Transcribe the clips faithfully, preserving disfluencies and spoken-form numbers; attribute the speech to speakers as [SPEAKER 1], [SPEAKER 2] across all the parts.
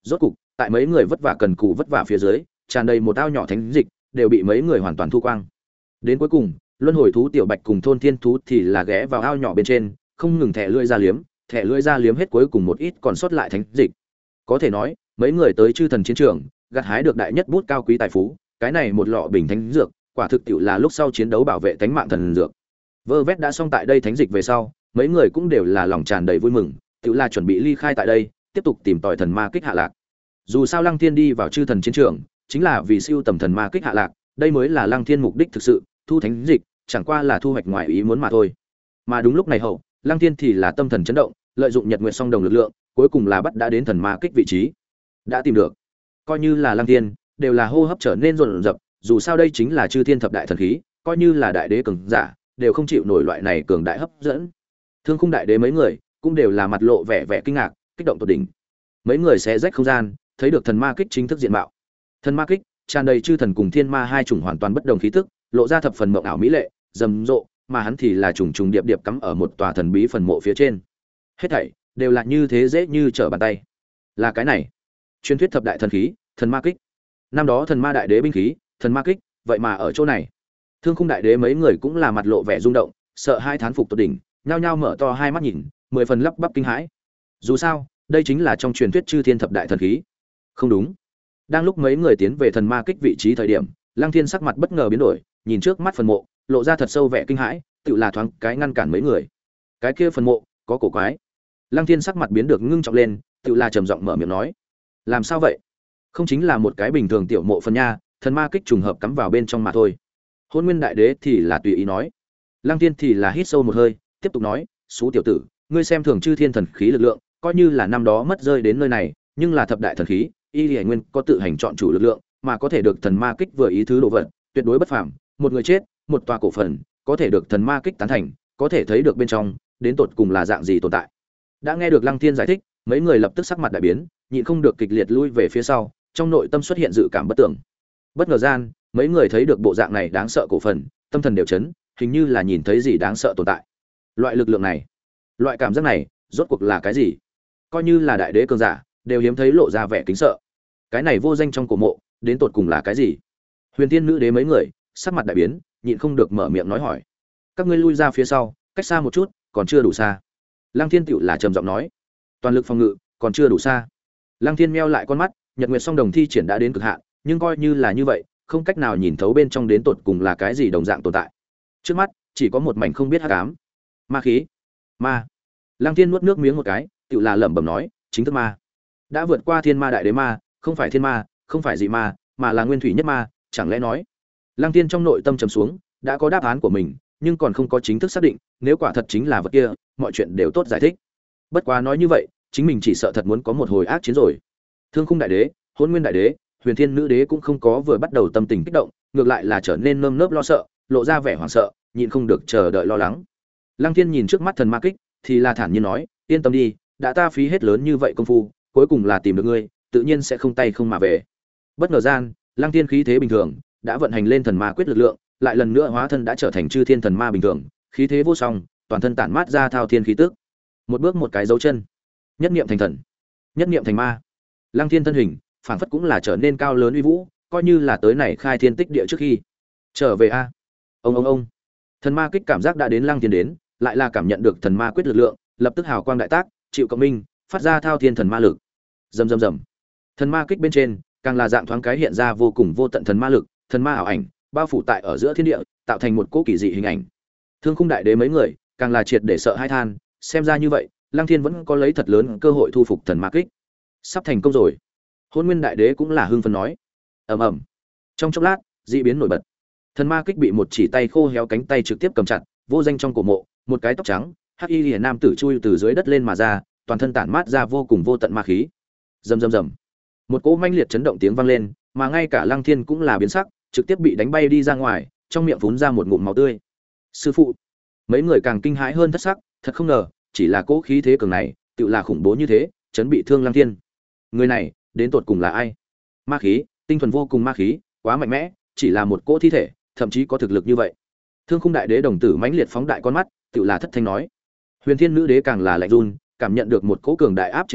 [SPEAKER 1] rốt cục tại mấy người vất vả cần cù vất vả phía dưới tràn đầy một ao nhỏ thánh dịch đều bị mấy người hoàn toàn thu quang. Đến cuối cùng luân hồi thú tiểu bạch cùng thôn thiên thú thì là ghé vào ao nhỏ bên trên không ngừng thẻ lưỡi ra liếm thẻ lưỡi ra liếm hết cuối cùng một ít còn sót lại thánh dịch. Có thể nói mấy người tới chư thần chiến trường gặt hái được đại nhất bút cao quý tài phú, cái này một lọ bình thánh dược quả thực tiệu là lúc sau chiến đấu bảo vệ tánh mạng thần dược. Vơ vét đã xong tại đây thánh dịch về sau mấy người cũng đều là lòng tràn đầy vui mừng, tiệu là chuẩn bị ly khai tại đây tiếp tục tìm tòi thần ma kích hạ lạc. Dù sao Lăng Thiên đi vào chư thần chiến trường chính là vì siêu tầm thần ma kích hạ lạc, đây mới là Lăng Thiên mục đích thực sự, thu thánh dịch chẳng qua là thu hoạch ngoài ý muốn mà thôi. Mà đúng lúc này hậu, Lăng Thiên thì là tâm thần chấn động, lợi dụng Nhật Nguyệt song đồng lực lượng, cuối cùng là bắt đã đến thần ma kích vị trí. Đã tìm được. Coi như là Lăng Thiên, đều là hô hấp trở nên rồn rập, dù sao đây chính là chư thiên thập đại thần khí, coi như là đại đế cường giả, đều không chịu nổi loại này cường đại hấp dẫn. Thương Khung đại đế mấy người cũng đều là mặt lộ vẻ vẻ kinh ngạc, kích động tột đỉnh. Mấy người xé rách không gian, thấy được thần ma kích chính thức diện mạo. Thần ma kích tràn đầy chư thần cùng thiên ma hai chủng hoàn toàn bất đồng khí tức, lộ ra thập phần mộng ảo mỹ lệ, rầm rộ, mà hắn thì là trùng trùng điệp điệp cắm ở một tòa thần bí phần mộ phía trên. Hết thảy đều là như thế dễ như trở bàn tay. Là cái này, truyền thuyết thập đại thần khí, thần ma kích. Năm đó thần ma đại đế binh khí, thần ma kích, vậy mà ở chỗ này. Thương Khung đại đế mấy người cũng là mặt lộ vẻ rung động, sợ hai thán phục tột đỉnh, nhao nhao mở to hai mắt nhìn, mười phần lắp bắp kinh hãi. Dù sao, đây chính là trong truyền thuyết chư thiên thập đại thần khí. Không đúng. Đang lúc mấy người tiến về thần ma kích vị trí thời điểm, Lăng Thiên sắc mặt bất ngờ biến đổi, nhìn trước mắt phần mộ, lộ ra thật sâu vẻ kinh hãi, tự là thoáng cái ngăn cản mấy người. Cái kia phần mộ, có cổ quái. Lăng Thiên sắc mặt biến được ngưng trọng lên, tự là trầm giọng mở miệng nói: "Làm sao vậy? Không chính là một cái bình thường tiểu mộ phần nha, thần ma kích trùng hợp cắm vào bên trong mà thôi." Hôn Nguyên đại đế thì là tùy ý nói. Lăng Thiên thì là hít sâu một hơi, tiếp tục nói: "Sú tiểu tử, ngươi xem thường chư thiên thần khí lực lượng, coi như là năm đó mất rơi đến nơi này, nhưng là thập đại thần khí, y Liễu Nguyên có tự hành chọn chủ lực lượng, mà có thể được thần ma kích vừa ý thứ đồ vật, tuyệt đối bất phàm, một người chết, một tòa cổ phần, có thể được thần ma kích tán thành, có thể thấy được bên trong đến tột cùng là dạng gì tồn tại." Đã nghe được Lăng Thiên giải thích, mấy người lập tức sắc mặt đại biến, nhịn không được kịch liệt lui về phía sau, trong nội tâm xuất hiện dự cảm bất tưởng. Bất ngờ gian, mấy người thấy được bộ dạng này đáng sợ cổ phần, tâm thần đều chấn, hình như là nhìn thấy gì đáng sợ tồn tại. Loại lực lượng này, loại cảm giác này, rốt cuộc là cái gì? Coi như là đại đế cường giả, đều hiếm thấy lộ ra vẻ kính sợ. Cái này vô danh trong cổ mộ, đến tột cùng là cái gì? Huyền Tiên nữ đế mấy người, sắc mặt đại biến, nhịn không được mở miệng nói hỏi. Các ngươi lui ra phía sau, cách xa một chút, còn chưa đủ xa. Lăng Thiên tựu là trầm giọng nói. Toàn lực phòng ngự, còn chưa đủ xa. Lăng Thiên meo lại con mắt, Nhật Nguyệt song đồng thi triển đã đến cực hạn, nhưng coi như là như vậy, không cách nào nhìn thấu bên trong đến tột cùng là cái gì đồng dạng tồn tại. Trước mắt, chỉ có một mảnh không biết hắc ám. Ma khí. Ma. Lăng Thiên nuốt nước miếng một cái, tựu là lẩm bẩm nói, chính thức ma. Đã vượt qua thiên ma đại đế ma, không phải thiên ma, không phải dị ma, mà là nguyên thủy nhất ma, chẳng lẽ nói. Lăng Thiên trong nội tâm trầm xuống, đã có đáp án của mình, nhưng còn không có chính thức xác định, nếu quả thật chính là vật kia, mọi chuyện đều tốt giải thích. Bất quá nói như vậy, chính mình chỉ sợ thật muốn có một hồi ác chiến rồi. Thương Khung đại đế, Hỗn Nguyên đại đế, Huyền Thiên nữ đế cũng không có vừa bắt đầu tâm tình kích động, ngược lại là trở nên nơm nớp lo sợ, lộ ra vẻ hoảng sợ, nhịn không được chờ đợi lo lắng. Lăng Thiên nhìn trước mắt thần ma kích, thì là thản nhiên nói, yên tâm đi, đã ta phí hết lớn như vậy công phu, cuối cùng là tìm được ngươi, tự nhiên sẽ không tay không mà về. Bất ngờ gian, Lăng Thiên khí thế bình thường, đã vận hành lên thần ma quyết lực lượng, lại lần nữa hóa thân đã trở thành chư thiên thần ma bình thường, khí thế vô song, toàn thân tản mát ra thao thiên khí tức. Một bước một cái dấu chân, nhất niệm thành thần, nhất niệm thành ma. Lăng Thiên thân hình, phảng phất cũng là trở nên cao lớn uy vũ, coi như là tới này khai thiên tích địa trước khi trở về a. Ông ông ông. Thần ma kích cảm giác đã đến Lăng Thiên đến, lại là cảm nhận được thần ma quyết lực lượng, lập tức hào quang đại tác, chịu cộng minh, phát ra thao thiên thần ma lực. Rầm rầm rầm. Thần ma kích bên trên, càng là dạng thoáng cái hiện ra vô cùng vô tận thần ma lực, thần ma ảo ảnh, bao phủ tại ở giữa thiên địa, tạo thành một cỗ kỳ dị hình ảnh. Thương Khung đại đế mấy người, càng là triệt để sợ hai than, xem ra như vậy, Lăng Thiên vẫn có lấy thật lớn cơ hội thu phục thần ma kích. Sắp thành công rồi. Hôn Nguyên đại đế cũng là hưng phấn nói. Ầm ầm. Trong chốc lát, dị biến nổi bật. Thần ma kích bị một chỉ tay khô héo cánh tay trực tiếp cầm chặt, vô danh trong cổ mộ, một cái tóc trắng, hắc y liễu nam tử chui từ dưới đất lên mà ra, toàn thân tản mát ra vô cùng vô tận ma khí. Rầm rầm rầm. Một cỗ manh liệt chấn động tiếng vang lên, mà ngay cả Lăng Thiên cũng là biến sắc, trực tiếp bị đánh bay đi ra ngoài, trong miệng phún ra một ngụm máu tươi. Sư phụ. Mấy người càng kinh hãi hơn thất sắc, thật không ngờ, chỉ là cỗ khí thế cường này, tự là khủng bố như thế, chấn bị thương Lăng Thiên. Người này, đến tột cùng là ai? Ma khí, tinh thuần vô cùng ma khí, quá mạnh mẽ, chỉ là một cỗ thi thể, thậm chí có thực lực như vậy. Thương Khung đại đế đồng tử mãnh liệt phóng đại con mắt, tự là thất thanh nói. Huyền Thiên nữ đế càng là lạnh run, cảm nhận được một cỗ cường đại áp chế lực,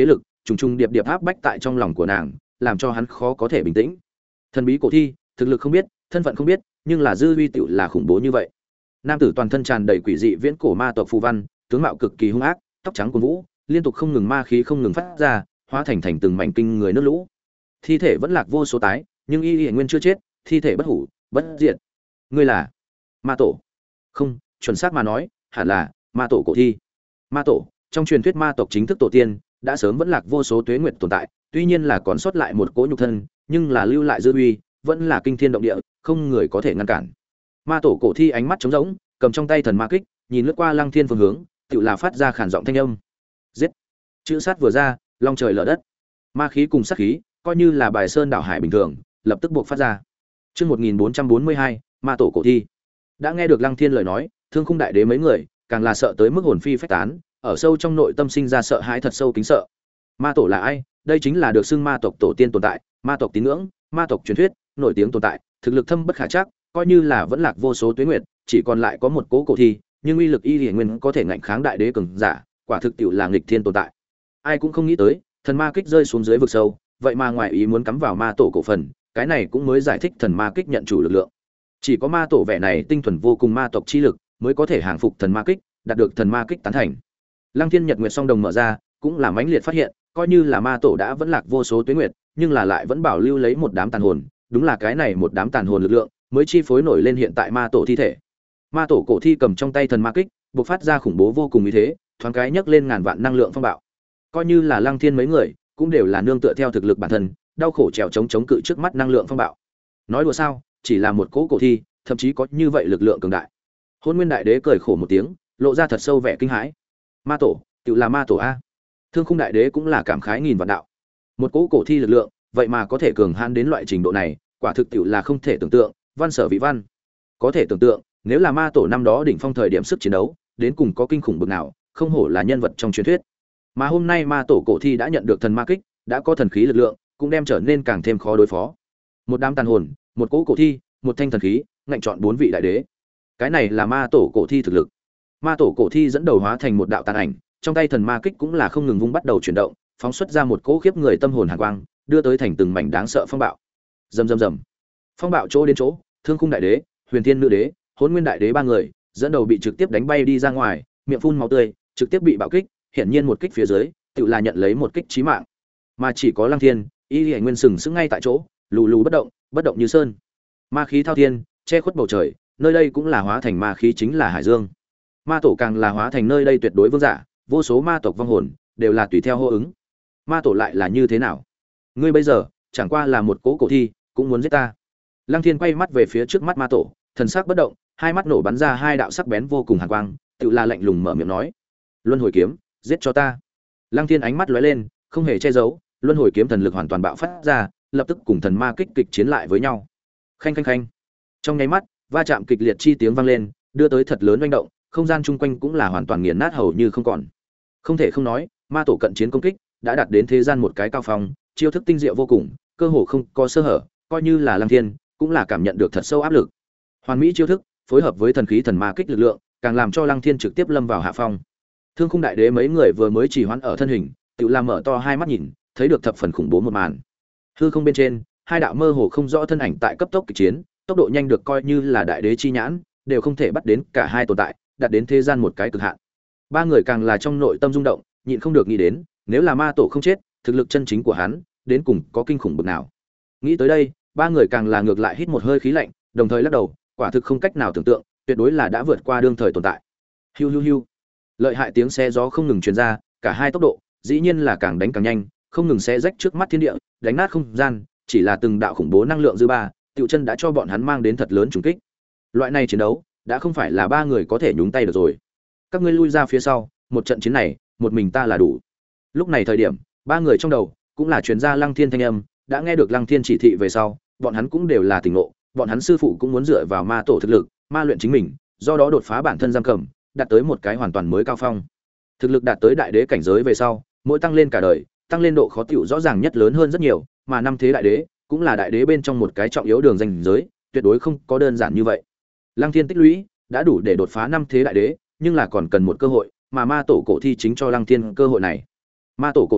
[SPEAKER 1] trùng trùng điệp điệp áp bách tại trong lòng của nàng, làm cho hắn khó có thể bình tĩnh. Thần bí cổ thi, thực lực không biết, thân phận không biết, nhưng là dư uy tựu là khủng bố như vậy. Nam tử toàn thân tràn đầy quỷ dị viễn cổ ma tộc phù văn, tướng mạo cực kỳ hung ác, tóc trắng cuồn vũ, liên tục không ngừng ma khí không ngừng phát ra, hóa thành thành từng mảnh kinh người nước lũ. Thi thể vẫn lạc vô số tái, nhưng y y nguyên chưa chết, thi thể bất hủ, bất diệt. Ngươi là ma tổ? Không, chuẩn xác mà nói, hẳn là ma tổ cổ thi. Ma tổ, trong truyền thuyết ma tộc chính thức tổ tiên, đã sớm vẫn lạc vô số tuế nguyệt tồn tại, tuy nhiên là còn sót lại một cỗ nhục thân, nhưng là lưu lại dư uy, vẫn là kinh thiên động địa, không người có thể ngăn cản. Ma tổ cổ thi ánh mắt trống rỗng, cầm trong tay thần ma kích, nhìn lướt qua Lăng Thiên phương hướng, tựu là phát ra khản giọng thanh âm. Giết! Chữ sát vừa ra, long trời lở đất. Ma khí cùng sát khí, coi như là bài sơn đảo hải bình thường, lập tức buộc phát ra. Chương một nghìn bốn trăm bốn mươi hai, ma tổ cổ thi. Đã nghe được Lăng Thiên lời nói, Thương Khung Đại Đế mấy người, càng là sợ tới mức hồn phi phách tán, ở sâu trong nội tâm sinh ra sợ hãi thật sâu kính sợ. Ma tổ là ai? Đây chính là được xưng ma tộc tổ tiên tồn tại, ma tộc tín ngưỡng, ma tộc truyền thuyết, nổi tiếng tồn tại, thực lực thâm bất khả trắc, coi như là vẫn lạc vô số tuế nguyệt, chỉ còn lại có một cố cổ thi, nhưng uy lực y liễu nguyên có thể ngạnh kháng đại đế cường giả, quả thực tiểu là nghịch thiên tồn tại. Ai cũng không nghĩ tới, thần ma kích rơi xuống dưới vực sâu, vậy mà ngoài ý muốn cắm vào ma tổ cổ phần, cái này cũng mới giải thích thần ma kích nhận chủ lực lượng. Chỉ có ma tổ vẻ này tinh thuần vô cùng ma tộc chi lực, mới có thể hàng phục thần ma kích, đạt được thần ma kích tán thành. Lăng Thiên Nhật Nguyệt song đồng mở ra, cũng là mãnh liệt phát hiện, coi như là ma tổ đã vẫn lạc vô số tuế nguyệt, nhưng là lại vẫn bảo lưu lấy một đám tàn hồn, đúng là cái này một đám tàn hồn lực lượng, mới chi phối nổi lên hiện tại ma tổ thi thể. Ma tổ cổ thi cầm trong tay thần ma kích, bộc phát ra khủng bố vô cùng uy thế, thoáng cái nhấc lên ngàn vạn năng lượng phong bạo. Coi như là Lăng Thiên mấy người, cũng đều là nương tựa theo thực lực bản thân, đau khổ trèo chống chống cự trước mắt năng lượng phong bạo. Nói đùa sao, chỉ là một cỗ cổ thi, thậm chí có như vậy lực lượng cường đại. Hôn Nguyên Đại Đế cười khổ một tiếng, lộ ra thật sâu vẻ kinh hãi. Ma tổ, tự là ma tổ a. Thương Khung Đại Đế cũng là cảm khái nghìn vạn đạo. Một cỗ cổ thi lực lượng, vậy mà có thể cường hãn đến loại trình độ này, quả thực tiệu là không thể tưởng tượng, văn sở vị văn. Có thể tưởng tượng, nếu là ma tổ năm đó đỉnh phong thời điểm sức chiến đấu, đến cùng có kinh khủng bực nào, không hổ là nhân vật trong truyền thuyết. Mà hôm nay ma tổ cổ thi đã nhận được thần ma kích, đã có thần khí lực lượng, cũng đem trở nên càng thêm khó đối phó. Một đám tàn hồn, một cỗ cổ thi, một thanh thần khí, ngạnh chọn bốn vị đại đế. Cái này là ma tổ cổ thi thực lực. Ma tổ cổ thi dẫn đầu hóa thành một đạo tàn ảnh, trong tay thần ma kích cũng là không ngừng vung bắt đầu chuyển động, phóng xuất ra một cỗ khiếp người tâm hồn hàn quang, đưa tới thành từng mảnh đáng sợ phong bạo. Rầm rầm rầm. Phong bạo chỗ đến chỗ, Thương Khung Đại Đế, Huyền Thiên Nữ Đế, Hỗn Nguyên Đại Đế ba người, dẫn đầu bị trực tiếp đánh bay đi ra ngoài, miệng phun máu tươi, trực tiếp bị bạo kích, hiển nhiên một kích phía dưới, tự là nhận lấy một kích chí mạng. Mà chỉ có Lăng Thiên, y liễu nguyên sừng sững ngay tại chỗ, lù lù bất động, bất động như sơn. Ma khí thao thiên, che khuất bầu trời, nơi đây cũng là hóa thành ma khí chính là hải dương. Ma tổ càng là hóa thành nơi đây tuyệt đối vương giả, vô số ma tộc vong hồn đều là tùy theo hô ứng. Ma tổ lại là như thế nào? Ngươi bây giờ chẳng qua là một cố cổ thi, cũng muốn giết ta. Lăng Thiên quay mắt về phía trước mắt ma tổ, thần sắc bất động, hai mắt nổ bắn ra hai đạo sắc bén vô cùng hàn quang, tự là lạnh lùng mở miệng nói: "Luân hồi kiếm, giết cho ta." Lăng Thiên ánh mắt lóe lên, không hề che giấu, luân hồi kiếm thần lực hoàn toàn bạo phát ra, lập tức cùng thần ma kích kịch chiến lại với nhau. Khanh khanh khanh. Trong nháy mắt, va chạm kịch liệt chi tiếng vang lên, đưa tới thật lớn oanh động, không gian chung quanh cũng là hoàn toàn nghiền nát hầu như không còn. Không thể không nói, ma tổ cận chiến công kích đã đạt đến thế gian một cái cao phong, chiêu thức tinh diệu vô cùng, cơ hồ không có sơ hở, coi như là Lăng Thiên cũng là cảm nhận được thật sâu áp lực. Hoàn mỹ chiêu thức, phối hợp với thần khí thần ma kích lực lượng, càng làm cho Lăng Thiên trực tiếp lâm vào hạ phong. Thương Khung Đại Đế mấy người vừa mới chỉ hoãn ở thân hình, tự làm mở to hai mắt nhìn, thấy được thập phần khủng bố một màn. Hư không bên trên, hai đạo mơ hồ không rõ thân ảnh tại cấp tốc kịch chiến, tốc độ nhanh được coi như là đại đế chi nhãn, đều không thể bắt đến cả hai tồn tại, đạt đến thế gian một cái cực hạn. Ba người càng là trong nội tâm rung động, nhịn không được nghĩ đến, nếu là ma tổ không chết, thực lực chân chính của hắn, đến cùng có kinh khủng bực nào. Nghĩ tới đây, ba người càng là ngược lại hít một hơi khí lạnh, đồng thời lắc đầu, quả thực không cách nào tưởng tượng, tuyệt đối là đã vượt qua đương thời tồn tại. Hiu hiu hiu. Lợi hại tiếng xe gió không ngừng truyền ra, cả hai tốc độ, dĩ nhiên là càng đánh càng nhanh, không ngừng xé rách trước mắt thiên địa, đánh nát không gian, chỉ là từng đạo khủng bố năng lượng dư ba, tiểu chân đã cho bọn hắn mang đến thật lớn trùng kích. Loại này chiến đấu, đã không phải là ba người có thể nhúng tay được rồi. Các ngươi lui ra phía sau, một trận chiến này, một mình ta là đủ. Lúc này thời điểm, ba người trong đầu cũng là truyền ra Lăng Thiên thanh âm, đã nghe được Lăng Thiên chỉ thị về sau, bọn hắn cũng đều là tỉnh ngộ, bọn hắn sư phụ cũng muốn dựa vào ma tổ thực lực, ma luyện chính mình, do đó đột phá bản thân giam cầm, đạt tới một cái hoàn toàn mới cao phong. Thực lực đạt tới đại đế cảnh giới về sau, mỗi tăng lên cả đời, tăng lên độ khó tiểu rõ ràng nhất lớn hơn rất nhiều, mà năm thế đại đế cũng là đại đế bên trong một cái trọng yếu đường ranh giới, tuyệt đối không có đơn giản như vậy. Lăng Thiên tích lũy đã đủ để đột phá năm thế đại đế, nhưng là còn cần một cơ hội, mà ma tổ cổ thi chính cho Lăng Thiên cơ hội này. Ma tổ cổ thi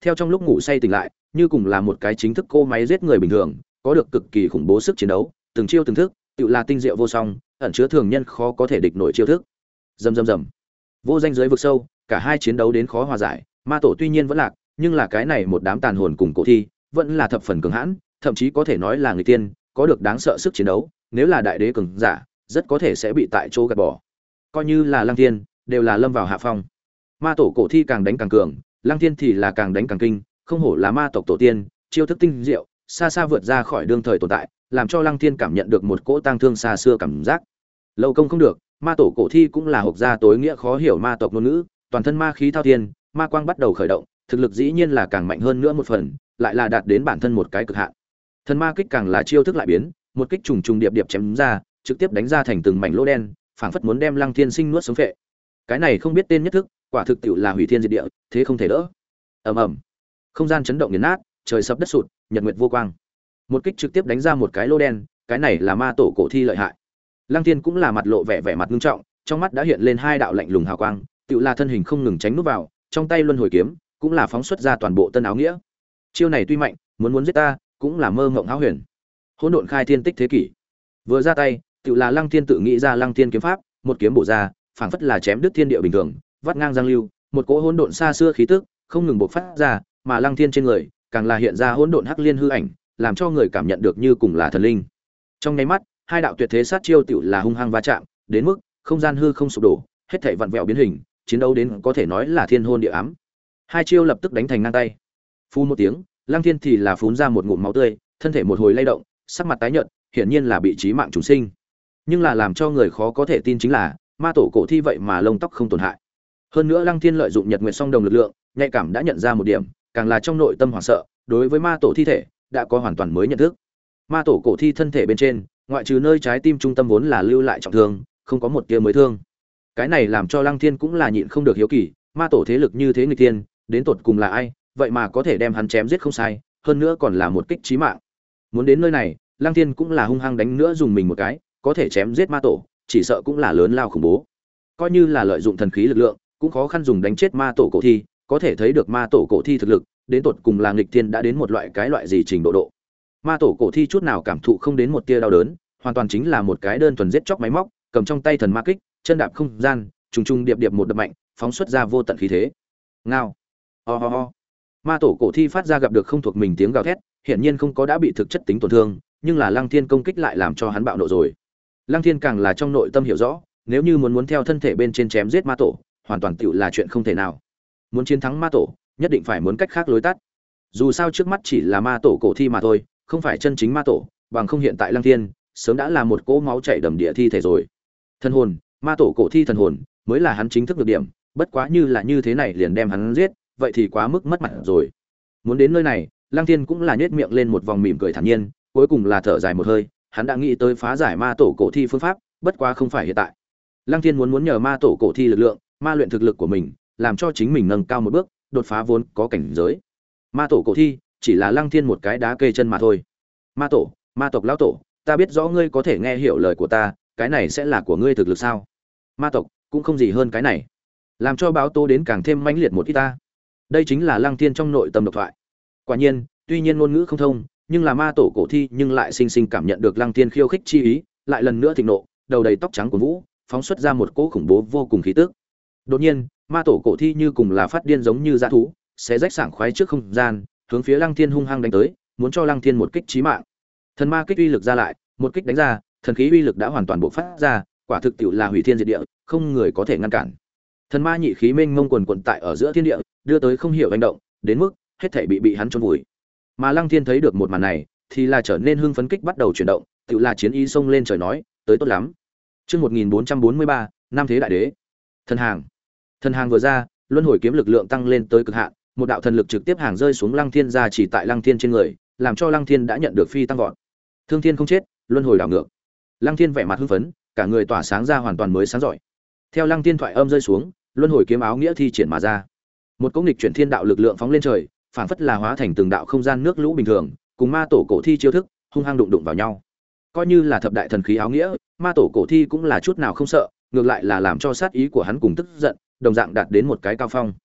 [SPEAKER 1] theo trong lúc ngủ say tỉnh lại, như cùng là một cái chính thức cô máy giết người bình thường, có được cực kỳ khủng bố sức chiến đấu, từng chiêu từng thức, tự là tinh diệu vô song, ẩn chứa thường nhân khó có thể địch nổi chiêu thức. Rầm rầm rầm. Vô danh giới vực sâu, cả hai chiến đấu đến khó hòa giải, ma tổ tuy nhiên vẫn lạc, nhưng là cái này một đám tàn hồn cùng cổ thi, vẫn là thập phần cường hãn, thậm chí có thể nói là người tiên, có được đáng sợ sức chiến đấu, nếu là đại đế cường giả, rất có thể sẽ bị tại chỗ gạt bỏ. Coi như là Lăng Thiên, đều là lâm vào hạ phong. Ma tổ cổ thi càng đánh càng cường, Lăng Thiên thì là càng đánh càng kinh, không hổ là ma tộc tổ tiên, chiêu thức tinh diệu, xa xa vượt ra khỏi đương thời tồn tại, làm cho Lăng Thiên cảm nhận được một cỗ tang thương xa xưa cảm giác. Lâu công không được, ma tổ cổ thi cũng là hộc gia tối nghĩa khó hiểu ma tộc ngôn ngữ, toàn thân ma khí thao thiên, ma quang bắt đầu khởi động, thực lực dĩ nhiên là càng mạnh hơn nữa một phần, lại là đạt đến bản thân một cái cực hạn. Thần ma kích càng là chiêu thức lại biến, một kích trùng trùng điệp điệp chém ra, trực tiếp đánh ra thành từng mảnh lỗ đen, phảng phất muốn đem Lăng Thiên sinh nuốt sống phệ. Cái này không biết tên nhất thức, quả thực tiệu là hủy thiên diệt địa, thế không thể đỡ. Ầm ầm. Không gian chấn động nghiền nát, trời sập đất sụt, nhật nguyệt vô quang. Một kích trực tiếp đánh ra một cái lỗ đen, cái này là ma tổ cổ thi lợi hại. Lăng Thiên cũng là mặt lộ vẻ vẻ mặt nghiêm trọng, trong mắt đã hiện lên hai đạo lạnh lùng hào quang, tựu là thân hình không ngừng tránh núp vào, trong tay luân hồi kiếm cũng là phóng xuất ra toàn bộ tân áo nghĩa. Chiêu này tuy mạnh, muốn muốn giết ta, cũng là mơ mộng hão huyền. Hỗn độn khai thiên tích thế kỷ. Vừa ra tay, tựu là Lăng Thiên tự nghĩ ra Lăng Thiên kiếm pháp, một kiếm bổ ra, phảng phất là chém đứt thiên địa bình thường, vắt ngang giang lưu, một cỗ hỗn độn xa xưa khí tức không ngừng bộc phát ra, mà Lăng Thiên trên người càng là hiện ra hỗn độn hắc liên hư ảnh, làm cho người cảm nhận được như cùng là thần linh. Trong nháy mắt, hai đạo tuyệt thế sát chiêu tựu là hung hăng va chạm, đến mức không gian hư không sụp đổ, hết thảy vặn vẹo biến hình, chiến đấu đến có thể nói là thiên hôn địa ám. Hai chiêu lập tức đánh thành ngang tay. Phun một tiếng, Lăng Thiên thì là phun ra một ngụm máu tươi, thân thể một hồi lay động, sắc mặt tái nhợt, hiển nhiên là bị chí mạng trùng sinh. Nhưng là làm cho người khó có thể tin chính là, ma tổ cổ thi vậy mà lông tóc không tổn hại. Hơn nữa Lăng Thiên lợi dụng Nhật Nguyệt song đồng lực lượng, nhạy cảm đã nhận ra một điểm, càng là trong nội tâm hoảng sợ, đối với ma tổ thi thể đã có hoàn toàn mới nhận thức. Ma tổ cổ thi thân thể bên trên, ngoại trừ nơi trái tim trung tâm vốn là lưu lại trọng thương, không có một tia mới thương. Cái này làm cho Lăng Thiên cũng là nhịn không được hiếu kỳ, ma tổ thế lực như thế nghịch thiên, đến tột cùng là ai, vậy mà có thể đem hắn chém giết không sai, hơn nữa còn là một kích chí mạng. Muốn đến nơi này, Lăng Thiên cũng là hung hăng đánh nữa dùng mình một cái, có thể chém giết ma tổ, chỉ sợ cũng là lớn lao khủng bố. Coi như là lợi dụng thần khí lực lượng, cũng khó khăn dùng đánh chết ma tổ cổ thi, có thể thấy được ma tổ cổ thi thực lực, đến tột cùng là nghịch thiên đã đến một loại cái loại gì trình độ độ. Ma tổ cổ thi chút nào cảm thụ không đến một tia đau đớn, hoàn toàn chính là một cái đơn thuần giết chóc máy móc, cầm trong tay thần ma kích, chân đạp không gian, trùng trùng điệp điệp một đập mạnh, phóng xuất ra vô tận khí thế. Ngao. Ho ho ho. Ma tổ cổ thi phát ra gặp được không thuộc mình tiếng gào thét, hiển nhiên không có đã bị thực chất tính tổn thương, nhưng là Lăng Thiên công kích lại làm cho hắn bạo nộ rồi. Lăng Thiên càng là trong nội tâm hiểu rõ, nếu như muốn muốn theo thân thể bên trên chém giết ma tổ, hoàn toàn tựu là chuyện không thể nào. Muốn chiến thắng ma tổ, nhất định phải muốn cách khác lối tắt. Dù sao trước mắt chỉ là ma tổ cổ thi mà thôi, không phải chân chính ma tổ, bằng không hiện tại Lăng Thiên sớm đã là một cỗ máu chảy đầm địa thi thể rồi. Thần hồn, ma tổ cổ thi thần hồn mới là hắn chính thức được điểm, bất quá như là như thế này liền đem hắn giết, vậy thì quá mức mất mặt rồi. Muốn đến nơi này, Lăng Thiên cũng là nhếch miệng lên một vòng mỉm cười thản nhiên, cuối cùng là thở dài một hơi, hắn đã nghĩ tới phá giải ma tổ cổ thi phương pháp, bất quá không phải hiện tại. Lăng Thiên muốn muốn nhờ ma tổ cổ thi lực lượng, ma luyện thực lực của mình, làm cho chính mình nâng cao một bước, đột phá vốn có cảnh giới. Ma tổ cổ thi chỉ là Lăng Thiên một cái đá kê chân mà thôi. Ma tổ, ma tộc lão tổ, ta biết rõ ngươi có thể nghe hiểu lời của ta, cái này sẽ là của ngươi thực lực sao? Ma tộc cũng không gì hơn cái này, làm cho báo tố đến càng thêm mãnh liệt một ít ta. Đây chính là Lăng Thiên trong nội tâm độc thoại. Quả nhiên, tuy nhiên ngôn ngữ không thông, nhưng là ma tổ cổ thi nhưng lại sinh sinh cảm nhận được Lăng Thiên khiêu khích chi ý, lại lần nữa thịnh nộ, đầu đầy tóc trắng của vũ, phóng xuất ra một cỗ khủng bố vô cùng khí tức. Đột nhiên, ma tổ cổ thi như cùng là phát điên giống như dã thú, xé rách sảng khoái trước không gian, hướng phía Lăng Thiên hung hăng đánh tới, muốn cho Lăng Thiên một kích chí mạng. Thần ma kích uy lực ra lại, một kích đánh ra, thần khí uy lực đã hoàn toàn bộc phát ra, quả thực tiệu là hủy thiên diệt địa, không người có thể ngăn cản. Thần ma nhị khí mênh mông quần quần tại ở giữa thiên địa, đưa tới không hiểu hành động, đến mức hết thảy bị bị hắn chôn vùi. Mà Lăng Thiên thấy được một màn này, thì là trở nên hưng phấn kích bắt đầu chuyển động, tiệu là chiến ý xông lên trời nói, tới tốt lắm. Chương một nghìn bốn trăm bốn mươi ba, Nam Thế Đại Đế. Thần hàng. Thần hàng vừa ra, luân hồi kiếm lực lượng tăng lên tới cực hạn, một đạo thần lực trực tiếp hàng rơi xuống Lăng Thiên ra chỉ tại Lăng Thiên trên người, làm cho Lăng Thiên đã nhận được phi tăng vọt. Thương Thiên không chết, luân hồi đảo ngược. Lăng Thiên vẻ mặt hưng phấn, cả người tỏa sáng ra hoàn toàn mới sáng giỏi. Theo Lăng Thiên thoại âm rơi xuống, luân hồi kiếm áo nghĩa thi triển mà ra. Một công nghịch chuyển thiên đạo lực lượng phóng lên trời, phảng phất là hóa thành từng đạo không gian nước lũ bình thường, cùng ma tổ cổ thi chiêu thức, hung hăng đụng đụng vào nhau. Coi như là thập đại thần khí áo nghĩa, ma tổ cổ thi cũng là chút nào không sợ, ngược lại là làm cho sát ý của hắn cùng tức giận, đồng dạng đạt đến một cái cao phong.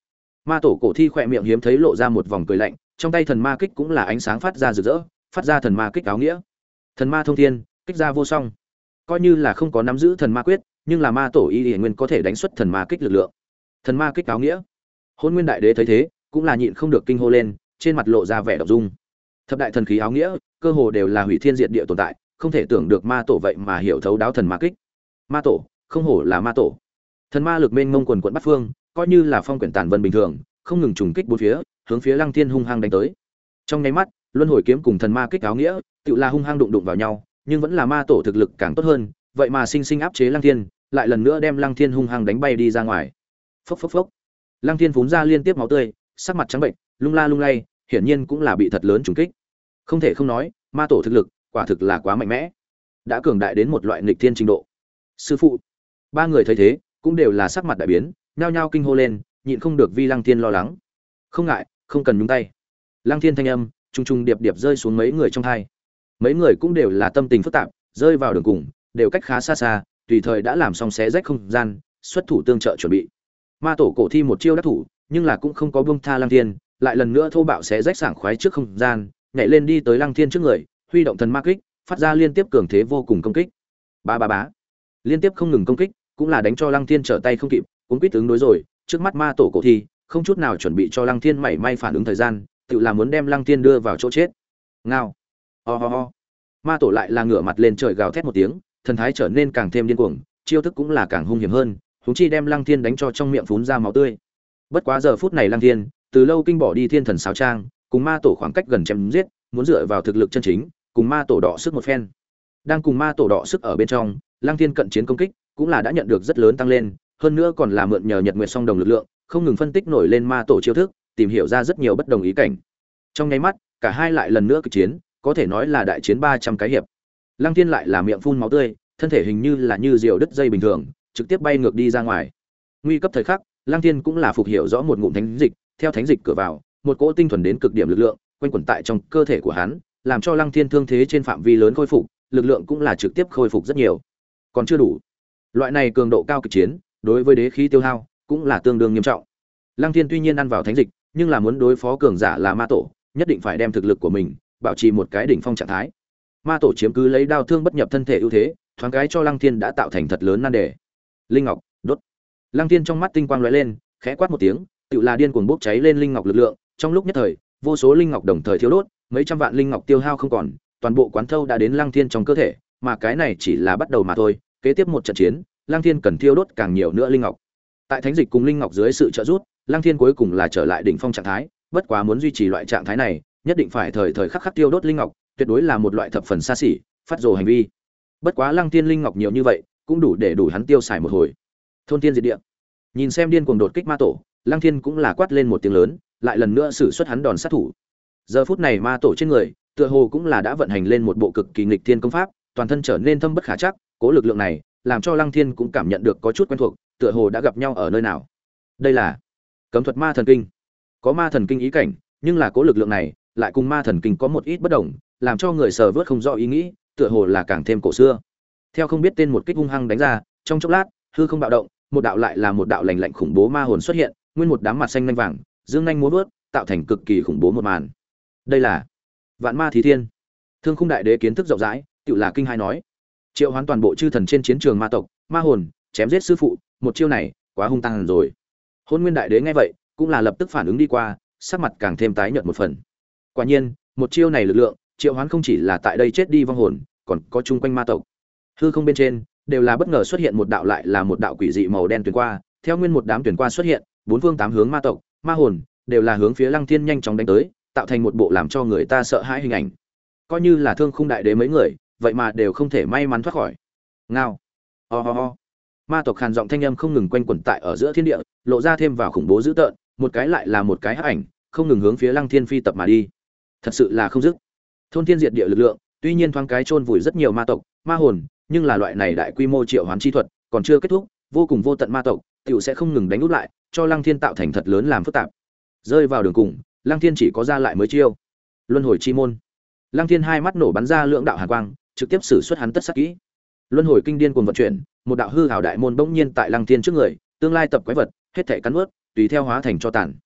[SPEAKER 1] Ma tổ cổ thi khỏe miệng hiếm thấy lộ ra một vòng cười lạnh, trong tay thần ma kích cũng là ánh sáng phát ra rực rỡ, phát ra thần ma kích áo nghĩa. Thần ma thông thiên, kích ra vô song. Coi như là không có nắm giữ thần ma quyết, nhưng là ma tổ y y nguyên có thể đánh xuất thần ma kích lực lượng. Thần ma kích áo nghĩa. Hôn Nguyên Đại Đế thấy thế, cũng là nhịn không được kinh hô lên, trên mặt lộ ra vẻ động dung. Thập đại thần khí áo nghĩa, cơ hồ đều là hủy thiên diệt địa tồn tại, không thể tưởng được ma tổ vậy mà hiểu thấu đáo thần ma kích. Ma tổ, không hổ là ma tổ. Thần ma lực mênh mông quần quần bắt phương, coi như là phong quyển tàn vân bình thường, không ngừng trùng kích bốn phía, hướng phía Lăng Thiên hung hăng đánh tới. Trong nháy mắt, luân hồi kiếm cùng thần ma kích áo nghĩa, tự là hung hăng đụng đụng vào nhau, nhưng vẫn là ma tổ thực lực càng tốt hơn, vậy mà sinh sinh áp chế Lăng Thiên, lại lần nữa đem Lăng Thiên hung hăng đánh bay đi ra ngoài. Phốc phốc phốc. Lăng Thiên phun ra liên tiếp máu tươi, sắc mặt trắng bệnh, lung la lung lay, hiển nhiên cũng là bị thật lớn trùng kích. Không thể không nói, ma tổ thực lực quả thực là quá mạnh mẽ, đã cường đại đến một loại nghịch thiên trình độ. Sư phụ, ba người thấy thế, cũng đều là sắc mặt đại biến, nhao nhao kinh hô lên, nhịn không được vi Lăng Thiên lo lắng. Không ngại, không cần nhúng tay. Lăng Thiên thanh âm trung trung điệp điệp rơi xuống mấy người trong tai. Mấy người cũng đều là tâm tình phức tạp, rơi vào đường cùng, đều cách khá xa xa, tùy thời đã làm xong xé rách không gian, xuất thủ tương trợ chuẩn bị. Ma tổ cổ thi một chiêu đắc thủ, nhưng là cũng không có buông tha Lăng Thiên, lại lần nữa thô bạo xé rách sảng khoái trước không gian, nhảy lên đi tới Lăng Thiên trước người, huy động thần ma kích, phát ra liên tiếp cường thế vô cùng công kích. Ba ba bá. Liên tiếp không ngừng công kích, cũng là đánh cho Lăng Thiên trở tay không kịp, cuống quýt ứng đối rồi, trước mắt ma tổ cổ thi, không chút nào chuẩn bị cho Lăng Thiên mảy may phản ứng thời gian, tự là muốn đem Lăng Thiên đưa vào chỗ chết. Ngao. Ho ho ho. Ma tổ lại là ngửa mặt lên trời gào thét một tiếng, thần thái trở nên càng thêm điên cuồng, chiêu thức cũng là càng hung hiểm hơn, huống chi đem Lăng Thiên đánh cho trong miệng phún ra máu tươi. Bất quá giờ phút này Lăng Thiên, từ lâu kinh bỏ đi thiên thần sáo trang, cùng ma tổ khoảng cách gần chém giết, muốn dựa vào thực lực chân chính, cùng ma tổ đọ sức một phen. Đang cùng ma tổ đọ sức ở bên trong, Lăng Thiên cận chiến công kích, cũng là đã nhận được rất lớn tăng lên, hơn nữa còn là mượn nhờ Nhật Nguyệt song đồng lực lượng, không ngừng phân tích nổi lên ma tổ chiêu thức, tìm hiểu ra rất nhiều bất đồng ý cảnh. Trong nháy mắt, cả hai lại lần nữa kịch chiến, có thể nói là đại chiến ba trăm cái hiệp. Lăng Thiên lại là miệng phun máu tươi, thân thể hình như là như diều đứt dây bình thường, trực tiếp bay ngược đi ra ngoài. Nguy cấp thời khắc, Lăng Thiên cũng là phục hiểu rõ một ngụm thánh dịch, theo thánh dịch cửa vào, một cỗ tinh thuần đến cực điểm lực lượng, quanh quẩn tại trong cơ thể của hắn, làm cho Lăng Thiên thương thế trên phạm vi lớn khôi phục, lực lượng cũng là trực tiếp khôi phục rất nhiều. Còn chưa đủ. Loại này cường độ cao kịch chiến, đối với đế khí tiêu hao cũng là tương đương nghiêm trọng. Lăng Thiên tuy nhiên ăn vào thánh dịch, nhưng là muốn đối phó cường giả là ma tổ, nhất định phải đem thực lực của mình bảo trì một cái đỉnh phong trạng thái. Ma tổ chiếm cứ lấy đao thương bất nhập thân thể ưu thế, thoáng cái cho Lăng Thiên đã tạo thành thật lớn nan đề. Linh ngọc, đốt. Lăng Thiên trong mắt tinh quang lóe lên, khẽ quát một tiếng, tựu là điên cuồng bốc cháy lên linh ngọc lực lượng, trong lúc nhất thời, vô số linh ngọc đồng thời thiêu đốt, mấy trăm vạn linh ngọc tiêu hao không còn, toàn bộ quán thâu đã đến Lăng Thiên trong cơ thể, mà cái này chỉ là bắt đầu mà thôi, kế tiếp một trận chiến, Lăng Thiên cần thiêu đốt càng nhiều nữa linh ngọc. Tại thánh dịch cùng linh ngọc dưới sự trợ giúp, Lăng Thiên cuối cùng là trở lại đỉnh phong trạng thái, bất quá muốn duy trì loại trạng thái này, nhất định phải thời thời khắc khắc tiêu đốt linh ngọc, tuyệt đối là một loại thập phần xa xỉ, phát rồ hành vi. Bất quá Lăng Thiên linh ngọc nhiều như vậy, cũng đủ để đủ hắn tiêu xài một hồi. Thôn tiên diệt địa. Nhìn xem điên cuồng đột kích ma tổ, Lăng Thiên cũng là quát lên một tiếng lớn, lại lần nữa sử xuất hắn đòn sát thủ. Giờ phút này ma tổ trên người, tựa hồ cũng là đã vận hành lên một bộ cực kỳ nghịch thiên công pháp, toàn thân trở nên thâm bất khả trắc, cố lực lượng này, làm cho Lăng Thiên cũng cảm nhận được có chút quen thuộc, tựa hồ đã gặp nhau ở nơi nào. Đây là Cấm thuật ma thần kinh. Có ma thần kinh ý cảnh, nhưng là cố lực lượng này, lại cùng ma thần kinh có một ít bất đồng, làm cho người sờ vớt không rõ ý nghĩ, tựa hồ là càng thêm cổ xưa. Theo không biết tên một kích hung hăng đánh ra, trong chốc lát, hư không bạo động, một đạo lại là một đạo lạnh lạnh khủng bố ma hồn xuất hiện, nguyên một đám mặt xanh nhanh vàng, dương nhanh múa vớt, tạo thành cực kỳ khủng bố một màn. Đây là Vạn Ma Thí Thiên. Thương Khung Đại Đế kiến thức rộng rãi, tựu là kinh hai nói, triệu hoán toàn bộ chư thần trên chiến trường ma tộc, ma hồn, chém giết sư phụ, một chiêu này, quá hung tàn rồi. Hôn Nguyên Đại Đế nghe vậy, cũng là lập tức phản ứng đi qua, sắc mặt càng thêm tái nhợt một phần. Quả nhiên, một chiêu này lực lượng, triệu hoán không chỉ là tại đây chết đi vong hồn, còn có chung quanh ma tộc. Hư không bên trên, đều là bất ngờ xuất hiện một đạo lại là một đạo quỷ dị màu đen truyền qua, theo nguyên một đám truyền qua xuất hiện, bốn phương tám hướng ma tộc, ma hồn, đều là hướng phía Lăng Thiên nhanh chóng đánh tới, tạo thành một bộ làm cho người ta sợ hãi hình ảnh. Coi như là Thương Khung Đại Đế mấy người, vậy mà đều không thể may mắn thoát khỏi. Ngao. Ho ho ho. Ma tộc khàn giọng thanh âm không ngừng quanh quẩn tại ở giữa thiên địa, lộ ra thêm vào khủng bố dữ tợn, một cái lại là một cái hắc ảnh, không ngừng hướng phía Lăng Thiên phi tập mà đi. Thật sự là không dứt. Thôn thiên diệt địa lực lượng, tuy nhiên thoáng cái chôn vùi rất nhiều ma tộc, ma hồn, nhưng là loại này đại quy mô triệu hoán chi thuật, còn chưa kết thúc, vô cùng vô tận ma tộc, tiểu sẽ không ngừng đánh úp lại, cho Lăng Thiên tạo thành thật lớn làm phức tạp. Rơi vào đường cùng, Lăng Thiên chỉ có ra lại mới chiêu. Luân hồi chi môn. Lăng Thiên hai mắt nổ bắn ra lượng đạo hàn quang, trực tiếp sử xuất hắn tất sát kỹ. Luân hồi kinh điên cuồng vận chuyển, một đạo hư hào đại môn bỗng nhiên tại Lăng Thiên trước người, tương lai tập quái vật, hết thảy cắn nuốt, tùy theo hóa thành cho tàn.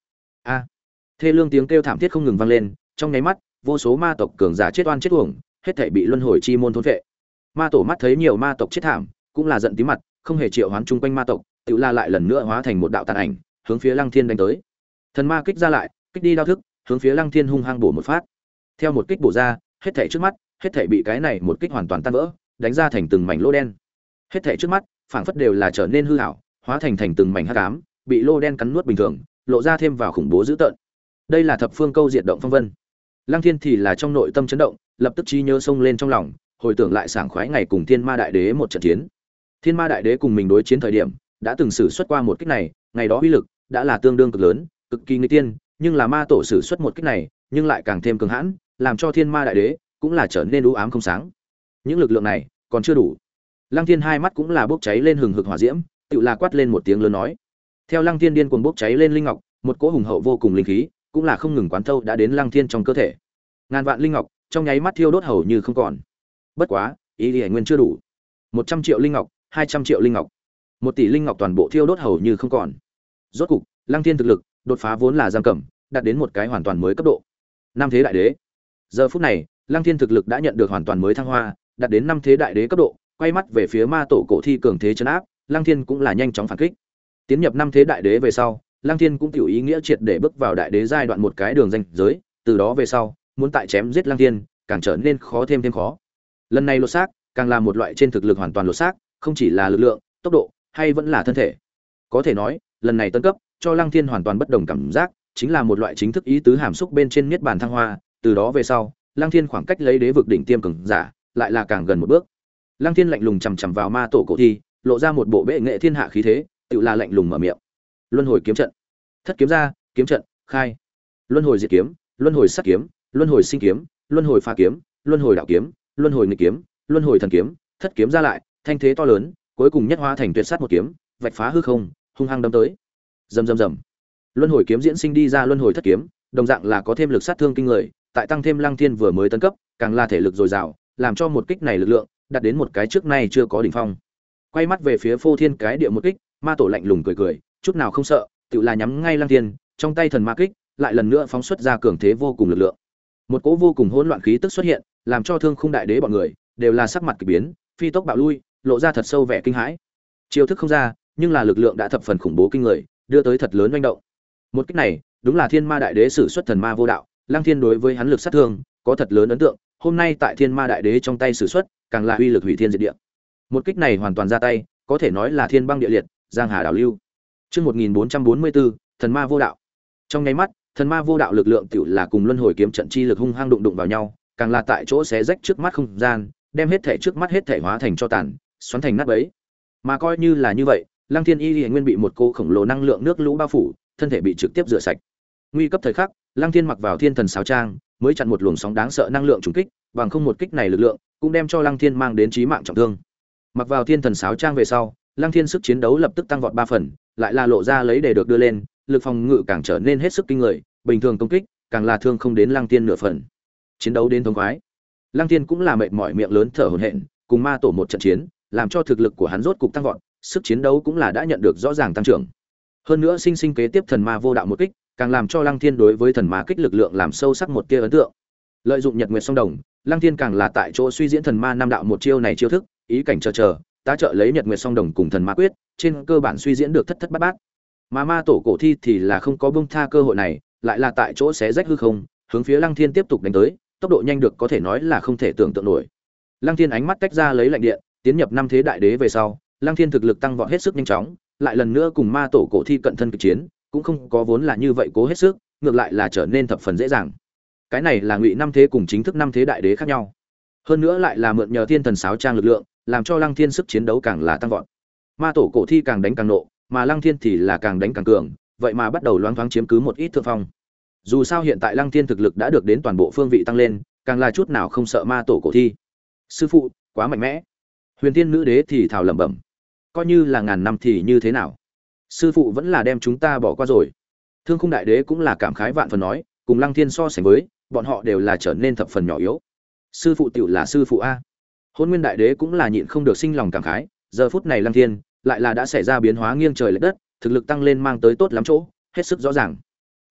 [SPEAKER 1] A! Thê lương tiếng kêu thảm thiết không ngừng vang lên, trong nháy mắt, vô số ma tộc cường giả chết oan chết uổng, hết thảy bị luân hồi chi môn thôn phệ. Ma tổ mắt thấy nhiều ma tộc chết thảm, cũng là giận tím mặt, không hề triệu hoán chung quanh ma tộc, tự la lại lần nữa hóa thành một đạo tàn ảnh, hướng phía Lăng Thiên đánh tới. Thần ma kích ra lại, kích đi đao thức, hướng phía Lăng Thiên hung hăng bổ một phát. Theo một kích bổ ra, hết thảy trước mắt, hết thảy bị cái này một kích hoàn toàn tan vỡ, đánh ra thành từng mảnh lỗ đen. Hết thảy trước mắt, phảng phất đều là trở nên hư ảo, hóa thành thành từng mảnh hắc ám, bị lỗ đen cắn nuốt bình thường, lộ ra thêm vào khủng bố dữ tợn. Đây là thập phương câu diệt động phong vân. Lăng Thiên thì là trong nội tâm chấn động, lập tức trí nhớ xông lên trong lòng, hồi tưởng lại sảng khoái ngày cùng Thiên Ma Đại Đế một trận chiến. Thiên Ma Đại Đế cùng mình đối chiến thời điểm, đã từng sử xuất qua một kích này, ngày đó uy lực đã là tương đương cực lớn, cực kỳ nguy tiên, nhưng là ma tổ sử xuất một kích này, nhưng lại càng thêm cường hãn, làm cho Thiên Ma Đại Đế cũng là trở nên u ám không sáng. Những lực lượng này còn chưa đủ. Lăng Thiên hai mắt cũng là bốc cháy lên hừng hực hỏa diễm, tựu là quát lên một tiếng lớn nói. Theo Lăng Thiên điên cuồng bốc cháy lên linh ngọc, một cỗ hùng hậu vô cùng linh khí, cũng là không ngừng quán thâu đã đến Lăng Thiên trong cơ thể. Ngàn vạn linh ngọc, trong nháy mắt thiêu đốt hầu như không còn. Bất quá, ý lý nguyên chưa đủ. một trăm triệu linh ngọc, hai trăm triệu linh ngọc, một tỷ linh ngọc toàn bộ thiêu đốt hầu như không còn. Rốt cục, Lăng Thiên thực lực đột phá vốn là giam cầm, đạt đến một cái hoàn toàn mới cấp độ. Năm thế đại đế. Giờ phút này, Lăng Thiên thực lực đã nhận được hoàn toàn mới thăng hoa, đạt đến năm thế đại đế cấp độ, quay mắt về phía ma tổ cổ thi cường thế trấn áp, Lăng Thiên cũng là nhanh chóng phản kích. Tiến nhập năm thế đại đế về sau, Lăng Thiên cũng tiểu ý nghĩa triệt để bước vào đại đế giai đoạn một cái đường ranh giới, từ đó về sau, muốn tại chém giết Lăng Thiên, càng trở nên khó thêm thêm khó. Lần này lột xác, càng là một loại trên thực lực hoàn toàn lột xác, không chỉ là lực lượng, tốc độ, hay vẫn là thân thể. Có thể nói, lần này tân cấp, cho Lăng Thiên hoàn toàn bất đồng cảm giác, chính là một loại chính thức ý tứ hàm xúc bên trên niết bàn thăng hoa, từ đó về sau, Lăng Thiên khoảng cách lấy đế vực đỉnh tiêm cường giả, lại là càng gần một bước. Lăng Thiên lạnh lùng chằm chằm vào ma tổ cổ thi, lộ ra một bộ bệ nghệ thiên hạ khí thế, tự là lạnh lùng mở miệng. Luân hồi kiếm trận. Thất kiếm ra, kiếm trận, khai. Luân hồi diệt kiếm, luân hồi sát kiếm, luân hồi sinh kiếm, luân hồi phá kiếm, luân hồi đạo kiếm, luân hồi nghịch kiếm, luân hồi thần kiếm, thất kiếm ra lại, thanh thế to lớn, cuối cùng nhất hóa thành tuyệt sát một kiếm, vạch phá hư không, hung hăng đâm tới. Rầm rầm rầm. Luân hồi kiếm diễn sinh đi ra luân hồi thất kiếm, đồng dạng là có thêm lực sát thương kinh người, tại tăng thêm Lăng Thiên vừa mới tấn cấp, càng là thể lực dồi dào, làm cho một kích này lực lượng đạt đến một cái trước nay chưa có đỉnh phong. Quay mắt về phía Phô Thiên cái địa một kích, ma tổ lạnh lùng cười cười, chút nào không sợ, tự là nhắm ngay Lăng Thiên, trong tay thần ma kích, lại lần nữa phóng xuất ra cường thế vô cùng lực lượng. Một cỗ vô cùng hỗn loạn khí tức xuất hiện, làm cho Thương Khung Đại Đế bọn người đều là sắc mặt kỳ biến, phi tốc bạo lui, lộ ra thật sâu vẻ kinh hãi. Chiêu thức không ra, nhưng là lực lượng đã thập phần khủng bố kinh người, đưa tới thật lớn oanh động. Một kích này, đúng là Thiên Ma Đại Đế sử xuất thần ma vô đạo, Lăng Thiên đối với hắn lực sát thương có thật lớn ấn tượng, hôm nay tại Thiên Ma Đại Đế trong tay sử xuất, càng là uy lực hủy thiên diệt địa. Một kích này hoàn toàn ra tay, có thể nói là thiên băng địa liệt, giang hà đảo lưu. Chương một nghìn bốn trăm bốn mươi bốn, thần ma vô đạo. Trong nháy mắt, thần ma vô đạo lực lượng tiểu là cùng luân hồi kiếm trận chi lực hung hăng đụng đụng vào nhau, càng là tại chỗ xé rách trước mắt không gian, đem hết thể trước mắt hết thể hóa thành cho tàn, xoắn thành nát bấy. Mà coi như là như vậy, Lăng Thiên Y Liễu Nguyên bị một cô khổng lồ năng lượng nước lũ bao phủ, thân thể bị trực tiếp rửa sạch. Nguy cấp thời khắc, Lăng Thiên mặc vào Thiên Thần Sáo Trang, mới chặn một luồng sóng đáng sợ năng lượng trùng kích, bằng không một kích này lực lượng, cũng đem cho Lăng Thiên mang đến chí mạng trọng thương. Mặc vào Thiên Thần Sáo Trang về sau, Lăng Thiên sức chiến đấu lập tức tăng vọt ba phần, lại là lộ ra lấy để được đưa lên, lực phòng ngự càng trở nên hết sức kinh người, bình thường công kích, càng là thương không đến Lăng Thiên nửa phần. Chiến đấu đến thống khoái. Lăng Thiên cũng là mệt mỏi miệng lớn thở hổn hển, cùng ma tổ một trận chiến, làm cho thực lực của hắn rốt cục tăng vọt, sức chiến đấu cũng là đã nhận được rõ ràng tăng trưởng. Hơn nữa sinh sinh kế tiếp thần ma vô đạo một kích, càng làm cho Lăng Thiên đối với thần ma kích lực lượng làm sâu sắc một tia ấn tượng. Lợi dụng Nhật Nguyệt song đồng, Lăng Thiên càng là tại chỗ suy diễn thần ma năm đạo một chiêu này chiêu thức, ý cảnh chờ chờ, ta trợ lấy Nhật Nguyệt song đồng cùng thần ma quyết, trên cơ bản suy diễn được thất thất bát bát. Mà ma tổ cổ thi thì là không có buông tha cơ hội này, lại là tại chỗ xé rách hư không, hướng phía Lăng Thiên tiếp tục đánh tới, tốc độ nhanh được có thể nói là không thể tưởng tượng nổi. Lăng Thiên ánh mắt tách ra lấy lạnh điện, tiến nhập năm thế đại đế về sau, Lăng Thiên thực lực tăng vọt hết sức nhanh chóng, lại lần nữa cùng ma tổ cổ thi cận thân kịch chiến, cũng không có vốn là như vậy cố hết sức, ngược lại là trở nên thập phần dễ dàng. Cái này là ngụy năm thế cùng chính thức năm thế đại đế khác nhau. Hơn nữa lại là mượn nhờ Thiên Thần Sáo Trang lực lượng, làm cho Lăng Thiên sức chiến đấu càng là tăng vọt. Ma tổ cổ thi càng đánh càng nộ, mà Lăng Thiên thì là càng đánh càng cường, vậy mà bắt đầu loáng thoáng chiếm cứ một ít thượng phong. Dù sao hiện tại Lăng Thiên thực lực đã được đến toàn bộ phương vị tăng lên, càng là chút nào không sợ ma tổ cổ thi. Sư phụ, quá mạnh mẽ. Huyền Tiên nữ đế thì thào lẩm bẩm, coi như là ngàn năm thì như thế nào? Sư phụ vẫn là đem chúng ta bỏ qua rồi. Thương Khung Đại Đế cũng là cảm khái vạn phần nói, cùng Lăng Thiên so sánh với, bọn họ đều là trở nên thập phần nhỏ yếu. Sư phụ tiểu là sư phụ a. Hôn Nguyên Đại Đế cũng là nhịn không được sinh lòng cảm khái, giờ phút này Lăng Thiên lại là đã xảy ra biến hóa nghiêng trời lệch đất, thực lực tăng lên mang tới tốt lắm chỗ, hết sức rõ ràng.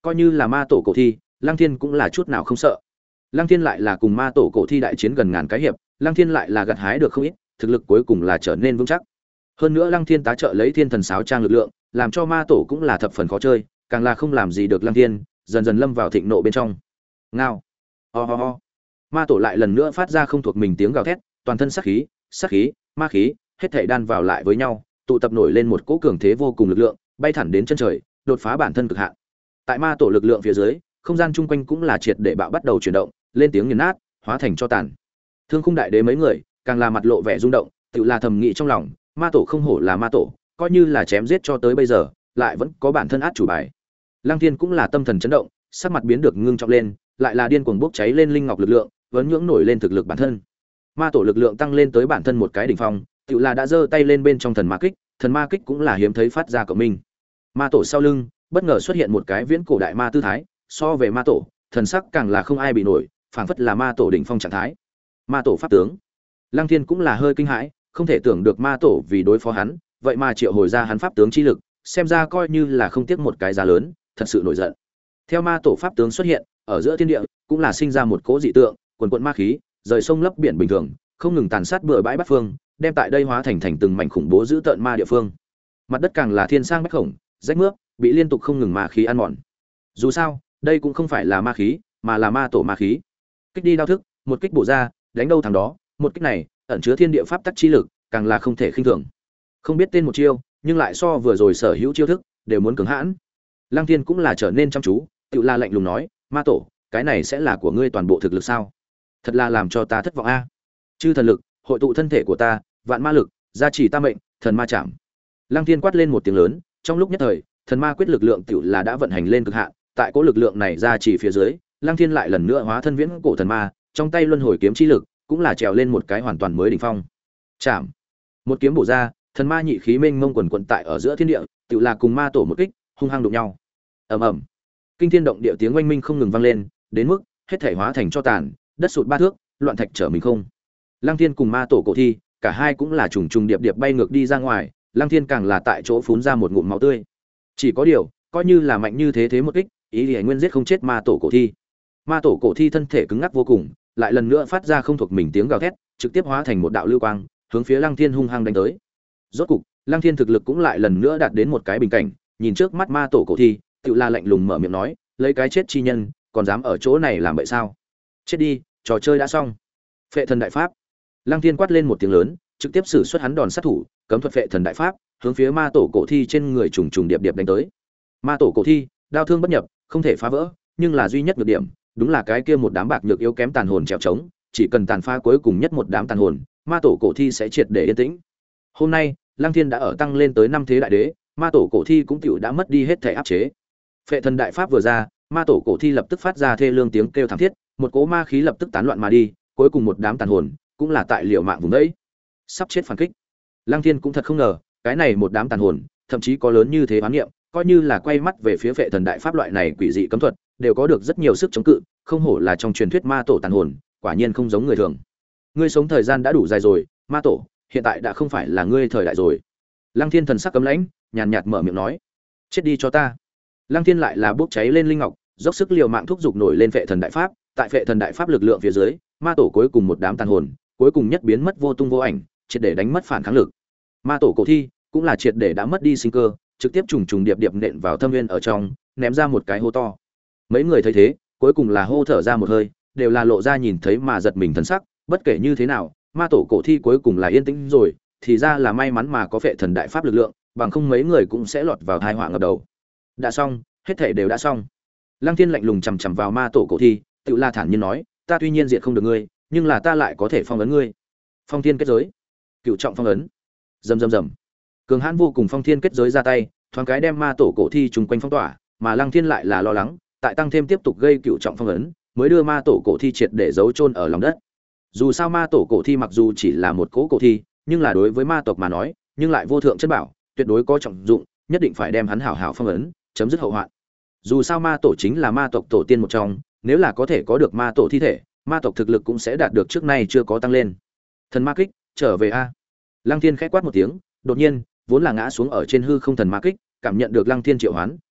[SPEAKER 1] Coi như là ma tổ cổ thi, Lăng Thiên cũng là chút nào không sợ. Lăng Thiên lại là cùng ma tổ cổ thi đại chiến gần ngàn cái hiệp, Lăng Thiên lại là gặt hái được không ít, thực lực cuối cùng là trở nên vững chắc. Hơn nữa Lăng Thiên tá trợ lấy Thiên Thần Sáo Trang lực lượng, làm cho ma tổ cũng là thập phần khó chơi, càng là không làm gì được Lăng Thiên, dần dần lâm vào thịnh nộ bên trong. Ngao. Ho ho ho. Ma tổ lại lần nữa phát ra không thuộc mình tiếng gào thét, toàn thân sát khí, sát khí, ma khí, hết thảy đan vào lại với nhau, tụ tập nổi lên một cỗ cường thế vô cùng lực lượng, bay thẳng đến chân trời, đột phá bản thân cực hạn. Tại ma tổ lực lượng phía dưới, không gian chung quanh cũng là triệt để bạo bắt đầu chuyển động, lên tiếng nghiền nát, hóa thành cho tàn. Thương Khung đại đế mấy người, càng là mặt lộ vẻ rung động, tự là thầm nghĩ trong lòng, ma tổ không hổ là ma tổ, coi như là chém giết cho tới bây giờ, lại vẫn có bản thân át chủ bài. Lăng Thiên cũng là tâm thần chấn động, sắc mặt biến được ngưng trọng lên, lại là điên cuồng bốc cháy lên linh ngọc lực lượng, vẫn nhưỡng nổi lên thực lực bản thân. Ma tổ lực lượng tăng lên tới bản thân một cái đỉnh phong, tự là đã giơ tay lên bên trong thần ma kích, thần ma kích cũng là hiếm thấy phát ra cộng minh. Ma tổ sau lưng, bất ngờ xuất hiện một cái viễn cổ đại ma tư thái, so về ma tổ, thần sắc càng là không ai bị nổi, phảng phất là ma tổ đỉnh phong trạng thái. Ma tổ pháp tướng. Lăng Thiên cũng là hơi kinh hãi, không thể tưởng được ma tổ vì đối phó hắn, vậy mà triệu hồi ra hắn pháp tướng chi lực, xem ra coi như là không tiếc một cái giá lớn, thật sự nổi giận. Theo ma tổ pháp tướng xuất hiện, ở giữa thiên địa cũng là sinh ra một cỗ dị tượng, quần quần ma khí, rời sông lấp biển bình thường, không ngừng tàn sát bừa bãi bát phương, đem tại đây hóa thành thành từng mảnh khủng bố dữ tợn ma địa phương. Mặt đất càng là thiên sang bách khổng, rách mướp, bị liên tục không ngừng ma khí ăn mòn. Dù sao, đây cũng không phải là ma khí, mà là ma tổ ma khí. Kích đi đao thức, một kích bổ ra, đánh đâu thằng đó, một kích này ẩn chứa thiên địa pháp tắc chi lực, càng là không thể khinh thường. Không biết tên một chiêu, nhưng lại so vừa rồi sở hữu chiêu thức đều muốn cứng hãn. Lăng Thiên cũng là trở nên chăm chú, tự la lạnh lùng nói, "Ma tổ, cái này sẽ là của ngươi toàn bộ thực lực sao? Thật là làm cho ta thất vọng a." Chư thần lực, hội tụ thân thể của ta, vạn ma lực, gia trì ta mệnh, thần ma chạm. Lăng Thiên quát lên một tiếng lớn, trong lúc nhất thời, thần ma quyết lực lượng tiểu là đã vận hành lên cực hạn, tại cỗ lực lượng này gia trì phía dưới, Lăng Thiên lại lần nữa hóa thân viễn cổ thần ma, trong tay luân hồi kiếm chi lực, cũng là trèo lên một cái hoàn toàn mới đỉnh phong. Chạm. Một kiếm bổ ra, thần ma nhị khí mênh mông quần quần tại ở giữa thiên địa, tiểu là cùng ma tổ một kích, hung hăng đụng nhau. Ầm ầm. Kinh thiên động địa tiếng oanh minh không ngừng vang lên, đến mức hết thể hóa thành cho tàn, đất sụt ba thước, loạn thạch trở mình không. Lăng Thiên cùng ma tổ cổ thi, cả hai cũng là trùng trùng điệp điệp bay ngược đi ra ngoài, Lăng Thiên càng là tại chỗ phun ra một ngụm máu tươi. Chỉ có điều, coi như là mạnh như thế thế một kích, ý Liễu Nguyên giết không chết ma tổ cổ thi. Ma tổ cổ thi thân thể cứng ngắc vô cùng, lại lần nữa phát ra không thuộc mình tiếng gào thét, trực tiếp hóa thành một đạo lưu quang, hướng phía Lăng Thiên hung hăng đánh tới. Rốt cục, Lăng Thiên thực lực cũng lại lần nữa đạt đến một cái bình cảnh, nhìn trước mắt ma tổ cổ thi, tự la lạnh lùng mở miệng nói, lấy cái chết chi nhân, còn dám ở chỗ này làm vậy sao? Chết đi, trò chơi đã xong. Phệ thần đại pháp. Lăng Thiên quát lên một tiếng lớn, trực tiếp sử xuất hắn đòn sát thủ, cấm thuật phệ thần đại pháp, hướng phía ma tổ cổ thi trên người trùng trùng điệp điệp đánh tới. Ma tổ cổ thi, đao thương bất nhập, không thể phá vỡ, nhưng là duy nhất nhược điểm, đúng là cái kia một đám bạc nhược yếu kém tàn hồn trèo trống, chỉ cần tàn phá cuối cùng nhất một đám tàn hồn, ma tổ cổ thi sẽ triệt để yên tĩnh. Hôm nay, Lăng Thiên đã ở tăng lên tới năm thế đại đế, ma tổ cổ thi cũng tiểu đã mất đi hết thể áp chế. Phệ thần đại pháp vừa ra, ma tổ cổ thi lập tức phát ra thê lương tiếng kêu thảm thiết, một cỗ ma khí lập tức tán loạn mà đi, cuối cùng một đám tàn hồn cũng là tại liều mạng vùng đấy, sắp chết phản kích. Lăng Thiên cũng thật không ngờ, cái này một đám tàn hồn, thậm chí có lớn như thế oán niệm, coi như là quay mắt về phía phệ thần đại pháp loại này quỷ dị cấm thuật, đều có được rất nhiều sức chống cự, không hổ là trong truyền thuyết ma tổ tàn hồn, quả nhiên không giống người thường. Ngươi sống thời gian đã đủ dài rồi, ma tổ, hiện tại đã không phải là ngươi thời đại rồi. Lăng Thiên thần sắc cấm lãnh, nhàn nhạt mở miệng nói, chết đi cho ta. Lăng Thiên lại là bốc cháy lên linh ngọc, dốc sức liều mạng thúc giục nổi lên phệ thần đại pháp, tại phệ thần đại pháp lực lượng phía dưới, ma tổ cuối cùng một đám tàn hồn, cuối cùng nhất biến mất vô tung vô ảnh, triệt để đánh mất phản kháng lực. Ma tổ cổ thi cũng là triệt để đã mất đi sinh cơ, trực tiếp trùng trùng điệp điệp nện vào thâm nguyên ở trong, ném ra một cái hố to. Mấy người thấy thế, cuối cùng là hô thở ra một hơi, đều là lộ ra nhìn thấy mà giật mình thần sắc, bất kể như thế nào, ma tổ cổ thi cuối cùng là yên tĩnh rồi, thì ra là may mắn mà có phệ thần đại pháp lực lượng, bằng không mấy người cũng sẽ lọt vào tai họa ngập đầu. Đã xong, hết thảy đều đã xong. Lăng Thiên lạnh lùng chằm chằm vào ma tổ cổ thi, tự la thản nhiên nói, ta tuy nhiên diệt không được ngươi, nhưng là ta lại có thể phong ấn ngươi. Phong thiên kết giới, cựu trọng phong ấn. Rầm rầm rầm. Cường hãn vô cùng phong thiên kết giới ra tay, thoáng cái đem ma tổ cổ thi trùng quanh phong tỏa, mà Lăng Thiên lại là lo lắng, tại tăng thêm tiếp tục gây cựu trọng phong ấn, mới đưa ma tổ cổ thi triệt để giấu chôn ở lòng đất. Dù sao ma tổ cổ thi mặc dù chỉ là một cỗ cổ thi, nhưng là đối với ma tộc mà nói, nhưng lại vô thượng chân bảo, tuyệt đối có trọng dụng, nhất định phải đem hắn hảo hảo phong ấn, chấm dứt hậu hoạn. Dù sao ma tổ chính là ma tộc tổ tiên một trong, nếu là có thể có được ma tổ thi thể, ma tộc thực lực cũng sẽ đạt được trước nay chưa có tăng lên. Thần ma kích, trở về a. Lăng Thiên khẽ quát một tiếng, đột nhiên, vốn là ngã xuống ở trên hư không thần ma kích, cảm nhận được Lăng Thiên triệu hoán,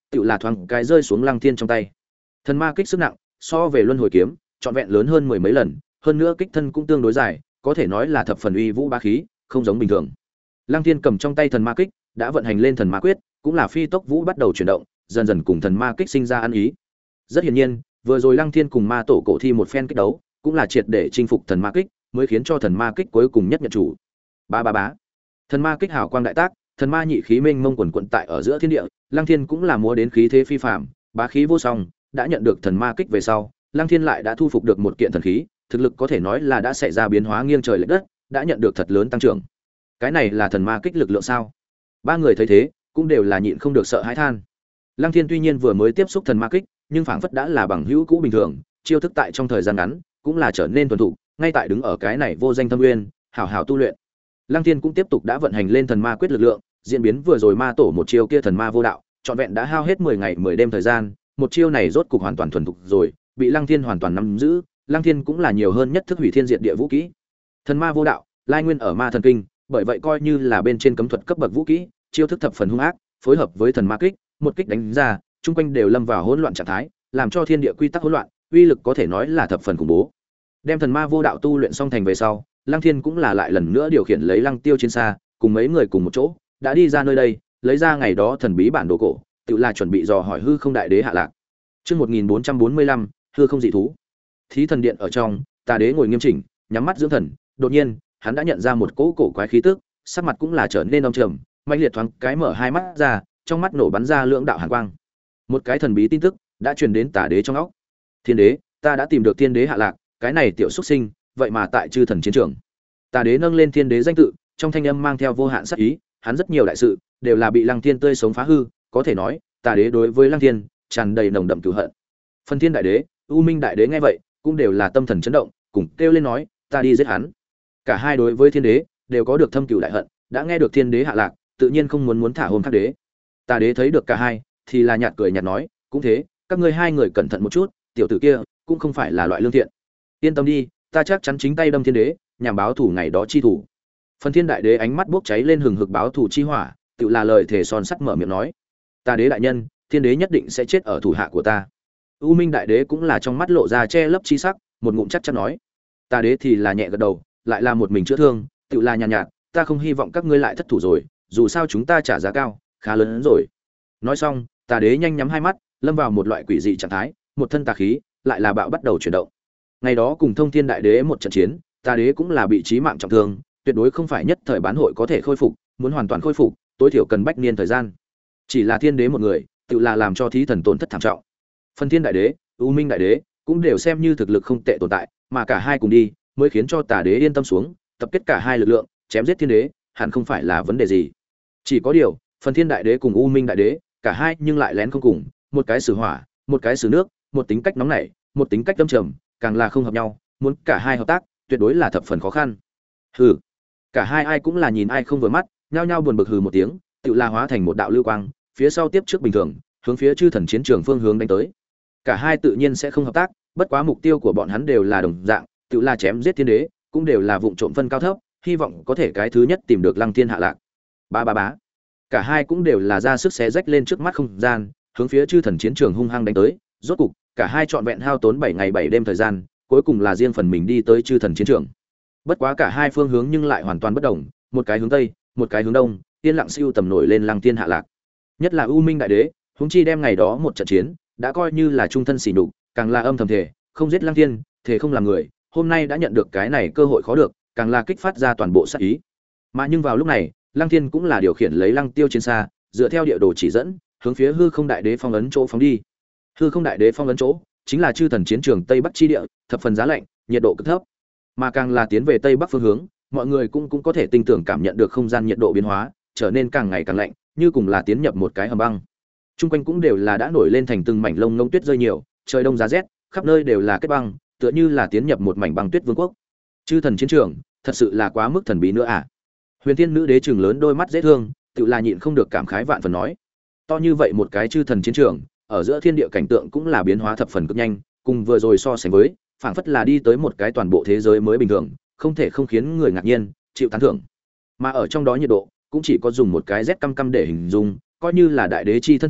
[SPEAKER 1] tựu là thoáng cái rơi xuống Lăng Thiên trong tay. Thần ma kích sức nặng, so về luân hồi kiếm, trọn vẹn lớn hơn mười mấy lần, hơn nữa kích thân cũng tương đối dài, có thể nói là thập phần uy vũ bá khí, không giống bình thường. Lăng Thiên cầm trong tay thần ma kích, đã vận hành lên thần ma quyết, cũng là phi tốc vũ bắt đầu chuyển động, dần dần cùng thần ma kích sinh ra ăn ý. Rất hiển nhiên, vừa rồi Lăng Thiên cùng ma tổ cổ thi một phen kích đấu, cũng là triệt để chinh phục thần ma kích, mới khiến cho thần ma kích cuối cùng nhất nhận chủ. Ba ba bá. Thần ma kích hào quang đại tác, thần ma nhị khí mênh mông quần quần tại ở giữa thiên địa, Lăng Thiên cũng là múa đến khí thế phi phàm, bá khí vô song, đã nhận được thần ma kích về sau, Lăng Thiên lại đã thu phục được một kiện thần khí, thực lực có thể nói là đã xảy ra biến hóa nghiêng trời lệch đất, đã nhận được thật lớn tăng trưởng. Cái này là thần ma kích lực lượng sao? Ba người thấy thế, cũng đều là nhịn không được sợ hãi than. Lăng Thiên tuy nhiên vừa mới tiếp xúc thần ma kích, nhưng phảng phất đã là bằng hữu cũ bình thường, chiêu thức tại trong thời gian ngắn cũng là trở nên thuần thục, ngay tại đứng ở cái này vô danh thâm nguyên, hảo hảo tu luyện. Lăng Thiên cũng tiếp tục đã vận hành lên thần ma quyết lực lượng, diễn biến vừa rồi ma tổ một chiêu kia thần ma vô đạo, trọn vẹn đã hao hết mười ngày mười đêm thời gian, một chiêu này rốt cục hoàn toàn thuần thục rồi, bị Lăng Thiên hoàn toàn nắm giữ, Lăng Thiên cũng là nhiều hơn nhất thức hủy thiên diệt địa vũ kỹ. Thần ma vô đạo, lai nguyên ở ma thần kinh, bởi vậy coi như là bên trên cấm thuật cấp bậc vũ kỹ, chiêu thức thập phần hung ác, phối hợp với thần ma kích, một kích đánh ra, chung quanh đều lâm vào hỗn loạn trạng thái, làm cho thiên địa quy tắc hỗn loạn, uy lực có thể nói là thập phần khủng bố. Đem thần ma vô đạo tu luyện xong thành về sau, Lăng Thiên cũng là lại lần nữa điều khiển lấy Lăng Tiêu chiến xa, cùng mấy người cùng một chỗ, đã đi ra nơi đây, lấy ra ngày đó thần bí bản đồ cổ, tự là chuẩn bị dò hỏi hư không đại đế hạ lạc. Chương một nghìn bốn trăm bốn mươi lăm, hư không dị thú. Thí thần điện ở trong, Tà Đế ngồi nghiêm chỉnh, nhắm mắt dưỡng thần, đột nhiên, hắn đã nhận ra một cỗ cổ quái khí tức, sắc mặt cũng là trở nên âm trầm, mãnh liệt thoáng cái mở hai mắt ra, trong mắt nổ bắn ra lưỡng đạo hàn quang. Một cái thần bí tin tức đã truyền đến Tà Đế trong óc. Thiên đế, ta đã tìm được Thiên đế hạ lạc, cái này tiểu xuất sinh, vậy mà tại chư thần chiến trường. Tà Đế nâng lên Thiên đế danh tự, trong thanh âm mang theo vô hạn sát ý, hắn rất nhiều đại sự đều là bị Lăng Thiên tươi sống phá hư, có thể nói, Tà Đế đối với Lăng Thiên tràn đầy nồng đậm cừu hận. Phần Thiên đại đế, U Minh đại đế nghe vậy, cũng đều là tâm thần chấn động, cùng kêu lên nói, ta đi giết hắn. Cả hai đối với Thiên đế đều có được thâm cừu đại hận, đã nghe được Thiên đế hạ lạc, tự nhiên không muốn muốn thả hồn Thác đế. Tà Đế thấy được cả hai, thì là nhạt cười nhạt nói, cũng thế, các ngươi hai người cẩn thận một chút, tiểu tử kia cũng không phải là loại lương thiện. Yên tâm đi, ta chắc chắn chính tay đâm Thiên đế, nhằm báo thủ ngày đó chi thủ. Phần Thiên đại đế ánh mắt bốc cháy lên hừng hực báo thủ chi hỏa, tự là lời thể son sắt mở miệng nói, Tà Đế đại nhân, Thiên đế nhất định sẽ chết ở thủ hạ của ta. U Minh đại đế cũng là trong mắt lộ ra che lấp chi sắc, một ngụm chắc chắn nói. Tà Đế thì là nhẹ gật đầu, lại là một mình chữa thương, tự là nhàn nhạt, nhạt, ta không hy vọng các ngươi lại thất thủ rồi, dù sao chúng ta trả giá cao, khá lớn hơn rồi. Nói xong, Tà Đế nhanh nhắm hai mắt, lâm vào một loại quỷ dị trạng thái, một thân tà khí lại là bạo bắt đầu chuyển động. Ngày đó cùng Thông Thiên đại đế một trận chiến, Tà Đế cũng là bị chí mạng trọng thương, tuyệt đối không phải nhất thời bán hội có thể khôi phục, muốn hoàn toàn khôi phục, tối thiểu cần bách niên thời gian. Chỉ là Thiên đế một người, tự là làm cho thí thần tổn thất thảm trọng. Phần Thiên đại đế, U Minh đại đế cũng đều xem như thực lực không tệ tồn tại, mà cả hai cùng đi, mới khiến cho Tà Đế yên tâm xuống, tập kết cả hai lực lượng, chém giết Thiên đế, hẳn không phải là vấn đề gì. Chỉ có điều, Phần Thiên đại đế cùng U Minh đại đế, cả hai nhưng lại lén không cùng, một cái sử hỏa, một cái sử nước, một tính cách nóng nảy, một tính cách âm trầm, càng là không hợp nhau, muốn cả hai hợp tác, tuyệt đối là thập phần khó khăn. Hừ. Cả hai ai cũng là nhìn ai không vừa mắt, nhao nhao buồn bực hừ một tiếng, tự la hóa thành một đạo lưu quang, phía sau tiếp trước bình thường, hướng phía chư thần chiến trường phương hướng đánh tới. Cả hai tự nhiên sẽ không hợp tác, bất quá mục tiêu của bọn hắn đều là đồng dạng, tự la chém giết Thiên đế, cũng đều là vụng trộm phân cao thấp, hy vọng có thể cái thứ nhất tìm được Lăng Thiên hạ lạc. Ba ba bá. Cả hai cũng đều là ra sức xé rách lên trước mắt không gian, hướng phía chư thần chiến trường hung hăng đánh tới, rốt cục, cả hai trọn vẹn hao tốn bảy ngày bảy đêm thời gian, cuối cùng là riêng phần mình đi tới chư thần chiến trường. Bất quá cả hai phương hướng nhưng lại hoàn toàn bất đồng, một cái hướng tây, một cái hướng đông, yên lặng siêu tầm nổi lên Lăng Thiên hạ lạc. Nhất là U Minh đại đế, huống chi đem ngày đó một trận chiến, đã coi như là trung thân sỉ nhục, càng là âm thầm thể, không giết Lăng Thiên, thể không làm người, hôm nay đã nhận được cái này cơ hội khó được, càng là kích phát ra toàn bộ sát ý. Mà nhưng vào lúc này, Lăng Thiên cũng là điều khiển lấy Lăng Tiêu chiến xa, dựa theo địa đồ chỉ dẫn, hướng phía hư không đại đế phong ấn chỗ phóng đi. Hư không đại đế phong ấn chỗ chính là chư thần chiến trường tây bắc chi địa, thập phần giá lạnh, nhiệt độ cực thấp. Mà càng là tiến về tây bắc phương hướng, mọi người cũng cũng có thể tinh tưởng cảm nhận được không gian nhiệt độ biến hóa, trở nên càng ngày càng lạnh, như cùng là tiến nhập một cái hầm băng. Trung quanh cũng đều là đã nổi lên thành từng mảnh lông ngông tuyết rơi nhiều, trời đông giá rét, khắp nơi đều là kết băng, tựa như là tiến nhập một mảnh băng tuyết vương quốc. Chư thần chiến trường, thật sự là quá mức thần bí nữa à? Huyền Thiên nữ đế trừng lớn đôi mắt dễ thương, tự là nhịn không được cảm khái vạn phần nói. To như vậy một cái chư thần chiến trường, ở giữa thiên địa cảnh tượng cũng là biến hóa thập phần cực nhanh, cùng vừa rồi so sánh với, phảng phất là đi tới một cái toàn bộ thế giới mới bình thường, không thể không khiến người ngạc nhiên, chịu tán thưởng. Mà ở trong đó nhiệt độ, cũng chỉ có dùng một cái rét căm căm để hình dung, coi như là đại đế chi thân thể,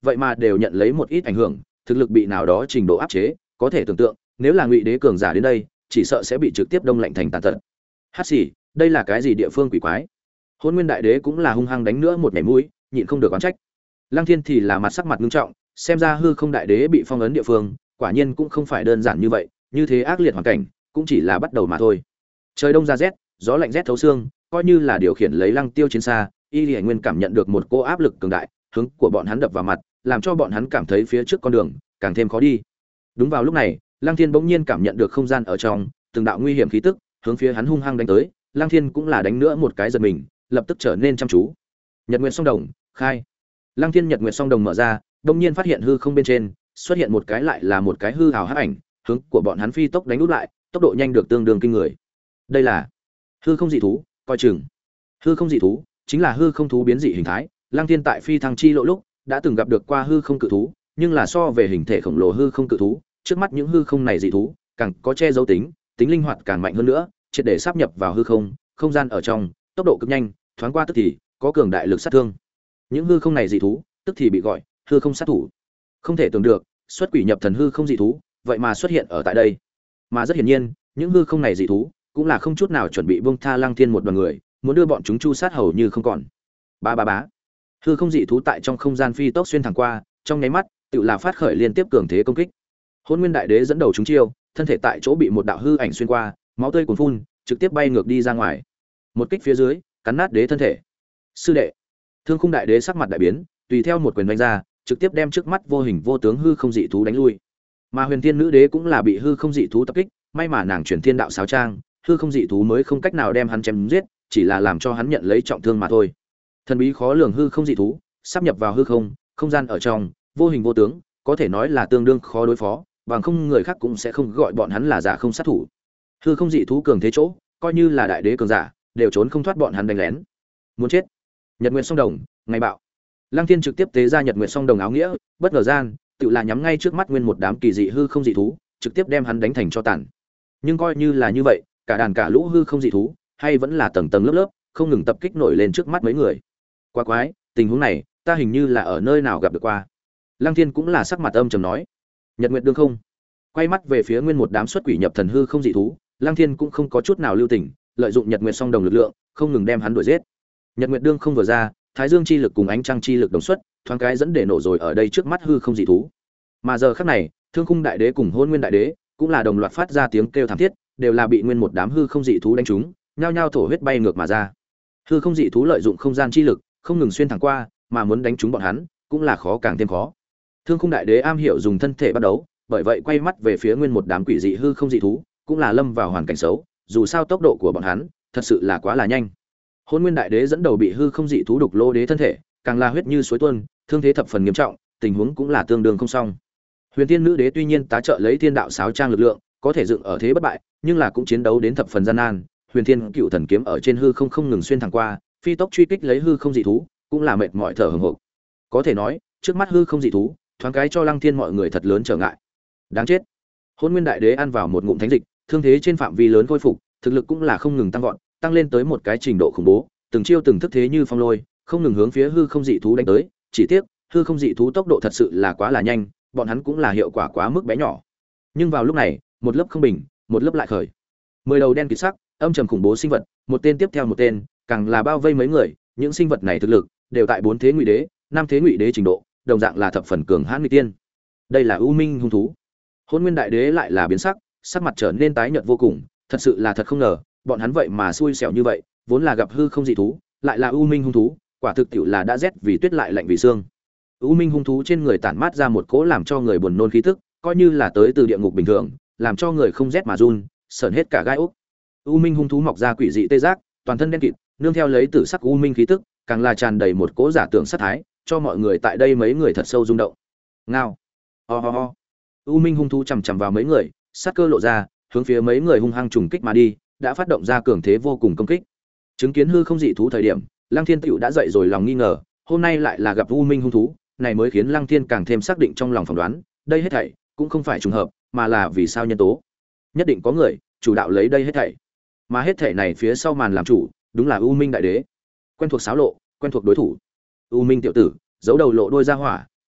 [SPEAKER 1] vậy mà đều nhận lấy một ít ảnh hưởng, thực lực bị nào đó trình độ áp chế, có thể tưởng tượng, nếu là Ngụy Đế cường giả đến đây, chỉ sợ sẽ bị trực tiếp đông lạnh thành tàn tật. Hát xì, đây là cái gì địa phương quỷ quái? Hôn Nguyên Đại Đế cũng là hung hăng đánh nữa một nhảy mũi, nhịn không được oán trách. Lăng Thiên thì là mặt sắc mặt nghiêm trọng, xem ra hư không đại đế bị phong ấn địa phương, quả nhiên cũng không phải đơn giản như vậy, như thế ác liệt hoàn cảnh, cũng chỉ là bắt đầu mà thôi. Trời đông ra rét, gió lạnh rét thấu xương, coi như là điều khiển lấy Lăng Tiêu chiến xa, Y Lệ Nguyên cảm nhận được một cỗ áp lực cường đại, hướng của bọn hắn đập vào mặt, làm cho bọn hắn cảm thấy phía trước con đường càng thêm khó đi. Đúng vào lúc này, Lăng Thiên bỗng nhiên cảm nhận được không gian ở trong, từng đạo nguy hiểm khí tức, hướng phía hắn hung hăng đánh tới, Lăng Thiên cũng là đánh nữa một cái giật mình, lập tức trở nên chăm chú. Nhật Nguyệt Song Đồng, khai. Lăng Thiên Nhật Nguyệt Song Đồng mở ra, bỗng nhiên phát hiện hư không bên trên, xuất hiện một cái lại là một cái hư ảo hắc ảnh, hướng của bọn hắn phi tốc đánh úp lại, tốc độ nhanh được tương đương kinh người. Đây là hư không dị thú, coi chừng. Hư không dị thú chính là hư không thú biến dị hình thái, Lăng Thiên tại phi thăng chi lộ lúc đã từng gặp được qua hư không cự thú, nhưng là so về hình thể khổng lồ hư không cự thú, trước mắt những hư không này dị thú, càng có che giấu tính, tính linh hoạt càng mạnh hơn nữa, triệt để sáp nhập vào hư không, không gian ở trong, tốc độ cực nhanh, thoáng qua tức thì có cường đại lực sát thương. Những hư không này dị thú, tức thì bị gọi hư không sát thủ. Không thể tưởng được, xuất quỷ nhập thần hư không dị thú, vậy mà xuất hiện ở tại đây. Mà rất hiển nhiên, những hư không này dị thú cũng là không chút nào chuẩn bị buông tha Lăng Thiên một đoàn người, muốn đưa bọn chúng chu sát hầu như không còn. Ba ba bá. Hư không dị thú tại trong không gian phi tốc xuyên thẳng qua, trong nháy mắt, tự là phát khởi liên tiếp cường thế công kích. Hôn Nguyên Đại Đế dẫn đầu chúng chiêu, thân thể tại chỗ bị một đạo hư ảnh xuyên qua, máu tươi cuồn phun, trực tiếp bay ngược đi ra ngoài. Một kích phía dưới, cắn nát đế thân thể. Sư đệ. Thương Khung Đại Đế sắc mặt đại biến, tùy theo một quyền đánh ra, trực tiếp đem trước mắt vô hình vô tướng hư không dị thú đánh lui. Mà Huyền Thiên Nữ Đế cũng là bị hư không dị thú tập kích, may mà nàng chuyển thiên đạo sáo trang, hư không dị thú mới không cách nào đem hắn chém giết, chỉ là làm cho hắn nhận lấy trọng thương mà thôi. Thần bí khó lường hư không dị thú, sắp nhập vào hư không, không gian ở trong, vô hình vô tướng, có thể nói là tương đương khó đối phó, bằng không người khác cũng sẽ không gọi bọn hắn là giả không sát thủ. Hư không dị thú cường thế chỗ, coi như là đại đế cường giả, đều trốn không thoát bọn hắn đánh lén. Muốn chết. Nhật Nguyệt Song Đồng, ngày bạo. Lăng Thiên trực tiếp tế ra Nhật Nguyệt Song Đồng áo nghĩa, bất ngờ gian, tự là nhắm ngay trước mắt nguyên một đám kỳ dị hư không dị thú, trực tiếp đem hắn đánh thành cho tàn. Nhưng coi như là như vậy, cả đàn cả lũ hư không dị thú, hay vẫn là tầng tầng lớp lớp, không ngừng tập kích nổi lên trước mắt mấy người. Quá quái, tình huống này, ta hình như là ở nơi nào gặp được qua. Lăng Thiên cũng là sắc mặt âm trầm nói. Nhật Nguyệt đương không. Quay mắt về phía nguyên một đám xuất quỷ nhập thần hư không dị thú, Lăng Thiên cũng không có chút nào lưu tình, lợi dụng Nhật Nguyệt Song Đồng lực lượng, không ngừng đem hắn đuổi giết. Nhật Nguyệt đương không vừa ra, Thái Dương chi lực cùng ánh trăng chi lực đồng xuất, thoáng cái dẫn để nổ rồi ở đây trước mắt hư không dị thú. Mà giờ khắc này, Thương Khung Đại Đế cùng Hôn Nguyên Đại Đế cũng là đồng loạt phát ra tiếng kêu thảm thiết, đều là bị nguyên một đám hư không dị thú đánh trúng, nhao nhao thổ huyết bay ngược mà ra. Hư không dị thú lợi dụng không gian chi lực, không ngừng xuyên thẳng qua, mà muốn đánh trúng bọn hắn, cũng là khó càng thêm khó. Thương Khung Đại Đế am hiểu dùng thân thể bắt đấu, bởi vậy quay mắt về phía nguyên một đám quỷ dị hư không dị thú, cũng là lâm vào hoàn cảnh xấu, dù sao tốc độ của bọn hắn thật sự là quá là nhanh. Hôn Nguyên Đại Đế dẫn đầu bị hư không dị thú đục lô đế thân thể, càng là huyết như suối tuôn, thương thế thập phần nghiêm trọng, tình huống cũng là tương đương không xong. Huyền Thiên Nữ Đế tuy nhiên tá trợ lấy thiên đạo sáo trang lực lượng, có thể dựng ở thế bất bại, nhưng là cũng chiến đấu đến thập phần gian nan. Huyền Thiên Cựu Thần kiếm ở trên hư không không ngừng xuyên thẳng qua, phi tốc truy kích lấy hư không dị thú, cũng là mệt mỏi thở hổn hộc. Có thể nói, trước mắt hư không dị thú, thoáng cái cho Lăng Thiên mọi người thật lớn trở ngại. Đáng chết. Hôn Nguyên Đại Đế ăn vào một ngụm thánh dịch, thương thế trên phạm vi lớn khôi phục, thực lực cũng là không ngừng tăng vọt, tăng lên tới một cái trình độ khủng bố, từng chiêu từng thức thế như phong lôi, không ngừng hướng phía hư không dị thú đánh tới, chỉ tiếc, hư không dị thú tốc độ thật sự là quá là nhanh, bọn hắn cũng là hiệu quả quá mức bé nhỏ. Nhưng vào lúc này, một lớp không bình, một lớp lại khởi. Mười đầu đen kịt sắc, âm trầm khủng bố sinh vật, một tên tiếp theo một tên, càng là bao vây mấy người, những sinh vật này thực lực đều tại bốn thế ngụy đế, năm thế ngụy đế trình độ, đồng dạng là thập phần cường hãn nguy tiên. Đây là U Minh hung thú. Hôn Nguyên Đại Đế lại là biến sắc, sắc mặt trở nên tái nhợt vô cùng, thật sự là thật không ngờ, bọn hắn vậy mà xui xẻo như vậy, vốn là gặp hư không dị thú, lại là U Minh hung thú, quả thực tiệu là đã rét vì tuyết lại lạnh vì xương. U Minh hung thú trên người tản mát ra một cỗ làm cho người buồn nôn khí tức, coi như là tới từ địa ngục bình thường, làm cho người không rét mà run, sởn hết cả gai ốc. U Minh hung thú mọc ra quỷ dị tê giác, toàn thân đen kịt, nương theo lấy tử sắc U Minh khí tức, càng là tràn đầy một cỗ giả tưởng sát thái, cho mọi người tại đây mấy người thật sâu rung động. Ngao. Ho ho ho. U Minh hung thú chằm chằm vào mấy người, sát cơ lộ ra, hướng phía mấy người hung hăng trùng kích mà đi, đã phát động ra cường thế vô cùng công kích. Chứng kiến hư không dị thú thời điểm, Lăng Thiên Tựu đã dậy rồi lòng nghi ngờ, hôm nay lại là gặp U Minh hung thú, này mới khiến Lăng Thiên càng thêm xác định trong lòng phỏng đoán, đây hết thảy cũng không phải trùng hợp, mà là vì sao nhân tố. Nhất định có người chủ đạo lấy đây hết thảy. Mà hết thảy này phía sau màn làm chủ, đúng là U Minh Đại Đế. Quen thuộc xáo lộ, quen thuộc đối thủ. U Minh tiểu tử, giấu đầu lộ đuôi ra hỏa,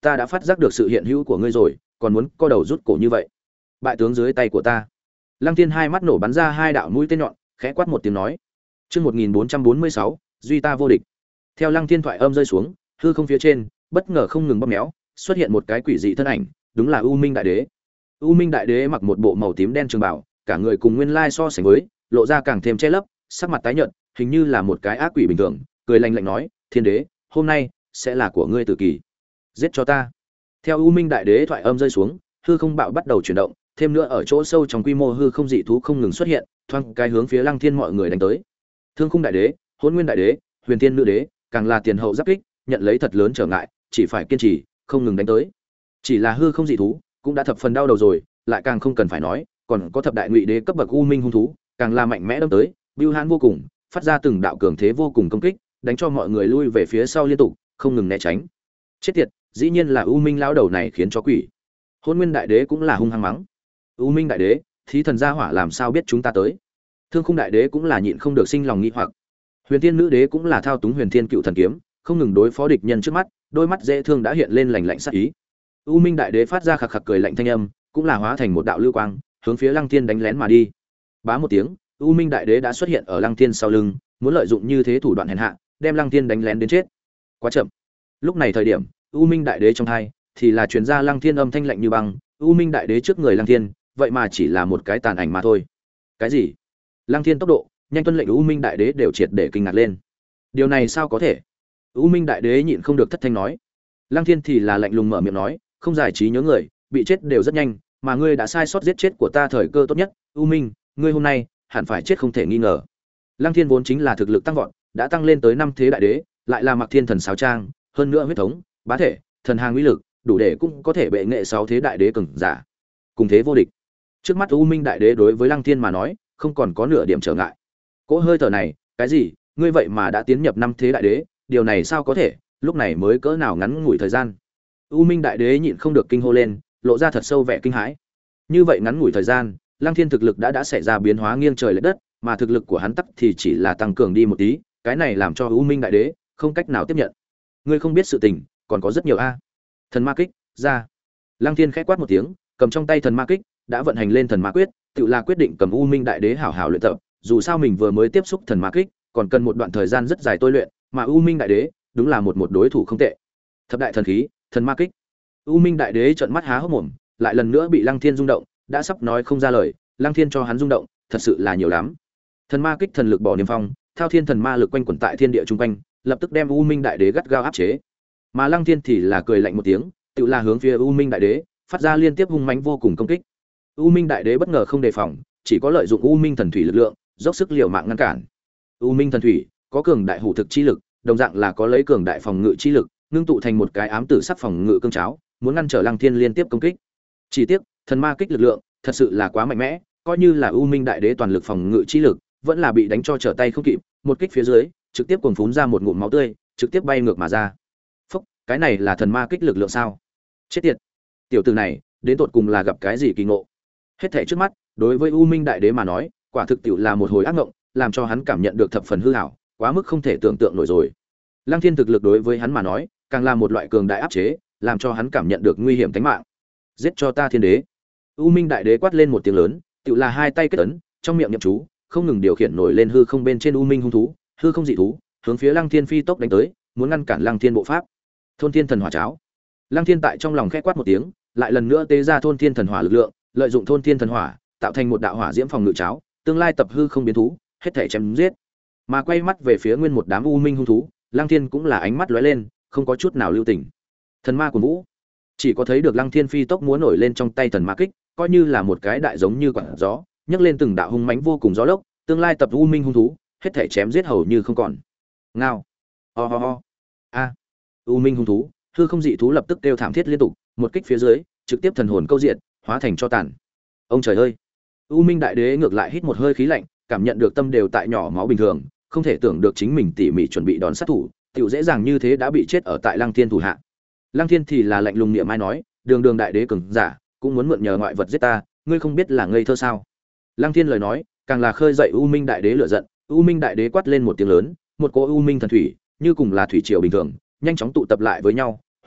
[SPEAKER 1] ta đã phát giác được sự hiện hữu của ngươi rồi, còn muốn co đầu rút cổ như vậy. Bại tướng dưới tay của ta. Lăng Thiên hai mắt nổ bắn ra hai đạo mũi tên nhọn, khẽ quát một tiếng nói. Chương một nghìn bốn trăm bốn mươi sáu, duy ta vô địch. Theo Lăng Thiên thoại âm rơi xuống, hư không phía trên bất ngờ không ngừng bóp méo, xuất hiện một cái quỷ dị thân ảnh, đúng là U Minh Đại Đế. U Minh Đại Đế mặc một bộ màu tím đen trường bào, cả người cùng nguyên lai so sánh với, lộ ra càng thêm che lấp, sắc mặt tái nhợt, hình như là một cái ác quỷ bình thường, cười lạnh lạnh nói, "Thiên Đế, hôm nay sẽ là của ngươi tử kỳ. Giết cho ta." Theo U Minh Đại Đế thoại âm rơi xuống, hư không bạo bắt đầu chuyển động, thêm nữa ở chỗ sâu trong quy mô hư không dị thú không ngừng xuất hiện, thoáng cái hướng phía Lăng Thiên mọi người đánh tới. Thương Khung Đại Đế, Hỗn Nguyên Đại Đế, Huyền Tiên Nữ Đế, càng là tiền hậu giáp kích, nhận lấy thật lớn trở ngại, chỉ phải kiên trì, không ngừng đánh tới. Chỉ là hư không dị thú, cũng đã thập phần đau đầu rồi, lại càng không cần phải nói, còn có thập đại ngụy đế cấp bậc u minh hung thú, càng là mạnh mẽ đâm tới, bưu hãn vô cùng, phát ra từng đạo cường thế vô cùng công kích, đánh cho mọi người lui về phía sau liên tục, không ngừng né tránh. Chết tiệt, dĩ nhiên là u minh lão đầu này khiến cho quỷ. Hỗn Nguyên Đại Đế cũng là hung hăng mắng. U Minh Đại Đế, thí thần gia hỏa làm sao biết chúng ta tới? Thương Khung Đại Đế cũng là nhịn không được sinh lòng nghi hoặc. Huyền Tiên Nữ Đế cũng là thao túng Huyền Thiên Cựu Thần kiếm, không ngừng đối phó địch nhân trước mắt, đôi mắt dễ thương đã hiện lên lạnh lạnh sát ý. U Minh Đại Đế phát ra khặc khặc cười lạnh thanh âm, cũng là hóa thành một đạo lưu quang, hướng phía Lăng Thiên đánh lén mà đi. Bá một tiếng, U Minh Đại Đế đã xuất hiện ở Lăng Thiên sau lưng, muốn lợi dụng như thế thủ đoạn hèn hạ, đem Lăng Thiên đánh lén đến chết. Quá chậm. Lúc này thời điểm, U Minh Đại Đế trong tai thì là truyền ra Lăng Thiên âm thanh lạnh như băng, U Minh Đại Đế trước người Lăng Thiên, vậy mà chỉ là một cái tàn ảnh mà thôi. Cái gì? Lăng Thiên tốc độ, nhanh tuân lệnh U Minh Đại Đế đều triệt để kinh ngạc lên. Điều này sao có thể? U Minh Đại Đế nhịn không được thất thanh nói. Lăng Thiên thì là lạnh lùng mở miệng nói, không giải trí nhớ người, bị chết đều rất nhanh, mà ngươi đã sai sót giết chết của ta thời cơ tốt nhất, U Minh, ngươi hôm nay hẳn phải chết không thể nghi ngờ. Lăng Thiên vốn chính là thực lực tăng vọt, đã tăng lên tới năm thế đại đế, lại là Mặc Thiên Thần sáo trang, hơn nữa huyết thống, bá thể, thần hàng uy lực, đủ để cũng có thể bệ nghệ sáu thế đại đế cường giả. Cùng thế vô địch. Trước mắt U Minh Đại Đế đối với Lăng Thiên mà nói, không còn có nửa điểm trở ngại. Cỗ hơi thở này, cái gì? Ngươi vậy mà đã tiến nhập năm thế đại đế, điều này sao có thể? Lúc này mới cỡ nào ngắn ngủi thời gian. U Minh Đại Đế nhịn không được kinh hô lên, lộ ra thật sâu vẻ kinh hãi. Như vậy ngắn ngủi thời gian, Lăng Thiên thực lực đã đã xảy ra biến hóa nghiêng trời lệch đất, mà thực lực của hắn tắc thì chỉ là tăng cường đi một tí, cái này làm cho U Minh Đại Đế không cách nào tiếp nhận. Ngươi không biết sự tình, còn có rất nhiều a. Thần ma kích, ra. Lăng Thiên khẽ quát một tiếng, cầm trong tay thần ma kích, đã vận hành lên thần ma quyết, tự là quyết định cầm U Minh Đại Đế hảo hảo luyện tập, dù sao mình vừa mới tiếp xúc thần ma kích, còn cần một đoạn thời gian rất dài tôi luyện, mà U Minh Đại Đế đúng là một một đối thủ không tệ. Thập đại thần khí, thần ma kích. U Minh Đại Đế trợn mắt há hốc mồm, lại lần nữa bị Lăng Thiên rung động, đã sắp nói không ra lời, Lăng Thiên cho hắn rung động, thật sự là nhiều lắm. Thần ma kích thần lực bỏ niêm phong, thao thiên thần ma lực quanh quẩn tại thiên địa trung quanh, lập tức đem U Minh Đại Đế gắt gao áp chế. Mà Lăng Thiên thì là cười lạnh một tiếng, tự là hướng phía U Minh Đại Đế phát ra liên tiếp hung mãnh vô cùng công kích. U Minh Đại Đế bất ngờ không đề phòng, chỉ có lợi dụng U Minh thần thủy lực lượng, dốc sức liều mạng ngăn cản. U Minh thần thủy có cường đại hủ thực chi lực, đồng dạng là có lấy cường đại phòng ngự chi lực, ngưng tụ thành một cái ám tử sắc phòng ngự cương cháo, muốn ngăn trở Lăng Thiên liên tiếp công kích. Chỉ tiếc, thần ma kích lực lượng thật sự là quá mạnh mẽ, coi như là U Minh Đại Đế toàn lực phòng ngự chi lực, vẫn là bị đánh cho trở tay không kịp, một kích phía dưới, trực tiếp cuồng phún ra một ngụm máu tươi, trực tiếp bay ngược mà ra. Phốc, cái này là thần ma kích lực lượng sao? Chết tiệt. Tiểu tử này, đến tột cùng là gặp cái gì kỳ ngộ? Hết thảy trước mắt, đối với U Minh Đại Đế mà nói, quả thực tiểu là một hồi ác ngộng, làm cho hắn cảm nhận được thập phần hư ảo, quá mức không thể tưởng tượng nổi rồi. Lăng Thiên thực lực đối với hắn mà nói, càng là một loại cường đại áp chế, làm cho hắn cảm nhận được nguy hiểm tính mạng. Giết cho ta Thiên Đế! U Minh Đại Đế quát lên một tiếng lớn, tiểu là hai tay kết ấn, trong miệng niệm chú, không ngừng điều khiển nổi lên hư không bên trên U Minh hung thú, hư không dị thú, hướng phía Lăng Thiên phi tốc đánh tới, muốn ngăn cản Lăng Thiên bộ pháp. Thôn Thiên Thần Hỏa Cháo. Lăng Thiên tại trong lòng khẽ quát một tiếng, lại lần nữa tế ra Thôn Thiên Thần Hỏa lực lượng, lợi dụng Thôn Thiên Thần Hỏa, tạo thành một đạo hỏa diễm phòng ngự cháo, tương lai tập hư không biến thú, hết thảy chém giết. Mà quay mắt về phía nguyên một đám U Minh hung thú, Lăng Thiên cũng là ánh mắt lóe lên, không có chút nào lưu tình. Thần ma của vũ, chỉ có thấy được Lăng Thiên phi tốc múa nổi lên trong tay thần ma kích, coi như là một cái đại giống như quạt gió, nhấc lên từng đạo hung mãnh vô cùng gió lốc, tương lai tập U Minh hung thú, hết thảy chém giết hầu như không còn. Ngao, ho ho ho, a, U Minh hung thú, hư không dị thú lập tức kêu thảm thiết liên tục, một kích phía dưới, trực tiếp thần hồn câu diện, hóa thành cho tàn. Ông trời ơi! U Minh Đại Đế ngược lại hít một hơi khí lạnh, cảm nhận được tâm đều tại nhỏ máu bình thường, không thể tưởng được chính mình tỉ mỉ chuẩn bị đòn sát thủ, tiểu dễ dàng như thế đã bị chết ở tại Lăng Thiên thủ hạ. Lăng Thiên thì là lạnh lùng niệm ai nói, đường đường đại đế cường giả, cũng muốn mượn nhờ ngoại vật giết ta, ngươi không biết là ngây thơ sao? Lăng Thiên lời nói, càng là khơi dậy U Minh Đại Đế lửa giận, U Minh Đại Đế quát lên một tiếng lớn, một cỗ U Minh thần thủy, như cùng là thủy triều bình thường, nhanh chóng tụ tập lại với nhau,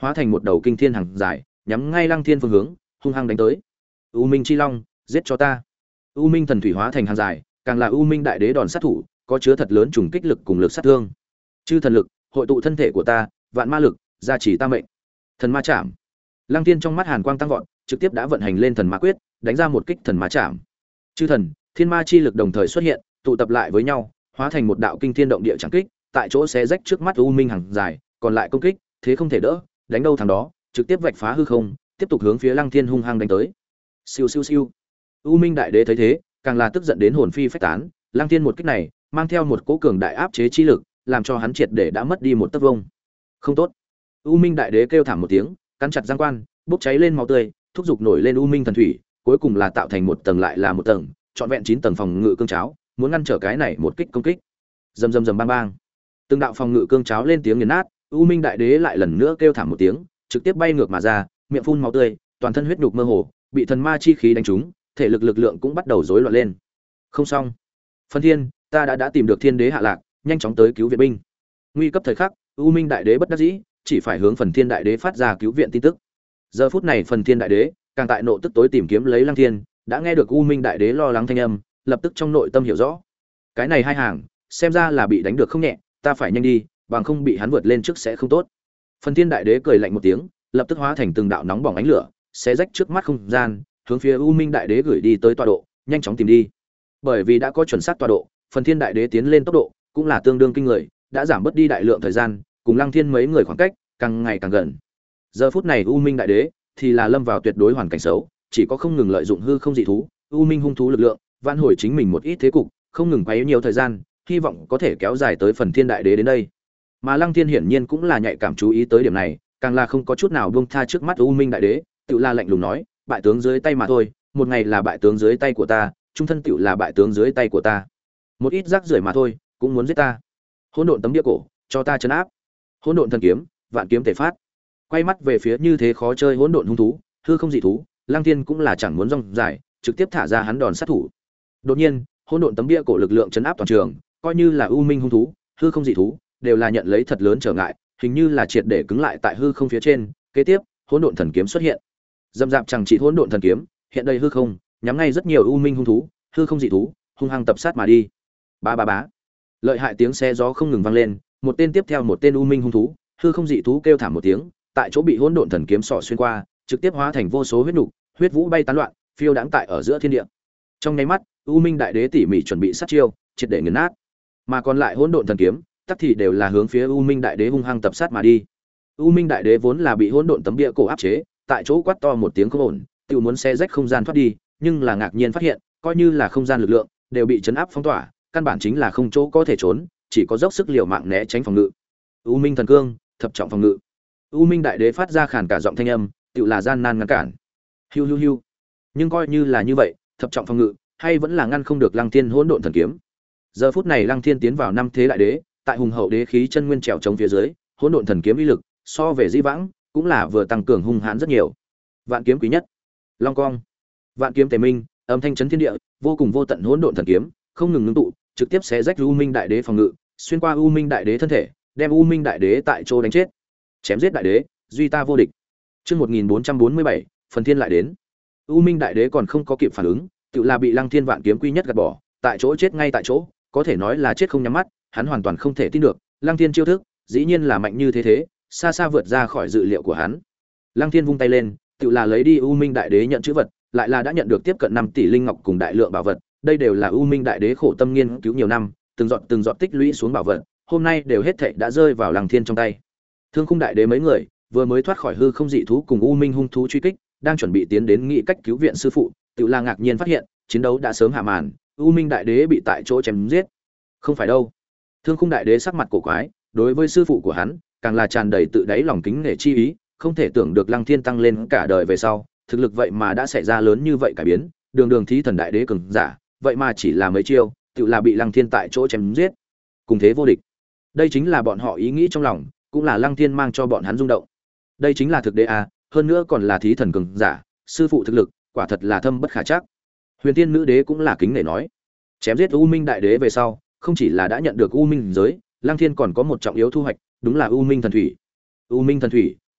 [SPEAKER 1] hóa thành một đầu kinh thiên hàng dài, nhắm ngay Lăng Thiên phương hướng, hung hăng đánh tới. U Minh Chi Long, giết cho ta. U Minh thần thủy hóa thành hàng dài, càng là U Minh đại đế đòn sát thủ, có chứa thật lớn trùng kích lực cùng lực sát thương. Chư thần lực, hội tụ thân thể của ta, vạn ma lực, gia trì ta mệnh. Thần ma chạm. Lăng Thiên trong mắt hàn quang tăng vọt, trực tiếp đã vận hành lên thần ma quyết, đánh ra một kích thần ma chạm. Chư thần, thiên ma chi lực đồng thời xuất hiện, tụ tập lại với nhau, hóa thành một đạo kinh thiên động địa chẳng kích, tại chỗ xé rách trước mắt U Minh hàng dài, còn lại công kích, thế không thể đỡ, đánh đâu thằng đó, trực tiếp vạch phá hư không, tiếp tục hướng phía Lăng Thiên hung hăng đánh tới. Siêu siêu siêu. U Minh đại đế thấy thế, càng là tức giận đến hồn phi phách tán, Lăng Thiên một kích này, mang theo một cỗ cường đại áp chế chi lực, làm cho hắn triệt để đã mất đi một tấc vông. Không tốt. U Minh đại đế kêu thảm một tiếng, cắn chặt răng quan, bốc cháy lên máu tươi, thúc giục nổi lên U Minh thần thủy, cuối cùng là tạo thành một tầng lại là một tầng, trọn vẹn chín tầng phòng ngự cương cháo, muốn ngăn trở cái này một kích công kích. Rầm rầm rầm bang bang. Từng đạo phòng ngự cương cháo lên tiếng nghiền nát, U Minh đại đế lại lần nữa kêu thảm một tiếng, trực tiếp bay ngược mà ra, miệng phun máu tươi, toàn thân huyết nhục mơ hồ, bị thần ma chi khí đánh trúng, thể lực lực lượng cũng bắt đầu rối loạn lên. Không xong. Phân Thiên, ta đã đã tìm được Thiên Đế hạ lạc, nhanh chóng tới cứu viện binh. Nguy cấp thời khắc, U Minh đại đế bất đắc dĩ, chỉ phải hướng Phần Thiên đại đế phát ra cứu viện tin tức. Giờ phút này Phần Thiên đại đế càng tại nộ tức tối tìm kiếm lấy Lăng Thiên, đã nghe được U Minh đại đế lo lắng thanh âm, lập tức trong nội tâm hiểu rõ. Cái này hai hàng, xem ra là bị đánh được không nhẹ, ta phải nhanh đi, bằng không bị hắn vượt lên trước sẽ không tốt. Phần Thiên đại đế cười lạnh một tiếng, lập tức hóa thành từng đạo nóng bỏng ánh lửa, xé rách trước mắt không gian, hướng phía U Minh đại đế gửi đi tới tọa độ, nhanh chóng tìm đi. Bởi vì đã có chuẩn xác tọa độ, Phần Thiên đại đế tiến lên tốc độ cũng là tương đương kinh người, đã giảm bớt đi đại lượng thời gian, cùng Lăng Thiên mấy người khoảng cách càng ngày càng gần. Giờ phút này U Minh đại đế thì là lâm vào tuyệt đối hoàn cảnh xấu, chỉ có không ngừng lợi dụng hư không dị thú, U Minh hung thú lực lượng, vãn hồi chính mình một ít thế cục, không ngừng quấy nhiều thời gian, hy vọng có thể kéo dài tới Phần Thiên đại đế đến đây. Mà Lăng Thiên hiển nhiên cũng là nhạy cảm chú ý tới điểm này, càng là không có chút nào buông tha trước mắt U Minh đại đế, tự la lạnh lùng nói, bại tướng dưới tay mà thôi, một ngày là bại tướng dưới tay của ta, trung thân tựu là bại tướng dưới tay của ta. Một ít rác rưởi mà thôi, cũng muốn giết ta. Hỗn độn tấm bia cổ, cho ta trấn áp. Hỗn độn thần kiếm, vạn kiếm thể phát. Quay mắt về phía như thế khó chơi hỗn độn hung thú, hư không dị thú, Lăng Thiên cũng là chẳng muốn rong dài, trực tiếp thả ra hắn đòn sát thủ. Đột nhiên, hỗn độn tấm bia cổ lực lượng trấn áp toàn trường, coi như là u minh hung thú, hư không dị thú, đều là nhận lấy thật lớn trở ngại, hình như là triệt để cứng lại tại hư không phía trên. Kế tiếp, hỗn độn thần kiếm xuất hiện. Dâm dạp chẳng chỉ hỗn độn thần kiếm, hiện đây hư không, nhắm ngay rất nhiều u minh hung thú, hư không dị thú, hung hăng tập sát mà đi. Ba ba bá. Lợi hại tiếng xe gió không ngừng vang lên, một tên tiếp theo một tên u minh hung thú, hư không dị thú kêu thảm một tiếng, tại chỗ bị hỗn độn thần kiếm sọ xuyên qua, trực tiếp hóa thành vô số huyết nục, huyết vũ bay tán loạn, phiêu đãng tại ở giữa thiên địa. Trong nháy mắt, u minh đại đế tỉ mỉ chuẩn bị sát chiêu, triệt để nghiền nát. Mà còn lại hỗn độn thần kiếm, tất thì đều là hướng phía u minh đại đế hung hăng tập sát mà đi. U minh đại đế vốn là bị hỗn độn tấm bia cổ áp chế, tại chỗ quát to một tiếng không ổn, tự muốn xé rách không gian thoát đi, nhưng là ngạc nhiên phát hiện, coi như là không gian lực lượng đều bị chấn áp phong tỏa, căn bản chính là không chỗ có thể trốn, chỉ có dốc sức liều mạng né tránh phòng ngự. U minh thần cương, thập trọng phòng ngự. U minh đại đế phát ra khàn cả giọng thanh âm, tự là gian nan ngăn cản. Hiu hiu hiu. Nhưng coi như là như vậy, thập trọng phòng ngự hay vẫn là ngăn không được Lăng Thiên hỗn độn thần kiếm. Giờ phút này Lăng Thiên tiến vào năm thế đại đế, tại hùng hậu đế khí chân nguyên trèo chống phía dưới, hỗn độn thần kiếm uy lực so về di vãng cũng là vừa tăng cường hung hãn rất nhiều. Vạn kiếm quý nhất, long cong, vạn kiếm tề minh, âm thanh chấn thiên địa, vô cùng vô tận hỗn độn thần kiếm không ngừng ngưng tụ, trực tiếp xé rách U Minh đại đế phòng ngự, xuyên qua U Minh đại đế thân thể, đem U Minh đại đế tại chỗ đánh chết. Chém giết đại đế, duy ta vô địch. Chương một nghìn bốn trăm bốn mươi bảy, phần thiên lại đến. U Minh đại đế còn không có kịp phản ứng, tự là bị Lăng Thiên vạn kiếm quy nhất gạt bỏ, tại chỗ chết ngay tại chỗ, có thể nói là chết không nhắm mắt, hắn hoàn toàn không thể tin được, Lăng Thiên chiêu thức, dĩ nhiên là mạnh như thế thế, xa xa vượt ra khỏi dự liệu của hắn. Lăng Thiên vung tay lên, tự là lấy đi U Minh đại đế nhận chữ vật, lại là đã nhận được tiếp cận năm tỷ linh ngọc cùng đại lượng bảo vật, đây đều là U Minh đại đế khổ tâm nghiên cứu nhiều năm, từng giọt từng giọt tích lũy xuống bảo vật, hôm nay đều hết thảy đã rơi vào Lăng Thiên trong tay. Thương Khung đại đế mấy người vừa mới thoát khỏi hư không dị thú cùng U Minh hung thú truy kích, đang chuẩn bị tiến đến nghị cách cứu viện sư phụ, tự là ngạc nhiên phát hiện, chiến đấu đã sớm hạ màn, U Minh đại đế bị tại chỗ chém giết. Không phải đâu. Thương Khung đại đế sắc mặt cổ quái, đối với sư phụ của hắn, càng là tràn đầy tự đáy lòng kính nể chi ý, không thể tưởng được Lăng Thiên tăng lên cả đời về sau, thực lực vậy mà đã xảy ra lớn như vậy cải biến, đường đường thí thần đại đế cường giả, vậy mà chỉ là mấy chiêu, tự là bị Lăng Thiên tại chỗ chém giết. Cùng thế vô địch. Đây chính là bọn họ ý nghĩ trong lòng, cũng là Lăng Thiên mang cho bọn hắn rung động. Đây chính là thực đế a, hơn nữa còn là thí thần cường giả, sư phụ thực lực, quả thật là thâm bất khả trắc. Huyền Tiên nữ đế cũng là kính nể nói, chém giết U Minh đại đế về sau, không chỉ là đã nhận được U Minh giới, Lăng Thiên còn có một trọng yếu thu hoạch, đúng là U Minh thần thủy. U Minh thần thủy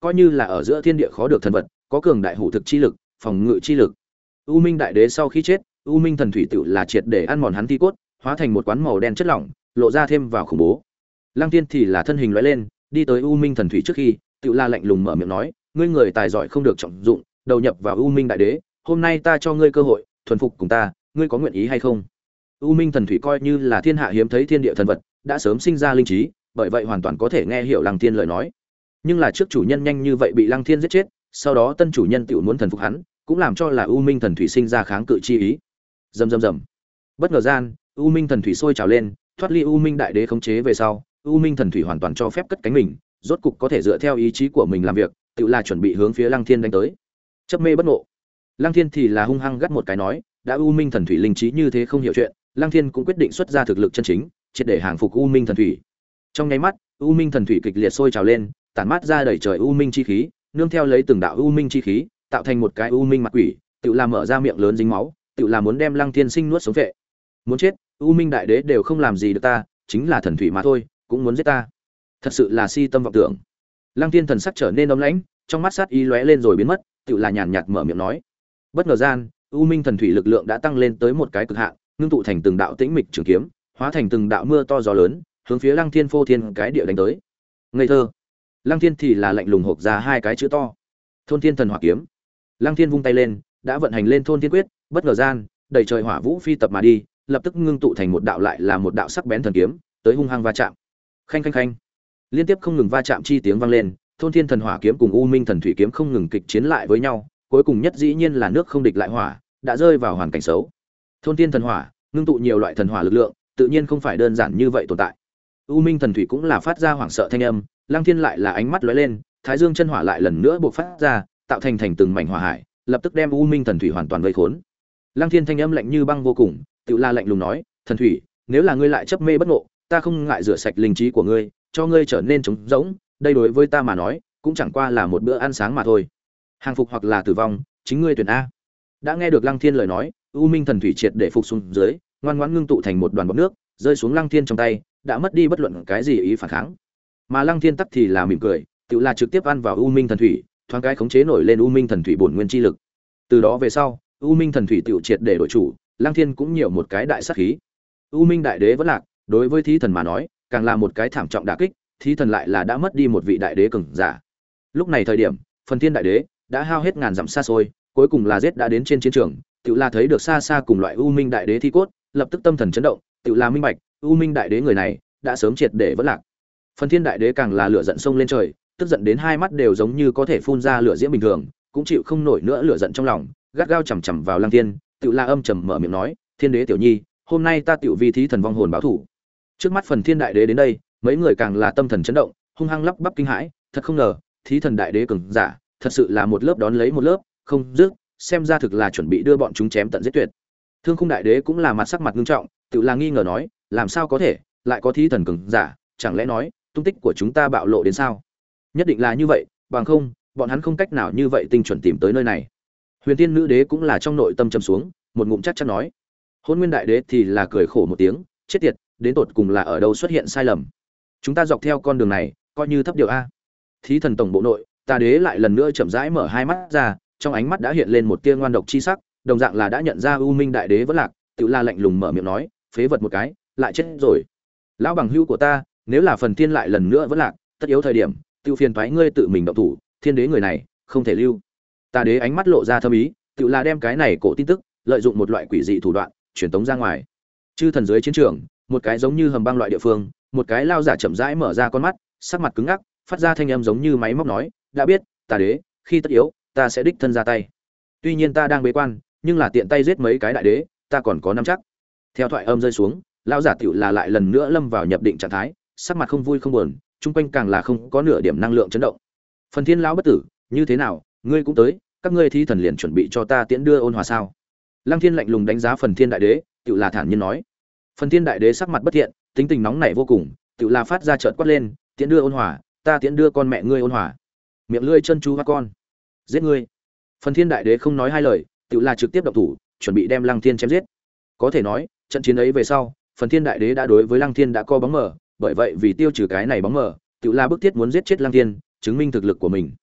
[SPEAKER 1] coi như là ở giữa thiên địa khó được thần vật, có cường đại hủ thực chi lực, phòng ngự chi lực. U Minh Đại Đế sau khi chết, U Minh Thần Thủy tự là triệt để ăn mòn hắn thi cốt, hóa thành một quán màu đen chất lỏng, lộ ra thêm vào khủng bố. Lăng Thiên thì là thân hình lóe lên, đi tới U Minh Thần Thủy trước khi, tự la lạnh lùng mở miệng nói, ngươi người tài giỏi không được trọng dụng, đầu nhập vào U Minh Đại Đế, hôm nay ta cho ngươi cơ hội, thuần phục cùng ta, ngươi có nguyện ý hay không? U Minh Thần Thủy coi như là thiên hạ hiếm thấy thiên địa thần vật, đã sớm sinh ra linh trí, bởi vậy hoàn toàn có thể nghe hiểu Lăng Thiên lời nói. Nhưng là trước chủ nhân nhanh như vậy bị Lăng Thiên giết chết, sau đó tân chủ nhân tiểu muốn thần phục hắn, cũng làm cho là U Minh Thần Thủy sinh ra kháng cự chi ý. Rầm rầm rầm. Bất ngờ gian, U Minh Thần Thủy sôi trào lên, thoát ly U Minh Đại Đế khống chế về sau, U Minh Thần Thủy hoàn toàn cho phép cất cánh mình, rốt cục có thể dựa theo ý chí của mình làm việc, tự là chuẩn bị hướng phía Lăng Thiên đánh tới. Chấp mê bất ngộ. Lăng Thiên thì là hung hăng gắt một cái nói, đã U Minh Thần Thủy linh trí như thế không hiểu chuyện, Lăng Thiên cũng quyết định xuất ra thực lực chân chính, triệt để hàng phục U Minh Thần Thủy. Trong nháy mắt, U Minh Thần Thủy kịch liệt sôi trào lên, tản mát ra đầy trời U Minh chi khí, nương theo lấy từng đạo U Minh chi khí, tạo thành một cái U Minh mặt quỷ, tự làm mở ra miệng lớn dính máu, tự làm muốn đem Lăng Thiên sinh nuốt sống vệ. Muốn chết, U Minh Đại Đế đều không làm gì được ta, chính là thần thủy mà thôi, cũng muốn giết ta. Thật sự là si tâm vọng tưởng. Lăng Thiên thần sắc trở nên ấm lãnh, trong mắt sát ý lóe lên rồi biến mất, tự là nhàn nhạt mở miệng nói. Bất ngờ gian, U Minh thần thủy lực lượng đã tăng lên tới một cái cực hạn, ngưng tụ thành từng đạo tĩnh mịch trường kiếm, hóa thành từng đạo mưa to gió lớn, hướng phía Lăng Thiên phô thiên cái địa đánh tới. Ngây thơ. Lăng Thiên thì là lạnh lùng hộc ra hai cái chữ to. Thôn Thiên Thần Hỏa Kiếm. Lăng Thiên vung tay lên, đã vận hành lên Thôn Thiên Quyết, bất ngờ gian, đầy trời hỏa vũ phi tập mà đi, lập tức ngưng tụ thành một đạo lại là một đạo sắc bén thần kiếm, tới hung hăng va chạm. Khanh khanh khanh. Liên tiếp không ngừng va chạm chi tiếng vang lên, Thôn Thiên Thần Hỏa Kiếm cùng U Minh Thần Thủy Kiếm không ngừng kịch chiến lại với nhau, cuối cùng nhất dĩ nhiên là nước không địch lại hỏa, đã rơi vào hoàn cảnh xấu. Thôn Thiên Thần Hỏa, ngưng tụ nhiều loại thần hỏa lực lượng, tự nhiên không phải đơn giản như vậy tồn tại. U Minh Thần Thủy cũng là phát ra hoảng sợ thanh âm, Lăng Thiên lại là ánh mắt lóe lên, Thái Dương chân hỏa lại lần nữa bộc phát ra, tạo thành thành từng mảnh hỏa hải, lập tức đem U Minh Thần Thủy hoàn toàn vây khốn. Lăng Thiên thanh âm lạnh như băng vô cùng, tự la lạnh lùng nói, "Thần Thủy, nếu là ngươi lại chấp mê bất ngộ, ta không ngại rửa sạch linh trí của ngươi, cho ngươi trở nên trống rỗng, đây đối với ta mà nói, cũng chẳng qua là một bữa ăn sáng mà thôi. Hàng phục hoặc là tử vong, chính ngươi tuyển a." Đã nghe được Lăng Thiên lời nói, U Minh Thần Thủy triệt để phục xuống dưới, ngoan ngoãn ngưng tụ thành một đoàn bọt nước, rơi xuống Lăng Thiên trong tay, đã mất đi bất luận cái gì ý phản kháng. Mà Lăng Thiên tắc thì là mỉm cười, tự là trực tiếp ăn vào U Minh Thần Thủy, thoáng cái khống chế nổi lên U Minh Thần Thủy bổn nguyên chi lực. Từ đó về sau, U Minh Thần Thủy tiểu triệt để đổi chủ, Lăng Thiên cũng nhiều một cái đại sát khí. U Minh Đại Đế vẫn lạc, đối với Thí Thần mà nói, càng là một cái thảm trọng đả kích, Thí Thần lại là đã mất đi một vị đại đế cường giả. Lúc này thời điểm, Phần Thiên Đại Đế đã hao hết ngàn dặm xa xôi, cuối cùng là giết đã đến trên chiến trường, tự là thấy được xa xa cùng loại U Minh Đại Đế thi cốt, lập tức tâm thần chấn động, tự là minh bạch, U Minh Đại Đế người này đã sớm triệt để vẫn lạc. Phần Thiên Đại Đế càng là lửa giận sông lên trời, tức giận đến hai mắt đều giống như có thể phun ra lửa diễm bình thường, cũng chịu không nổi nữa lửa giận trong lòng, gắt gao chầm chằm vào Lăng Thiên, tự la âm trầm mở miệng nói, "Thiên Đế tiểu nhi, hôm nay ta tiểu vi Thí Thần vong hồn báo thủ." Trước mắt Phần Thiên Đại Đế đến đây, mấy người càng là tâm thần chấn động, hung hăng lắp bắp kinh hãi, thật không ngờ, Thí Thần Đại Đế cường giả, thật sự là một lớp đón lấy một lớp, không dứt, xem ra thực là chuẩn bị đưa bọn chúng chém tận giết tuyệt. Thương Khung Đại Đế cũng là mặt sắc mặt nghiêm trọng, tự là nghi ngờ nói, làm sao có thể, lại có Thí Thần cường giả, chẳng lẽ nói, tung tích của chúng ta bạo lộ đến sao? Nhất định là như vậy, bằng không, bọn hắn không cách nào như vậy tinh chuẩn tìm tới nơi này. Huyền Tiên Nữ Đế cũng là trong nội tâm trầm xuống, một ngụm chắc chắn nói. Hôn Nguyên Đại Đế thì là cười khổ một tiếng, chết tiệt, đến tột cùng là ở đâu xuất hiện sai lầm? Chúng ta dọc theo con đường này, coi như thấp điều a. Thí Thần tổng bộ nội, Tà Đế lại lần nữa chậm rãi mở hai mắt ra, trong ánh mắt đã hiện lên một tia ngoan độc chi sắc, đồng dạng là đã nhận ra U Minh Đại Đế vẫn lạc, tự la lạnh lùng mở miệng nói, phế vật một cái, lại chết rồi. Lão bằng hữu của ta, nếu là Phần Thiên lại lần nữa vẫn lạc, tất yếu thời điểm, tiêu phiền toái ngươi tự mình động thủ, Thiên Đế người này, không thể lưu. Tà Đế ánh mắt lộ ra thâm ý, tự là đem cái này cổ tin tức, lợi dụng một loại quỷ dị thủ đoạn, truyền tống ra ngoài. Chư thần dưới chiến trường, một cái giống như hầm băng loại địa phương, một cái lao giả chậm rãi mở ra con mắt, sắc mặt cứng ngắc, phát ra thanh âm giống như máy móc nói, đã biết, Tà Đế, khi tất yếu, ta sẽ đích thân ra tay. Tuy nhiên ta đang bế quan, nhưng là tiện tay giết mấy cái đại đế, ta còn có nắm chắc. Theo thoại âm rơi xuống, lão giả tiểu là lại lần nữa lâm vào nhập định trạng thái, sắc mặt không vui không buồn, chung quanh càng là không có nửa điểm năng lượng chấn động. Phần Thiên lão bất tử, như thế nào, ngươi cũng tới, các ngươi Thí Thần liền chuẩn bị cho ta tiễn đưa ôn hòa sao? Lăng Thiên lạnh lùng đánh giá Phần Thiên đại đế, tiểu là thản nhiên nói. Phần Thiên đại đế sắc mặt bất thiện, tính tình nóng nảy vô cùng, tiểu là phát ra chợt quát lên, tiễn đưa ôn hòa, ta tiễn đưa con mẹ ngươi ôn hòa. Miệng lưỡi chân chú hoa con, giết ngươi. Phần Thiên đại đế không nói hai lời, tiểu là trực tiếp động thủ, chuẩn bị đem Lăng Thiên chém giết. Có thể nói, trận chiến ấy về sau, Phần Thiên đại đế đã đối với Lăng Thiên đã co bóng mờ, bởi vậy vì tiêu trừ cái này bóng mờ, tiểu là bức thiết muốn giết chết Lăng Thiên, chứng minh thực lực của mình.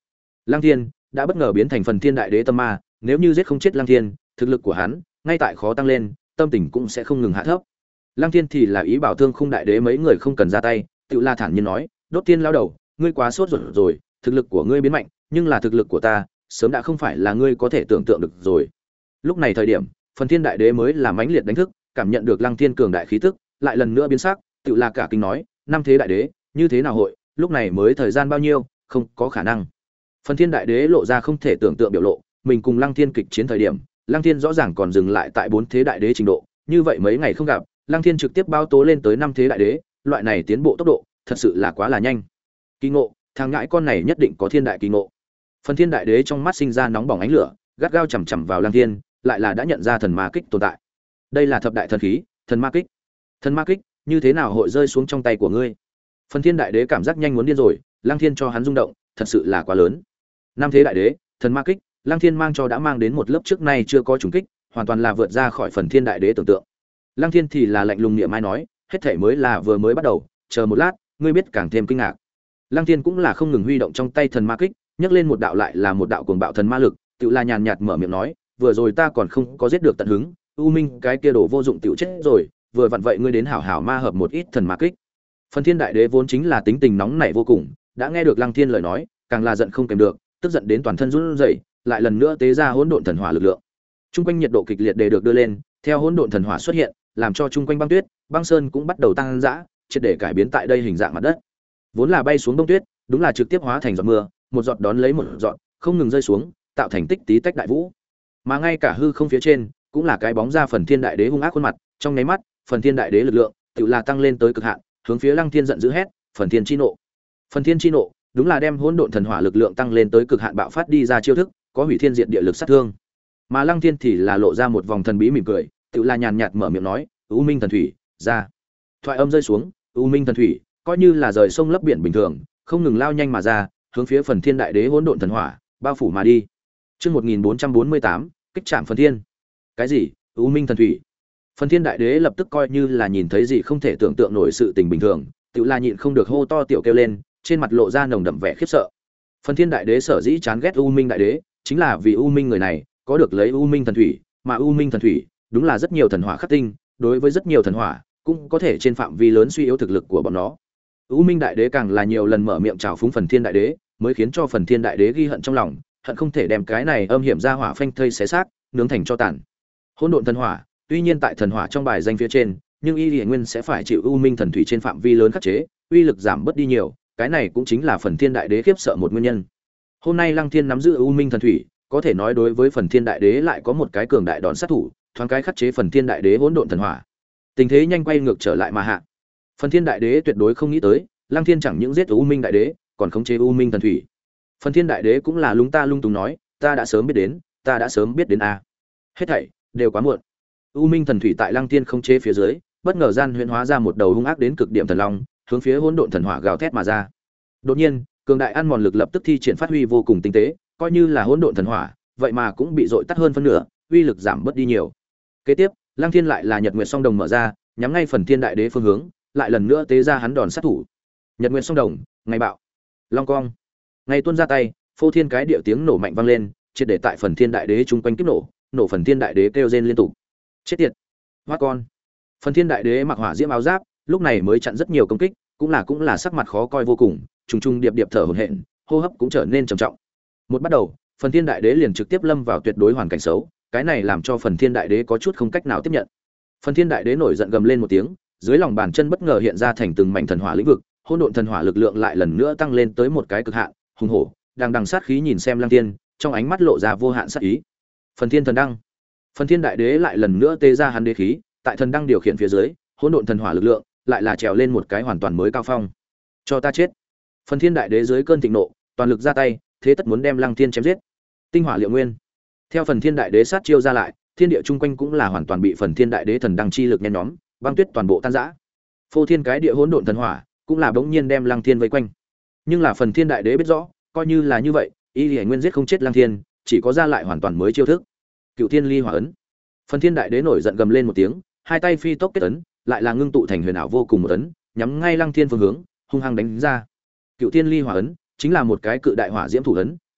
[SPEAKER 1] Lăng Thiên đã bất ngờ biến thành phần thiên đại đế tâm ma, nếu như giết không chết Lăng Thiên, thực lực của hắn ngay tại khó tăng lên, tâm tình cũng sẽ không ngừng hạ thấp. Lăng Thiên thì là ý bảo Thương Khung đại đế mấy người không cần ra tay, tự la thản nhiên nói, "Đốt Tiên lão đầu, ngươi quá sốt ruột rồi, thực lực của ngươi biến mạnh, nhưng là thực lực của ta, sớm đã không phải là ngươi có thể tưởng tượng được rồi." Lúc này thời điểm, phần thiên đại đế mới là mãnh liệt đánh thức, cảm nhận được Lăng Thiên cường đại khí tức, lại lần nữa biến sắc, tự la cả kinh nói, "Năm thế đại đế, như thế nào hội, lúc này mới thời gian bao nhiêu, không có khả năng." Phần thiên đại đế lộ ra không thể tưởng tượng biểu lộ, mình cùng Lăng Thiên kịch chiến thời điểm, Lăng Thiên rõ ràng còn dừng lại tại bốn thế đại đế trình độ, như vậy mấy ngày không gặp, Lăng Thiên trực tiếp bao tố lên tới năm thế đại đế, loại này tiến bộ tốc độ, thật sự là quá là nhanh. Kỳ ngộ, thằng ngãi con này nhất định có thiên đại kỳ ngộ. Phần thiên đại đế trong mắt sinh ra nóng bỏng ánh lửa, gắt gao chằm chằm vào Lăng Thiên, lại là đã nhận ra thần ma kích tồn tại. Đây là thập đại thần khí, thần ma kích. Thần ma kích, như thế nào hội rơi xuống trong tay của ngươi? Phần thiên đại đế cảm giác nhanh muốn điên rồi, Lăng Thiên cho hắn rung động, thật sự là quá lớn. Năm thế đại đế, thần ma kích, Lăng Thiên mang cho đã mang đến một lớp trước nay chưa có trùng kích, hoàn toàn là vượt ra khỏi phần thiên đại đế tưởng tượng. Lăng Thiên thì là lạnh lùng niệm mai nói, hết thảy mới là vừa mới bắt đầu, chờ một lát, ngươi biết càng thêm kinh ngạc. Lăng Thiên cũng là không ngừng huy động trong tay thần ma kích, nhấc lên một đạo lại là một đạo cuồng bạo thần ma lực, tự là nhàn nhạt mở miệng nói, vừa rồi ta còn không có giết được tận hứng, U Minh cái kia đổ vô dụng tiểu chết rồi, vừa vặn vậy ngươi đến hảo hảo ma hợp một ít thần ma kích. Phần thiên đại đế vốn chính là tính tình nóng nảy vô cùng, đã nghe được Lăng Thiên lời nói, càng là giận không kèm được, tức giận đến toàn thân run rẩy, lại lần nữa tế ra hỗn độn thần hỏa lực lượng. Trung quanh nhiệt độ kịch liệt đề được đưa lên, theo hỗn độn thần hỏa xuất hiện, làm cho trung quanh băng tuyết, băng sơn cũng bắt đầu tăng dã, triệt để cải biến tại đây hình dạng mặt đất. Vốn là bay xuống bông tuyết, đúng là trực tiếp hóa thành giọt mưa, một giọt đón lấy một giọt, không ngừng rơi xuống, tạo thành tích tí tách đại vũ. Mà ngay cả hư không phía trên, cũng là cái bóng ra phần thiên đại đế hung ác khuôn mặt, trong nháy mắt, phần thiên đại đế lực lượng, tự là tăng lên tới cực hạn, hướng phía Lăng Thiên giận dữ hét, phần thiên chi nộ. Phần thiên chi nộ, đúng là đem hỗn độn thần hỏa lực lượng tăng lên tới cực hạn bạo phát đi ra chiêu thức, có hủy thiên diệt địa lực sát thương. Mà Lăng Thiên thì là lộ ra một vòng thần bí mỉm cười, tự là nhàn nhạt mở miệng nói, "U Minh thần thủy, ra." Thoại âm rơi xuống, U Minh thần thủy, coi như là rời sông lấp biển bình thường, không ngừng lao nhanh mà ra, hướng phía phần thiên đại đế hỗn độn thần hỏa, bao phủ mà đi. Chương một nghìn bốn trăm bốn mươi tám, kích trảm phần thiên. Cái gì? U Minh thần thủy? Phần thiên đại đế lập tức coi như là nhìn thấy gì không thể tưởng tượng nổi sự tình bình thường, tự là nhịn không được hô to tiểu kêu lên, trên mặt lộ ra nồng đậm vẻ khiếp sợ. Phần thiên đại đế sở dĩ chán ghét U Minh đại đế, chính là vì U Minh người này có được lấy U Minh thần thủy, mà U Minh thần thủy đúng là rất nhiều thần hỏa khắc tinh, đối với rất nhiều thần hỏa cũng có thể trên phạm vi lớn suy yếu thực lực của bọn nó. U Minh đại đế càng là nhiều lần mở miệng chào phúng phần thiên đại đế, mới khiến cho phần thiên đại đế ghi hận trong lòng, hận không thể đem cái này âm hiểm ra hỏa phanh thây xé xác, nướng thành cho tàn. Hỗn độn thần hỏa, tuy nhiên tại thần hỏa trong bài danh phía trên, nhưng y Liễu Nguyên sẽ phải chịu U Minh thần thủy trên phạm vi lớn khắc chế, uy lực giảm bớt đi nhiều, cái này cũng chính là phần thiên đại đế khiếp sợ một nguyên nhân. Hôm nay Lăng Thiên nắm giữ U Minh thần thủy, có thể nói đối với phần thiên đại đế lại có một cái cường đại đòn sát thủ, thoáng cái khắc chế phần thiên đại đế hỗn độn thần hỏa. Tình thế nhanh quay ngược trở lại mà hạ. Phần thiên đại đế tuyệt đối không nghĩ tới, Lăng Thiên chẳng những giết U Minh đại đế, còn khống chế U Minh thần thủy. Phần thiên đại đế cũng là lúng ta lung tung nói, ta đã sớm biết đến, ta đã sớm biết đến a. Hết thảy đều quá muộn. U Minh thần thủy tại Lăng Thiên khống chế phía dưới, bất ngờ gian huyễn hóa ra một đầu hung ác đến cực điểm thần long, hướng phía hỗn độn thần hỏa gào thét mà ra. Đột nhiên, cường đại ăn mòn lực lập tức thi triển phát huy vô cùng tinh tế, coi như là hỗn độn thần hỏa, vậy mà cũng bị dội tắt hơn phân nửa, uy lực giảm bớt đi nhiều. Kế tiếp, Lăng Thiên lại là Nhật Nguyệt Song Đồng mở ra, nhắm ngay phần thiên đại đế phương hướng, lại lần nữa tế ra hắn đòn sát thủ. Nhật Nguyệt Song Đồng, ngày bạo, long cong, ngày tuôn ra tay, phô thiên cái địa tiếng nổ mạnh vang lên, triệt để tại phần thiên đại đế chung quanh kích nổ, nổ phần thiên đại đế kêu rên liên tục. Chết tiệt, hóa con. Phần thiên đại đế mặc hỏa diễm áo giáp, lúc này mới chặn rất nhiều công kích, cũng là cũng là sắc mặt khó coi vô cùng, trùng trùng điệp điệp thở hổn hển, hô hấp cũng trở nên trầm trọng. Một bắt đầu, phần thiên đại đế liền trực tiếp lâm vào tuyệt đối hoàn cảnh xấu, cái này làm cho phần thiên đại đế có chút không cách nào tiếp nhận. Phần thiên đại đế nổi giận gầm lên một tiếng, dưới lòng bàn chân bất ngờ hiện ra thành từng mảnh thần hỏa lĩnh vực, hỗn độn thần hỏa lực lượng lại lần nữa tăng lên tới một cái cực hạn, hùng hổ, đang đằng sát khí nhìn xem Lăng Thiên, trong ánh mắt lộ ra vô hạn sát ý. Phần thiên thần đăng. Phần thiên đại đế lại lần nữa tê ra hắn đế khí, tại thần đăng điều khiển phía dưới, hỗn độn thần hỏa lực lượng lại là trèo lên một cái hoàn toàn mới cao phong. Cho ta chết. Phần thiên đại đế dưới cơn thịnh nộ, toàn lực ra tay, thế tất muốn đem Lăng Thiên chém giết. Tinh hỏa liệu nguyên. Theo phần thiên đại đế sát chiêu ra lại, thiên địa chung quanh cũng là hoàn toàn bị phần thiên đại đế thần đăng chi lực nhen nhóm, băng tuyết toàn bộ tan rã. Phô thiên cái địa hỗn độn thần hỏa, cũng là bỗng nhiên đem Lăng Thiên vây quanh. Nhưng là phần thiên đại đế biết rõ, coi như là như vậy, y Liễu Nguyên giết không chết Lăng Thiên, chỉ có ra lại hoàn toàn mới chiêu thức. Cựu Thiên Ly Hỏa ấn. Phần thiên đại đế nổi giận gầm lên một tiếng, hai tay phi tốc kết ấn, lại là ngưng tụ thành huyền ảo vô cùng một ấn, nhắm ngay Lăng Thiên phương hướng, hung hăng đánh ra. Cựu Thiên Ly Hỏa ấn chính là một cái cự đại hỏa diễm thủ ấn,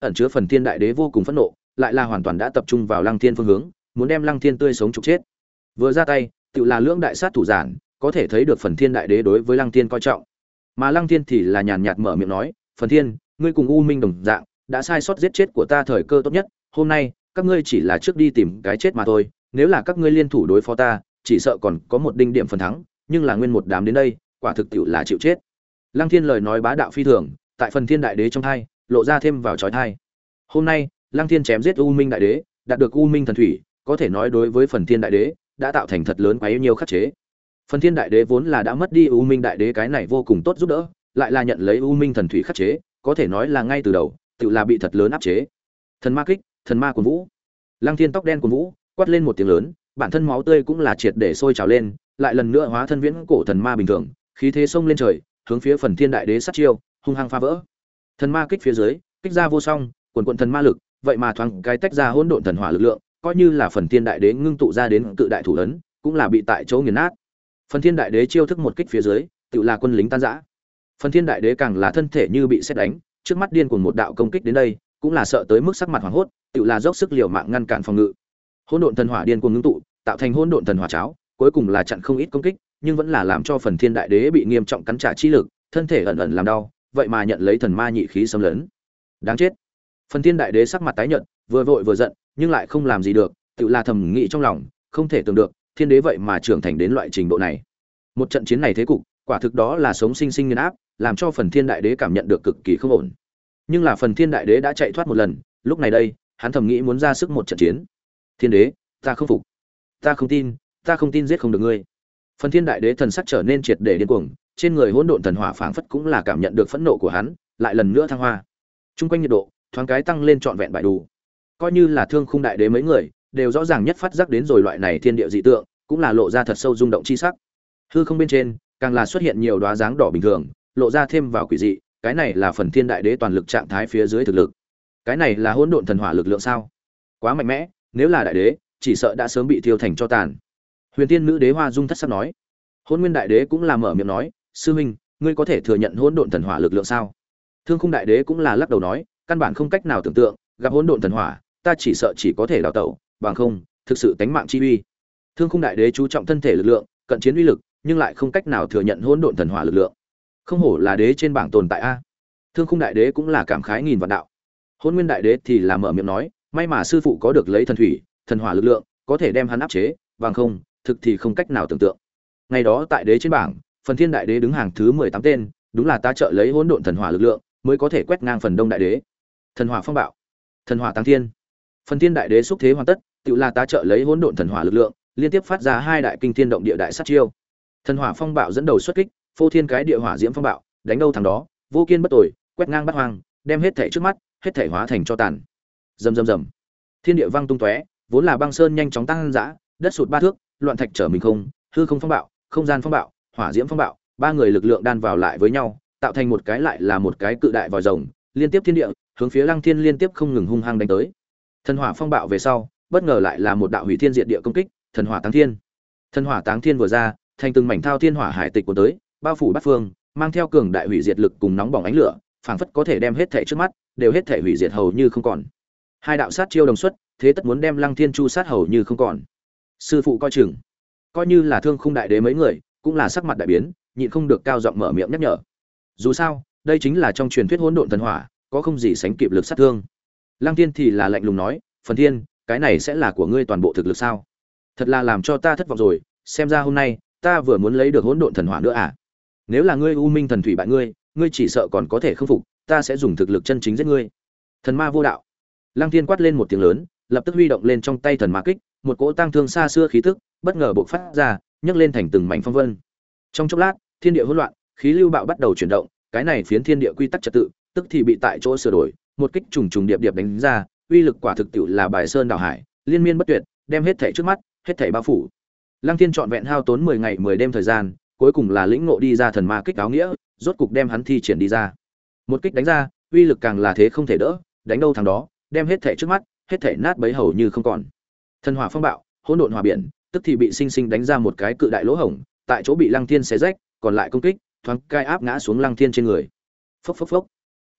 [SPEAKER 1] ẩn chứa phần thiên đại đế vô cùng phẫn nộ, lại là hoàn toàn đã tập trung vào Lăng Thiên phương hướng, muốn đem Lăng Thiên tươi sống trục chết. Vừa ra tay, tự là lưỡng đại sát thủ giản, có thể thấy được phần thiên đại đế đối với Lăng Thiên coi trọng. Mà Lăng Thiên thì là nhàn nhạt mở miệng nói, "Phần thiên, ngươi cùng U Minh đồng dạng, đã sai sót giết chết của ta thời cơ tốt nhất, hôm nay, các ngươi chỉ là trước đi tìm cái chết mà thôi, nếu là các ngươi liên thủ đối phó ta, chỉ sợ còn có một đinh điểm phần thắng, nhưng là nguyên một đám đến đây, quả thực tiệu là chịu chết." Lăng Thiên lời nói bá đạo phi thường, tại phần thiên đại đế trong hai, lộ ra thêm vào chói tai. Hôm nay, Lăng Thiên chém giết U Minh đại đế, đạt được U Minh thần thủy, có thể nói đối với phần thiên đại đế đã tạo thành thật lớn quá nhiều khắc chế. Phần thiên đại đế vốn là đã mất đi U Minh đại đế cái này vô cùng tốt giúp đỡ, lại là nhận lấy U Minh thần thủy khắc chế, có thể nói là ngay từ đầu, tự là bị thật lớn áp chế. Thần ma kích, thần ma cuồng vũ. Lăng Thiên tóc đen cuồng vũ, quát lên một tiếng lớn, bản thân máu tươi cũng là triệt để sôi trào lên, lại lần nữa hóa thân viễn cổ thần ma bình thường, khí thế xông lên trời, hướng phía phần thiên đại đế sát chiêu, hung hăng phá vỡ. Thần ma kích phía dưới, kích ra vô song, quần quần thần ma lực, vậy mà thoáng cái tách ra hỗn độn thần hỏa lực lượng, coi như là phần thiên đại đế ngưng tụ ra đến cự đại thủ ấn, cũng là bị tại chỗ nghiền nát. Phần thiên đại đế chiêu thức một kích phía dưới, tự là quân lính tan rã. Phần thiên đại đế càng là thân thể như bị sét đánh, trước mắt điên cuồng một đạo công kích đến đây, cũng là sợ tới mức sắc mặt hoảng hốt, tự là dốc sức liều mạng ngăn cản phòng ngự. Hỗn độn thần hỏa điên cuồng ngưng tụ, tạo thành hỗn độn thần hỏa cháo, cuối cùng là chặn không ít công kích, nhưng vẫn là làm cho phần thiên đại đế bị nghiêm trọng cắn trả chi lực, thân thể ẩn ẩn làm đau, vậy mà nhận lấy thần ma nhị khí xâm lấn. Đáng chết. Phần thiên đại đế sắc mặt tái nhợt, vừa vội vừa giận, nhưng lại không làm gì được, tự là thầm nghĩ trong lòng, không thể tưởng được, thiên đế vậy mà trưởng thành đến loại trình độ này. Một trận chiến này thế cục, quả thực đó là sống sinh sinh nghiền áp, làm cho phần thiên đại đế cảm nhận được cực kỳ không ổn. Nhưng là phần thiên đại đế đã chạy thoát một lần, lúc này đây, hắn thầm nghĩ muốn ra sức một trận chiến. Thiên đế, ta không phục, ta không tin, ta không tin giết không được ngươi. Phần thiên đại đế thần sắc trở nên triệt để điên cuồng, trên người hỗn độn thần hỏa phảng phất cũng là cảm nhận được phẫn nộ của hắn, lại lần nữa thăng hoa. Trung quanh nhiệt độ thoáng cái tăng lên trọn vẹn bại đủ. Coi như là Thương Khung đại đế mấy người, đều rõ ràng nhất phát giác đến rồi loại này thiên địa dị tượng, cũng là lộ ra thật sâu rung động chi sắc. Hư không bên trên, càng là xuất hiện nhiều đóa dáng đỏ bình thường, lộ ra thêm vào quỷ dị, cái này là phần thiên đại đế toàn lực trạng thái phía dưới thực lực. Cái này là hỗn độn thần hỏa lực lượng sao? Quá mạnh mẽ, nếu là đại đế, chỉ sợ đã sớm bị thiêu thành cho tàn. Huyền Tiên nữ đế Hoa Dung thất sắc nói. Hỗn Nguyên đại đế cũng là mở miệng nói, sư huynh, ngươi có thể thừa nhận hỗn độn thần hỏa lực lượng sao? Thương Khung đại đế cũng là lắc đầu nói, căn bản không cách nào tưởng tượng, gặp hỗn độn thần hỏa, ta chỉ sợ chỉ có thể đào tẩu, bằng không, thực sự tánh mạng chi uy. Thương Khung đại đế chú trọng thân thể lực lượng, cận chiến uy lực, nhưng lại không cách nào thừa nhận hỗn độn thần hỏa lực lượng. Không hổ là đế trên bảng tồn tại a. Thương Khung đại đế cũng là cảm khái nghìn vạn đạo. Hỗn Nguyên đại đế thì là mở miệng nói, may mà sư phụ có được lấy thần thủy, thần hỏa lực lượng, có thể đem hắn áp chế, bằng không, thực thì không cách nào tưởng tượng. Ngày đó tại đế trên bảng, phần thiên đại đế đứng hàng thứ mười tám tên, đúng là ta trợ lấy hỗn độn thần hỏa lực lượng, mới có thể quét ngang phần đông đại đế. Thần hỏa phong bạo, thần hỏa tăng thiên. Phần thiên đại đế xúc thế hoàn tất, tự là ta trợ lấy hỗn độn thần hỏa lực lượng, liên tiếp phát ra hai đại kinh thiên động địa đại sát chiêu. Thần hỏa phong bạo dẫn đầu xuất kích, phô thiên cái địa hỏa diễm phong bạo, đánh đâu thằng đó, vô kiên bất tồi, quét ngang bát hoang, đem hết thảy trước mắt, hết thảy hóa thành cho tàn. Rầm rầm rầm. Thiên địa vang tung tóe, vốn là băng sơn nhanh chóng tăng dã, đất sụt ba thước, loạn thạch trở mình không, hư không phong bạo, không gian phong bạo, hỏa diễm phong bạo, ba người lực lượng đan vào lại với nhau, tạo thành một cái lại là một cái cự đại vòi rồng, liên tiếp thiên địa, hướng phía Lăng Thiên liên tiếp không ngừng hung hăng đánh tới. Thần hỏa phong bạo về sau, bất ngờ lại là một đạo hủy thiên diệt địa công kích, thần hỏa táng thiên. Thần hỏa táng thiên vừa ra, thành từng mảnh thao thiên hỏa hải tịch của tới, bao phủ bát phương, mang theo cường đại hủy diệt lực cùng nóng bỏng ánh lửa, phảng phất có thể đem hết thảy trước mắt, đều hết thảy hủy diệt hầu như không còn. Hai đạo sát chiêu đồng xuất, thế tất muốn đem Lăng Thiên chu sát hầu như không còn. Sư phụ coi chừng. Coi như là Thương Khung đại đế mấy người, cũng là sắc mặt đại biến, nhịn không được cao giọng mở miệng nhắc nhở. Dù sao, đây chính là trong truyền thuyết hỗn độn thần hỏa, có không gì sánh kịp lực sát thương. Lăng Thiên thì là lạnh lùng nói, "Phần Thiên, cái này sẽ là của ngươi toàn bộ thực lực sao? Thật là làm cho ta thất vọng rồi, xem ra hôm nay, ta vừa muốn lấy được hỗn độn thần hỏa nữa à? Nếu là ngươi U Minh thần thủy bại ngươi, ngươi chỉ sợ còn có thể không phục, ta sẽ dùng thực lực chân chính giết ngươi." Thần ma vô đạo. Lăng Thiên quát lên một tiếng lớn, lập tức huy động lên trong tay thần ma kích, một cỗ tăng thương xa xưa khí tức, bất ngờ bộc phát ra, nhấc lên thành từng mảnh phong vân. Trong chốc lát, thiên địa hỗn loạn, khí lưu bạo bắt đầu chuyển động, cái này phiến thiên địa quy tắc trật tự, tức thì bị tại chỗ sửa đổi, một kích trùng trùng điệp điệp đánh ra, uy lực quả thực tiệu là bài sơn đảo hải, liên miên bất tuyệt, đem hết thảy trước mắt, hết thảy bao phủ. Lăng Thiên trọn vẹn hao tốn mười ngày mười đêm thời gian, cuối cùng là lĩnh ngộ đi ra thần ma kích áo nghĩa, rốt cục đem hắn thi triển đi ra. Một kích đánh ra, uy lực càng là thế không thể đỡ, đánh đâu thằng đó, đem hết thảy trước mắt, hết thảy nát bấy hầu như không còn. Thần hỏa phong bạo, hỗn độn hỏa biển, tức thì bị sinh sinh đánh ra một cái cự đại lỗ hổng, tại chỗ bị Lăng Thiên xé rách, còn lại công kích, thoáng cai áp ngã xuống Lăng Thiên trên người. Phốc phốc phốc.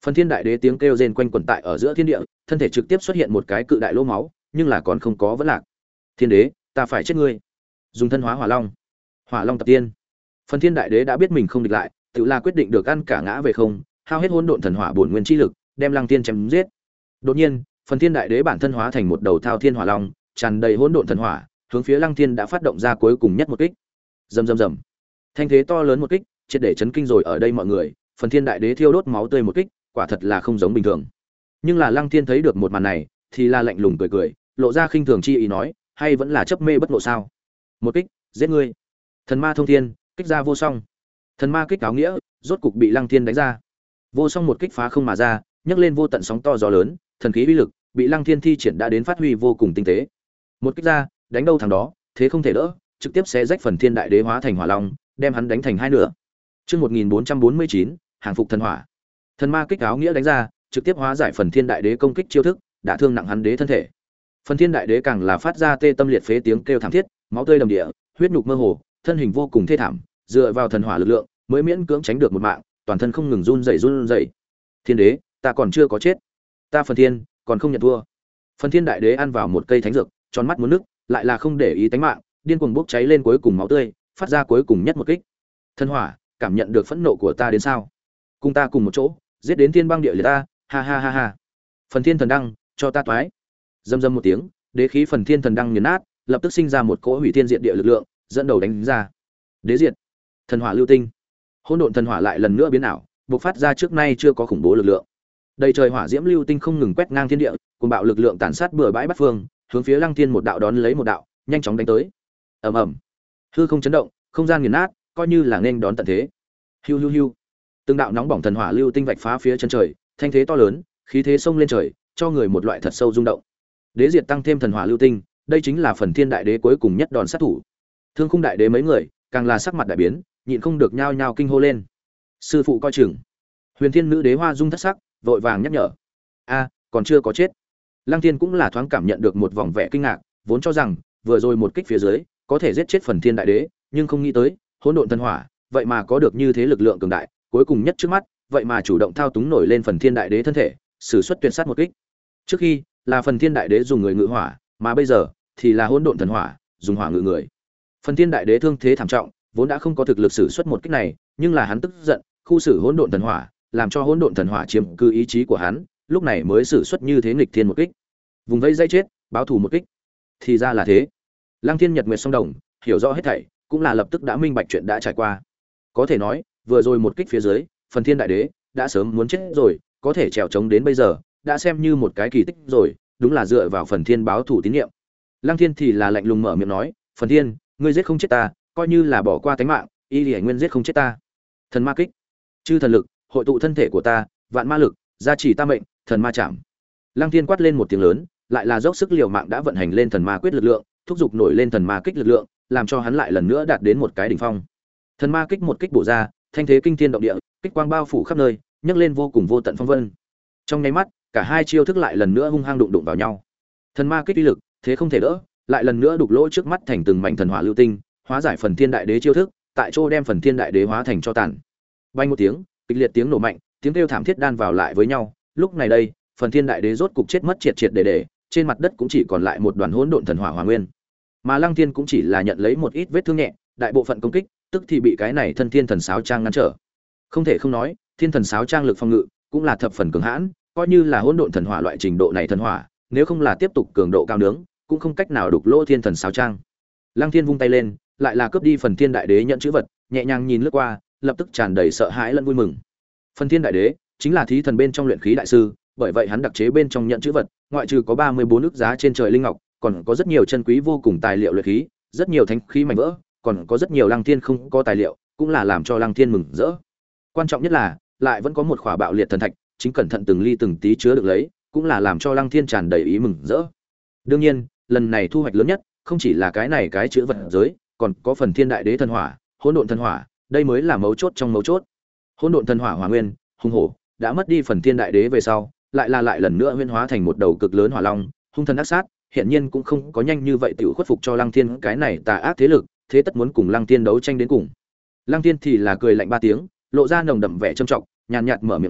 [SPEAKER 1] Phần Thiên Đại Đế tiếng kêu rên quanh quẩn tại ở giữa thiên địa, thân thể trực tiếp xuất hiện một cái cự đại lỗ máu, nhưng là còn không có vẫn lạc. Thiên Đế, ta phải chết ngươi. Dùng thân hóa Hỏa Long. Hỏa Long tập tiên. Phần Thiên Đại Đế đã biết mình không địch lại, tự là quyết định được ăn cả ngã về không, hao hết hỗn độn thần hỏa bổn nguyên chi lực, đem Lăng Tiên chém giết. Đột nhiên, Phần Thiên Đại Đế bản thân hóa thành một đầu thao thiên hỏa long, tràn đầy hỗn độn thần hỏa, hướng phía Lăng Tiên đã phát động ra cuối cùng nhất một kích. Rầm rầm rầm. Thanh thế to lớn một kích, triệt để chấn kinh rồi ở đây mọi người, Phần Thiên Đại Đế thiêu đốt máu tươi một kích, quả thật là không giống bình thường. Nhưng là Lăng Thiên thấy được một màn này, thì là lạnh lùng cười cười, lộ ra khinh thường chi ý nói, hay vẫn là chấp mê bất ngộ sao? Một kích, giết ngươi. Thần ma thông thiên, kích ra vô song. Thần ma kích áo nghĩa, rốt cục bị Lăng Thiên đánh ra. Vô song một kích phá không mà ra, nhấc lên vô tận sóng to gió lớn, thần khí uy lực bị Lăng Thiên thi triển đã đến phát huy vô cùng tinh tế. Một kích ra, đánh đâu thằng đó, thế không thể đỡ, trực tiếp xé rách Phần Thiên Đại Đế hóa thành hỏa long, đem hắn đánh thành hai nửa. Chương một nghìn bốn trăm bốn mươi chín, hàng phục thần hỏa. Thần ma kích áo nghĩa đánh ra, trực tiếp hóa giải Phần Thiên Đại Đế công kích chiêu thức, đã thương nặng hắn đế thân thể. Phần Thiên Đại Đế càng là phát ra tê tâm liệt phế tiếng kêu thảm thiết, máu tươi đầm địa, huyết nhục mơ hồ, thân hình vô cùng thê thảm, dựa vào thần hỏa lực lượng, mới miễn cưỡng tránh được một mạng, toàn thân không ngừng run rẩy run rẩy. Thiên Đế, ta còn chưa có chết, ta Phần Thiên còn không nhận thua. Phần Thiên Đại Đế ăn vào một cây thánh dược, tròn mắt muốn nước, lại là không để ý tính mạng, điên cuồng bốc cháy lên cuối cùng máu tươi, phát ra cuối cùng nhất một kích. Thần hỏa, cảm nhận được phẫn nộ của ta đến sao? Cùng ta cùng một chỗ, giết đến thiên băng địa liệt ta, ha ha ha ha. Phần Thiên Thần Đăng, cho ta toái. Rầm rầm một tiếng, đế khí Phần Thiên Thần Đăng nghiền nát, lập tức sinh ra một cỗ hủy thiên diệt địa lực lượng, dẫn đầu đánh ra. Đế diệt, thần hỏa lưu tinh. Hỗn độn thần hỏa lại lần nữa biến ảo, bộc phát ra trước nay chưa có khủng bố lực lượng. Đầy trời hỏa diễm lưu tinh không ngừng quét ngang thiên địa, cuồng bạo lực lượng tàn sát bừa bãi bát phương, hướng phía Lăng Thiên một đạo đón lấy một đạo, nhanh chóng đánh tới. Ầm ầm. Hư không chấn động, không gian nghiền nát, coi như là nên đón tận thế. Hiu hiu hiu. Từng đạo nóng bỏng thần hỏa lưu tinh vạch phá phía chân trời, thanh thế to lớn, khí thế sông lên trời, cho người một loại thật sâu rung động. Đế diệt tăng thêm thần hỏa lưu tinh, đây chính là Phần Thiên Đại Đế cuối cùng nhất đòn sát thủ. Thương Khung Đại Đế mấy người, càng là sắc mặt đại biến, nhịn không được nhao nhao kinh hô lên. Sư phụ coi chừng. Huyền Thiên Nữ Đế Hoa Dung thất sắc, vội vàng nhắc nhở. A, còn chưa có chết. Lăng Thiên cũng là thoáng cảm nhận được một vòng vẻ kinh ngạc, vốn cho rằng vừa rồi một kích phía dưới có thể giết chết Phần Thiên Đại Đế, nhưng không nghĩ tới, hỗn độn thần hỏa, vậy mà có được như thế lực lượng cường đại, cuối cùng nhất trước mắt, vậy mà chủ động thao túng nổi lên Phần Thiên Đại Đế thân thể, sử xuất tuyệt sát một kích. Trước khi, là Phần Thiên Đại Đế dùng người ngự hỏa, mà bây giờ thì là hỗn độn thần hỏa, dùng hỏa ngự người. Phần Thiên Đại Đế thương thế thảm trọng, vốn đã không có thực lực sử xuất một kích này, nhưng là hắn tức giận, khu xử hỗn độn thần hỏa, làm cho hỗn độn thần hỏa chiếm cứ ý chí của hắn, lúc này mới sử xuất như thế nghịch thiên một kích. Vùng vây dây chết, báo thù một kích. Thì ra là thế. Lăng Thiên Nhật Nguyệt song đồng, hiểu rõ hết thảy, cũng là lập tức đã minh bạch chuyện đã trải qua. Có thể nói, vừa rồi một kích phía dưới, Phần Thiên Đại Đế đã sớm muốn chết rồi, có thể trèo chống đến bây giờ, đã xem như một cái kỳ tích rồi, đúng là dựa vào Phần Thiên báo thù tín nhiệm. Lăng Thiên thì là lạnh lùng mở miệng nói, "Phần Thiên, ngươi giết không chết ta, coi như là bỏ qua tánh mạng, y Liễu Nguyên giết không chết ta." Thần ma kích, chư thần lực, hội tụ thân thể của ta, vạn ma lực, gia trì ta mệnh, thần ma chạm. Lăng Thiên quát lên một tiếng lớn, lại là dốc sức liều mạng đã vận hành lên thần ma quyết lực lượng, thúc giục nổi lên thần ma kích lực lượng, làm cho hắn lại lần nữa đạt đến một cái đỉnh phong. Thần ma kích một kích bổ ra, thanh thế kinh thiên động địa, kích quang bao phủ khắp nơi, nhấc lên vô cùng vô tận phong vân. Trong nháy mắt, cả hai chiêu thức lại lần nữa hung hăng đụng đụng vào nhau. Thần ma kích uy lực, thế không thể đỡ, lại lần nữa đục lỗ trước mắt thành từng mảnh thần hỏa lưu tinh, hóa giải Phần Thiên Đại Đế chiêu thức, tại chỗ đem Phần Thiên Đại Đế hóa thành cho tàn. Bay một tiếng, kịch liệt tiếng nổ mạnh, tiếng kêu thảm thiết đan vào lại với nhau, lúc này đây, Phần Thiên Đại Đế rốt cục chết mất triệt triệt để để, trên mặt đất cũng chỉ còn lại một đoàn hỗn độn thần hỏa hỏa nguyên. Mà Lăng Thiên cũng chỉ là nhận lấy một ít vết thương nhẹ, đại bộ phận công kích, tức thì bị cái này thân thiên thần sáo trang ngăn trở. Không thể không nói, thiên thần sáo trang lực phòng ngự cũng là thập phần cường hãn, coi như là hỗn độn thần hỏa loại trình độ này thần hỏa, nếu không là tiếp tục cường độ cao nướng, cũng không cách nào đục lỗ thiên thần sáo trang. Lăng Thiên vung tay lên, lại là cướp đi Phần Thiên Đại Đế nhận chữ vật, nhẹ nhàng nhìn lướt qua, lập tức tràn đầy sợ hãi lẫn vui mừng. Phần Thiên Đại Đế chính là thí thần bên trong luyện khí đại sư, bởi vậy hắn đặc chế bên trong nhận chữ vật, ngoại trừ có ba mươi bốn ức giá trên trời linh ngọc, còn có rất nhiều chân quý vô cùng tài liệu luyện khí, rất nhiều thánh khí mảnh vỡ, còn có rất nhiều Lăng Thiên không có tài liệu, cũng là làm cho Lăng Thiên mừng rỡ. Quan trọng nhất là, lại vẫn có một khỏa bạo liệt thần thạch, chính cẩn thận từng ly từng tí chứa được lấy, cũng là làm cho Lăng Thiên tràn đầy ý mừng rỡ. Đương nhiên, lần này thu hoạch lớn nhất, không chỉ là cái này cái chữ vật giới, còn có Phần Thiên Đại Đế thần hỏa, hỗn độn thần hỏa, đây mới là mấu chốt trong mấu chốt. Hỗn độn thần hỏa hỏa nguyên, hung hổ, đã mất đi Phần Thiên Đại Đế về sau, lại là lại lần nữa huyễn hóa thành một đầu cực lớn hỏa long, hung thần ác sát, hiện nhiên cũng không có nhanh như vậy tiểu khuất phục cho Lăng Thiên cái này tà ác thế lực, thế tất muốn cùng Lăng Thiên đấu tranh đến cùng. Lăng Thiên thì là cười lạnh ba tiếng, lộ ra nồng đậm vẻ trầm trọng, nhàn nhạt mở miệng nói,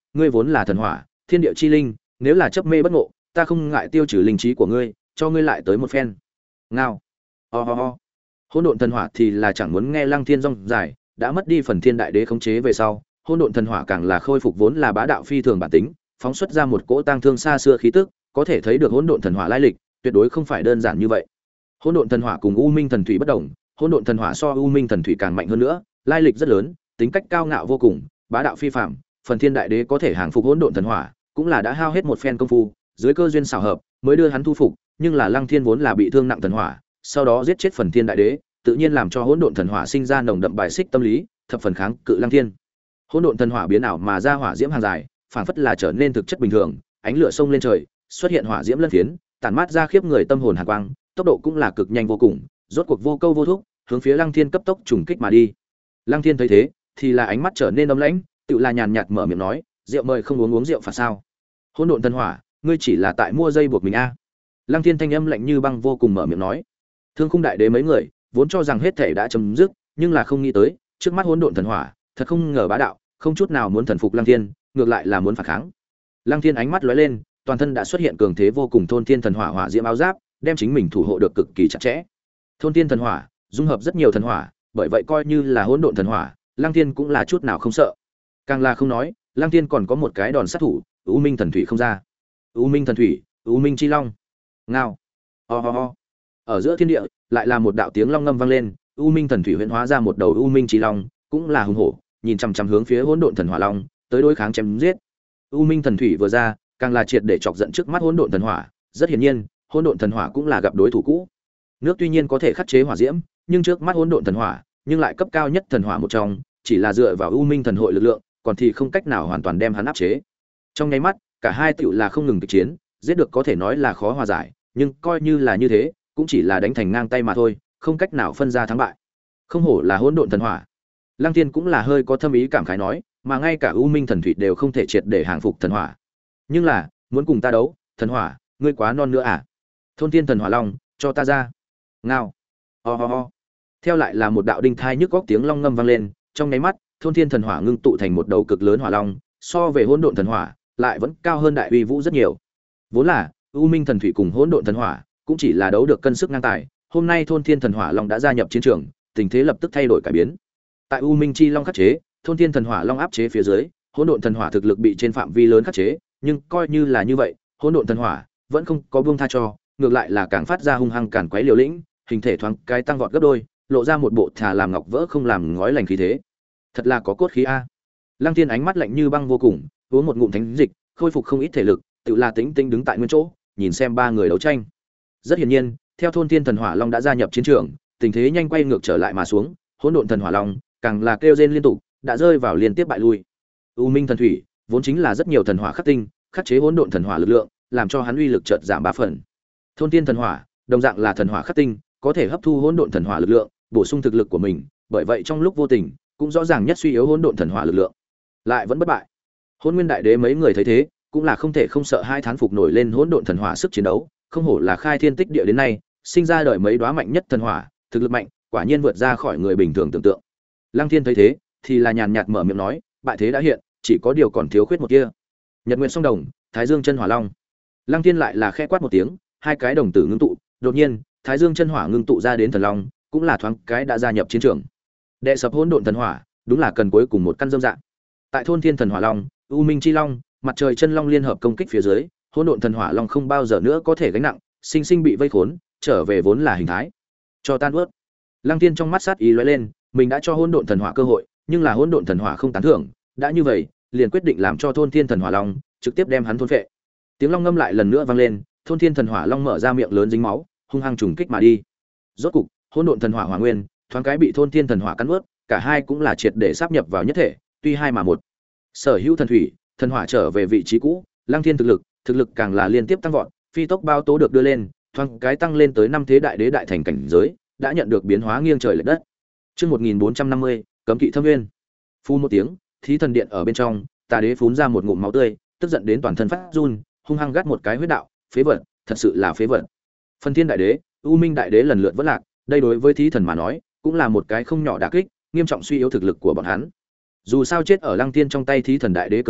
[SPEAKER 1] ngươi vốn là thần hỏa, thiên địa chi linh, nếu là chấp mê bất ngộ, ta không ngại tiêu trừ linh trí của ngươi, cho ngươi lại tới một phen. Ngao. Ho ho ho. Hỗn độn thần hỏa thì là chẳng muốn nghe Lăng Thiên rong dài, đã mất đi phần thiên đại đế khống chế về sau, hỗn độn thần hỏa càng là khôi phục vốn là bá đạo phi thường bản tính, phóng xuất ra một cỗ tang thương xa xưa khí tức, có thể thấy được hỗn độn thần hỏa lai lịch, tuyệt đối không phải đơn giản như vậy. Hỗn độn thần hỏa cùng U Minh thần thủy bất đồng, hỗn độn thần hỏa so U Minh thần thủy càng mạnh hơn nữa, lai lịch rất lớn, tính cách cao ngạo vô cùng, bá đạo phi phàm, phần thiên đại đế có thể hàng phục hỗn độn thần hỏa, cũng là đã hao hết một phen công phu, dưới cơ duyên xảo hợp mới đưa hắn thu phục, nhưng là Lăng Thiên vốn là bị thương nặng thần hỏa, sau đó giết chết phần thiên đại đế, tự nhiên làm cho hỗn độn thần hỏa sinh ra nồng đậm bài xích tâm lý, thập phần kháng cự Lăng Thiên. Hỗn độn thần hỏa biến ảo mà ra hỏa diễm hàng dài, phảng phất là trở nên thực chất bình thường, ánh lửa sông lên trời, xuất hiện hỏa diễm lân phiến, tản mát ra khiếp người tâm hồn hàn quang, tốc độ cũng là cực nhanh vô cùng, rốt cuộc vô câu vô thúc, hướng phía Lăng Thiên cấp tốc trùng kích mà đi. Lăng Thiên thấy thế, thì là ánh mắt trở nên âm lãnh, tự là nhàn nhạt mở miệng nói, rượu mời không uống uống rượu phạt sao? Hỗn độn thần hỏa, ngươi chỉ là tại mua dây buộc mình a. À. Lăng Thiên thanh âm lạnh như băng vô cùng mở miệng nói. Thương Khung đại đế mấy người vốn cho rằng hết thể đã chấm dứt, nhưng là không nghĩ tới, trước mắt hỗn độn thần hỏa, thật không ngờ bá đạo, không chút nào muốn thần phục Lăng Thiên, ngược lại là muốn phản kháng. Lăng Thiên ánh mắt lóe lên, toàn thân đã xuất hiện cường thế vô cùng thôn thiên thần hỏa hỏa diễm áo giáp, đem chính mình thủ hộ được cực kỳ chặt chẽ. Thôn thiên thần hỏa, dung hợp rất nhiều thần hỏa, bởi vậy coi như là hỗn độn thần hỏa, Lăng Thiên cũng là chút nào không sợ. Càng là không nói, Lăng Thiên còn có một cái đòn sát thủ, U Minh thần thủy không ra. U Minh thần thủy, U Minh chi long. Ngao. Ho ho ho. Ở giữa thiên địa, lại là một đạo tiếng long ngâm vang lên, U Minh thần thủy huyễn hóa ra một đầu U Minh chi long, cũng là hùng hổ, nhìn chằm chằm hướng phía hỗn độn thần hỏa long, tới đối kháng chém giết. U Minh thần thủy vừa ra, càng là triệt để chọc giận trước mắt hỗn độn thần hỏa, rất hiển nhiên, hỗn độn thần hỏa cũng là gặp đối thủ cũ. Nước tuy nhiên có thể khắc chế hỏa diễm, nhưng trước mắt hỗn độn thần hỏa, nhưng lại cấp cao nhất thần hỏa một trong, chỉ là dựa vào U Minh thần hội lực lượng, còn thì không cách nào hoàn toàn đem hắn áp chế. Trong nháy mắt, cả hai tiểu là không ngừng kịch chiến, giết được có thể nói là khó hòa giải, nhưng coi như là như thế, cũng chỉ là đánh thành ngang tay mà thôi, không cách nào phân ra thắng bại. Không hổ là hỗn độn thần hỏa. Lăng Thiên cũng là hơi có thâm ý cảm khái nói, mà ngay cả U Minh thần thủy đều không thể triệt để hàng phục thần hỏa. Nhưng là, muốn cùng ta đấu, thần hỏa, ngươi quá non nữa à? Thôn Thiên thần hỏa long, cho ta ra. Ngao. Ho ho ho. Theo lại là một đạo đinh thai nhức góc tiếng long ngâm vang lên, trong nháy mắt, thôn thiên thần hỏa ngưng tụ thành một đầu cực lớn hỏa long, so về hỗn độn thần hỏa, lại vẫn cao hơn đại uy vũ rất nhiều. Vốn là, U Minh thần thủy cùng hỗn độn thần hỏa, cũng chỉ là đấu được cân sức ngang tài, hôm nay thôn thiên thần hỏa long đã gia nhập chiến trường, tình thế lập tức thay đổi cải biến. Tại U Minh chi long khắc chế, thôn thiên thần hỏa long áp chế phía dưới, hỗn độn thần hỏa thực lực bị trên phạm vi lớn khắc chế, nhưng coi như là như vậy, hỗn độn thần hỏa vẫn không có buông tha cho, ngược lại là càng phát ra hung hăng càn quấy liều lĩnh, hình thể thoáng cái tăng vọt gấp đôi, lộ ra một bộ thà làm ngọc vỡ không làm ngói lành khí thế. Thật là có cốt khí a. Lăng Tiên ánh mắt lạnh như băng vô cùng, uống một ngụm thánh dịch, khôi phục không ít thể lực, tự là tĩnh tĩnh đứng tại nguyên chỗ, nhìn xem ba người đấu tranh. Rất hiển nhiên, theo thôn thiên thần hỏa long đã gia nhập chiến trường, tình thế nhanh quay ngược trở lại mà xuống, hỗn độn thần hỏa long càng là kêu rên liên tục, đã rơi vào liên tiếp bại lui. U Minh thần thủy vốn chính là rất nhiều thần hỏa khắc tinh, khắc chế hỗn độn thần hỏa lực lượng, làm cho hắn uy lực chợt giảm ba phần. Thôn thiên thần hỏa đồng dạng là thần hỏa khắc tinh, có thể hấp thu hỗn độn thần hỏa lực lượng, bổ sung thực lực của mình, bởi vậy trong lúc vô tình cũng rõ ràng nhất suy yếu hỗn độn thần hỏa lực lượng, lại vẫn bất bại. Hỗn Nguyên đại đế mấy người thấy thế, cũng là không thể không sợ hai thán phục nổi lên hỗn độn thần hỏa sức chiến đấu, không hổ là khai thiên tích địa đến nay, sinh ra đời mấy đóa mạnh nhất thần hỏa, thực lực mạnh, quả nhiên vượt ra khỏi người bình thường tưởng tượng. Lăng Thiên thấy thế, thì là nhàn nhạt mở miệng nói, bại thế đã hiện, chỉ có điều còn thiếu khuyết một kia. Nhật Nguyệt song đồng, Thái Dương chân hỏa long. Lăng Thiên lại là khẽ quát một tiếng, hai cái đồng tử ngưng tụ, đột nhiên, Thái Dương chân hỏa ngưng tụ ra đến thần long, cũng là thoáng cái đã gia nhập chiến trường. Đệ sập hỗn độn thần hỏa, đúng là cần cuối cùng một căn dâm dạng. Tại thôn thiên thần hỏa long, U Minh chi long, mặt trời chân long liên hợp công kích phía dưới, hỗn độn thần hỏa long không bao giờ nữa có thể gánh nặng, sinh sinh bị vây khốn, trở về vốn là hình thái. Cho tan ướt. Lăng Tiên trong mắt sát ý lóe lên, mình đã cho hỗn độn thần hỏa cơ hội, nhưng là hỗn độn thần hỏa không tán thưởng, đã như vậy, liền quyết định làm cho thôn thiên thần hỏa long trực tiếp đem hắn thôn phệ. Tiếng long ngâm lại lần nữa vang lên, thôn thiên thần hỏa long mở ra miệng lớn dính máu, hung hăng trùng kích mà đi. Rốt cục, hỗn độn thần hỏa hỏa nguyên, thoáng cái bị thôn thiên thần hỏa cắn nuốt, cả hai cũng là triệt để sáp nhập vào nhất thể, tuy hai mà một. Sở hữu thần thủy, thần hỏa trở về vị trí cũ, Lăng Thiên thực lực, thực lực càng là liên tiếp tăng vọt, phi tốc bao tố được đưa lên, thoáng cái tăng lên tới năm thế đại đế đại thành cảnh giới, đã nhận được biến hóa nghiêng trời lệch đất. Chương một nghìn bốn trăm năm mươi, cấm kỵ thâm nguyên. Phu một tiếng, thí thần điện ở bên trong, Tà đế phun ra một ngụm máu tươi, tức giận đến toàn thân phát run, hung hăng gắt một cái huyết đạo, phế vật, thật sự là phế vật. Phần Thiên đại đế, U Minh đại đế lần lượt vỡ lạc, đây đối với thí thần mà nói, cũng là một cái không nhỏ đả kích, nghiêm trọng suy yếu thực lực của bọn hắn. Dù sao chết ở Lăng Tiên trong tay thí thần đại đế cường giả,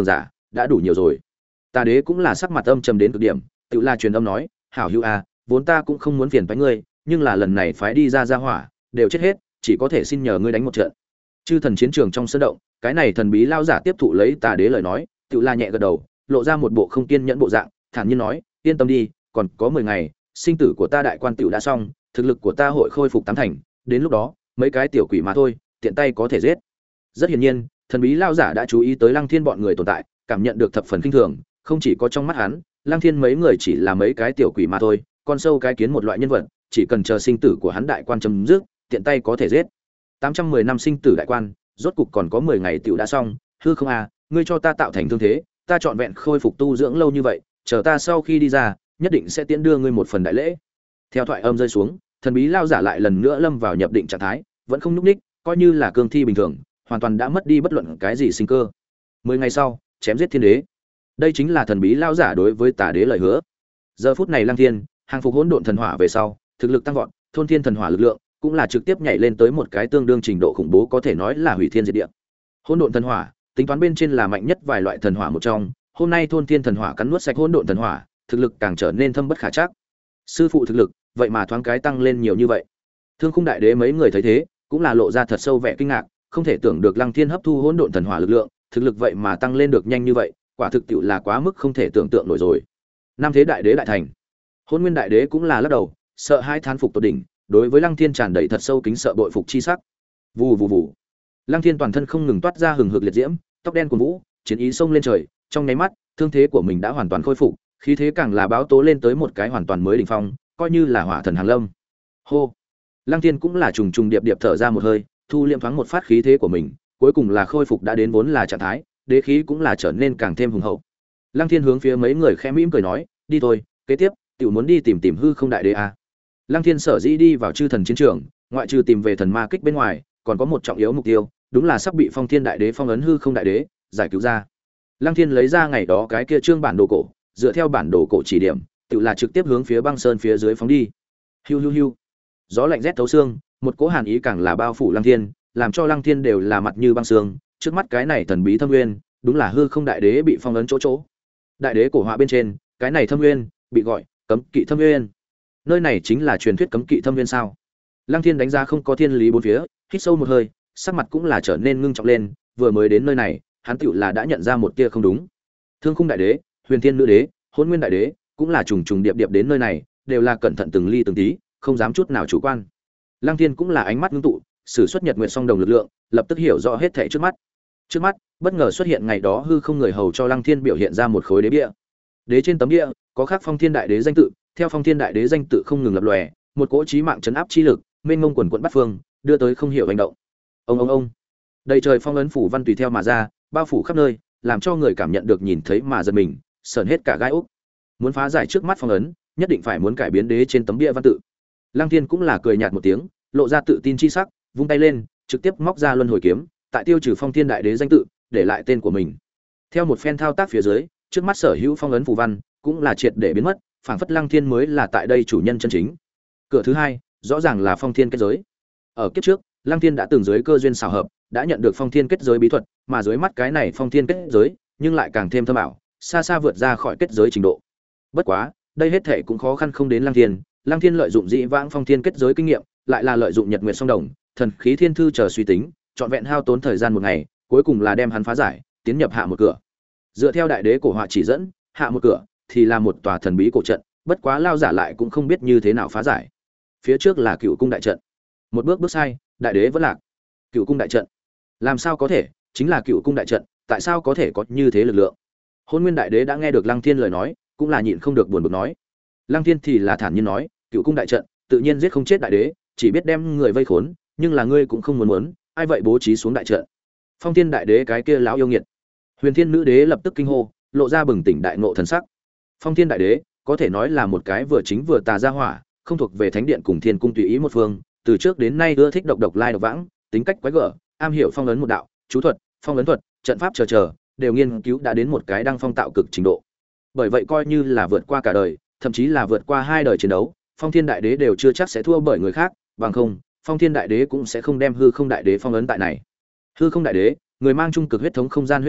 [SPEAKER 1] đã đủ nhiều rồi. Tà đế cũng là sắc mặt âm trầm đến cực điểm, tự la truyền âm nói, hảo hữu a, vốn ta cũng không muốn phiền toái ngươi, nhưng là lần này phái đi ra ra hỏa đều chết hết, chỉ có thể xin nhờ ngươi đánh một trận. Chư thần chiến trường trong sân động, cái này thần bí lao giả tiếp thụ lấy tà đế lời nói, tự la nhẹ gật đầu, lộ ra một bộ không kiên nhẫn bộ dạng, thản nhiên nói, yên tâm đi, còn có mười ngày, sinh tử của ta đại quan tiểu đã xong, thực lực của ta hội khôi phục tám thành, đến lúc đó, mấy cái tiểu quỷ mà thôi, tiện tay có thể giết. Rất hiển nhiên, thần bí lao giả đã chú ý tới Lăng Thiên bọn người tồn tại, cảm nhận được thập phần kinh thường, không chỉ có trong mắt hắn, Lăng Thiên mấy người chỉ là mấy cái tiểu quỷ mà thôi, con sâu cái kiến một loại nhân vật, chỉ cần chờ sinh tử của hắn đại quan chấm dứt, tiện tay có thể giết. tám trăm mười năm sinh tử đại quan, rốt cục còn có mười ngày tiểu đã xong, hư không à, ngươi cho ta tạo thành thương thế, ta trọn vẹn khôi phục tu dưỡng lâu như vậy, chờ ta sau khi đi ra, nhất định sẽ tiễn đưa ngươi một phần đại lễ. Theo thoại âm rơi xuống, thần bí lao giả lại lần nữa lâm vào nhập định trạng thái, vẫn không nhúc nhích, coi như là cương thi bình thường, hoàn toàn đã mất đi bất luận cái gì sinh cơ. Mười ngày sau, chém giết thiên đế. Đây chính là thần bí lao giả đối với tà đế lời hứa. Giờ phút này Lăng Thiên, hàng phục hỗn độn thần hỏa về sau, thực lực tăng vọt, thôn thiên thần hỏa lực lượng cũng là trực tiếp nhảy lên tới một cái tương đương trình độ khủng bố, có thể nói là hủy thiên diệt địa. Hỗn độn thần hỏa, tính toán bên trên là mạnh nhất vài loại thần hỏa một trong, hôm nay thôn thiên thần hỏa cắn nuốt sạch hỗn độn thần hỏa, thực lực càng trở nên thâm bất khả trắc. Sư phụ thực lực, vậy mà thoáng cái tăng lên nhiều như vậy. Thương Khung Đại Đế mấy người thấy thế, cũng là lộ ra thật sâu vẻ kinh ngạc, không thể tưởng được Lăng Thiên hấp thu hỗn độn thần hỏa lực lượng, thực lực vậy mà tăng lên được nhanh như vậy, quả thực tiệu là quá mức không thể tưởng tượng nổi rồi. Nam Thế Đại Đế đại thành, Hỗn Nguyên Đại Đế cũng là lắc đầu, sợ hai thán phục tột đỉnh, đối với Lăng Thiên tràn đầy thật sâu kính sợ bội phục chi sắc. Vù vù vù. Lăng Thiên toàn thân không ngừng toát ra hừng hực liệt diễm, tóc đen cuồn vũ, chiến ý xông lên trời, trong nháy mắt, thương thế của mình đã hoàn toàn khôi phục, khí thế càng là báo tố lên tới một cái hoàn toàn mới đỉnh phong, coi như là hỏa thần hàng lâm. Hô. Lăng Thiên cũng là trùng trùng điệp điệp thở ra một hơi, thu liệm thoáng một phát khí thế của mình, cuối cùng là khôi phục đã đến vốn là trạng thái, đế khí cũng là trở nên càng thêm hùng hậu. Lăng Thiên hướng phía mấy người khẽ mỉm cười nói, đi thôi, kế tiếp, tiểu muốn đi tìm tìm hư không đại đế a. Lăng Thiên sở dĩ đi vào chư thần chiến trường, ngoại trừ tìm về thần ma kích bên ngoài, còn có một trọng yếu mục tiêu, đúng là sắp bị Phong Thiên đại đế phong ấn hư không đại đế giải cứu ra. Lăng Thiên lấy ra ngày đó cái kia trương bản đồ cổ, dựa theo bản đồ cổ chỉ điểm, tự là trực tiếp hướng phía băng sơn phía dưới phóng đi. Hiu hiu hiu. Gió lạnh rét thấu xương, một cỗ hàn ý càng là bao phủ Lăng Thiên, làm cho Lăng Thiên đều là mặt như băng xương, trước mắt cái này thần bí thâm nguyên, đúng là hư không đại đế bị phong ấn chỗ chỗ. Đại đế cổ họa bên trên, cái này thâm nguyên bị gọi cấm kỵ thâm nguyên. Nơi này chính là truyền thuyết cấm kỵ thâm nguyên sao? Lăng Thiên đánh giá không có thiên lý bốn phía, hít sâu một hơi, sắc mặt cũng là trở nên ngưng trọng lên, vừa mới đến nơi này, hắn tựu là đã nhận ra một tia không đúng. Thương Khung đại đế, Huyền Thiên nữ đế, Hỗn Nguyên đại đế, cũng là trùng trùng điệp điệp đến nơi này, đều là cẩn thận từng ly từng tí, không dám chút nào chủ quan. Lăng Thiên cũng là ánh mắt ngưng tụ, sử xuất Nhật Nguyệt song đồng lực lượng, lập tức hiểu rõ hết thảy trước mắt. Trước mắt, bất ngờ xuất hiện ngày đó hư không người hầu cho Lăng Thiên biểu hiện ra một khối đế bia. Đế trên tấm bia có khắc Phong Thiên đại đế danh tự, theo Phong Thiên đại đế danh tự không ngừng lập lòe, một cỗ chí mạng chấn áp chi lực, mênh mông quần quần bắt phương, đưa tới không hiểu hành động. Ông ông ông. Đầy trời phong ấn phủ văn tùy theo mà ra, bao phủ khắp nơi, làm cho người cảm nhận được nhìn thấy mà giật mình, sởn hết cả gai ốc. Muốn phá giải trước mắt phong ấn, nhất định phải muốn cải biến đế trên tấm bia văn tự. Lăng Thiên cũng là cười nhạt một tiếng, lộ ra tự tin chi sắc, vung tay lên, trực tiếp móc ra luân hồi kiếm, tại tiêu trừ Phong Thiên đại đế danh tự, để lại tên của mình. Theo một phen thao tác phía dưới, trước mắt sở hữu phong ấn phù văn cũng là triệt để biến mất, phảng phất Lăng Thiên mới là tại đây chủ nhân chân chính. Cửa thứ hai, rõ ràng là Phong Thiên kết giới. Ở kiếp trước, Lăng Thiên đã từng dưới cơ duyên xảo hợp, đã nhận được Phong Thiên kết giới bí thuật, mà dưới mắt cái này Phong Thiên kết giới, nhưng lại càng thêm thâm ảo, xa xa vượt ra khỏi kết giới trình độ. Bất quá, đây hết thể cũng khó khăn không đến Lăng Thiên, Lăng Thiên lợi dụng dị vãng Phong Thiên kết giới kinh nghiệm, lại là lợi dụng Nhật Nguyệt song đồng, thần khí thiên thư chờ suy tính, trọn vẹn hao tốn thời gian một ngày, cuối cùng là đem hắn phá giải, tiến nhập hạ một cửa. Dựa theo đại đế cổ họa chỉ dẫn, hạ một cửa thì là một tòa thần bí cổ trận, bất quá lao giả lại cũng không biết như thế nào phá giải. Phía trước là Cựu cung đại trận. Một bước bước sai, đại đế vẫn lạc. Cựu cung đại trận, làm sao có thể, chính là Cựu cung đại trận, tại sao có thể có như thế lực lượng? Hôn Nguyên đại đế đã nghe được Lăng Thiên lời nói, cũng là nhịn không được buồn bực nói. Lăng Thiên thì là thản nhiên nói, Cựu cung đại trận, tự nhiên giết không chết đại đế, chỉ biết đem người vây khốn, nhưng là ngươi cũng không muốn muốn, ai vậy bố trí xuống đại trận? Phong Thiên đại đế cái kia lão yêu nghiệt. Huyền Thiên nữ đế lập tức kinh hô, lộ ra bừng tỉnh đại ngộ thần sắc. Phong Thiên đại đế, có thể nói là một cái vừa chính vừa tà ra hỏa, không thuộc về thánh điện cùng thiên cung tùy ý một phương, từ trước đến nay ưa thích độc độc lai độc vãng, tính cách quái gở, am hiểu phong ấn một đạo, chú thuật, phong ấn thuật, trận pháp chờ chờ, đều nghiên cứu đã đến một cái đăng phong tạo cực trình độ. Bởi vậy coi như là vượt qua cả đời, thậm chí là vượt qua hai đời chiến đấu, Phong Thiên đại đế đều chưa chắc sẽ thua bởi người khác, bằng không, Phong Thiên đại đế cũng sẽ không đem hư không đại đế phong ấn tại này. Hư không đại đế, người mang trung cực huyết thống không gian huyết thống,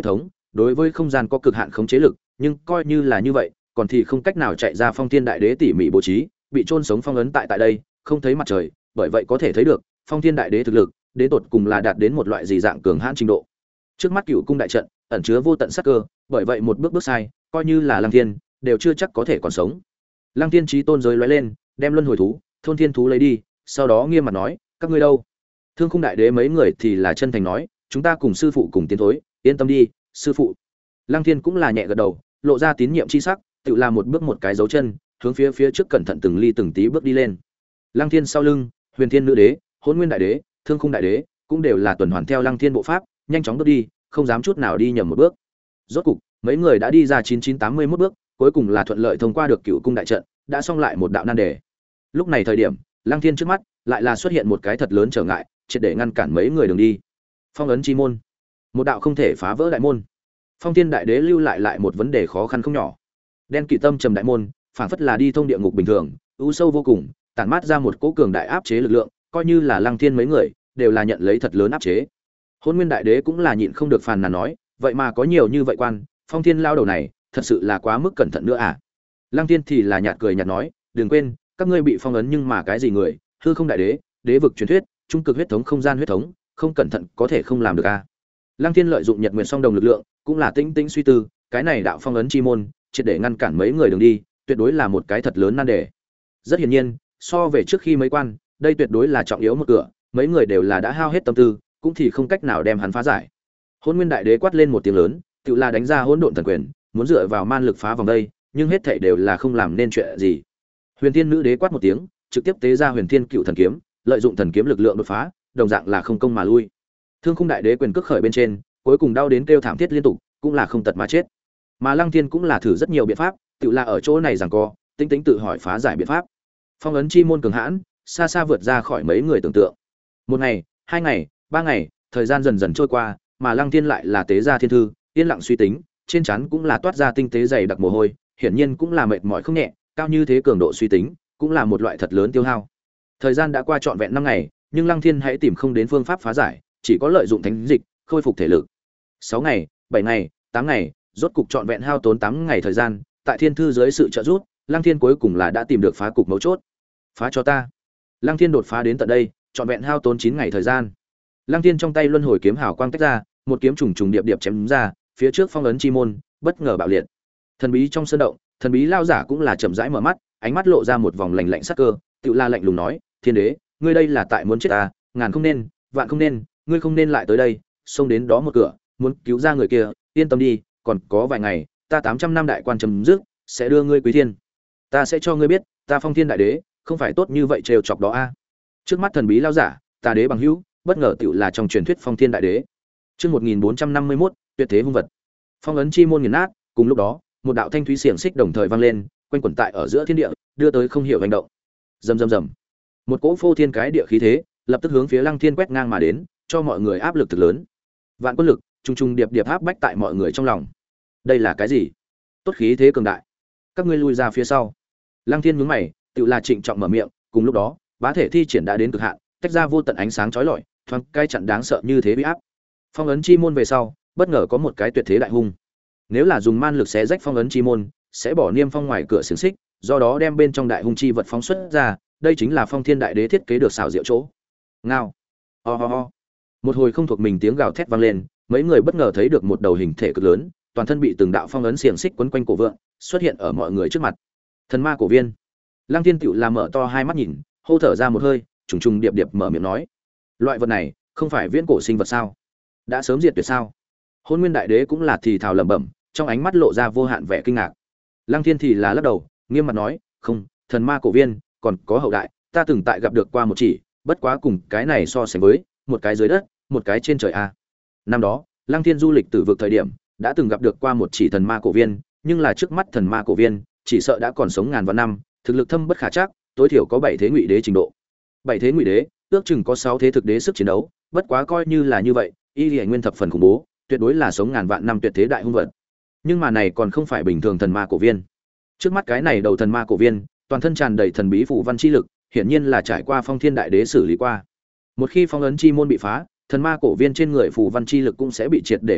[SPEAKER 1] đối với không gian có cực hạn khống chế lực, nhưng coi như là như vậy, còn thì không cách nào chạy ra Phong Thiên Đại Đế tỉ mỉ bố trí, bị chôn sống phong ấn tại tại đây, không thấy mặt trời, bởi vậy có thể thấy được, Phong Thiên Đại Đế thực lực, đến tột cùng là đạt đến một loại gì dạng cường hãn trình độ. Trước mắt Cửu cung đại trận, ẩn chứa vô tận sát cơ, bởi vậy một bước bước sai, coi như là Lăng Thiên, đều chưa chắc có thể còn sống. Lăng Thiên chí tôn giới lóe lên, đem luân hồi thú, thôn thiên thú lấy đi, sau đó nghiêm mặt nói, các ngươi đâu? Thương Khung Đại Đế mấy người thì là chân thành nói, chúng ta cùng sư phụ cùng tiến thối, yên tâm đi, sư phụ. Lăng Thiên cũng là nhẹ gật đầu, lộ ra tín nhiệm chi sắc, tự làm một bước một cái dấu chân, hướng phía phía trước cẩn thận từng ly từng tí bước đi lên. Lăng Thiên sau lưng, Huyền Thiên Nữ Đế, Hỗn Nguyên Đại Đế, Thương Khung Đại Đế, cũng đều là tuần hoàn theo Lăng Thiên bộ pháp, nhanh chóng bước đi, không dám chút nào đi nhầm một bước. Rốt cục, mấy người đã đi ra chín chín tám mươi mốt bước, cuối cùng là thuận lợi thông qua được Cửu cung đại trận, đã xong lại một đạo nan đề. Lúc này thời điểm, Lăng Thiên trước mắt lại là xuất hiện một cái thật lớn trở ngại, triệt để ngăn cản mấy người đường đi. Phong ấn chi môn, một đạo không thể phá vỡ đại môn. Phong Thiên Đại Đế lưu lại lại một vấn đề khó khăn không nhỏ. Đen kỵ tâm trầm đại môn, phảng phất là đi thông địa ngục bình thường, u sâu vô cùng, tản mát ra một cỗ cường đại áp chế lực lượng, coi như là Lăng Thiên mấy người, đều là nhận lấy thật lớn áp chế. Hôn Nguyên Đại Đế cũng là nhịn không được phàn nàn nói, vậy mà có nhiều như vậy quan, Phong Thiên lao đầu này, thật sự là quá mức cẩn thận nữa à? Lăng Thiên thì là nhạt cười nhạt nói, đừng quên, các ngươi bị phong ấn nhưng mà cái gì người, hư không đại đế, đế vực truyền thuyết, trung cực huyết thống không gian huyết thống, không cẩn thận có thể không làm được à? Lăng Thiên lợi dụng Nhật Nguyệt song đồng lực lượng, cũng là tinh tinh suy tư, cái này đạo phong ấn chi môn, triệt để ngăn cản mấy người đường đi, tuyệt đối là một cái thật lớn nan đề. Rất hiển nhiên, so về trước khi mấy quan, đây tuyệt đối là trọng yếu một cửa, mấy người đều là đã hao hết tâm tư, cũng thì không cách nào đem hắn phá giải. Hỗn Nguyên Đại Đế quát lên một tiếng lớn, tự là đánh ra hỗn độn thần quyền, muốn dựa vào man lực phá vòng đây, nhưng hết thảy đều là không làm nên chuyện gì. Huyền Thiên Nữ Đế quát một tiếng, trực tiếp tế ra Huyền Thiên Cựu Thần Kiếm, lợi dụng thần kiếm lực lượng đột phá, đồng dạng là không công mà lui. Thương Khung Đại Đế quyền cước khởi bên trên, cuối cùng đau đến kêu thảm thiết liên tục, cũng là không tật mà chết. Mà Lăng Thiên cũng là thử rất nhiều biện pháp, tự là ở chỗ này giằng co, tính tính tự hỏi phá giải biện pháp. Phong ấn chi môn cường hãn, xa xa vượt ra khỏi mấy người tưởng tượng. Một ngày, hai ngày, ba ngày, thời gian dần dần trôi qua, mà Lăng Thiên lại là tế ra thiên thư, yên lặng suy tính, trên trán cũng là toát ra tinh tế dày đặc mồ hôi, hiển nhiên cũng là mệt mỏi không nhẹ, cao như thế cường độ suy tính, cũng là một loại thật lớn tiêu hao. Thời gian đã qua trọn vẹn năm ngày, nhưng Lăng Thiên hãy tìm không đến phương pháp phá giải, chỉ có lợi dụng thánh dịch, khôi phục thể lực. Sáu ngày, bảy ngày, tám ngày, rốt cục trọn vẹn hao tốn tám ngày thời gian, tại thiên thư dưới sự trợ giúp, Lăng Thiên cuối cùng là đã tìm được phá cục mấu chốt. Phá cho ta. Lăng Thiên đột phá đến tận đây, trọn vẹn hao tốn chín ngày thời gian. Lăng Thiên trong tay luân hồi kiếm hào quang tách ra, một kiếm trùng trùng điệp điệp chém ra, phía trước phong ấn chi môn, bất ngờ bạo liệt. Thần bí trong sơn động, thần bí lao giả cũng là chậm rãi mở mắt, ánh mắt lộ ra một vòng lạnh lạnh sắc cơ, tựu la lạnh lùng nói, "Thiên đế, ngươi đây là tại muốn chết ta, ngàn không nên, vạn không nên, ngươi không nên lại tới đây, xông đến đó một cửa, muốn cứu ra người kia, yên tâm đi, còn có vài ngày, ta tám trăm năm đại quan chấm dứt, sẽ đưa ngươi quý thiên. Ta sẽ cho ngươi biết, ta Phong Thiên Đại Đế, không phải tốt như vậy trêu chọc đó a." Trước mắt thần bí lao giả, Tà Đế bằng hữu, bất ngờ tựu là trong truyền thuyết Phong Thiên Đại Đế. Chương một nghìn bốn trăm năm mươi mốt, tuyệt thế hung vật. Phong ấn chi môn nghiền nát, cùng lúc đó, một đạo thanh thúy xiềng xích đồng thời vang lên, quanh quẩn tại ở giữa thiên địa, đưa tới không hiểu hành động. Rầm rầm rầm. Một cỗ phô thiên cái địa khí thế, lập tức hướng phía Lăng Thiên quét ngang mà đến, cho mọi người áp lực thực lớn. Vạn quân lực, trung trung điệp điệp áp bách tại mọi người trong lòng. Đây là cái gì? Tốt khí thế cường đại. Các ngươi lui ra phía sau. Lăng Thiên nhướng mày, tự là trịnh trọng mở miệng, cùng lúc đó, bá thể thi triển đã đến cực hạn, tách ra vô tận ánh sáng chói lọi, thoáng cái chặn đáng sợ như thế uy áp. Phong ấn chi môn về sau, bất ngờ có một cái tuyệt thế đại hung. Nếu là dùng man lực xé rách phong ấn chi môn, sẽ bỏ niêm phong ngoài cửa xiềng xích, do đó đem bên trong đại hung chi vật phóng xuất ra, đây chính là Phong Thiên Đại Đế thiết kế được xảo diệu chỗ. Ngao. Ho ho ho. Một hồi không thuộc mình tiếng gào thét vang lên, mấy người bất ngờ thấy được một đầu hình thể cực lớn, toàn thân bị từng đạo phong ấn xiềng xích quấn quanh cổ vượng, xuất hiện ở mọi người trước mặt. Thần ma cổ viên. Lăng Thiên Tựu làm mở to hai mắt nhìn, hô thở ra một hơi, trùng trùng điệp điệp mở miệng nói: "Loại vật này, không phải viễn cổ sinh vật sao? Đã sớm diệt tuyệt sao?" Hôn Nguyên Đại Đế cũng là thì thào lẩm bẩm, trong ánh mắt lộ ra vô hạn vẻ kinh ngạc. Lăng Thiên thì là lắc đầu, nghiêm mặt nói: "Không, thần ma cổ viên, còn có hậu đại, ta từng tại gặp được qua một chỉ, bất quá cùng cái này so sánh với, một cái dưới đất, một cái trên trời a." Năm đó, Lăng Thiên du lịch tử vực thời điểm, đã từng gặp được qua một chỉ thần ma cổ viên, nhưng là trước mắt thần ma cổ viên, chỉ sợ đã còn sống ngàn vạn năm, thực lực thâm bất khả trắc, tối thiểu có bảy thế ngụy đế trình độ. Bảy thế ngụy đế, ước chừng có sáu thế thực đế sức chiến đấu, bất quá coi như là như vậy, y liễu nguyên thập phần khủng bố, tuyệt đối là sống ngàn vạn năm tuyệt thế đại hung vật. Nhưng mà này còn không phải bình thường thần ma cổ viên. Trước mắt cái này đầu thần ma cổ viên, toàn thân tràn đầy thần bí phù văn chi lực, hiển nhiên là trải qua Phong Thiên Đại Đế xử lý qua. Một khi phong ấn chi môn bị phá, thần ma cổ viên trên người phù văn chi lực cũng sẽ bị triệt để kích hoạt,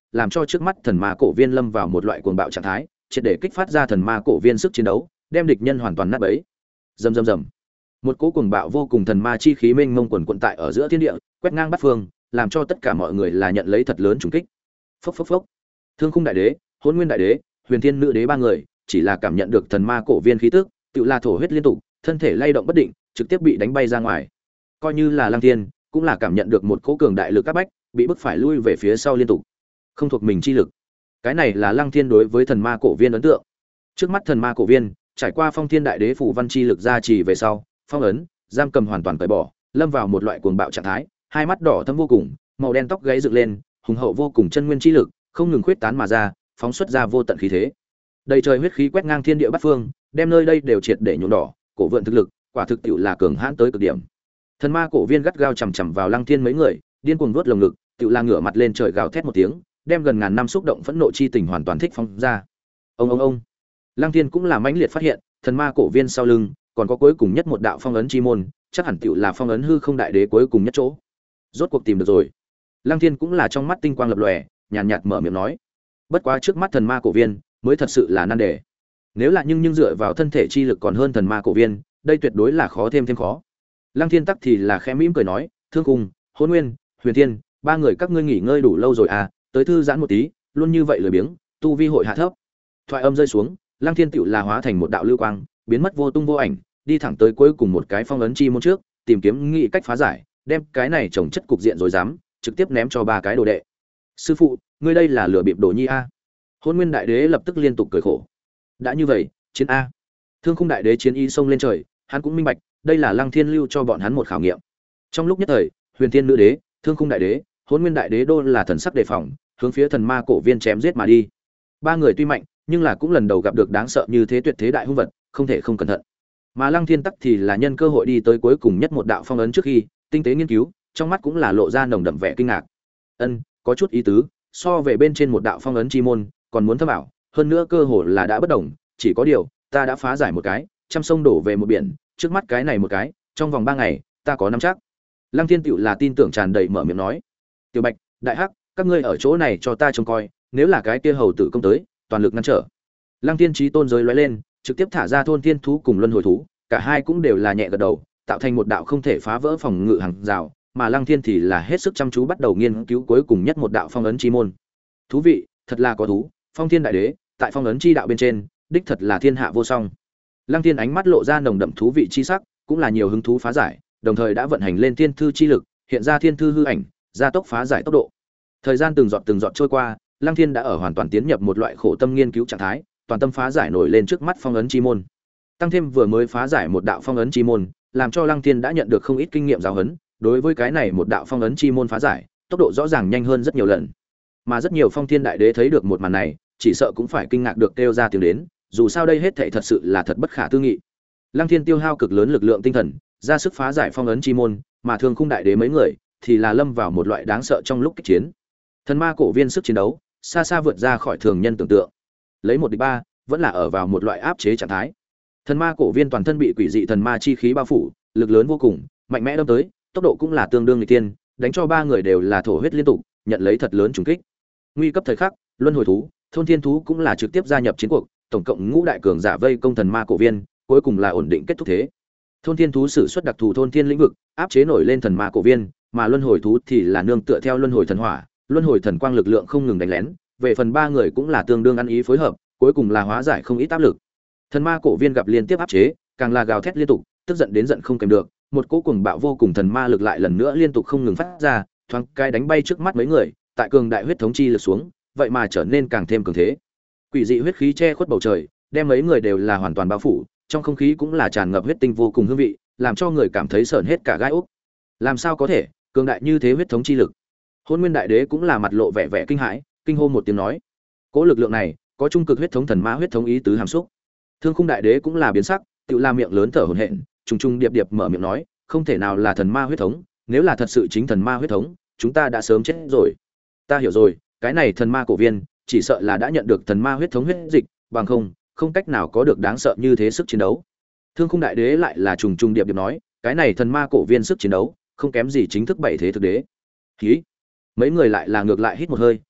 [SPEAKER 1] làm cho trước mắt thần ma cổ viên lâm vào một loại cuồng bạo trạng thái, triệt để kích phát ra thần ma cổ viên sức chiến đấu, đem địch nhân hoàn toàn nát bấy. Rầm rầm rầm. Một cỗ cuồng bạo vô cùng thần ma chi khí mênh mông quần quần tại ở giữa thiên địa, quét ngang bát phương, làm cho tất cả mọi người là nhận lấy thật lớn trùng kích. Phốc phốc phốc. Thương Khung Đại Đế, Hỗn Nguyên Đại Đế, Huyền Thiên Nữ Đế ba người, chỉ là cảm nhận được thần ma cổ viên khí tức, tựu là thổ huyết liên tục, thân thể lay động bất định, trực tiếp bị đánh bay ra ngoài. Coi như là Lăng Thiên, cũng là cảm nhận được một cỗ cường đại lực áp bách, bị bức phải lui về phía sau liên tục. Không thuộc mình chi lực. Cái này là Lăng Thiên đối với thần ma cổ viên ấn tượng. Trước mắt thần ma cổ viên, trải qua Phong Thiên Đại Đế phủ văn chi lực gia trì về sau, phong ấn, giam cầm hoàn toàn cởi bỏ, lâm vào một loại cuồng bạo trạng thái, hai mắt đỏ thẫm vô cùng, màu đen tóc gáy dựng lên, hùng hậu vô cùng chân nguyên chi lực, không ngừng khuyết tán mà ra, phóng xuất ra vô tận khí thế. Đầy trời huyết khí quét ngang thiên địa bát phương, đem nơi đây đều triệt để nhuộm đỏ, cổ vượn thực lực, quả thực tiệu là cường hãn tới cực điểm. Thần ma cổ viên gắt gao chằm chằm vào Lăng Thiên mấy người, điên cuồng vuốt lồng ngực, tiệu là ngửa mặt lên trời gào thét một tiếng, đem gần ngàn năm xúc động phẫn nộ chi tình hoàn toàn thích phóng ra. Ông ông ông. Lăng Thiên cũng là mãnh liệt phát hiện, thần ma cổ viên sau lưng, còn có cuối cùng nhất một đạo phong ấn chi môn, chắc hẳn tiệu là phong ấn hư không đại đế cuối cùng nhất chỗ. Rốt cuộc tìm được rồi. Lăng Thiên cũng là trong mắt tinh quang lập lòe, nhàn nhạt mở miệng nói: "Bất quá trước mắt thần ma cổ viên, mới thật sự là nan đề. Nếu là nhưng nhưng dựa vào thân thể chi lực còn hơn thần ma cổ viên, đây tuyệt đối là khó thêm thêm khó." Lăng Thiên tắc thì là khẽ mỉm cười nói: "Thương Khung, Hỗn Nguyên, Huyền Thiên, ba người các ngươi nghỉ ngơi đủ lâu rồi à, tới thư giãn một tí, luôn như vậy lười biếng, tu vi hội hạ thấp." Thoại âm rơi xuống, Lăng Thiên tựu là hóa thành một đạo lưu quang, biến mất vô tung vô ảnh, đi thẳng tới cuối cùng một cái phong ấn chi môn trước, tìm kiếm nghị cách phá giải, đem cái này trồng chất cục diện rồi dám, trực tiếp ném cho ba cái đồ đệ. "Sư phụ, ngươi đây là lừa bịp đồ nhi a?" Hôn Nguyên Đại Đế lập tức liên tục cười khổ. Đã như vậy, chiến a. Thương Khung Đại Đế chiến ý xông lên trời, hắn cũng minh bạch, đây là Lăng Thiên lưu cho bọn hắn một khảo nghiệm. Trong lúc nhất thời, Huyền Thiên Nữ Đế, Thương Khung Đại Đế, Hôn Nguyên Đại Đế đô là thần sắc đề phòng, hướng phía thần ma cổ viên chém giết mà đi. Ba người tuy mạnh, nhưng là cũng lần đầu gặp được đáng sợ như thế tuyệt thế đại hung vật, không thể không cẩn thận. Mà Lăng Thiên tắc thì là nhân cơ hội đi tới cuối cùng nhất một đạo phong ấn trước khi, tinh tế nghiên cứu, trong mắt cũng là lộ ra nồng đậm vẻ kinh ngạc. Ân, có chút ý tứ, so về bên trên một đạo phong ấn chi môn, còn muốn thâm ảo, hơn nữa cơ hồ là đã bất đồng, chỉ có điều, ta đã phá giải một cái, trăm sông đổ về một biển, trước mắt cái này một cái, trong vòng ba ngày, ta có nắm chắc. Lăng Thiên tựu là tin tưởng tràn đầy mở miệng nói: "Tiểu Bạch, Đại Hắc, các ngươi ở chỗ này cho ta trông coi, nếu là cái kia hầu tử công tới, toàn lực ngăn trở." Lăng Thiên chí tôn giới lóe lên, trực tiếp thả ra thôn thiên thú cùng luân hồi thú, cả hai cũng đều là nhẹ gật đầu, tạo thành một đạo không thể phá vỡ phòng ngự hàng rào, mà Lăng Thiên thì là hết sức chăm chú bắt đầu nghiên cứu cuối cùng nhất một đạo phong ấn chi môn. Thú vị, thật là có thú, Phong Thiên Đại Đế, tại phong ấn chi đạo bên trên, đích thật là thiên hạ vô song. Lăng Thiên ánh mắt lộ ra nồng đậm thú vị chi sắc, cũng là nhiều hứng thú phá giải, đồng thời đã vận hành lên thiên thư chi lực, hiện ra thiên thư hư ảnh, gia tốc phá giải tốc độ. Thời gian từng giọt từng giọt trôi qua, Lăng Thiên đã ở hoàn toàn tiến nhập một loại khổ tâm nghiên cứu trạng thái, toàn tâm phá giải nổi lên trước mắt phong ấn chi môn. Tăng thêm vừa mới phá giải một đạo phong ấn chi môn, làm cho Lăng Thiên đã nhận được không ít kinh nghiệm giáo huấn, đối với cái này một đạo phong ấn chi môn phá giải, tốc độ rõ ràng nhanh hơn rất nhiều lần. Mà rất nhiều Phong Thiên Đại Đế thấy được một màn này, chỉ sợ cũng phải kinh ngạc được kêu ra tiếng đến, dù sao đây hết thảy thật sự là thật bất khả tư nghị. Lăng Thiên tiêu hao cực lớn lực lượng tinh thần, ra sức phá giải phong ấn chi môn, mà Thương Khung Đại Đế mấy người thì là lâm vào một loại đáng sợ trong lúc kích chiến. Thần ma cổ viên sức chiến đấu xa xa vượt ra khỏi thường nhân tưởng tượng. Lấy một địch ba, vẫn là ở vào một loại áp chế trạng thái. Thần ma cổ viên toàn thân bị quỷ dị thần ma chi khí bao phủ, lực lớn vô cùng, mạnh mẽ đâm tới, tốc độ cũng là tương đương nghịch tiên, đánh cho ba người đều là thổ huyết liên tục, nhận lấy thật lớn trùng kích. Nguy cấp thời khắc, luân hồi thú, thôn thiên thú cũng là trực tiếp gia nhập chiến cuộc, tổng cộng ngũ đại cường giả vây công thần ma cổ viên, cuối cùng là ổn định kết thúc thế. Thôn thiên thú sử xuất đặc thù thôn thiên lĩnh vực, áp chế nổi lên thần ma cổ viên, mà luân hồi thú thì là nương tựa theo luân hồi thần hỏa, luân hồi thần quang lực lượng không ngừng đánh lén, về phần ba người cũng là tương đương ăn ý phối hợp, cuối cùng là hóa giải không ít áp lực. Thần ma cổ viên gặp liên tiếp áp chế, càng là gào thét liên tục, tức giận đến giận không kèm được, một cỗ cuồng bạo vô cùng thần ma lực lại lần nữa liên tục không ngừng phát ra, thoáng cái đánh bay trước mắt mấy người, tại cường đại huyết thống chi lực xuống, vậy mà trở nên càng thêm cường thế. Quỷ dị huyết khí che khuất bầu trời, đem mấy người đều là hoàn toàn bao phủ, trong không khí cũng là tràn ngập huyết tinh vô cùng hương vị, làm cho người cảm thấy sởn hết cả gai ốc. Làm sao có thể, cường đại như thế huyết thống chi lực? Hôn Nguyên Đại Đế cũng là mặt lộ vẻ vẻ kinh hãi, kinh hô một tiếng nói: "Cỗ lực lượng này, có trung cực huyết thống thần ma huyết thống ý tứ hàm xúc." Thương Khung Đại Đế cũng là biến sắc, tự la miệng lớn thở hổn hển, trùng trùng điệp điệp mở miệng nói: "Không thể nào là thần ma huyết thống, nếu là thật sự chính thần ma huyết thống, chúng ta đã sớm chết rồi." "Ta hiểu rồi, cái này thần ma cổ viên, chỉ sợ là đã nhận được thần ma huyết thống huyết dịch, bằng không, không cách nào có được đáng sợ như thế sức chiến đấu." Thương Khung Đại Đế lại là trùng trùng điệp điệp nói: "Cái này thần ma cổ viên sức chiến đấu, không kém gì chính thức bảy thế thực đế." Hí! Mấy người lại là ngược lại hít một hơi,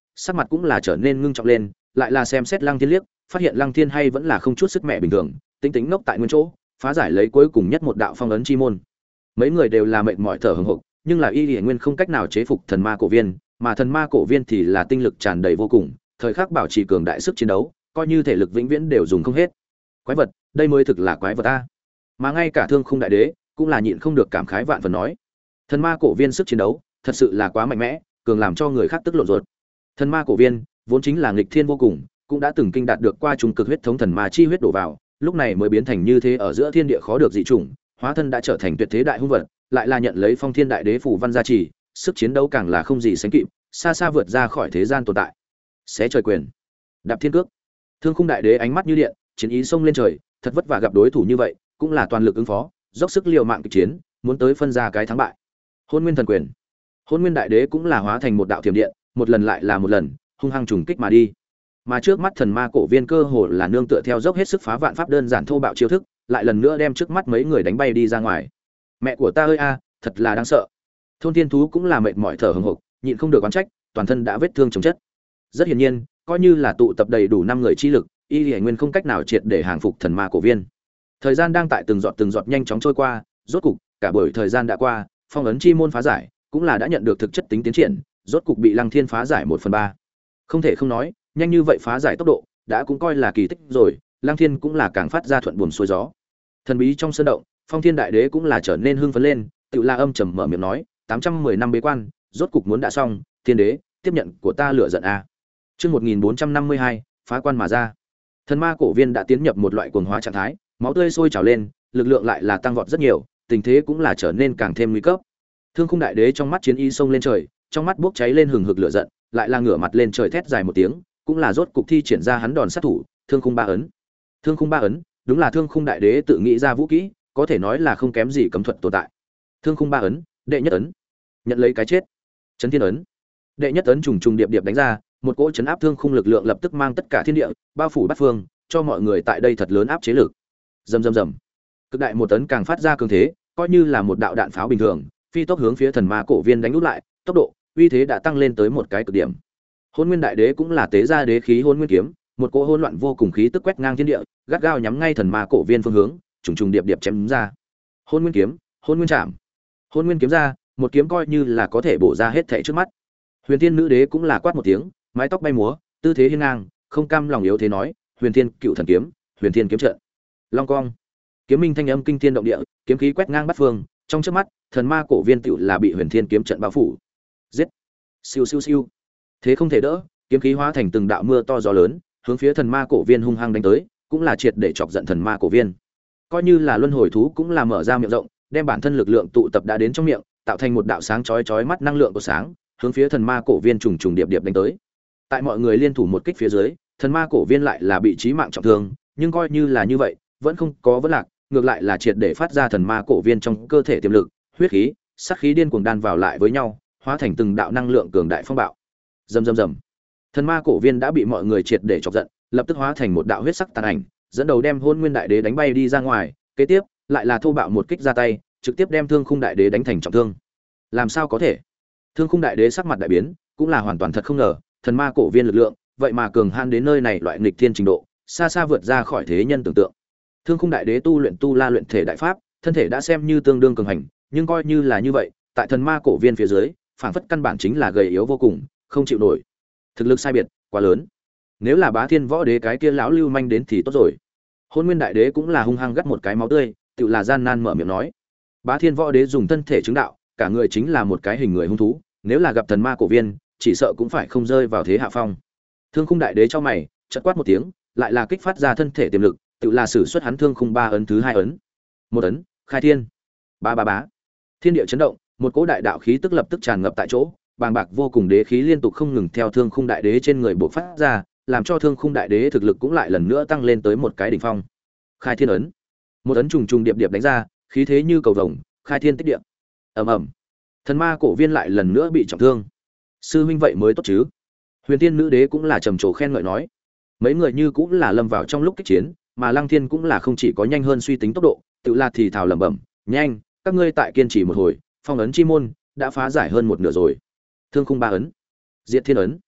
[SPEAKER 1] sắc mặt cũng là trở nên ngưng trọng lên, lại là xem xét Lăng Thiên liếc, phát hiện Lăng Thiên hay vẫn là không chút sức mẹ bình thường, tính tính ngốc tại nguyên chỗ, phá giải lấy cuối cùng nhất một đạo phong ấn chi môn. Mấy người đều là mệt mỏi thở hổn hộc, nhưng là Y Lệ Nguyên không cách nào chế phục thần ma cổ viên, mà thần ma cổ viên thì là tinh lực tràn đầy vô cùng, thời khắc bảo trì cường đại sức chiến đấu, coi như thể lực vĩnh viễn đều dùng không hết. Quái vật, đây mới thực là quái vật a. Mà ngay cả Thương Khung Đại Đế cũng là nhịn không được cảm khái vạn phần nói, thần ma cổ viên sức chiến đấu thật sự là quá mạnh mẽ, cường làm cho người khác tức lộn ruột. Thần ma cổ viên vốn chính là nghịch thiên vô cùng, cũng đã từng kinh đạt được qua trung cực huyết thống thần ma chi huyết đổ vào, lúc này mới biến thành như thế, ở giữa thiên địa khó được dị chủng, hóa thân đã trở thành tuyệt thế đại hung vật, lại là nhận lấy Phong Thiên Đại Đế phù văn gia trì, sức chiến đấu càng là không gì sánh kịp, xa xa vượt ra khỏi thế gian tồn tại. Xé trời quyền, đạp thiên cước. Thương Khung Đại Đế ánh mắt như điện, chiến ý xông lên trời, thật vất vả gặp đối thủ như vậy, cũng là toàn lực ứng phó, dốc sức liều mạng kịch chiến, muốn tới phân ra cái thắng bại. Hôn Nguyên Thần Quyền. Hôn Nguyên Đại Đế cũng là hóa thành một đạo thiểm điện, một lần lại là một lần, hung hăng trùng kích mà đi. Mà trước mắt thần ma cổ viên cơ hồ là nương tựa theo dốc hết sức phá vạn pháp đơn giản thô bạo chiêu thức, lại lần nữa đem trước mắt mấy người đánh bay đi ra ngoài. Mẹ của ta ơi a, thật là đáng sợ. Thôn Thiên Thú cũng là mệt mỏi thở hổn hộc, nhịn không được oán trách, toàn thân đã vết thương chồng chất. Rất hiển nhiên, coi như là tụ tập đầy đủ năm người chi lực, Y Lệ Nguyên không cách nào triệt để hàng phục thần ma cổ viên. Thời gian đang tại từng giọt từng giọt nhanh chóng trôi qua, rốt cục, cả buổi thời gian đã qua, phong ấn chi môn phá giải, cũng là đã nhận được thực chất tính tiến triển, rốt cục bị Lăng Thiên phá giải một phần ba. Không thể không nói, nhanh như vậy phá giải tốc độ, đã cũng coi là kỳ tích rồi, Lăng Thiên cũng là càng phát ra thuận buồm xuôi gió. Thần bí trong sơn động, Phong Thiên Đại Đế cũng là trở nên hưng phấn lên, Tự La âm trầm mở miệng nói, tám trăm mười năm bế quan, rốt cục muốn đã xong, Thiên Đế, tiếp nhận của ta lửa giận a. Chương một nghìn bốn trăm năm mươi hai, phá quan mà ra. Thần ma cổ viên đã tiến nhập một loại cuồng hóa trạng thái, máu tươi sôi trào lên, lực lượng lại là tăng vọt rất nhiều, tình thế cũng là trở nên càng thêm nguy cấp. Thương Khung Đại Đế trong mắt chiến ý xông lên trời, trong mắt bốc cháy lên hừng hực lửa giận, lại là ngửa mặt lên trời thét dài một tiếng, cũng là rốt cục thi triển ra hắn đòn sát thủ, Thương Khung Ba ấn. Thương Khung Ba ấn, đúng là Thương Khung Đại Đế tự nghĩ ra vũ kỹ, có thể nói là không kém gì cấm thuật tồn tại. Thương Khung Ba ấn, đệ nhất ấn, nhận lấy cái chết. Chấn Thiên ấn, đệ nhất ấn trùng trùng điệp điệp đánh ra, một cỗ chấn áp thương khung lực lượng lập tức mang tất cả thiên địa, bao phủ bát phương, cho mọi người tại đây thật lớn áp chế lực. Rầm rầm rầm. Cực đại một ấn càng phát ra cường thế, coi như là một đạo đạn pháo bình thường, phi tốc hướng phía thần ma cổ viên đánh úp lại, tốc độ, uy thế đã tăng lên tới một cái cực điểm. Hôn Nguyên Đại Đế cũng là tế ra đế khí Hôn Nguyên kiếm, một cỗ hỗn loạn vô cùng khí tức quét ngang thiên địa, gắt gao nhắm ngay thần ma cổ viên phương hướng, trùng trùng điệp điệp chém ra. Hôn Nguyên kiếm, Hôn Nguyên chạm. Hôn Nguyên kiếm ra, một kiếm coi như là có thể bổ ra hết thảy trước mắt. Huyền Thiên Nữ Đế cũng là quát một tiếng, mái tóc bay múa, tư thế hiên ngang, không cam lòng yếu thế nói, Huyền Thiên Cựu Thần kiếm, Huyền Thiên kiếm trận. Long cong. Kiếm minh thanh âm kinh thiên động địa, kiếm khí quét ngang bát phương, trong chớp mắt, thần ma cổ viên tựu là bị Huyền Thiên kiếm trận bao phủ. Giết. Siêu siêu siêu. Thế không thể đỡ, kiếm khí hóa thành từng đạo mưa to gió lớn, hướng phía thần ma cổ viên hung hăng đánh tới, cũng là triệt để chọc giận thần ma cổ viên. Coi như là luân hồi thú cũng là mở ra miệng rộng, đem bản thân lực lượng tụ tập đã đến trong miệng, tạo thành một đạo sáng chói chói mắt năng lượng của sáng, hướng phía thần ma cổ viên trùng trùng điệp điệp đánh tới. Tại mọi người liên thủ một kích phía dưới, thần ma cổ viên lại là bị chí mạng trọng thương, nhưng coi như là như vậy, vẫn không có vấn lạc, ngược lại là triệt để phát ra thần ma cổ viên trong cơ thể tiềm lực, huyết khí, sát khí điên cuồng đan vào lại với nhau, hóa thành từng đạo năng lượng cường đại phong bạo. Rầm rầm rầm. Thần ma cổ viên đã bị mọi người triệt để chọc giận, lập tức hóa thành một đạo huyết sắc tàn ảnh, dẫn đầu đem Hôn Nguyên Đại Đế đánh bay đi ra ngoài, kế tiếp, lại là thô bạo một kích ra tay, trực tiếp đem Thương Khung Đại Đế đánh thành trọng thương. Làm sao có thể? Thương Khung Đại Đế sắc mặt đại biến, cũng là hoàn toàn thật không ngờ, thần ma cổ viên lực lượng, vậy mà cường han đến nơi này loại nghịch thiên trình độ, xa xa vượt ra khỏi thế nhân tưởng tượng. Thương Khung Đại Đế tu luyện tu la luyện thể đại pháp, thân thể đã xem như tương đương cường hành, nhưng coi như là như vậy, tại thần ma cổ viên phía dưới, phảng phất căn bản chính là gầy yếu vô cùng, không chịu nổi. Thực lực sai biệt quá lớn. Nếu là Bá Thiên Võ Đế cái kia lão lưu manh đến thì tốt rồi. Hôn Nguyên Đại Đế cũng là hung hăng gắt một cái máu tươi, tự là gian nan mở miệng nói. Bá Thiên Võ Đế dùng thân thể chứng đạo, cả người chính là một cái hình người hung thú, nếu là gặp thần ma cổ viên, chỉ sợ cũng phải không rơi vào thế hạ phong. Thương Khung Đại Đế cho mày, chợt quát một tiếng, lại là kích phát ra thân thể tiềm lực, tự là sử xuất hắn Thương Khung ba ấn thứ hai ấn. Một ấn, khai thiên. Ba ba bá. Thiên địa chấn động, một cỗ đại đạo khí tức lập tức tràn ngập tại chỗ, bàng bạc vô cùng đế khí liên tục không ngừng theo Thương Khung Đại Đế trên người bộc phát ra, làm cho Thương Khung Đại Đế thực lực cũng lại lần nữa tăng lên tới một cái đỉnh phong. Khai thiên ấn. Một ấn trùng trùng điệp điệp đánh ra, khí thế như cầu vồng, khai thiên tích địa. Ầm ầm. Thần ma cổ viên lại lần nữa bị trọng thương. Sư huynh vậy mới tốt chứ? Huyền Tiên Nữ Đế cũng là trầm trồ khen ngợi nói. Mấy người như cũng là lâm vào trong lúc kích chiến, mà Lăng Thiên cũng là không chỉ có nhanh hơn suy tính tốc độ, tự là thì thào lẩm bẩm, "Nhanh, các ngươi tại kiên trì một hồi, phong ấn chi môn đã phá giải hơn một nửa rồi." Thương Khung ba ấn, Diệt Thiên ấn.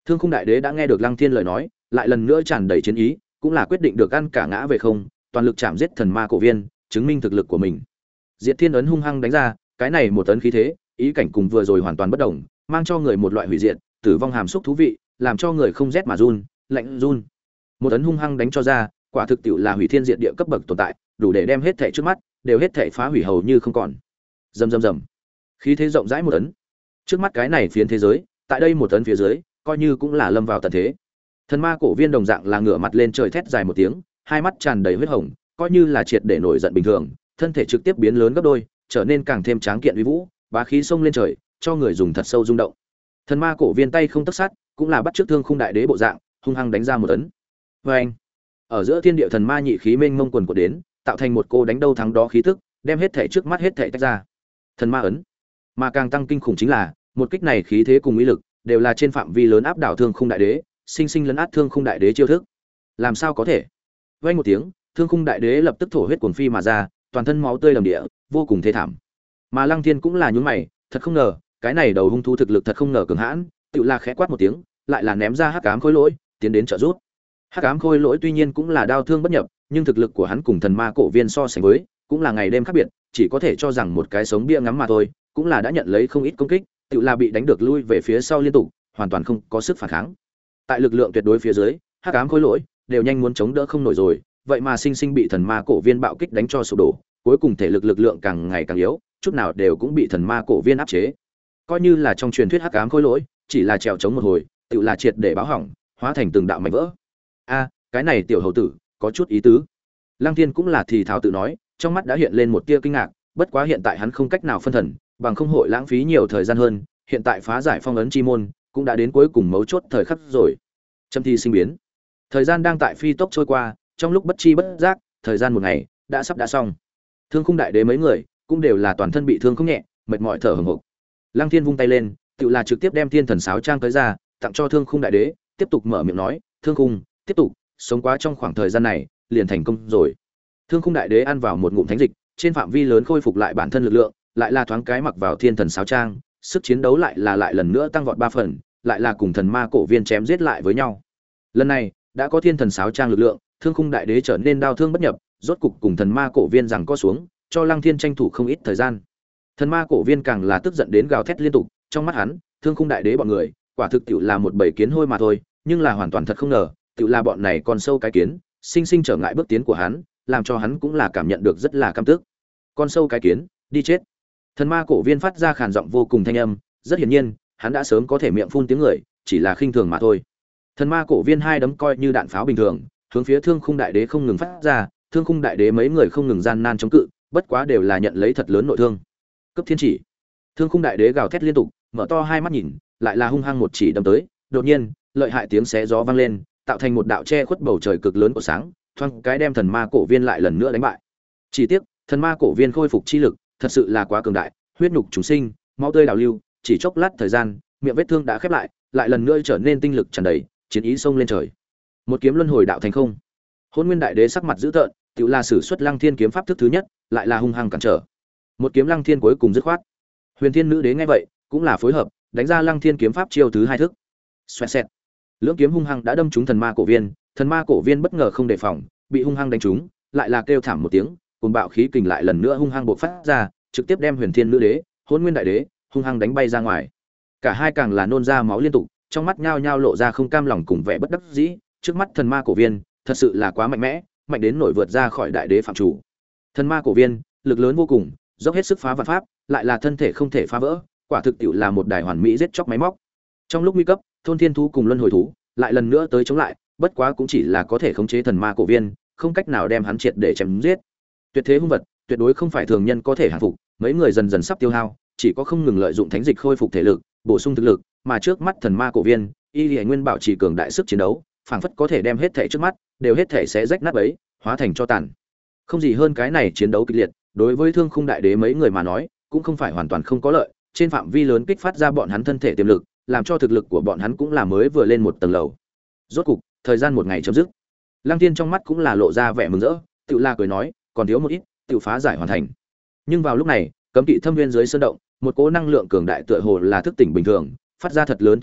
[SPEAKER 1] Thương Khung Đại Đế đã nghe được Lăng Thiên lời nói, lại lần nữa tràn đầy chiến ý, cũng là quyết định được ăn cả ngã về không, toàn lực chạm giết thần ma cổ viên, chứng minh thực lực của mình. Diệt Thiên ấn hung hăng đánh ra, cái này một tấn khí thế, ý cảnh cùng vừa rồi hoàn toàn bất động, mang cho người một loại hủy diệt, tử vong hàm xúc thú vị, làm cho người không rét mà run, lạnh run. Một tấn hung hăng đánh cho ra, quả thực tiệu là hủy thiên diệt địa cấp bậc tồn tại, đủ để đem hết thảy trước mắt đều hết thảy phá hủy hầu như không còn. Rầm rầm rầm. Khí thế rộng rãi một tấn. Trước mắt cái này phiến thế giới, tại đây một tấn phía dưới, coi như cũng là lâm vào tận thế. Thần ma cổ viên đồng dạng là ngửa mặt lên trời thét dài một tiếng, hai mắt tràn đầy huyết hồng, coi như là triệt để nổi giận bình thường, thân thể trực tiếp biến lớn gấp đôi, trở nên càng thêm tráng kiện uy vũ, bá khí xông lên trời, cho người dùng thật sâu rung động. Thần ma cổ viên tay không tấc sắt, cũng là bắt trước Thương Khung Đại Đế bộ dạng, hung hăng đánh ra một ấn. Oeng! Ở giữa thiên địa thần ma nhị khí mênh mông quần của đến, tạo thành một cô đánh đâu thắng đó khí tức, đem hết thể trước mắt hết thể tách ra. Thần ma ấn. Mà càng tăng kinh khủng chính là, một kích này khí thế cùng uy lực, đều là trên phạm vi lớn áp đảo Thương Khung Đại Đế, sinh sinh lấn át Thương Khung Đại Đế chiêu thức. Làm sao có thể? Vang một tiếng, Thương Khung Đại Đế lập tức thổ huyết cuồng phi mà ra, toàn thân máu tươi đầm địa, vô cùng thê thảm. Mà Lăng Thiên cũng là nhướng mày, thật không ngờ, cái này đầu hung thú thực lực thật không ngờ cường hãn, tựu là khẽ quát một tiếng, lại là ném ra hắc ám khôi lỗi, tiến đến trợ giúp. Hắc ám khôi lỗi tuy nhiên cũng là đao thương bất nhập, nhưng thực lực của hắn cùng thần ma cổ viên so sánh với, cũng là ngày đêm khác biệt, chỉ có thể cho rằng một cái sống bia ngắm mà thôi, cũng là đã nhận lấy không ít công kích, tựu là bị đánh được lui về phía sau liên tục, hoàn toàn không có sức phản kháng. Tại lực lượng tuyệt đối phía dưới, hắc ám khôi lỗi đều nhanh muốn chống đỡ không nổi rồi, vậy mà sinh sinh bị thần ma cổ viên bạo kích đánh cho sụp đổ, cuối cùng thể lực lực lượng càng ngày càng yếu, chút nào đều cũng bị thần ma cổ viên áp chế. Coi như là trong truyền thuyết hắc ám khôi lỗi, chỉ là trèo chống một hồi, tựu là triệt để báo hỏng, hóa thành từng đạo mảnh vỡ. A, cái này tiểu hầu tử, có chút ý tứ. Lăng Thiên cũng là thì thào tự nói, trong mắt đã hiện lên một tia kinh ngạc, bất quá hiện tại hắn không cách nào phân thần, bằng không hội lãng phí nhiều thời gian hơn, hiện tại phá giải phong ấn chi môn, cũng đã đến cuối cùng mấu chốt thời khắc rồi. Châm thi sinh biến. Thời gian đang tại phi tốc trôi qua, trong lúc bất chi bất giác, thời gian một ngày đã sắp đã xong. Thương Khung Đại Đế mấy người cũng đều là toàn thân bị thương không nhẹ, mệt mỏi thở hổn hộc. Lăng Thiên vung tay lên, tự là trực tiếp đem Thiên Thần Sáo Trang tới ra, tặng cho Thương Khung Đại Đế, tiếp tục mở miệng nói, "Thương Khung, tiếp tục, sống quá trong khoảng thời gian này, liền thành công rồi." Thương Khung Đại Đế ăn vào một ngụm thánh dịch, trên phạm vi lớn khôi phục lại bản thân lực lượng, lại là thoáng cái mặc vào Thiên Thần Sáo Trang, sức chiến đấu lại là lại lần nữa tăng vọt ba phần, lại là cùng thần ma cổ viên chém giết lại với nhau. Lần này, đã có Thiên Thần Sáo Trang lực lượng, Thương Khung Đại Đế trở nên đau thương bất nhập, rốt cục cùng thần ma cổ viên giằng co xuống, cho Lăng Thiên tranh thủ không ít thời gian. Thần ma cổ viên càng là tức giận đến gào thét liên tục, trong mắt hắn, Thương Khung Đại Đế bọn người, quả thực tiểu là một bầy kiến hôi mà thôi, nhưng là hoàn toàn thật không ngờ, tiểu là bọn này con sâu cái kiến, sinh sinh trở ngại bước tiến của hắn, làm cho hắn cũng là cảm nhận được rất là căm tức. Con sâu cái kiến, đi chết. Thần ma cổ viên phát ra khàn giọng vô cùng thanh âm, rất hiển nhiên, hắn đã sớm có thể miệng phun tiếng người, chỉ là khinh thường mà thôi. Thần ma cổ viên hai đấm coi như đạn pháo bình thường, hướng phía Thương Khung Đại Đế không ngừng phát ra, Thương Khung Đại Đế mấy người không ngừng gian nan chống cự, bất quá đều là nhận lấy thật lớn nội thương. Cấp thiên chỉ. Thương Khung Đại Đế gào thét liên tục, mở to hai mắt nhìn, lại là hung hăng một chỉ đâm tới, đột nhiên, lợi hại tiếng xé gió vang lên, tạo thành một đạo che khuất bầu trời cực lớn của sáng, thoáng cái đem thần ma cổ viên lại lần nữa đánh bại. Chỉ tiếc, thần ma cổ viên khôi phục chi lực, thật sự là quá cường đại, huyết nhục chúng sinh, máu tươi đào lưu, chỉ chốc lát thời gian, miệng vết thương đã khép lại, lại lần nữa trở nên tinh lực tràn đầy, chiến ý xông lên trời. Một kiếm luân hồi đạo thành không. Hôn Nguyên Đại Đế sắc mặt dữ tợn, tự là sử xuất Lăng Thiên kiếm pháp thức thứ nhất, lại là hung hăng cản trở. Một kiếm Lăng Thiên cuối cùng dứt khoát. Huyền Thiên Nữ Đế nghe vậy, cũng là phối hợp, đánh ra Lăng Thiên kiếm pháp chiêu thứ hai thức. Xoẹt xẹt. Lưỡng kiếm hung hăng đã đâm trúng thần ma cổ viên, thần ma cổ viên bất ngờ không đề phòng, bị hung hăng đánh trúng, lại là kêu thảm một tiếng, cuồng bạo khí kình lại lần nữa hung hăng bộc phát ra, trực tiếp đem Huyền Thiên Nữ Đế, Hôn Nguyên Đại Đế hung hăng đánh bay ra ngoài. Cả hai càng là nôn ra máu liên tục, trong mắt nhao nhao lộ ra không cam lòng cùng vẻ bất đắc dĩ, trước mắt thần ma cổ viên, thật sự là quá mạnh mẽ, mạnh đến nổi vượt ra khỏi đại đế phạm chủ. Thần ma cổ viên, lực lớn vô cùng, dốc hết sức phá vạn pháp, lại là thân thể không thể phá vỡ, quả thực tiệu là một đài hoàn mỹ giết chóc máy móc. Trong lúc nguy cấp, thôn thiên thú cùng luân hồi thú, lại lần nữa tới chống lại, bất quá cũng chỉ là có thể khống chế thần ma cổ viên, không cách nào đem hắn triệt để chém giết. Tuyệt thế hung vật, tuyệt đối không phải thường nhân có thể hạ phục, mấy người dần dần sắp tiêu hao, chỉ có không ngừng lợi dụng thánh dịch khôi phục thể lực, bổ sung thực lực, mà trước mắt thần ma cổ viên, y lì nguyên bảo trì cường đại sức chiến đấu, phảng phất có thể đem hết thể trước mắt đều hết thể sẽ rách nát bấy, hóa thành cho tàn. Không gì hơn cái này chiến đấu kịch liệt, đối với Thương Khung Đại Đế mấy người mà nói, cũng không phải hoàn toàn không có lợi, trên phạm vi lớn kích phát ra bọn hắn thân thể tiềm lực, làm cho thực lực của bọn hắn cũng là mới vừa lên một tầng lầu. Rốt cục, thời gian một ngày chấm dứt. Lăng Tiên trong mắt cũng là lộ ra vẻ mừng rỡ, tự la cười nói, còn thiếu một ít, tự phá giải hoàn thành. Nhưng vào lúc này, cấm kỵ thâm viên dưới sơn động, một cỗ năng lượng cường đại tựa hồ là thức tỉnh bình thường, phát ra thật lớn chấn động,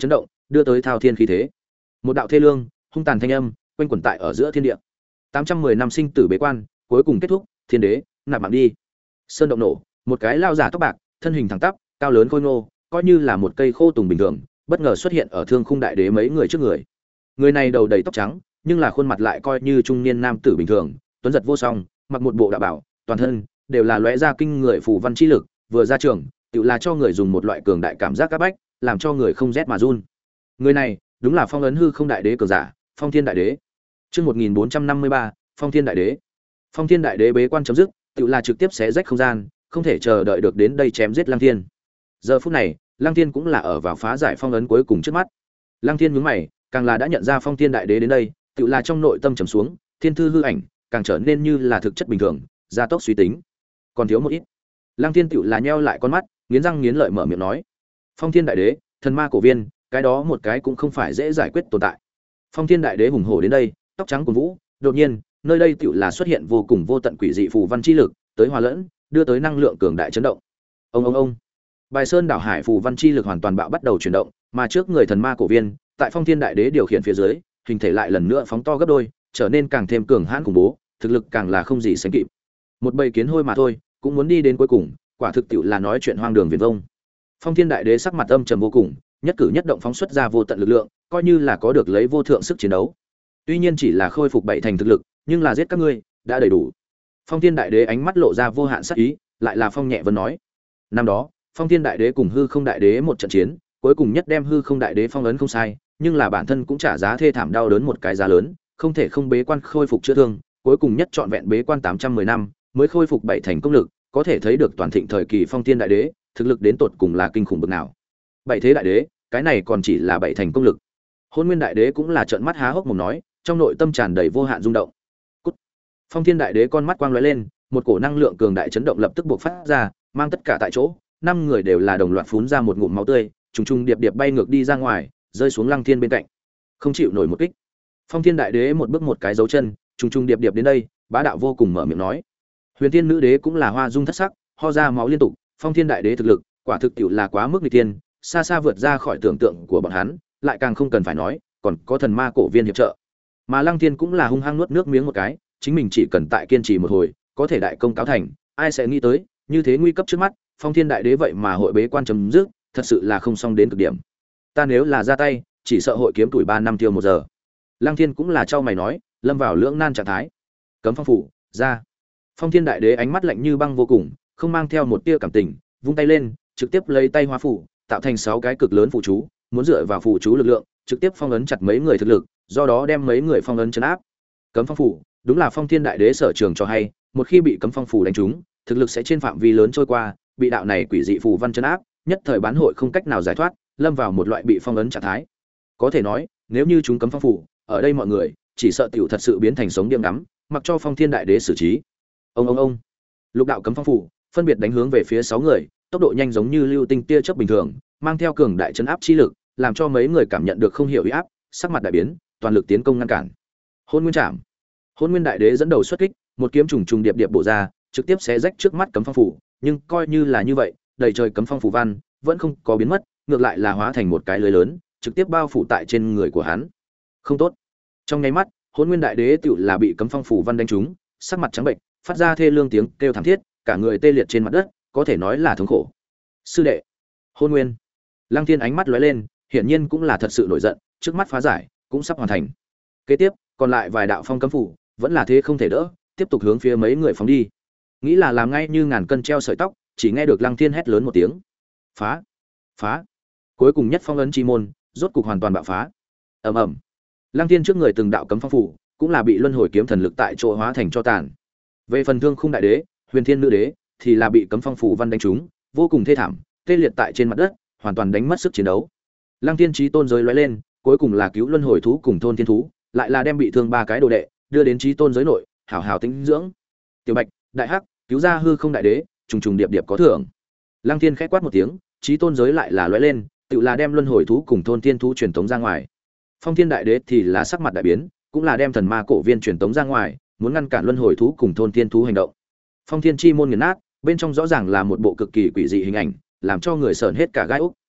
[SPEAKER 1] đưa tới thao thiên khí thế. Một đạo thê lương, hung tàn thanh âm quanh quẩn tại ở giữa thiên địa. tám trăm mười năm sinh tử bế quan, cuối cùng kết thúc, thiên đế, nạp mạng đi. Sơn động nổ, một cái lao giả tóc bạc, thân hình thẳng tắp, cao lớn khôi ngô, coi như là một cây khô tùng bình thường, bất ngờ xuất hiện ở Thương Khung Đại Đế mấy người trước người. Người này đầu đầy tóc trắng, nhưng là khuôn mặt lại coi như trung niên nam tử bình thường, tuấn giật vô song, mặc một bộ đạo bảo, toàn thân đều là lóe ra kinh người phù văn chi lực, vừa ra trường, tự là cho người dùng một loại cường đại cảm giác các bách, làm cho người không rét mà run. Người này, đúng là Phong Ấn Hư Không Đại Đế cường giả, Phong Thiên Đại Đế. Chương một nghìn bốn trăm năm mươi ba, Phong Thiên Đại Đế. Phong Thiên Đại Đế bế quan chấm dứt, tự là trực tiếp xé rách không gian, không thể chờ đợi được đến đây chém giết Lăng Thiên. Giờ phút này, Lăng Thiên cũng là ở vào phá giải phong ấn cuối cùng trước mắt. Lăng Thiên nhướng mày, càng là đã nhận ra Phong Thiên Đại Đế đến đây, tự là trong nội tâm trầm xuống, thiên thư hư ảnh càng trở nên như là thực chất bình thường, gia tốc suy tính. Còn thiếu một ít. Lăng Thiên tự là nheo lại con mắt, nghiến răng nghiến lợi mở miệng nói: Phong Thiên Đại Đế, thần ma cổ viên, cái đó một cái cũng không phải dễ giải quyết tồn tại. Phong Thiên Đại Đế hùng hổ đến đây, tóc trắng cuồn vũ, đột nhiên, nơi đây tựu là xuất hiện vô cùng vô tận quỷ dị phù văn chi lực, tới hòa lẫn, đưa tới năng lượng cường đại chấn động. Ông ông ông. Bài Sơn đảo hải phù văn chi lực hoàn toàn bạo bắt đầu chuyển động, mà trước người thần ma cổ viên, tại Phong Thiên Đại Đế điều khiển phía dưới, hình thể lại lần nữa phóng to gấp đôi, trở nên càng thêm cường hãn khủng bố, thực lực càng là không gì sánh kịp. Một bầy kiến hôi mà thôi, cũng muốn đi đến cuối cùng, quả thực tiệu là nói chuyện hoang đường viển vông. Phong Thiên Đại Đế sắc mặt âm trầm vô cùng, nhất cử nhất động phóng xuất ra vô tận lực lượng, coi như là có được lấy vô thượng sức chiến đấu. Tuy nhiên chỉ là khôi phục bảy thành thực lực, nhưng là giết các ngươi đã đầy đủ. Phong Thiên Đại Đế ánh mắt lộ ra vô hạn sát ý, lại là Phong Nhẹ Vân nói: năm đó, Phong Thiên Đại Đế cùng Hư Không Đại Đế một trận chiến, cuối cùng nhất đem Hư Không Đại Đế phong ấn không sai, nhưng là bản thân cũng trả giá thê thảm đau đớn một cái giá lớn, không thể không bế quan khôi phục chữa thương, cuối cùng nhất trọn vẹn bế quan tám trăm mười năm, mới khôi phục bảy thành công lực, có thể thấy được toàn thịnh thời kỳ Phong Thiên Đại Đế, thực lực đến tột cùng là kinh khủng bậc nào. Bảy thế đại đế, cái này còn chỉ là bảy thành công lực. Hôn Nguyên Đại Đế cũng là trợn mắt há hốc mồm nói, trong nội tâm tràn đầy vô hạn rung động. Cút. Phong Thiên Đại Đế con mắt quang lóe lên, một cổ năng lượng cường đại chấn động lập tức bộc phát ra, mang tất cả tại chỗ, năm người đều là đồng loạt phun ra một ngụm máu tươi, trùng trùng điệp điệp bay ngược đi ra ngoài, rơi xuống Lăng Thiên bên cạnh. Không chịu nổi một kích. Phong Thiên Đại Đế một bước một cái dấu chân, trùng trùng điệp điệp đến đây, bá đạo vô cùng mở miệng nói. Huyền Thiên Nữ Đế cũng là hoa dung thất sắc, ho ra máu liên tục, Phong Thiên Đại Đế thực lực, quả thực tiểu là quá mức nghịch tiên, xa xa vượt ra khỏi tưởng tượng của bọn hắn, lại càng không cần phải nói, còn có thần ma cổ viên hiệp trợ. Mà Lăng Thiên cũng là hung hăng nuốt nước miếng một cái, chính mình chỉ cần tại kiên trì một hồi, có thể đại công cáo thành, ai sẽ nghĩ tới, như thế nguy cấp trước mắt, Phong Thiên Đại Đế vậy mà hội bế quan chấm dứt, thật sự là không xong đến cực điểm. Ta nếu là ra tay, chỉ sợ hội kiếm tuổi ba năm tiêu một giờ. Lăng Thiên cũng là trao mày nói, lâm vào lưỡng nan trạng thái. Cấm phong phủ, ra. Phong Thiên Đại Đế ánh mắt lạnh như băng vô cùng, không mang theo một tia cảm tình, vung tay lên, trực tiếp lấy tay hóa phủ, tạo thành sáu cái cực lớn phù chú, muốn dựa vào phù chú lực lượng, trực tiếp phong ấn chặt mấy người thực lực, do đó đem mấy người phong ấn trấn áp. Cấm phong phủ, đúng là Phong Thiên Đại Đế sở trường cho hay, một khi bị cấm phong phủ đánh trúng, thực lực sẽ trên phạm vi lớn trôi qua, bị đạo này quỷ dị phù văn trấn áp, nhất thời bán hội không cách nào giải thoát, lâm vào một loại bị phong ấn trạng thái. Có thể nói, nếu như chúng cấm phong phủ, ở đây mọi người chỉ sợ tiểu thật sự biến thành sống điềm ngắm, mặc cho Phong Thiên Đại Đế xử trí. Ông ông ông. Lục đạo cấm phong phủ, phân biệt đánh hướng về phía sáu người, tốc độ nhanh giống như lưu tinh tia chớp bình thường, mang theo cường đại chấn áp chi lực, làm cho mấy người cảm nhận được không hiểu uy áp, sắc mặt đại biến, toàn lực tiến công ngăn cản. Hôn Nguyên Trảm. Hôn Nguyên Đại Đế dẫn đầu xuất kích, một kiếm trùng trùng điệp điệp bổ ra, trực tiếp xé rách trước mắt cấm phong phủ, nhưng coi như là như vậy, đầy trời cấm phong phủ văn vẫn không có biến mất, ngược lại là hóa thành một cái lưới lớn, trực tiếp bao phủ tại trên người của hắn. Không tốt. Trong nháy mắt, Hôn Nguyên Đại Đế tựu là bị cấm phong phủ văn đánh trúng, sắc mặt trắng bệnh, phát ra thê lương tiếng kêu thảm thiết, cả người tê liệt trên mặt đất, có thể nói là thống khổ. Sư đệ, Hôn Nguyên. Lăng Thiên ánh mắt lóe lên, hiển nhiên cũng là thật sự nổi giận, trước mắt phá giải cũng sắp hoàn thành. Kế tiếp, còn lại vài đạo phong cấm phủ, vẫn là thế không thể đỡ, tiếp tục hướng phía mấy người phóng đi. Nghĩ là làm ngay như ngàn cân treo sợi tóc, chỉ nghe được Lăng Thiên hét lớn một tiếng. Phá! Phá! Cuối cùng nhất phong ấn chi môn, rốt cục hoàn toàn bạo phá. Ầm ầm. Lăng Thiên trước người từng đạo cấm phong phủ, cũng là bị luân hồi kiếm thần lực tại chỗ hóa thành cho tàn. Về phần Thương Khung Đại Đế, Huyền Thiên Nữ Đế thì là bị cấm phong phủ văn đánh trúng, vô cùng thê thảm, tê liệt tại trên mặt đất, hoàn toàn đánh mất sức chiến đấu. Lăng Thiên chí tôn giới lóe lên, cuối cùng là cứu luân hồi thú cùng thôn thiên thú, lại là đem bị thương ba cái đồ đệ, đưa đến chí tôn giới nội, hảo hảo tĩnh dưỡng. Tiểu Bạch, Đại Hắc, cứu ra Hư Không Đại Đế, trùng trùng điệp điệp có thưởng. Lăng Thiên khẽ quát một tiếng, chí tôn giới lại là lóe lên, tự là đem luân hồi thú cùng thôn thiên thú truyền tống ra ngoài. Phong Thiên Đại Đế thì là sắc mặt đại biến, cũng là đem thần ma cổ viên truyền tống ra ngoài, muốn ngăn cản luân hồi thú cùng thôn thiên thú hành động. Phong Thiên chi môn nghiền nát, bên trong rõ ràng là một bộ cực kỳ quỷ dị hình ảnh, làm cho người sởn hết cả gai ốc.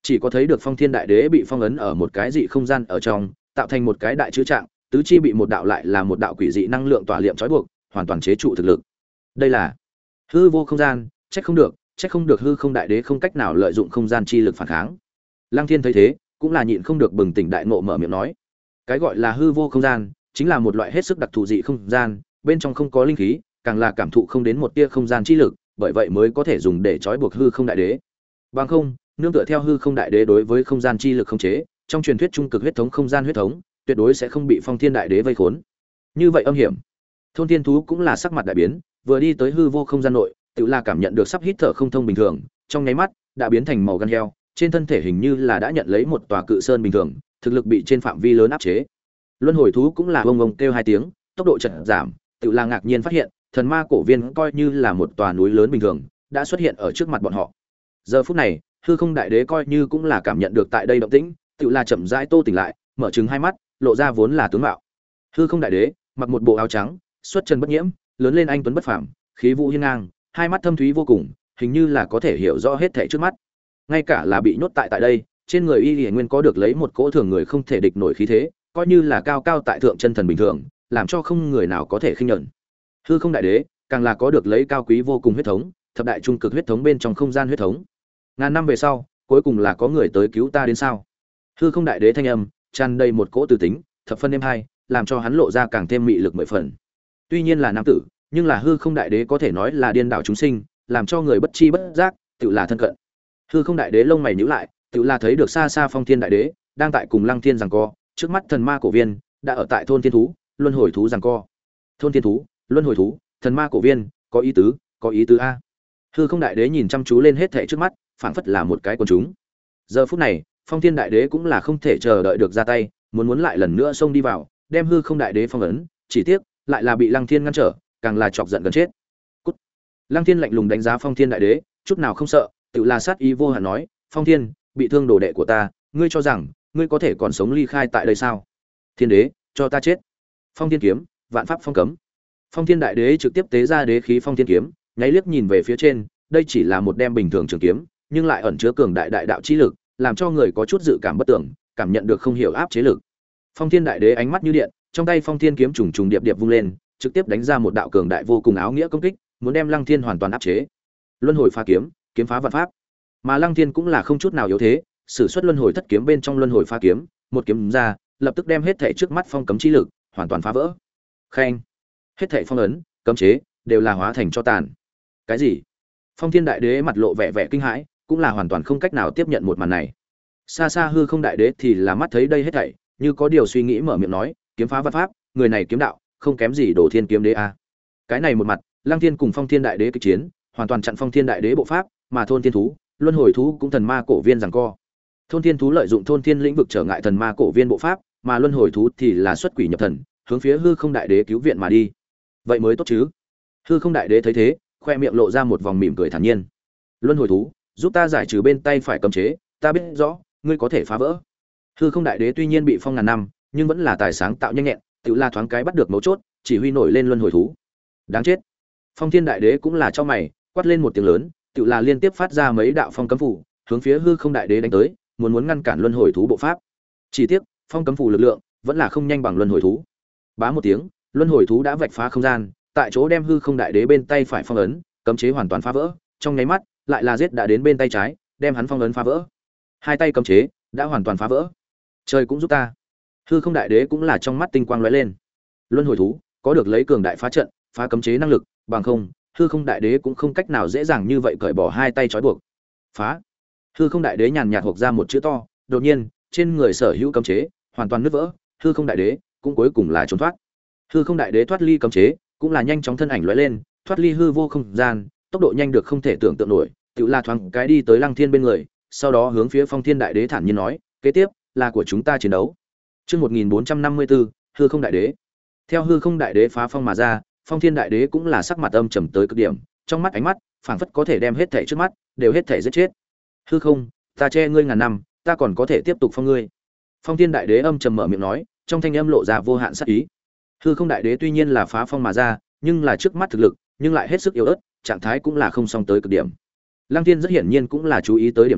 [SPEAKER 1] chỉ có thấy được Phong Thiên Đại Đế bị phong ấn ở một cái dị không gian ở trong, tạo thành một cái đại chữ trạng, tứ chi bị một đạo lại là một đạo quỷ dị năng lượng tỏa liệm trói buộc, hoàn toàn chế trụ thực lực. Đây là hư vô không gian, trách không được, trách không được hư không đại đế không cách nào lợi dụng không gian chi lực phản kháng. Lăng Thiên thấy thế, cũng là nhịn không được bừng tỉnh đại ngộ mở miệng nói, cái gọi là hư vô không gian, chính là một loại hết sức đặc thù dị không gian, bên trong không có linh khí, càng là cảm thụ không đến một tia không gian chi lực, bởi vậy mới có thể dùng để trói buộc hư không đại đế. Bằng không, nương tựa theo hư không đại đế đối với không gian chi lực khống chế, trong truyền thuyết trung cực huyết thống không gian huyết thống, tuyệt đối sẽ không bị Phong Thiên Đại Đế vây khốn. Như vậy âm hiểm. Thôn Thiên thú cũng là sắc mặt đại biến, vừa đi tới hư vô không gian nội, tự là cảm nhận được sắp hít thở không thông bình thường, trong nháy mắt đã biến thành màu gan heo, trên thân thể hình như là đã nhận lấy một tòa cự sơn bình thường, thực lực bị trên phạm vi lớn áp chế. Luân hồi thú cũng là ông ông kêu hai tiếng, tốc độ chợt giảm, tự là ngạc nhiên phát hiện, thần ma cổ viên coi như là một tòa núi lớn bình thường, đã xuất hiện ở trước mặt bọn họ. Giờ phút này, hư không đại đế coi như cũng là cảm nhận được tại đây động tĩnh, tự là chậm rãi tô tỉnh lại, mở trừng hai mắt, lộ ra vốn là tướng mạo. Hư không đại đế mặc một bộ áo trắng, xuất trần bất nhiễm, lớn lên anh tuấn bất phàm, khí vũ hiên ngang, hai mắt thâm thúy vô cùng, hình như là có thể hiểu rõ hết thảy trước mắt. Ngay cả là bị nhốt tại tại đây, trên người y liễu nguyên có được lấy một cỗ thường người không thể địch nổi khí thế, coi như là cao cao tại thượng chân thần bình thường, làm cho không người nào có thể khinh nhẫn. Hư không đại đế càng là có được lấy cao quý vô cùng huyết thống, thập đại trung cực huyết thống bên trong không gian huyết thống. Ngàn năm về sau, cuối cùng là có người tới cứu ta đến sao? Hư không đại đế thanh âm tràn đầy một cỗ từ tính, thập phân êm hai, làm cho hắn lộ ra càng thêm mị lực mười phần. Tuy nhiên là nam tử, nhưng là hư không đại đế có thể nói là điên đảo chúng sinh, làm cho người bất chi bất giác, tự là thân cận. Hư không đại đế lông mày nhíu lại, tự là thấy được xa xa Phong Thiên đại đế đang tại cùng Lăng Thiên giằng co, trước mắt thần ma cổ viên đã ở tại thôn thiên thú, luân hồi thú giằng co. Thôn thiên thú, luân hồi thú, thần ma cổ viên, có ý tứ, có ý tứ a. Hư không đại đế nhìn chăm chú lên hết thảy trước mắt, phảng phất là một cái quần chúng. Giờ phút này, Phong Thiên đại đế cũng là không thể chờ đợi được ra tay, muốn muốn lại lần nữa xông đi vào, đem hư không đại đế phong ấn, chỉ tiếc lại là bị Lăng Thiên ngăn trở, càng là chọc giận gần chết. Cút. Lăng Thiên lạnh lùng đánh giá Phong Thiên đại đế, chút nào không sợ, tự là sát ý vô hạn nói, Phong Thiên, bị thương đồ đệ của ta, ngươi cho rằng ngươi có thể còn sống ly khai tại đây sao? Thiên đế, cho ta chết. Phong Thiên kiếm, vạn pháp phong cấm. Phong Thiên đại đế trực tiếp tế ra đế khí Phong Thiên kiếm, nháy liếc nhìn về phía trên, đây chỉ là một đem bình thường trường kiếm, nhưng lại ẩn chứa cường đại đại đạo chi lực, làm cho người có chút dự cảm bất tưởng, cảm nhận được không hiểu áp chế lực. Phong Thiên đại đế ánh mắt như điện, trong tay Phong Thiên kiếm trùng trùng điệp điệp vung lên, trực tiếp đánh ra một đạo cường đại vô cùng áo nghĩa công kích, muốn đem Lăng Thiên hoàn toàn áp chế. Luân hồi phá kiếm, kiếm phá vạn pháp. Mà Lăng Thiên cũng là không chút nào yếu thế, sử xuất luân hồi thất kiếm bên trong luân hồi phá kiếm, một kiếm ra, lập tức đem hết thảy trước mắt phong cấm chi lực hoàn toàn phá vỡ. Khen, hết thảy phong ấn, cấm chế đều là hóa thành cho tàn. Cái gì? Phong Thiên đại đế mặt lộ vẻ vẻ kinh hãi, cũng là hoàn toàn không cách nào tiếp nhận một màn này. Xa xa hư không đại đế thì là mắt thấy đây hết thảy, như có điều suy nghĩ mở miệng nói, kiếm phá vạn pháp, người này kiếm đạo không kém gì Đồ Thiên kiếm đế a. Cái này một mặt, Lăng Thiên cùng Phong Thiên đại đế kịch chiến, hoàn toàn chặn Phong Thiên đại đế bộ pháp, mà thôn thiên thú, luân hồi thú cũng thần ma cổ viên giằng co. Thôn thiên thú lợi dụng thôn thiên lĩnh vực trở ngại thần ma cổ viên bộ pháp, mà luân hồi thú thì là xuất quỷ nhập thần, hướng phía hư không đại đế cứu viện mà đi. Vậy mới tốt chứ? Hư không đại đế thấy thế, khoe miệng lộ ra một vòng mỉm cười thản nhiên. Luân hồi thú, giúp ta giải trừ bên tay phải cấm chế, ta biết rõ, ngươi có thể phá vỡ. Hư không đại đế tuy nhiên bị phong ngàn năm, nhưng vẫn là tài sáng tạo nhanh nhẹn, tự la thoáng cái bắt được mấu chốt, chỉ huy nổi lên luân hồi thú. Đáng chết. Phong Thiên đại đế cũng là cho mày, quát lên một tiếng lớn, tự là liên tiếp phát ra mấy đạo phong cấm phủ, hướng phía hư không đại đế đánh tới, muốn muốn ngăn cản luân hồi thú bộ pháp. Chỉ tiếc, phong cấm phủ lực lượng vẫn là không nhanh bằng luân hồi thú. Bá một tiếng, luân hồi thú đã vạch phá không gian, tại chỗ đem hư không đại đế bên tay phải phong ấn, cấm chế hoàn toàn phá vỡ, trong nháy mắt, lại là giết đã đến bên tay trái, đem hắn phong ấn phá vỡ. Hai tay cấm chế đã hoàn toàn phá vỡ. Trời cũng giúp ta. Hư không đại đế cũng là trong mắt tinh quang lóe lên. Luân hồi thú có được lấy cường đại phá trận, phá cấm chế năng lực, bằng không, hư không đại đế cũng không cách nào dễ dàng như vậy cởi bỏ hai tay trói buộc. Phá. Hư không đại đế nhàn nhạt hộc ra một chữ to, đột nhiên, trên người sở hữu cấm chế hoàn toàn nứt vỡ, hư không đại đế cũng cuối cùng là trốn thoát. Hư không đại đế thoát ly cấm chế, cũng là nhanh chóng thân ảnh lóe lên, thoát ly hư vô không gian, tốc độ nhanh được không thể tưởng tượng nổi, tự la thoáng cái đi tới Lăng Thiên bên người, sau đó hướng phía Phong Thiên đại đế thản nhiên nói, kế tiếp là của chúng ta chiến đấu. Chương một nghìn bốn trăm năm mươi tư, hư không đại đế. Theo hư không đại đế phá phong mà ra, Phong Thiên đại đế cũng là sắc mặt âm trầm tới cực điểm, trong mắt ánh mắt phảng phất có thể đem hết thảy trước mắt đều hết thảy giết chết. Hư không, ta che ngươi ngàn năm, ta còn có thể tiếp tục phong ngươi. Phong Thiên đại đế âm trầm mở miệng nói, trong thanh âm lộ ra vô hạn sát ý. Hư không đại đế tuy nhiên là phá phong mà ra, nhưng là trước mắt thực lực, nhưng lại hết sức yếu ớt, trạng thái cũng là không song tới cực điểm. Lăng Thiên rất hiển nhiên cũng là chú ý tới điểm này,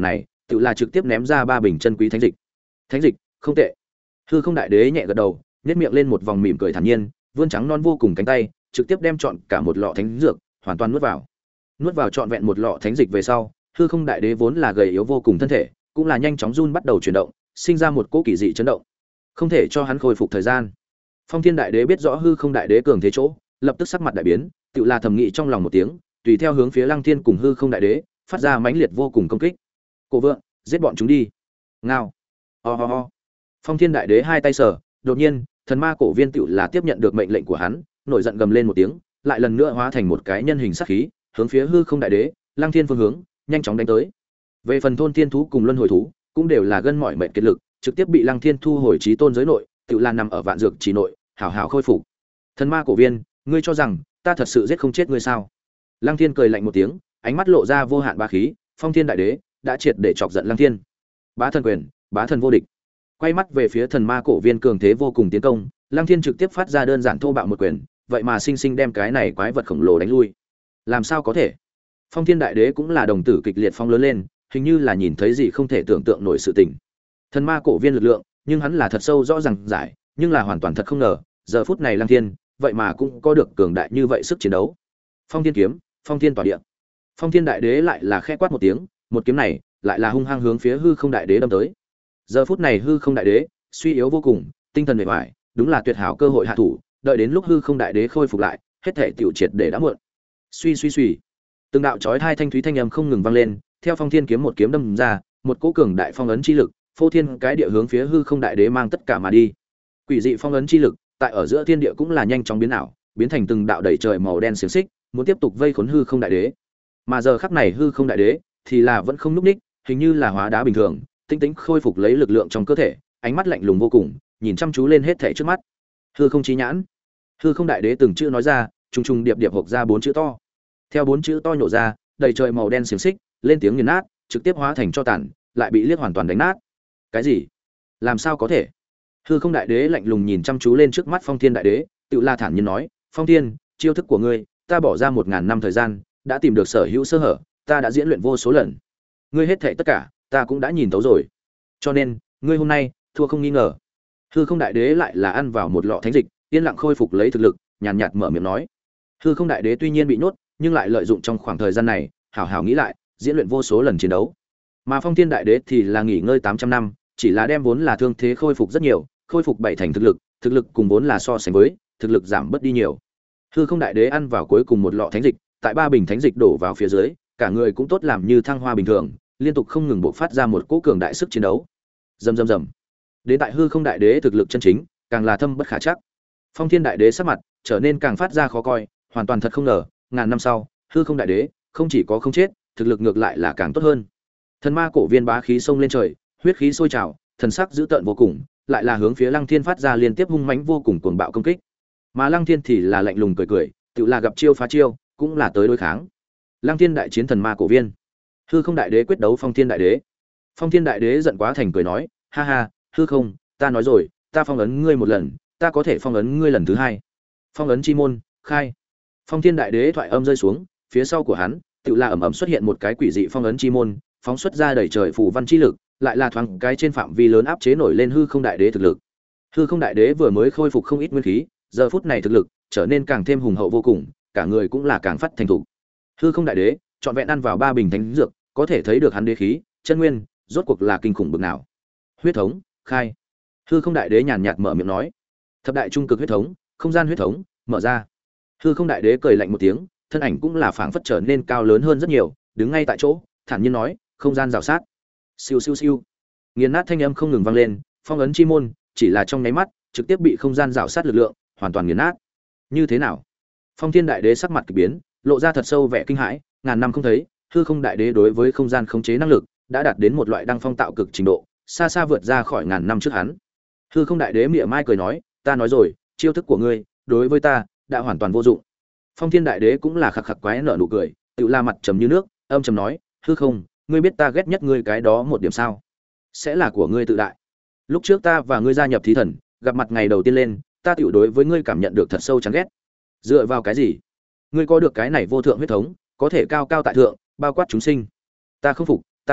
[SPEAKER 1] tự là trực tiếp ném ra ba bình chân quý thánh dịch. Thánh dịch, không tệ. Hư Không Đại Đế nhẹ gật đầu, nhếch miệng lên một vòng mỉm cười thản nhiên, vươn trắng non vô cùng cánh tay, trực tiếp đem trọn cả một lọ thánh dược hoàn toàn nuốt vào. Nuốt vào trọn vẹn một lọ thánh dịch về sau, Hư Không Đại Đế vốn là gầy yếu vô cùng thân thể, cũng là nhanh chóng run bắt đầu chuyển động, sinh ra một cỗ kỳ dị chấn động. Không thể cho hắn khôi phục thời gian. Phong Thiên Đại Đế biết rõ Hư Không Đại Đế cường thế chỗ, lập tức sắc mặt đại biến, tự là thầm nghĩ trong lòng một tiếng, tùy theo hướng phía Lăng Thiên cùng Hư Không Đại Đế, phát ra mãnh liệt vô cùng công kích. Cổ vượng, giết bọn chúng đi. Ngao. Ho ho ho. Phong Thiên Đại Đế hai tay sở, đột nhiên, thần ma cổ viên tựu là tiếp nhận được mệnh lệnh của hắn, nổi giận gầm lên một tiếng, lại lần nữa hóa thành một cái nhân hình sát khí, hướng phía Hư Không Đại Đế, Lăng Thiên phương hướng, nhanh chóng đánh tới. Về phần thôn thiên thú cùng luân hồi thú, cũng đều là gân mỏi mệt kiệt lực, trực tiếp bị Lăng Thiên thu hồi chí tôn giới nội, tựu là nằm ở vạn dược chỉ nội, hảo hảo khôi phục. Thần ma cổ viên, ngươi cho rằng ta thật sự giết không chết ngươi sao? Lăng Thiên cười lạnh một tiếng, ánh mắt lộ ra vô hạn bá khí, Phong Thiên Đại Đế đã triệt để chọc giận Lăng Thiên. Bá thần quyền, bá thần vô địch. Quay mắt về phía thần ma cổ viên cường thế vô cùng tiến công, Lăng Thiên trực tiếp phát ra đơn giản thô bạo một quyền, vậy mà sinh sinh đem cái này quái vật khổng lồ đánh lui. Làm sao có thể? Phong Thiên Đại Đế cũng là đồng tử kịch liệt phong lớn lên, hình như là nhìn thấy gì không thể tưởng tượng nổi sự tình. Thần ma cổ viên lực lượng, nhưng hắn là thật sâu rõ ràng giải, nhưng là hoàn toàn thật không ngờ, giờ phút này Lăng Thiên, vậy mà cũng có được cường đại như vậy sức chiến đấu. Phong Thiên kiếm, Phong Thiên tỏa địa. Phong Thiên Đại Đế lại là khẽ quát một tiếng, một kiếm này lại là hung hăng hướng phía Hư Không Đại Đế đâm tới. Giờ phút này Hư Không Đại Đế suy yếu vô cùng, tinh thần mệt mỏi, đúng là tuyệt hảo cơ hội hạ thủ, đợi đến lúc Hư Không Đại Đế khôi phục lại, hết thể tiểu triệt để đã muộn. Suy suy suy, từng đạo chói hai thanh thúy thanh âm không ngừng vang lên, theo Phong Thiên kiếm một kiếm đâm ra, một cỗ cường đại phong ấn chi lực, phô thiên cái địa hướng phía Hư Không Đại Đế mang tất cả mà đi. Quỷ dị phong ấn chi lực, tại ở giữa thiên địa cũng là nhanh chóng biến ảo, biến thành từng đạo đầy trời màu đen xiềng xích, muốn tiếp tục vây khốn Hư Không Đại Đế. Mà giờ khắc này Hư Không Đại Đế thì là vẫn không nhúc nhích, hình như là hóa đá bình thường, tinh tĩnh khôi phục lấy lực lượng trong cơ thể, ánh mắt lạnh lùng vô cùng, nhìn chăm chú lên hết thảy trước mắt. Hư Không Chí Nhãn. Hư Không Đại Đế từng chữ nói ra, trùng trùng điệp điệp hộc ra bốn chữ to. Theo bốn chữ to nhổ ra, đầy trời màu đen xiềng xích, lên tiếng nghiền nát, trực tiếp hóa thành cho tàn, lại bị liếc hoàn toàn đánh nát. Cái gì? Làm sao có thể? Hư Không Đại Đế lạnh lùng nhìn chăm chú lên trước mắt Phong Thiên Đại Đế, tự la thản nhiên nói, "Phong Thiên, chiêu thức của ngươi, ta bỏ ra một ngàn năm thời gian, đã tìm được sở hữu sơ hở, ta đã diễn luyện vô số lần. Ngươi hết thảy tất cả, ta cũng đã nhìn thấu rồi. Cho nên, ngươi hôm nay thua không nghi ngờ." Hư Không Đại Đế lại là ăn vào một lọ thánh dịch, yên lặng khôi phục lấy thực lực, nhàn nhạt mở miệng nói. Hư Không Đại Đế tuy nhiên bị nhốt, nhưng lại lợi dụng trong khoảng thời gian này, hảo hảo nghĩ lại, diễn luyện vô số lần chiến đấu. Mà Phong Thiên Đại Đế thì là nghỉ ngơi tám trăm năm, chỉ là đem vốn là thương thế khôi phục rất nhiều, khôi phục bảy thành thực lực, thực lực cùng vốn là so sánh với, thực lực giảm bớt đi nhiều. Hư Không Đại Đế ăn vào cuối cùng một lọ thánh dịch, tại ba bình thánh dịch đổ vào phía dưới, cả người cũng tốt làm như thăng hoa bình thường, liên tục không ngừng bộc phát ra một cỗ cường đại sức chiến đấu. Rầm rầm rầm. Đến tại Hư Không Đại Đế thực lực chân chính, càng là thâm bất khả trắc. Phong Thiên Đại Đế sắc mặt trở nên càng phát ra khó coi, hoàn toàn thật không ngờ, ngàn năm sau, Hư Không Đại Đế không chỉ có không chết, thực lực ngược lại là càng tốt hơn. Thần ma cổ viên bá khí xông lên trời, huyết khí sôi trào, thần sắc dữ tợn vô cùng, lại là hướng phía Lăng Thiên phát ra liên tiếp hung mãnh vô cùng cuồng bạo công kích. Mà Lăng Thiên thì là lạnh lùng cười cười, tự là gặp chiêu phá chiêu, cũng là tới đối kháng. Lăng Thiên đại chiến thần ma cổ viên. Hư Không Đại Đế quyết đấu Phong Thiên Đại Đế. Phong Thiên Đại Đế giận quá thành cười nói, ha ha, hư không, ta nói rồi, ta phong ấn ngươi một lần, ta có thể phong ấn ngươi lần thứ hai. Phong ấn chi môn, khai. Phong Thiên Đại Đế thoại âm rơi xuống, phía sau của hắn, tự là ầm ầm xuất hiện một cái quỷ dị phong ấn chi môn, phóng xuất ra đầy trời phù văn chi lực, lại là thoáng cái trên phạm vi lớn áp chế nổi lên Hư Không Đại Đế thực lực. Hư Không Đại Đế vừa mới khôi phục không ít nguyên khí, giờ phút này thực lực trở nên càng thêm hùng hậu vô cùng, cả người cũng là càng phát thành thục. Hư Không Đại Đế trọn vẹn ăn vào ba bình thánh dược, có thể thấy được hắn đế khí, chân nguyên, rốt cuộc là kinh khủng bực nào. Huyết thống, khai. Hư Không Đại Đế nhàn nhạt mở miệng nói. Thập đại trung cực huyết thống, không gian huyết thống, mở ra. Hư Không Đại Đế cười lạnh một tiếng, thân ảnh cũng là phảng phất trở nên cao lớn hơn rất nhiều, đứng ngay tại chỗ, thản nhiên nói, không gian rào sát. Siêu siêu siêu. Nghiền nát thanh âm không ngừng vang lên, phong ấn chi môn chỉ là trong nháy mắt, trực tiếp bị không gian rào sát lực lượng hoàn toàn nghiền nát. Như thế nào? Phong Thiên Đại Đế sắc mặt kỳ biến, lộ ra thật sâu vẻ kinh hãi, ngàn năm không thấy, Hư Không Đại Đế đối với không gian khống chế năng lực đã đạt đến một loại đăng phong tạo cực trình độ, xa xa vượt ra khỏi ngàn năm trước hắn. Hư Không Đại Đế mỉa mai cười nói, ta nói rồi, chiêu thức của ngươi đối với ta đã hoàn toàn vô dụng. Phong Thiên Đại Đế cũng là khặc khặc quái nở nụ cười, tự la mặt trầm như nước, âm trầm nói, hư không, ngươi biết ta ghét nhất ngươi cái đó một điểm sao? Sẽ là của ngươi tự đại. Lúc trước ta và ngươi gia nhập thí thần, gặp mặt ngày đầu tiên lên, ta tiểu đối với ngươi cảm nhận được thật sâu chán ghét. Dựa vào cái gì? Ngươi có được cái này vô thượng huyết thống, có thể cao cao tại thượng, bao quát chúng sinh. Ta không phục, ta thể,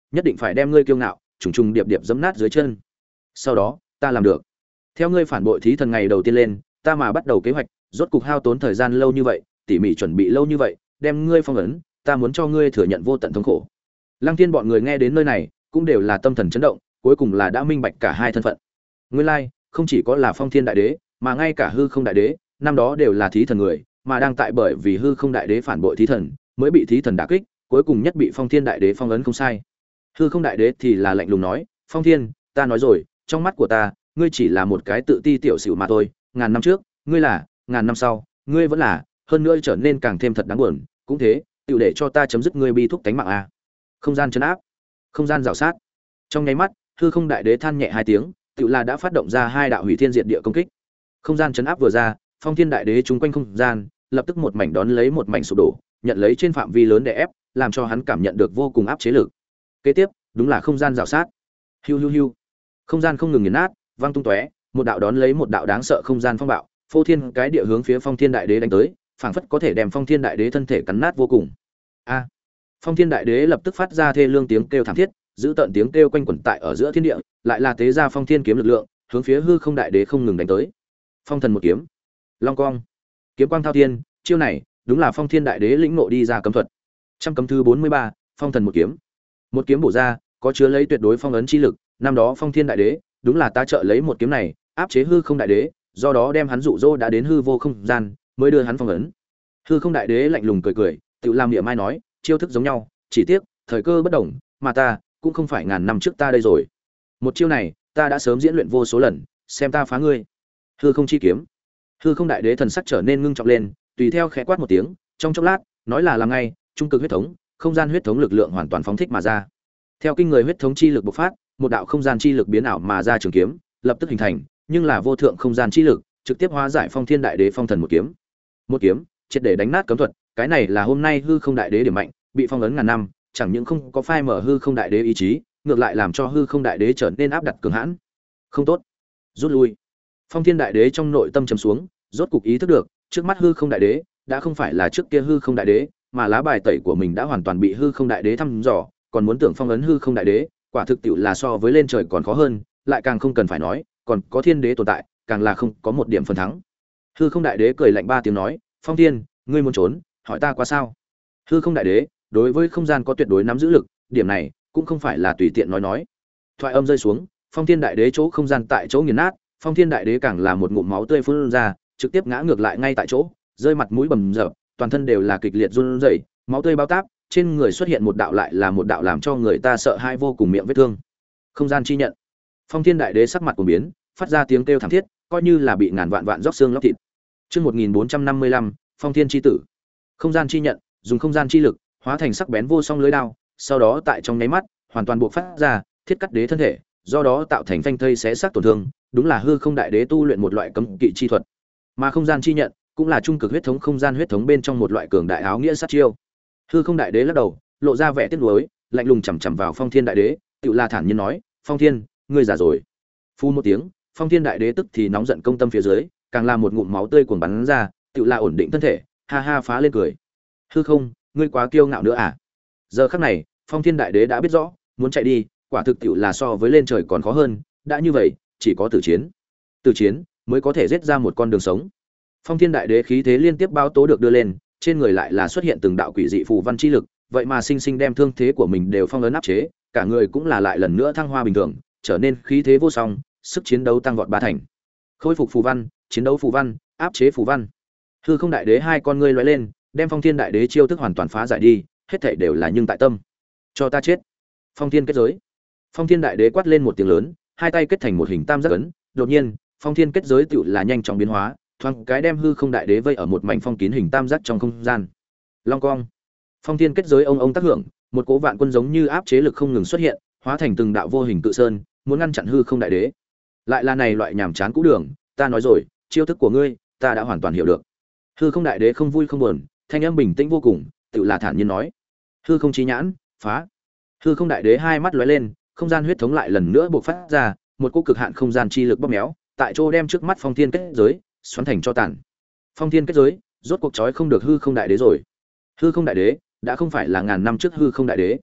[SPEAKER 1] nhất định phải đem ngươi kiêu ngạo trùng trùng điệp điệp giẫm nát dưới chân. Sau đó ta làm được. Theo ngươi phản bội thí thần ngày đầu tiên lên, ta mà bắt đầu kế hoạch, rốt cục hao tốn thời gian lâu như vậy, tỉ mỉ chuẩn bị lâu như vậy, đem ngươi phong ấn, ta muốn cho ngươi thừa nhận vô tận thống khổ. Lăng Thiên bọn người nghe đến nơi này, cũng đều là tâm thần chấn động, cuối cùng là đã minh bạch cả hai thân phận. Nguyên lai, like, không chỉ có là Phong Thiên Đại Đế, mà ngay cả Hư Không Đại Đế, năm đó đều là thí thần người, mà đang tại bởi vì Hư Không Đại Đế phản bội thí thần, mới bị thí thần đả kích, cuối cùng nhất bị Phong Thiên Đại Đế phong ấn không sai. Hư Không Đại Đế thì là lạnh lùng nói, "Phong Thiên, ta nói rồi, trong mắt của ta, ngươi chỉ là một cái tự ti tiểu xỉu mà thôi, ngàn năm trước, ngươi là, ngàn năm sau, ngươi vẫn là, hơn nữa trở nên càng thêm thật đáng buồn, cũng thế, tiểu để cho ta chấm dứt ngươi bi thúc tánh mạng a." À. Không gian trấn áp, không gian rào sát. Trong nháy mắt, Hư Không Đại Đế than nhẹ hai tiếng, tiểu là đã phát động ra hai đạo hủy thiên diệt địa công kích. Không gian trấn áp vừa ra, Phong Thiên Đại Đế chúng quanh không gian, lập tức một mảnh đón lấy một mảnh sụp đổ, nhận lấy trên phạm vi lớn đè ép, làm cho hắn cảm nhận được vô cùng áp chế lực. Kế tiếp, đúng là không gian rào sát. Hiu hiu hiu. Không gian không ngừng nghiền nát, vang tung tóe, một đạo đón lấy một đạo đáng sợ không gian phong bạo, phô thiên cái địa hướng phía Phong Thiên Đại Đế đánh tới, phảng phất có thể đem Phong Thiên Đại Đế thân thể cắn nát vô cùng. A! Phong Thiên Đại Đế lập tức phát ra thê lương tiếng kêu thảm thiết, giữ tận tiếng kêu quanh quẩn tại ở giữa thiên địa, lại là tế ra Phong Thiên kiếm lực lượng, hướng phía Hư Không Đại Đế không ngừng đánh tới. Phong thần một kiếm, long quang, kiếm quang thao thiên, chiêu này đúng là Phong Thiên Đại Đế lĩnh ngộ đi ra cấm thuật. Trăm cấm thứ bốn mươi ba, Phong thần một kiếm. Một kiếm bổ ra, có chứa lấy tuyệt đối phong ấn chi lực, năm đó Phong Thiên Đại Đế, đúng là ta trợ lấy một kiếm này, áp chế Hư Không Đại Đế, do đó đem hắn dụ dỗ đã đến hư vô không gian, mới đưa hắn phong ấn. Hư Không Đại Đế lạnh lùng cười cười, tự làm niệm mai nói, chiêu thức giống nhau, chỉ tiếc thời cơ bất đồng, mà ta cũng không phải ngàn năm trước ta đây rồi. Một chiêu này, ta đã sớm diễn luyện vô số lần, xem ta phá ngươi. Hư Không chi kiếm. Hư Không Đại Đế thần sắc trở nên ngưng trọng lên, tùy theo khẽ quát một tiếng, trong chốc lát, nói là làm ngay, trung cực huyết thống, không gian huyết thống lực lượng hoàn toàn phóng thích mà ra. Theo kinh người huyết thống chi lực bộc phát, một đạo không gian chi lực biến ảo mà ra trường kiếm, lập tức hình thành, nhưng là vô thượng không gian chi lực, trực tiếp hóa giải Phong Thiên Đại Đế phong thần một kiếm. Một kiếm, triệt để đánh nát cấm thuật, cái này là hôm nay Hư Không Đại Đế điểm mạnh, bị phong ấn ngàn năm, chẳng những không có phai mở Hư Không Đại Đế ý chí, ngược lại làm cho Hư Không Đại Đế trở nên áp đặt cường hãn. Không tốt, rút lui. Phong Thiên Đại Đế trong nội tâm trầm xuống, rốt cục ý thức được, trước mắt Hư Không Đại Đế đã không phải là trước kia Hư Không Đại Đế, mà lá bài tẩy của mình đã hoàn toàn bị Hư Không Đại Đế thăm dò, còn muốn tưởng phong ấn Hư Không Đại Đế, quả thực tiệu là so với lên trời còn khó hơn, lại càng không cần phải nói, còn có Thiên Đế tồn tại, càng là không có một điểm phần thắng. Hư Không Đại Đế cười lạnh ba tiếng nói, "Phong Thiên, ngươi muốn trốn, hỏi ta qua sao?" Hư Không Đại Đế đối với không gian có tuyệt đối nắm giữ lực, điểm này cũng không phải là tùy tiện nói nói. Thoại âm rơi xuống, Phong Thiên Đại Đế chỗ không gian tại chỗ nghiền nát, Phong Thiên Đại Đế càng là một ngụm máu tươi phun ra, trực tiếp ngã ngược lại ngay tại chỗ, rơi mặt mũi bầm dập, toàn thân đều là kịch liệt run rẩy, máu tươi bao táp, trên người xuất hiện một đạo lại là một đạo làm cho người ta sợ hãi vô cùng miệng vết thương. Không gian chi nhận. Phong Thiên Đại Đế sắc mặt cuồng biến, phát ra tiếng kêu thảm thiết, coi như là bị ngàn vạn vạn róc xương lóc thịt. Chương một nghìn bốn trăm năm mươi lăm, Phong Thiên chi tử. Không gian chi nhận, dùng không gian chi lực, hóa thành sắc bén vô song lưỡi đao, sau đó tại trong nháy mắt, hoàn toàn buộc phát ra, thiết cắt đế thân thể, do đó tạo thành phanh thây xé xác tổn thương, đúng là Hư Không Đại Đế tu luyện một loại cấm kỵ chi thuật. Mà không gian chi nhận, cũng là trung cực huyết thống không gian huyết thống bên trong một loại cường đại áo nghĩa sát chiêu. Hư Không Đại Đế lắc đầu, lộ ra vẻ tiếc nuối, lạnh lùng chằm chằm vào Phong Thiên Đại Đế, tựu la thản nhiên nói, "Phong Thiên, ngươi già rồi." Phu một tiếng, Phong Thiên Đại Đế tức thì nóng giận công tâm phía dưới, càng là một ngụm máu tươi cuồn bắn ra, tựu la ổn định thân thể, ha ha phá lên cười. "Hư Không, ngươi quá kiêu ngạo nữa à?" Giờ khắc này, Phong Thiên Đại Đế đã biết rõ, muốn chạy đi, quả thực tựu là so với lên trời còn khó hơn, đã như vậy, chỉ có tử chiến. Tử chiến mới có thể giết ra một con đường sống. Phong Thiên Đại Đế khí thế liên tiếp bao tố được đưa lên, trên người lại là xuất hiện từng đạo quỷ dị phù văn chi lực, vậy mà sinh sinh đem thương thế của mình đều phong ấn áp chế, cả người cũng là lại lần nữa thăng hoa bình thường, trở nên khí thế vô song, sức chiến đấu tăng vọt ba thành. Khôi phục phù văn, chiến đấu phù văn, áp chế phù văn. Hư Không Đại Đế hai con ngươi lóe lên, đem Phong Thiên Đại Đế chiêu thức hoàn toàn phá giải đi, hết thảy đều là nhưng tại tâm. Cho ta chết. Phong Thiên kết giới. Phong Thiên Đại Đế quát lên một tiếng lớn, hai tay kết thành một hình tam giác ấn, đột nhiên, Phong Thiên kết giới tựu là nhanh chóng biến hóa, thoáng cái đem Hư Không Đại Đế vây ở một mảnh phong kín hình tam giác trong không gian. Long cong. Phong Thiên kết giới ông ông tác hưởng, một cỗ vạn quân giống như áp chế lực không ngừng xuất hiện, hóa thành từng đạo vô hình cự sơn, muốn ngăn chặn Hư Không Đại Đế. Lại là này loại nhảm chán cũ đường, ta nói rồi, chiêu thức của ngươi, ta đã hoàn toàn hiểu được. Hư Không Đại Đế không vui không buồn, thanh âm bình tĩnh vô cùng, tự là thản nhiên nói: "Hư Không chí nhãn, phá." Hư Không Đại Đế hai mắt lóe lên, không gian huyết thống lại lần nữa bộc phát ra, một cỗ cực hạn không gian chi lực bóp méo, tại chỗ đem trước mắt Phong Thiên kết giới xoắn thành cho tàn. Phong Thiên kết giới, rốt cuộc trói không được Hư Không Đại Đế rồi. Hư Không Đại Đế đã không phải là ngàn năm trước Hư Không Đại Đế.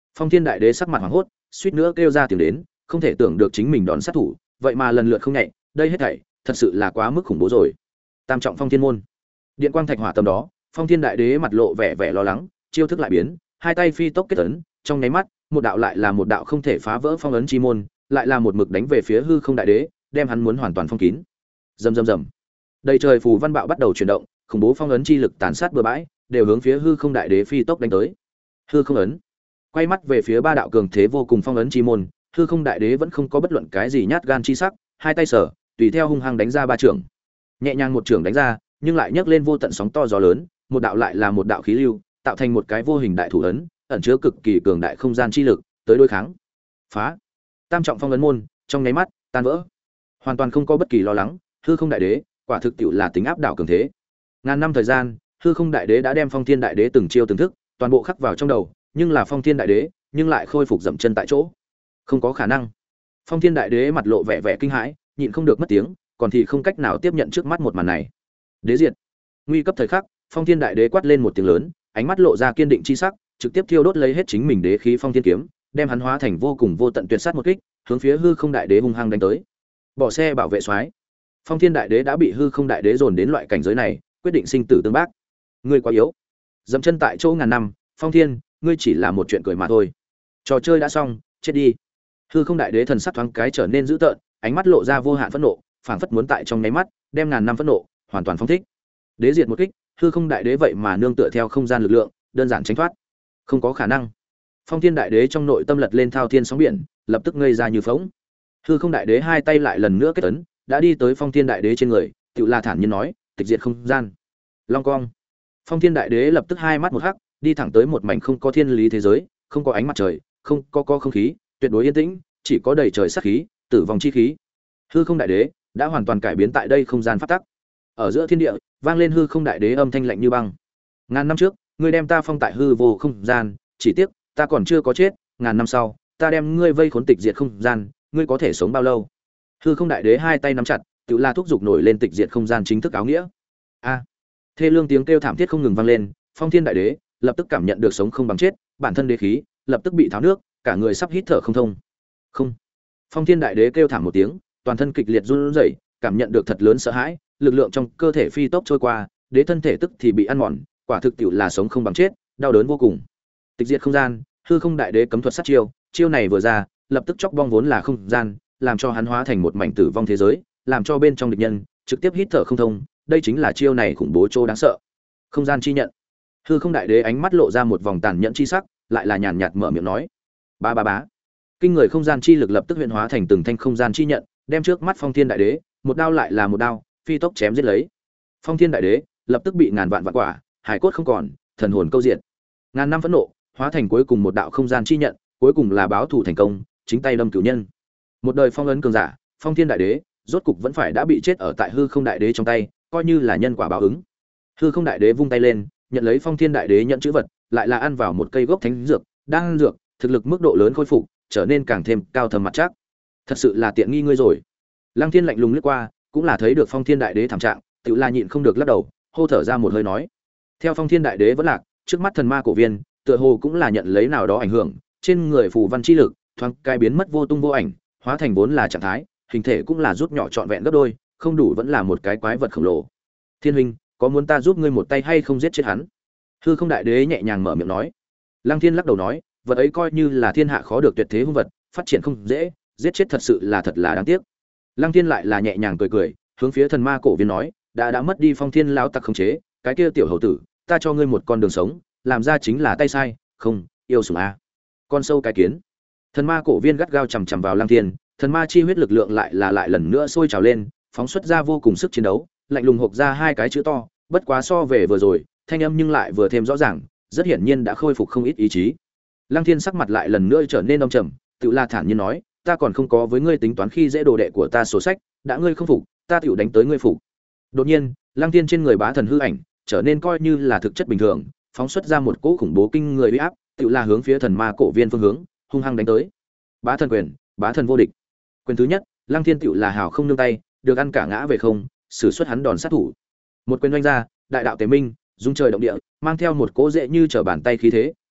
[SPEAKER 1] Phong Thiên Đại Đế sắc mặt hoảng hốt, suýt nữa kêu ra tiếng đến, không thể tưởng được chính mình đón sát thủ, vậy mà lần lượt không nhẹ, đây hết thảy, thật sự là quá mức khủng bố rồi. Tam trọng Phong Thiên môn. Điện quang thạch hỏa tầm đó, Phong Thiên Đại Đế mặt lộ vẻ vẻ lo lắng, chiêu thức lại biến, hai tay phi tốc kết ấn, trong nháy mắt, một đạo lại là một đạo không thể phá vỡ phong ấn chi môn, lại là một mực đánh về phía hư không đại đế, đem hắn muốn hoàn toàn phong kín. Rầm rầm rầm. Đầy trời phù văn bạo bắt đầu chuyển động, khủng bố phong ấn chi lực tàn sát bừa bãi, đều hướng phía hư không đại đế phi tốc đánh tới. Hư không ấn. Quay mắt về phía ba đạo cường thế vô cùng phong ấn chi môn, hư không đại đế vẫn không có bất luận cái gì nhát gan chi sắc, hai tay sở, tùy theo hung hăng đánh ra ba trưởng. Nhẹ nhàng một trưởng đánh ra, nhưng lại nhấc lên vô tận sóng to gió lớn, một đạo lại là một đạo khí lưu, tạo thành một cái vô hình đại thủ ấn, ẩn chứa cực kỳ cường đại không gian chi lực, tới đối kháng. Phá! Tam trọng phong ấn môn, trong nháy mắt tan vỡ. Hoàn toàn không có bất kỳ lo lắng, hư không đại đế, quả thực tiệu là tính áp đảo cường thế. Ngàn năm thời gian, hư không đại đế đã đem Phong Thiên đại đế từng chiêu từng thức, toàn bộ khắc vào trong đầu, nhưng là Phong Thiên đại đế, nhưng lại khôi phục dậm chân tại chỗ. Không có khả năng. Phong Thiên đại đế mặt lộ vẻ vẻ kinh hãi, nhịn không được mất tiếng, còn thì không cách nào tiếp nhận trước mắt một màn này. Đế diệt. Nguy cấp thời khắc, Phong Thiên đại đế quát lên một tiếng lớn, ánh mắt lộ ra kiên định chi sắc, trực tiếp thiêu đốt lấy hết chính mình đế khí Phong Thiên kiếm, đem hắn hóa thành vô cùng vô tận tuyệt sát một kích, hướng phía hư không đại đế hung hăng đánh tới. Bỏ xe bảo vệ soái. Phong Thiên đại đế đã bị hư không đại đế dồn đến loại cảnh giới này, quyết định sinh tử tương bác. Ngươi quá yếu. Dậm chân tại chỗ ngàn năm, Phong Thiên, ngươi chỉ là một chuyện cười mà thôi. Trò chơi đã xong, chết đi. Hư không đại đế thần sắc thoáng cái trở nên dữ tợn, ánh mắt lộ ra vô hạn phẫn nộ, phảng phất muốn tại trong nháy mắt đem ngàn năm phẫn nộ hoàn toàn phóng thích. Đế diệt một kích, hư không đại đế vậy mà nương tựa theo không gian lực lượng, đơn giản tránh thoát. Không có khả năng. Phong Thiên đại đế trong nội tâm lật lên thao thiên sóng biển, lập tức ngây ra như phỗng. Hư không đại đế hai tay lại lần nữa kết ấn, đã đi tới Phong Thiên đại đế trên người, tự là thản nhiên nói, tịch diệt không gian. Long cong. Phong Thiên đại đế lập tức hai mắt một hắc, đi thẳng tới một mảnh không có thiên lý thế giới, không có ánh mặt trời, không có có không khí, tuyệt đối yên tĩnh, chỉ có đầy trời sát khí, tử vong chi khí. Hư không đại đế đã hoàn toàn cải biến tại đây không gian pháp tắc. Ở giữa thiên địa, vang lên hư không đại đế âm thanh lạnh như băng. Ngàn năm trước, ngươi đem ta phong tại hư vô không gian, chỉ tiếc ta còn chưa có chết, ngàn năm sau, ta đem ngươi vây khốn tịch diệt không gian, ngươi có thể sống bao lâu? Hư không đại đế hai tay nắm chặt, tự la thúc giục nổi lên tịch diệt không gian chính thức áo nghĩa. A! Thê lương tiếng kêu thảm thiết không ngừng vang lên, Phong Thiên đại đế lập tức cảm nhận được sống không bằng chết, bản thân đế khí lập tức bị tháo nước, cả người sắp hít thở không thông. Không! Phong Thiên đại đế kêu thảm một tiếng, toàn thân kịch liệt run rẩy, cảm nhận được thật lớn sợ hãi, lực lượng trong cơ thể phi tốc trôi qua, đế thân thể tức thì bị ăn mòn, quả thực tiểu là sống không bằng chết, đau đớn vô cùng. Tịch diệt không gian, hư không đại đế cấm thuật sát chiêu, chiêu này vừa ra, lập tức chọc bong vốn là không gian, làm cho hắn hóa thành một mảnh tử vong thế giới, làm cho bên trong địch nhân trực tiếp hít thở không thông, đây chính là chiêu này khủng bố chỗ đáng sợ. Không gian chi nhận. Hư không đại đế ánh mắt lộ ra một vòng tàn nhẫn chi sắc, lại là nhàn nhạt mở miệng nói: "Ba ba bá." Kinh người không gian chi lực lập tức huyễn hóa thành từng thanh không gian chi nhận, đem trước mắt Phong Thiên đại đế, một đao lại là một đao, phi tốc chém giết lấy. Phong Thiên đại đế lập tức bị ngàn vạn vạn quả, hải cốt không còn, thần hồn câu diện. Ngàn năm phẫn nộ, hóa thành cuối cùng một đạo không gian chi nhận, cuối cùng là báo thù thành công, chính tay đâm cửu nhân. Một đời phong ấn cường giả, Phong Thiên đại đế, rốt cục vẫn phải đã bị chết ở tại hư không đại đế trong tay, coi như là nhân quả báo ứng. Hư không đại đế vung tay lên, nhận lấy Phong Thiên đại đế nhận chữ vật, lại là ăn vào một cây gốc thánh dược, đang dược, thực lực mức độ lớn khôi phục, trở nên càng thêm cao thâm mặt chắc. Thật sự là tiện nghi ngươi rồi. Lăng Thiên lạnh lùng liếc qua, cũng là thấy được Phong Thiên đại đế thảm trạng, tự là nhịn không được lắc đầu, hô thở ra một hơi nói: theo Phong Thiên đại đế vẫn lạc, trước mắt thần ma cổ viên, tựa hồ cũng là nhận lấy nào đó ảnh hưởng, trên người phù văn chi lực, thoáng cái biến mất vô tung vô ảnh, hóa thành vốn là trạng thái, hình thể cũng là rút nhỏ trọn vẹn gấp đôi, không đủ vẫn là một cái quái vật khổng lồ. Thiên huynh, có muốn ta giúp ngươi một tay hay không giết chết hắn? Hư không đại đế nhẹ nhàng mở miệng nói. Lăng Thiên lắc đầu nói, vật ấy coi như là thiên hạ khó được tuyệt thế hung vật, phát triển không dễ, giết chết thật sự là thật là đáng tiếc. Lăng Thiên lại là nhẹ nhàng cười cười, hướng phía thần ma cổ viên nói, đã đã mất đi Phong Thiên lão tặc khống chế, cái kia tiểu hầu tử, ta cho ngươi một con đường sống, làm ra chính là tay sai, không, yêu sủng a. Con sâu cái kiến. Thần ma cổ viên gắt gao chằm chằm vào Lăng Thiên, thần ma chi huyết lực lượng lại là lại lần nữa sôi trào lên, phóng xuất ra vô cùng sức chiến đấu, lạnh lùng hộc ra hai cái chữ to, bất quá so về vừa rồi, thanh âm nhưng lại vừa thêm rõ ràng, rất hiển nhiên đã khôi phục không ít ý chí. Lăng Thiên sắc mặt lại lần nữa trở nên âm trầm, tự la thản nhiên nói, ta còn không có với ngươi tính toán khi dễ đồ đệ của ta sổ sách, đã ngươi không phục, ta tiểu đánh tới ngươi phục. Đột nhiên, Lăng Thiên trên người bá thần hư ảnh trở nên coi như là thực chất bình thường, phóng xuất ra một cỗ khủng bố kinh người uy áp, tự là hướng phía thần ma cổ viên phương hướng, hung hăng đánh tới. Bá thần quyền, bá thần vô địch. Quyền thứ nhất, Lăng Thiên tự là hào không nương tay, được ăn cả ngã về không, sử xuất hắn đòn sát thủ. Một quyền đánh ra, đại đạo tế minh, dung trời động địa, mang theo một cỗ dễ như trở bàn tay khí thế,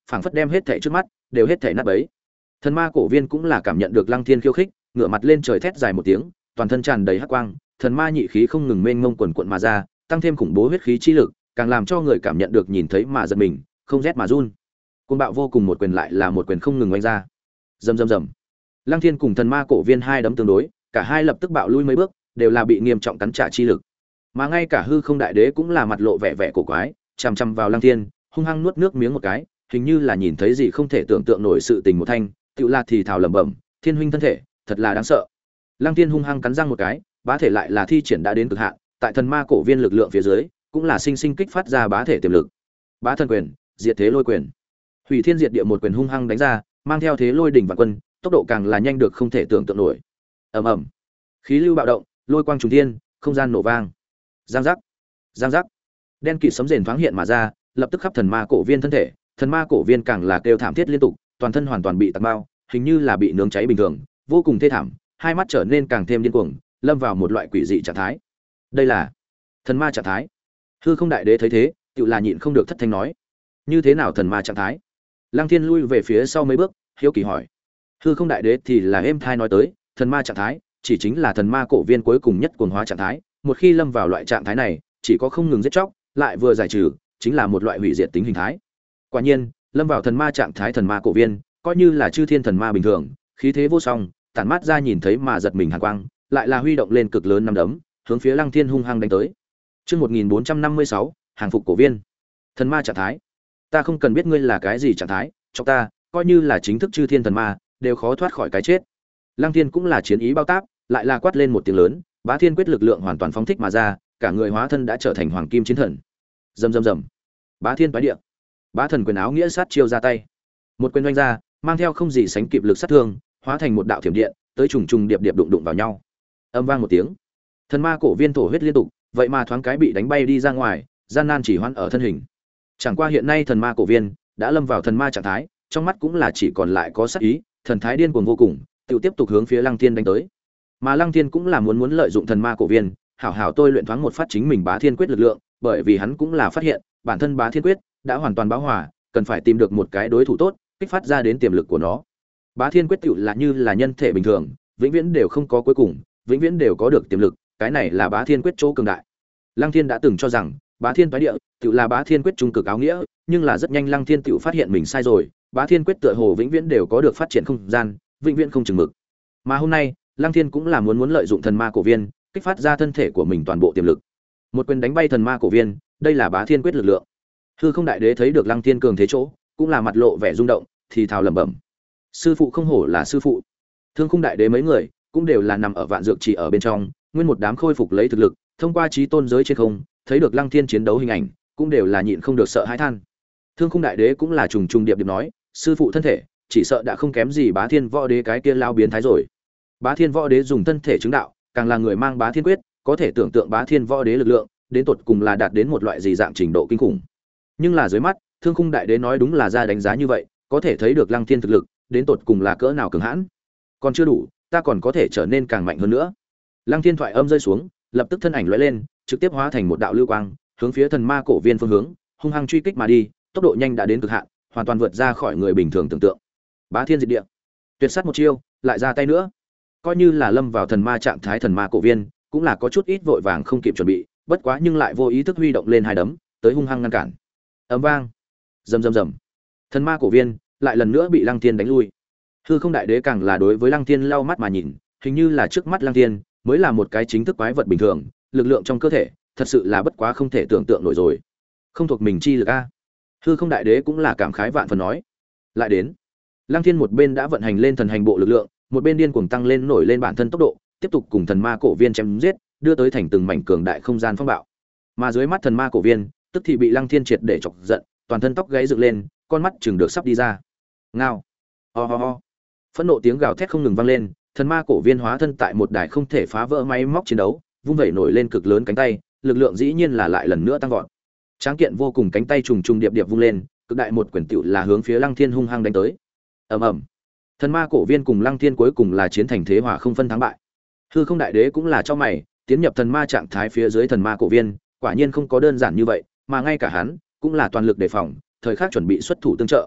[SPEAKER 1] phảng phất đem hết thảy trước mắt đều hết thảy nát bấy. Thần ma cổ viên cũng là cảm nhận được Lăng Thiên khiêu khích, ngửa mặt lên trời thét dài một tiếng, toàn thân tràn đầy hắc quang, thần ma nhị khí không ngừng mênh mông quần quận mà ra, tăng thêm khủng bố huyết khí chi lực, càng làm cho người cảm nhận được nhìn thấy mà giật mình, không rét mà run. Côn bạo vô cùng một quyền lại là một quyền không ngừng oanh ra. Rầm rầm rầm. Lăng Thiên cùng thần ma cổ viên hai đấm tương đối, cả hai lập tức bạo lui mấy bước, đều là bị nghiêm trọng cắn trả chi lực. Mà ngay cả hư không đại đế cũng là mặt lộ vẻ vẻ cổ quái, chằm chằm vào Lăng Thiên, hung hăng nuốt nước miếng một cái, hình như là nhìn thấy gì không thể tưởng tượng nổi sự tình một thanh, tựu là thì thào lẩm bẩm, Thiên huynh thân thể, thật là đáng sợ. Lăng Thiên hung hăng cắn răng một cái, bá thể lại là thi triển đã đến cực hạn, tại thần ma cổ viên lực lượng phía dưới, cũng là sinh sinh kích phát ra bá thể tiềm lực. Bá thần quyền, diệt thế lôi quyền. Hủy thiên diệt địa một quyền hung hăng đánh ra, mang theo thế lôi đỉnh vạn quân, tốc độ càng là nhanh được không thể tưởng tượng nổi. Ầm ầm. Khí lưu bạo động, lôi quang trùng thiên, không gian nổ vang. Giang giác, giang giác. Đen kịt sấm rền thoáng hiện mà ra, lập tức khắp thần ma cổ viên thân thể, thần ma cổ viên càng là kêu thảm thiết liên tục, toàn thân hoàn toàn bị tạc bao, hình như là bị nướng cháy bình thường, vô cùng thê thảm, hai mắt trở nên càng thêm điên cuồng, lâm vào một loại quỷ dị trạng thái. Đây là thần ma trạng thái. Hư không đại đế thấy thế, tựu là nhịn không được thất thanh nói: như thế nào thần ma trạng thái? Lăng Thiên lui về phía sau mấy bước, hiếu kỳ hỏi. Hư không đại đế thì là êm thai nói tới: thần ma trạng thái chỉ chính là thần ma cổ viên cuối cùng nhất cuồng hóa trạng thái, một khi lâm vào loại trạng thái này, chỉ có không ngừng giết chóc, lại vừa giải trừ, chính là một loại hủy diệt tính hình thái. Quả nhiên, lâm vào thần ma trạng thái thần ma cổ viên, coi như là chư thiên thần ma bình thường, khí thế vô song, tản mát ra nhìn thấy mà giật mình hàn quang, lại là huy động lên cực lớn năm đấm, hướng phía Lăng Thiên hung hăng đánh tới. Chương một nghìn bốn trăm năm mươi sáu, hàng phục cổ viên. Thần ma trạng thái. Ta không cần biết ngươi là cái gì trạng thái, cho ta, coi như là chính thức chư thiên thần ma, đều khó thoát khỏi cái chết. Lăng Thiên cũng là chiến ý bao táp, lại là quát lên một tiếng lớn, Bá Thiên quyết lực lượng hoàn toàn phóng thích mà ra, cả người hóa thân đã trở thành hoàng kim chiến thần. Rầm rầm rầm. Bá Thiên phái địa. Bá thần quyền áo nghĩa sát chiêu ra tay. Một quyền oanh ra, mang theo không gì sánh kịp lực sát thương, hóa thành một đạo thiểm điện, tới trùng trùng điệp điệp đụng đụng vào nhau. Âm vang một tiếng, thần ma cổ viên thổ huyết liên tục, vậy mà thoáng cái bị đánh bay đi ra ngoài, gian nan chỉ hoãn ở thân hình. Chẳng qua hiện nay thần ma cổ viên đã lâm vào thần ma trạng thái, trong mắt cũng là chỉ còn lại có sát ý, thần thái điên cuồng vô cùng, tự tiếp tục hướng phía Lăng Thiên đánh tới. Mà Lăng Thiên cũng là muốn muốn lợi dụng thần ma cổ viên, hảo hảo tôi luyện thoáng một phát chính mình Bá Thiên quyết lực lượng, bởi vì hắn cũng là phát hiện, bản thân Bá Thiên quyết đã hoàn toàn bão hòa, cần phải tìm được một cái đối thủ tốt, kích phát ra đến tiềm lực của nó. Bá Thiên quyết tựu là như là nhân thể bình thường, vĩnh viễn đều không có cuối cùng, vĩnh viễn đều có được tiềm lực, cái này là Bá Thiên quyết chỗ cường đại. Lăng Thiên đã từng cho rằng Bá Thiên phái địa tựu là Bá Thiên quyết trung cực áo nghĩa, nhưng là rất nhanh Lăng Thiên tựu phát hiện mình sai rồi, Bá Thiên quyết tựa hồ vĩnh viễn đều có được phát triển không gian, vĩnh viễn không chừng mực. Mà hôm nay, Lăng Thiên cũng là muốn muốn lợi dụng thần ma cổ viên, kích phát ra thân thể của mình toàn bộ tiềm lực. Một quyền đánh bay thần ma cổ viên, đây là Bá Thiên quyết lực lượng. Hư không đại đế thấy được Lăng Thiên cường thế chỗ, cũng là mặt lộ vẻ rung động, thì thào lẩm bẩm: sư phụ không hổ là sư phụ. Thương khung đại đế mấy người cũng đều là nằm ở vạn dược chỉ ở bên trong, nguyên một đám khôi phục lấy thực lực, thông qua trí tôn giới trên không, thấy được Lăng Thiên chiến đấu hình ảnh, cũng đều là nhịn không được sợ hãi than. Thương khung đại đế cũng là trùng trùng điệp điệp nói: sư phụ thân thể, chỉ sợ đã không kém gì Bá Thiên võ đế cái kia lao biến thái rồi. Bá Thiên võ đế dùng thân thể chứng đạo, càng là người mang Bá Thiên quyết, có thể tưởng tượng Bá Thiên võ đế lực lượng, đến tột cùng là đạt đến một loại gì dạng trình độ kinh khủng. Nhưng là dưới mắt, Thương khung đại đế nói đúng là ra đánh giá như vậy, có thể thấy được Lăng Thiên thực lực, đến tột cùng là cỡ nào cường hãn. Còn chưa đủ, ta còn có thể trở nên càng mạnh hơn nữa. Lăng Thiên thoại âm rơi xuống, lập tức thân ảnh lóe lên, trực tiếp hóa thành một đạo lưu quang, hướng phía thần ma cổ viên phương hướng, hung hăng truy kích mà đi, tốc độ nhanh đã đến cực hạn, hoàn toàn vượt ra khỏi người bình thường tưởng tượng. Bá Thiên diệt địa, tuyệt sát một chiêu, lại ra tay nữa. Coi như là lâm vào thần ma trạng thái thần ma cổ viên, cũng là có chút ít vội vàng không kịp chuẩn bị, bất quá nhưng lại vô ý thức huy động lên hai đấm, tới hung hăng ngăn cản. Ầm vang, rầm rầm rầm. Thần ma cổ viên lại lần nữa bị Lăng Thiên đánh lui. Hư không đại đế càng là đối với Lăng Thiên lau mắt mà nhìn, hình như là trước mắt Lăng Thiên mới là một cái chính thức quái vật bình thường, lực lượng trong cơ thể thật sự là bất quá không thể tưởng tượng nổi rồi. Không thuộc mình chi lực a. Hư không đại đế cũng là cảm khái vạn phần nói. Lại đến, Lăng Thiên một bên đã vận hành lên thần hành bộ lực lượng, một bên điên cuồng tăng lên nổi lên bản thân tốc độ, tiếp tục cùng thần ma cổ viên chém giết, đưa tới thành từng mảnh cường đại không gian phong bạo. Mà dưới mắt thần ma cổ viên, tức thì bị Lăng Thiên triệt để chọc giận, toàn thân tóc gáy dựng lên, con mắt chừng được sắp đi ra. Ngao. Ho ho ho. Phẫn nộ tiếng gào thét không ngừng vang lên, thần ma cổ viên hóa thân tại một đài không thể phá vỡ máy móc chiến đấu, vung vẩy nổi lên cực lớn cánh tay, lực lượng dĩ nhiên là lại lần nữa tăng vọt. Tráng kiện vô cùng cánh tay trùng trùng điệp điệp vung lên, cực đại một quyền tựu là hướng phía Lăng Thiên hung hăng đánh tới. Ầm ầm. Thần ma cổ viên cùng Lăng Thiên cuối cùng là chiến thành thế hòa không phân thắng bại. Hư không đại đế cũng là cho mày, tiến nhập thần ma trạng thái phía dưới thần ma cổ viên, quả nhiên không có đơn giản như vậy, mà ngay cả hắn cũng là toàn lực đề phòng, thời khắc chuẩn bị xuất thủ tương trợ.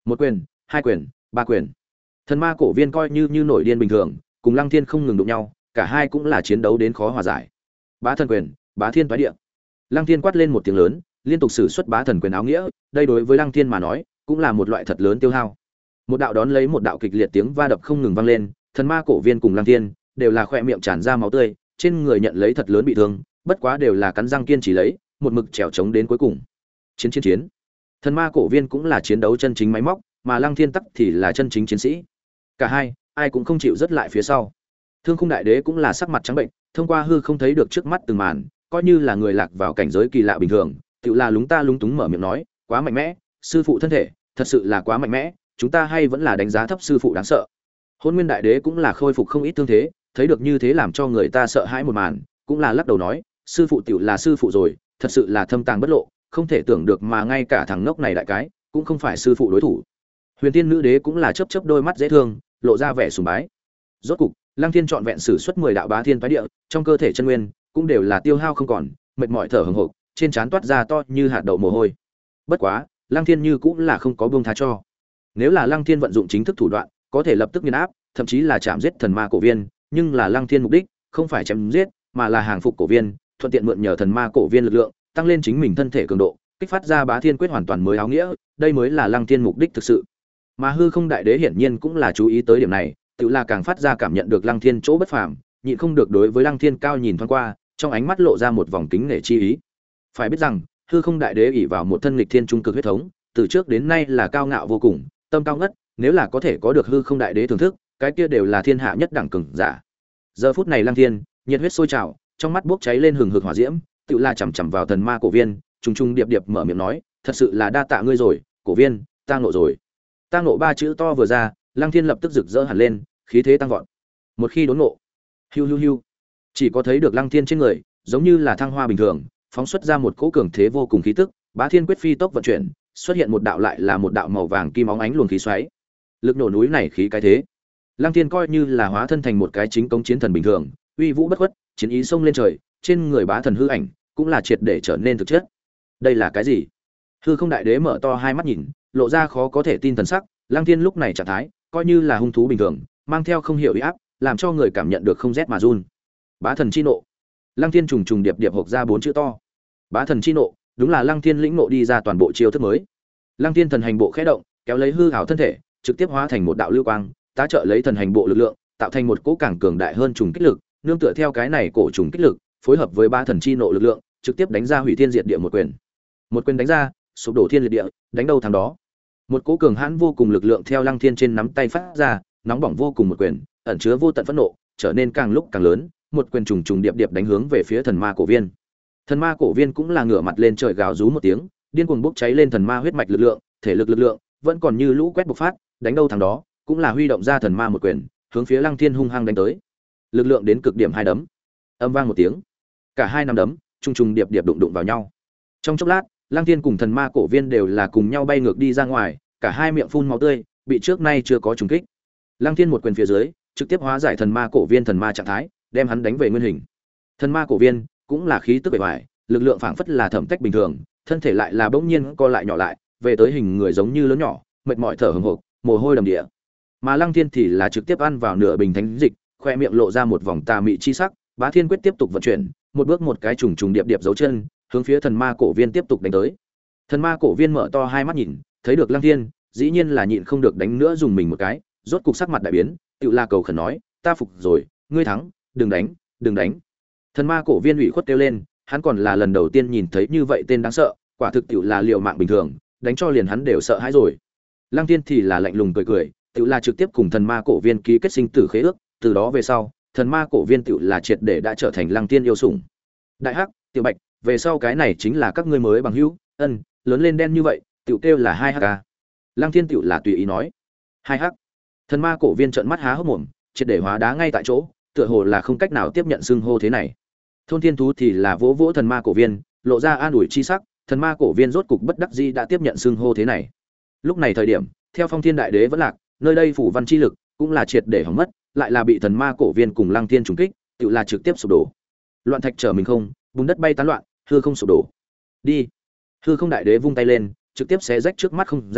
[SPEAKER 1] Một quyền, hai quyền, ba quyền. Thần ma cổ viên coi như như nổi điên bình thường, cùng Lăng Thiên không ngừng đụng nhau, cả hai cũng là chiến đấu đến khó hòa giải. Bá thần quyền, bá thiên toái địa. Lăng Thiên quát lên một tiếng lớn, liên tục sử xuất bá thần quyền áo nghĩa, đây đối với Lăng Thiên mà nói, cũng là một loại thật lớn tiêu hao. Một đạo đón lấy một đạo kịch liệt tiếng va đập không ngừng vang lên, thần ma cổ viên cùng Lăng Thiên đều là khóe miệng tràn ra máu tươi, trên người nhận lấy thật lớn bị thương, bất quá đều là cắn răng kiên trì lấy, một mực trèo chống đến cuối cùng. Chiến chiến chiến. Thần ma cổ viên cũng là chiến đấu chân chính máy móc, mà Lăng Thiên tắc thì là chân chính chiến sĩ. Cả hai, ai cũng không chịu dứt lại phía sau. Thương Khung Đại Đế cũng là sắc mặt trắng bệnh, thông qua hư không thấy được trước mắt từng màn, coi như là người lạc vào cảnh giới kỳ lạ bình thường, tựu là lúng ta lúng túng mở miệng nói, quá mạnh mẽ, sư phụ thân thể, thật sự là quá mạnh mẽ, chúng ta hay vẫn là đánh giá thấp sư phụ đáng sợ. Hôn Nguyên Đại Đế cũng là khôi phục không ít thương thế, thấy được như thế làm cho người ta sợ hãi một màn, cũng là lắc đầu nói, sư phụ tiểu là sư phụ rồi, thật sự là thâm tàng bất lộ, không thể tưởng được mà ngay cả thằng ngốc này đại cái, cũng không phải sư phụ đối thủ. Huyền Tiên Nữ Đế cũng là chớp chớp đôi mắt dễ thương, lộ ra vẻ sùng bái. Rốt cục, Lăng Thiên trọn vẹn sử xuất mười đạo bá thiên phái địa, trong cơ thể chân nguyên cũng đều là tiêu hao không còn, mệt mỏi thở hổn hộc, trên trán toát ra to như hạt đậu mồ hôi. Bất quá, Lăng Thiên như cũng là không có buông tha cho. Nếu là Lăng Thiên vận dụng chính thức thủ đoạn, có thể lập tức nghiền áp, thậm chí là chạm giết thần ma cổ viên, nhưng là Lăng Thiên mục đích không phải chém giết, mà là hàng phục cổ viên, thuận tiện mượn nhờ thần ma cổ viên lực lượng, tăng lên chính mình thân thể cường độ, kích phát ra bá thiên quyết hoàn toàn mới áo nghĩa, đây mới là Lăng Thiên mục đích thực sự. Mà Hư Không Đại Đế hiển nhiên cũng là chú ý tới điểm này, tự là càng phát ra cảm nhận được Lăng Thiên chỗ bất phàm, nhịn không được đối với Lăng Thiên cao nhìn thoáng qua, trong ánh mắt lộ ra một vòng kính nể chi ý. Phải biết rằng, Hư Không Đại Đế ỷ vào một thân nghịch thiên trung cực huyết thống, từ trước đến nay là cao ngạo vô cùng, tâm cao ngất, nếu là có thể có được Hư Không Đại Đế thưởng thức, cái kia đều là thiên hạ nhất đẳng cường giả. Giờ phút này Lăng Thiên, nhiệt huyết sôi trào, trong mắt bốc cháy lên hừng hực hỏa diễm, tự là chằm chằm vào thần ma cổ viên, trùng trùng điệp điệp mở miệng nói, thật sự là đa tạ ngươi rồi, cổ viên, ta ngộ rồi. Ta ngộ ba chữ to vừa ra, Lăng Thiên lập tức rực rỡ hẳn lên, khí thế tăng vọt. Một khi đốn ngộ, hiu hiu hiu, chỉ có thấy được Lăng Thiên trên người, giống như là thăng hoa bình thường, phóng xuất ra một cỗ cường thế vô cùng khí tức, bá thiên quyết phi tốc vận chuyển, xuất hiện một đạo lại là một đạo màu vàng kim óng ánh luồng khí xoáy. Lực nổ núi này khí cái thế. Lăng Thiên coi như là hóa thân thành một cái chính công chiến thần bình thường, uy vũ bất khuất, chiến ý xông lên trời, trên người bá thần hư ảnh cũng là triệt để trở nên thực chất. Đây là cái gì? Hư Không Đại Đế mở to hai mắt nhìn, lộ ra khó có thể tin thần sắc, Lăng Thiên lúc này trạng thái, coi như là hung thú bình thường, mang theo không hiểu uy áp, làm cho người cảm nhận được không rét mà run. Bá thần chi nộ. Lăng Thiên trùng trùng điệp điệp hộc ra bốn chữ to. Bá thần chi nộ, đúng là Lăng Thiên lĩnh nộ đi ra toàn bộ chiêu thức mới. Lăng Thiên thần hành bộ khẽ động, kéo lấy hư ảo thân thể, trực tiếp hóa thành một đạo lưu quang, tá trợ lấy thần hành bộ lực lượng, tạo thành một cỗ càng cường đại hơn trùng kích lực, nương tựa theo cái này cổ trùng kích lực, phối hợp với ba thần chi nộ lực lượng, trực tiếp đánh ra hủy thiên diệt địa một quyền. Một quyền đánh ra, sụp đổ thiên liệt địa, đánh đâu thắng đó. Một cỗ cường hãn vô cùng lực lượng theo Lăng Thiên trên nắm tay phát ra, nóng bỏng vô cùng một quyền, ẩn chứa vô tận phẫn nộ, trở nên càng lúc càng lớn, một quyền trùng trùng điệp điệp đánh hướng về phía thần ma cổ viên. Thần ma cổ viên cũng là ngửa mặt lên trời gào rú một tiếng, điên cuồng bốc cháy lên thần ma huyết mạch lực lượng, thể lực lực lượng vẫn còn như lũ quét bộc phát, đánh đâu thắng đó, cũng là huy động ra thần ma một quyền, hướng phía Lăng Thiên hung hăng đánh tới. Lực lượng đến cực điểm hai đấm. Âm vang một tiếng, cả hai nắm đấm trùng trùng điệp điệp đụng đụng vào nhau. Trong chốc lát, Lăng Thiên cùng thần ma cổ viên đều là cùng nhau bay ngược đi ra ngoài, cả hai miệng phun máu tươi, bị trước nay chưa có trùng kích. Lăng Thiên một quyền phía dưới, trực tiếp hóa giải thần ma cổ viên thần ma trạng thái, đem hắn đánh về nguyên hình. Thần ma cổ viên cũng là khí tức bề ngoài, lực lượng phảng phất là thẩm tách bình thường, thân thể lại là bỗng nhiên co lại nhỏ lại, về tới hình người giống như lớn nhỏ, mệt mỏi thở hổn hộc, mồ hôi đầm đìa. Mà Lăng Thiên thì là trực tiếp ăn vào nửa bình thánh dịch, khoe miệng lộ ra một vòng tà mị chi sắc, Bá Thiên quyết tiếp tục vận chuyển, một bước một cái trùng trùng điệp điệp dấu chân, hướng phía thần ma cổ viên tiếp tục đánh tới. Thần ma cổ viên mở to hai mắt nhìn, thấy được Lăng Thiên, dĩ nhiên là nhịn không được đánh nữa dùng mình một cái, rốt cục sắc mặt đại biến, tựu la cầu khẩn nói, ta phục rồi, ngươi thắng, đừng đánh, đừng đánh. Thần ma cổ viên ủy khuất kêu lên, hắn còn là lần đầu tiên nhìn thấy như vậy tên đáng sợ, quả thực tựu là liều mạng bình thường, đánh cho liền hắn đều sợ hãi rồi. Lăng Thiên thì là lạnh lùng cười cười, tựu là trực tiếp cùng thần ma cổ viên ký kết sinh tử khế ước, từ đó về sau, thần ma cổ viên tựu là triệt để đã trở thành Lăng Thiên yêu sủng. Đại Hắc, Tiểu Bạch, về sau cái này chính là các ngươi mới bằng hữu, ân, lớn lên đen như vậy, tựu kêu là hai Hắc à. Lăng Thiên tựu là tùy ý nói. Hai Hắc. Thần ma cổ viên trợn mắt há hốc mồm, triệt để hóa đá ngay tại chỗ, tựa hồ là không cách nào tiếp nhận xưng hô thế này. Thôn Thiên thú thì là vỗ vỗ thần ma cổ viên, lộ ra an ủi chi sắc, thần ma cổ viên rốt cục bất đắc dĩ đã tiếp nhận xưng hô thế này. Lúc này thời điểm, theo Phong Thiên Đại Đế vẫn lạc, nơi đây phủ văn chi lực cũng là triệt để hỏng mất, lại là bị thần ma cổ viên cùng Lăng Thiên trùng kích, tự là trực tiếp sụp đổ. Loạn thạch trở mình không, bùn đất bay tán loạn, hư không sụp đổ. Đi. Hư Không Đại Đế vung tay lên, trực tiếp xé rách trước mắt không gian,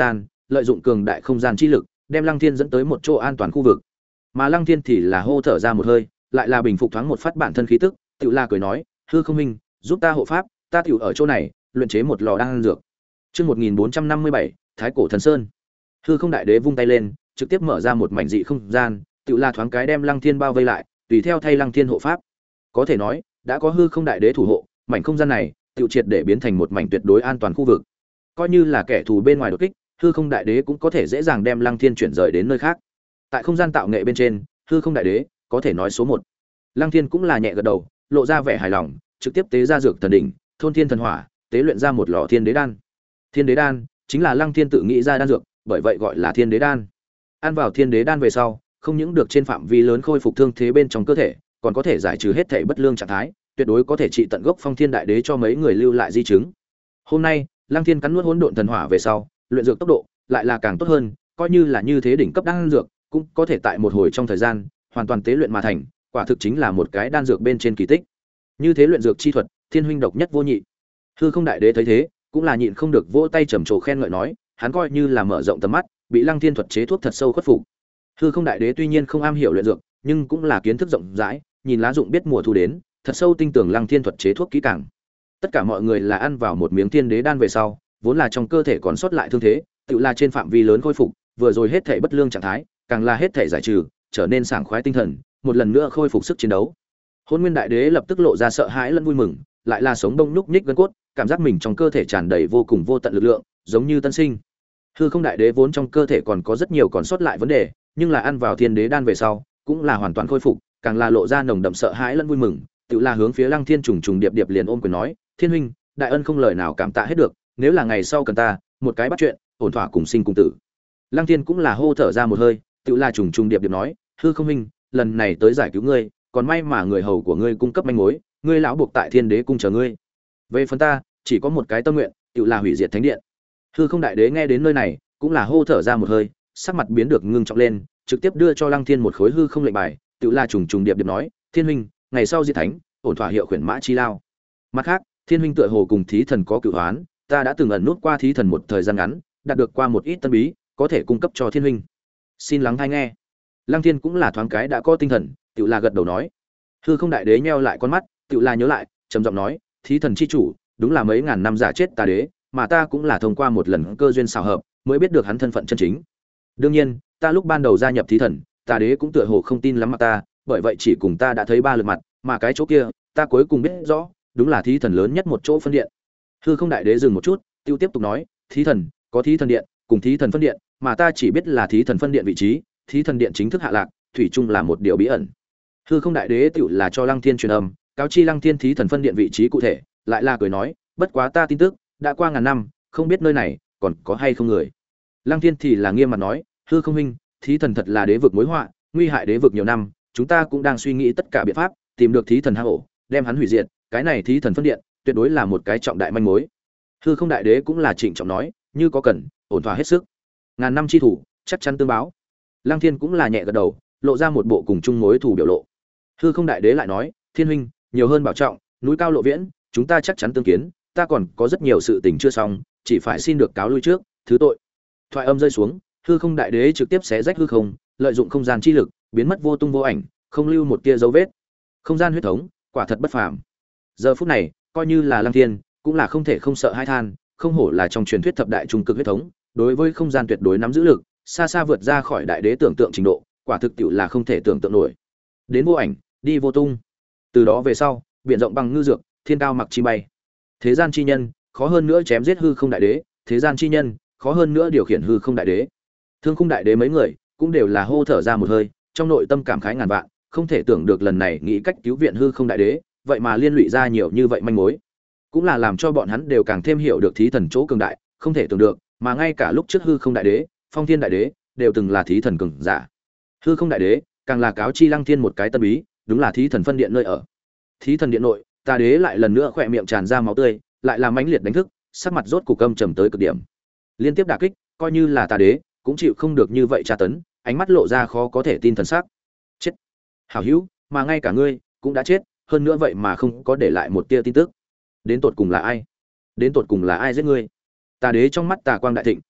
[SPEAKER 1] lợi dụng cường đại không gian chi lực, đem Lăng Thiên dẫn tới một chỗ an toàn khu vực. Mà Lăng Thiên thì là hô thở ra một hơi, lại là bình phục thoáng một phát bản thân khí tức, tựu la cười nói, "Hư Không huynh, giúp ta hộ pháp, ta tiểu ở chỗ này, luyện chế một lò đan dược." Chương một nghìn bốn trăm năm mươi bảy, Thái cổ thần sơn. Hư Không đại đế vung tay lên, trực tiếp mở ra một mảnh dị không gian, tựu la thoáng cái đem Lăng Thiên bao vây lại, tùy theo thay Lăng Thiên hộ pháp. Có thể nói, đã có Hư Không đại đế thủ hộ, mảnh không gian này tựu triệt để biến thành một mảnh tuyệt đối an toàn khu vực. Coi như là kẻ thù bên ngoài đột kích, Hư Không đại đế cũng có thể dễ dàng đem Lăng Thiên chuyển rời đến nơi khác. Tại không gian tạo nghệ bên trên, Hư Không đại đế có thể nói số một. Lăng Thiên cũng là nhẹ gật đầu, lộ ra vẻ hài lòng, trực tiếp tế ra dược thần đỉnh, thôn thiên thần hỏa, tế luyện ra một lò thiên đế đan. Thiên đế đan chính là Lăng Thiên tự nghĩ ra đan dược, bởi vậy gọi là thiên đế đan. Ăn vào thiên đế đan về sau, không những được trên phạm vi lớn khôi phục thương thế bên trong cơ thể, còn có thể giải trừ hết thể bất lương trạng thái, tuyệt đối có thể trị tận gốc Phong Thiên đại đế cho mấy người lưu lại di chứng. Hôm nay, Lăng Thiên cắn nuốt hỗn độn thần hỏa về sau, luyện dược tốc độ lại là càng tốt hơn, coi như là như thế đỉnh cấp đan dược, cũng có thể tại một hồi trong thời gian hoàn toàn tế luyện mà thành, quả thực chính là một cái đan dược bên trên kỳ tích. Như thế luyện dược chi thuật, Thiên huynh độc nhất vô nhị. Hư Không đại đế thấy thế, cũng là nhịn không được vỗ tay trầm trồ khen ngợi nói, hắn coi như là mở rộng tầm mắt, bị Lăng Thiên thuật chế thuốc thật sâu khuất phục. Hư Không đại đế tuy nhiên không am hiểu luyện dược, nhưng cũng là kiến thức rộng rãi, nhìn lá dụng biết mùa thu đến, thật sâu tin tưởng Lăng Thiên thuật chế thuốc kỹ càng. Tất cả mọi người là ăn vào một miếng thiên đế đan về sau, vốn là trong cơ thể còn sót lại thương thế, tự là trên phạm vi lớn khôi phục, vừa rồi hết thể bất lương trạng thái, càng là hết thể giải trừ, trở nên sảng khoái tinh thần, một lần nữa khôi phục sức chiến đấu. Hôn Nguyên đại đế lập tức lộ ra sợ hãi lẫn vui mừng, lại là sống đông nhúc nhích gân cốt, cảm giác mình trong cơ thể tràn đầy vô cùng vô tận lực lượng, giống như tân sinh. Hư Không đại đế vốn trong cơ thể còn có rất nhiều còn sót lại vấn đề, nhưng là ăn vào thiên đế đan về sau, cũng là hoàn toàn khôi phục, càng là lộ ra nồng đậm sợ hãi lẫn vui mừng, tự là hướng phía Lăng Thiên trùng trùng điệp điệp liền ôm quyền nói, "Thiên huynh, đại ân không lời nào cảm tạ hết được, nếu là ngày sau cần ta, một cái bắt chuyện, ổn thỏa cùng sinh cùng tử." Lăng Thiên cũng là hô thở ra một hơi, tự là trùng trùng điệp điệp nói, "Hư Không huynh, lần này tới giải cứu ngươi, còn may mà người hầu của ngươi cung cấp manh mối, ngươi lão buộc tại Thiên Đế cung chờ ngươi. Về phần ta, chỉ có một cái tâm nguyện, tự là hủy diệt thánh điện." Hư Không đại đế nghe đến nơi này, cũng là hô thở ra một hơi, sắc mặt biến được ngưng trọng lên, trực tiếp đưa cho Lăng Thiên một khối hư không lệnh bài, tự là trùng trùng điệp điệp nói, "Thiên huynh, ngày sau diệt thánh, ổn thỏa hiệu khuyển mã chi lao." Mặt khác, Thiên huynh tựa hồ cùng thí thần có cửu hoán, ta đã từng ẩn nút qua thí thần một thời gian ngắn, đạt được qua một ít tân bí, có thể cung cấp cho Thiên huynh. Xin lắng hay nghe. Lăng Thiên cũng là thoáng cái đã có tinh thần, tự là gật đầu nói. Hư Không đại đế nheo lại con mắt, tự là nhớ lại, trầm giọng nói, "Thí thần chi chủ, đúng là mấy ngàn năm giả chết tà đế, mà ta cũng là thông qua một lần cơ duyên xảo hợp, mới biết được hắn thân phận chân chính. Đương nhiên, ta lúc ban đầu gia nhập thí thần, tà đế cũng tựa hồ không tin lắm mặt ta, bởi vậy chỉ cùng ta đã thấy ba lượt mặt, mà cái chỗ kia, ta cuối cùng biết rõ, đúng là thí thần lớn nhất một chỗ phân điện." Hư Không đại đế dừng một chút, tiêu tiếp tục nói, "Thí thần, có thí thần điện, cùng thí thần phân điện, mà ta chỉ biết là thí thần phân điện vị trí, thí thần điện chính thức hạ lạc, thủy chung là một điều bí ẩn." Hư Không đại đế tựu là cho Lăng Thiên truyền âm, cáo chi Lăng Thiên thí thần phân điện vị trí cụ thể, lại là cười nói, "Bất quá ta tin tức, đã qua ngàn năm, không biết nơi này còn có hay không người." Lăng Thiên thì là nghiêm mặt nói, "Hư Không huynh, thí thần thật là đế vực mối họa, nguy hại đế vực nhiều năm, chúng ta cũng đang suy nghĩ tất cả biện pháp, tìm được thí thần hang ổ, đem hắn hủy diệt, cái này thí thần phân điện, tuyệt đối là một cái trọng đại manh mối." Hư Không đại đế cũng là trịnh trọng nói, "Như có cần, ổn thỏa hết sức. Ngàn năm chi thủ, chắc chắn tương báo." Lăng Thiên cũng là nhẹ gật đầu, lộ ra một bộ cùng chung mối thủ biểu lộ. Hư Không đại đế lại nói, "Thiên huynh, nhiều hơn bảo trọng, núi cao lộ viễn, chúng ta chắc chắn tương kiến, ta còn có rất nhiều sự tình chưa xong, chỉ phải xin được cáo lui trước, thứ tội." Thoại âm rơi xuống, Hư Không đại đế trực tiếp xé rách hư không, lợi dụng không gian chi lực, biến mất vô tung vô ảnh, không lưu một tia dấu vết. Không gian huyết thống, quả thật bất phàm. Giờ phút này, coi như là Lăng Thiên, cũng là không thể không sợ hai than, không hổ là trong truyền thuyết thập đại trung cực huyết thống, đối với không gian tuyệt đối nắm giữ lực, xa xa vượt ra khỏi đại đế tưởng tượng trình độ, quả thực tiệu là không thể tưởng tượng nổi. Đến vô ảnh, đi vô tung. Từ đó về sau, biển rộng bằng ngư dược, thiên cao mặc chi bay. Thế gian chi nhân, khó hơn nữa chém giết hư không đại đế, thế gian chi nhân, khó hơn nữa điều khiển hư không đại đế. Thương Khung đại đế mấy người, cũng đều là hô thở ra một hơi, trong nội tâm cảm khái ngàn vạn, không thể tưởng được lần này nghĩ cách cứu viện hư không đại đế, vậy mà liên lụy ra nhiều như vậy manh mối, cũng là làm cho bọn hắn đều càng thêm hiểu được thí thần chỗ cường đại, không thể tưởng được, mà ngay cả lúc trước hư không đại đế, Phong Thiên đại đế, đều từng là thí thần cường giả. Hư không đại đế, càng là cáo chi Lăng Thiên một cái tân bí, đúng là thí thần phân điện nơi ở. Thí thần điện nội, tà đế lại lần nữa khỏe miệng tràn ra máu tươi, lại làm mãnh liệt đánh thức, sắc mặt rốt cục căm trầm tới cực điểm. Liên tiếp đả kích, coi như là tà đế, cũng chịu không được như vậy tra tấn, ánh mắt lộ ra khó có thể tin thần sắc. Chết. Hảo hữu, mà ngay cả ngươi cũng đã chết, hơn nữa vậy mà không có để lại một tia tin tức. Đến tột cùng là ai? Đến tột cùng là ai giết ngươi? Tà đế trong mắt tà quang đại thịnh,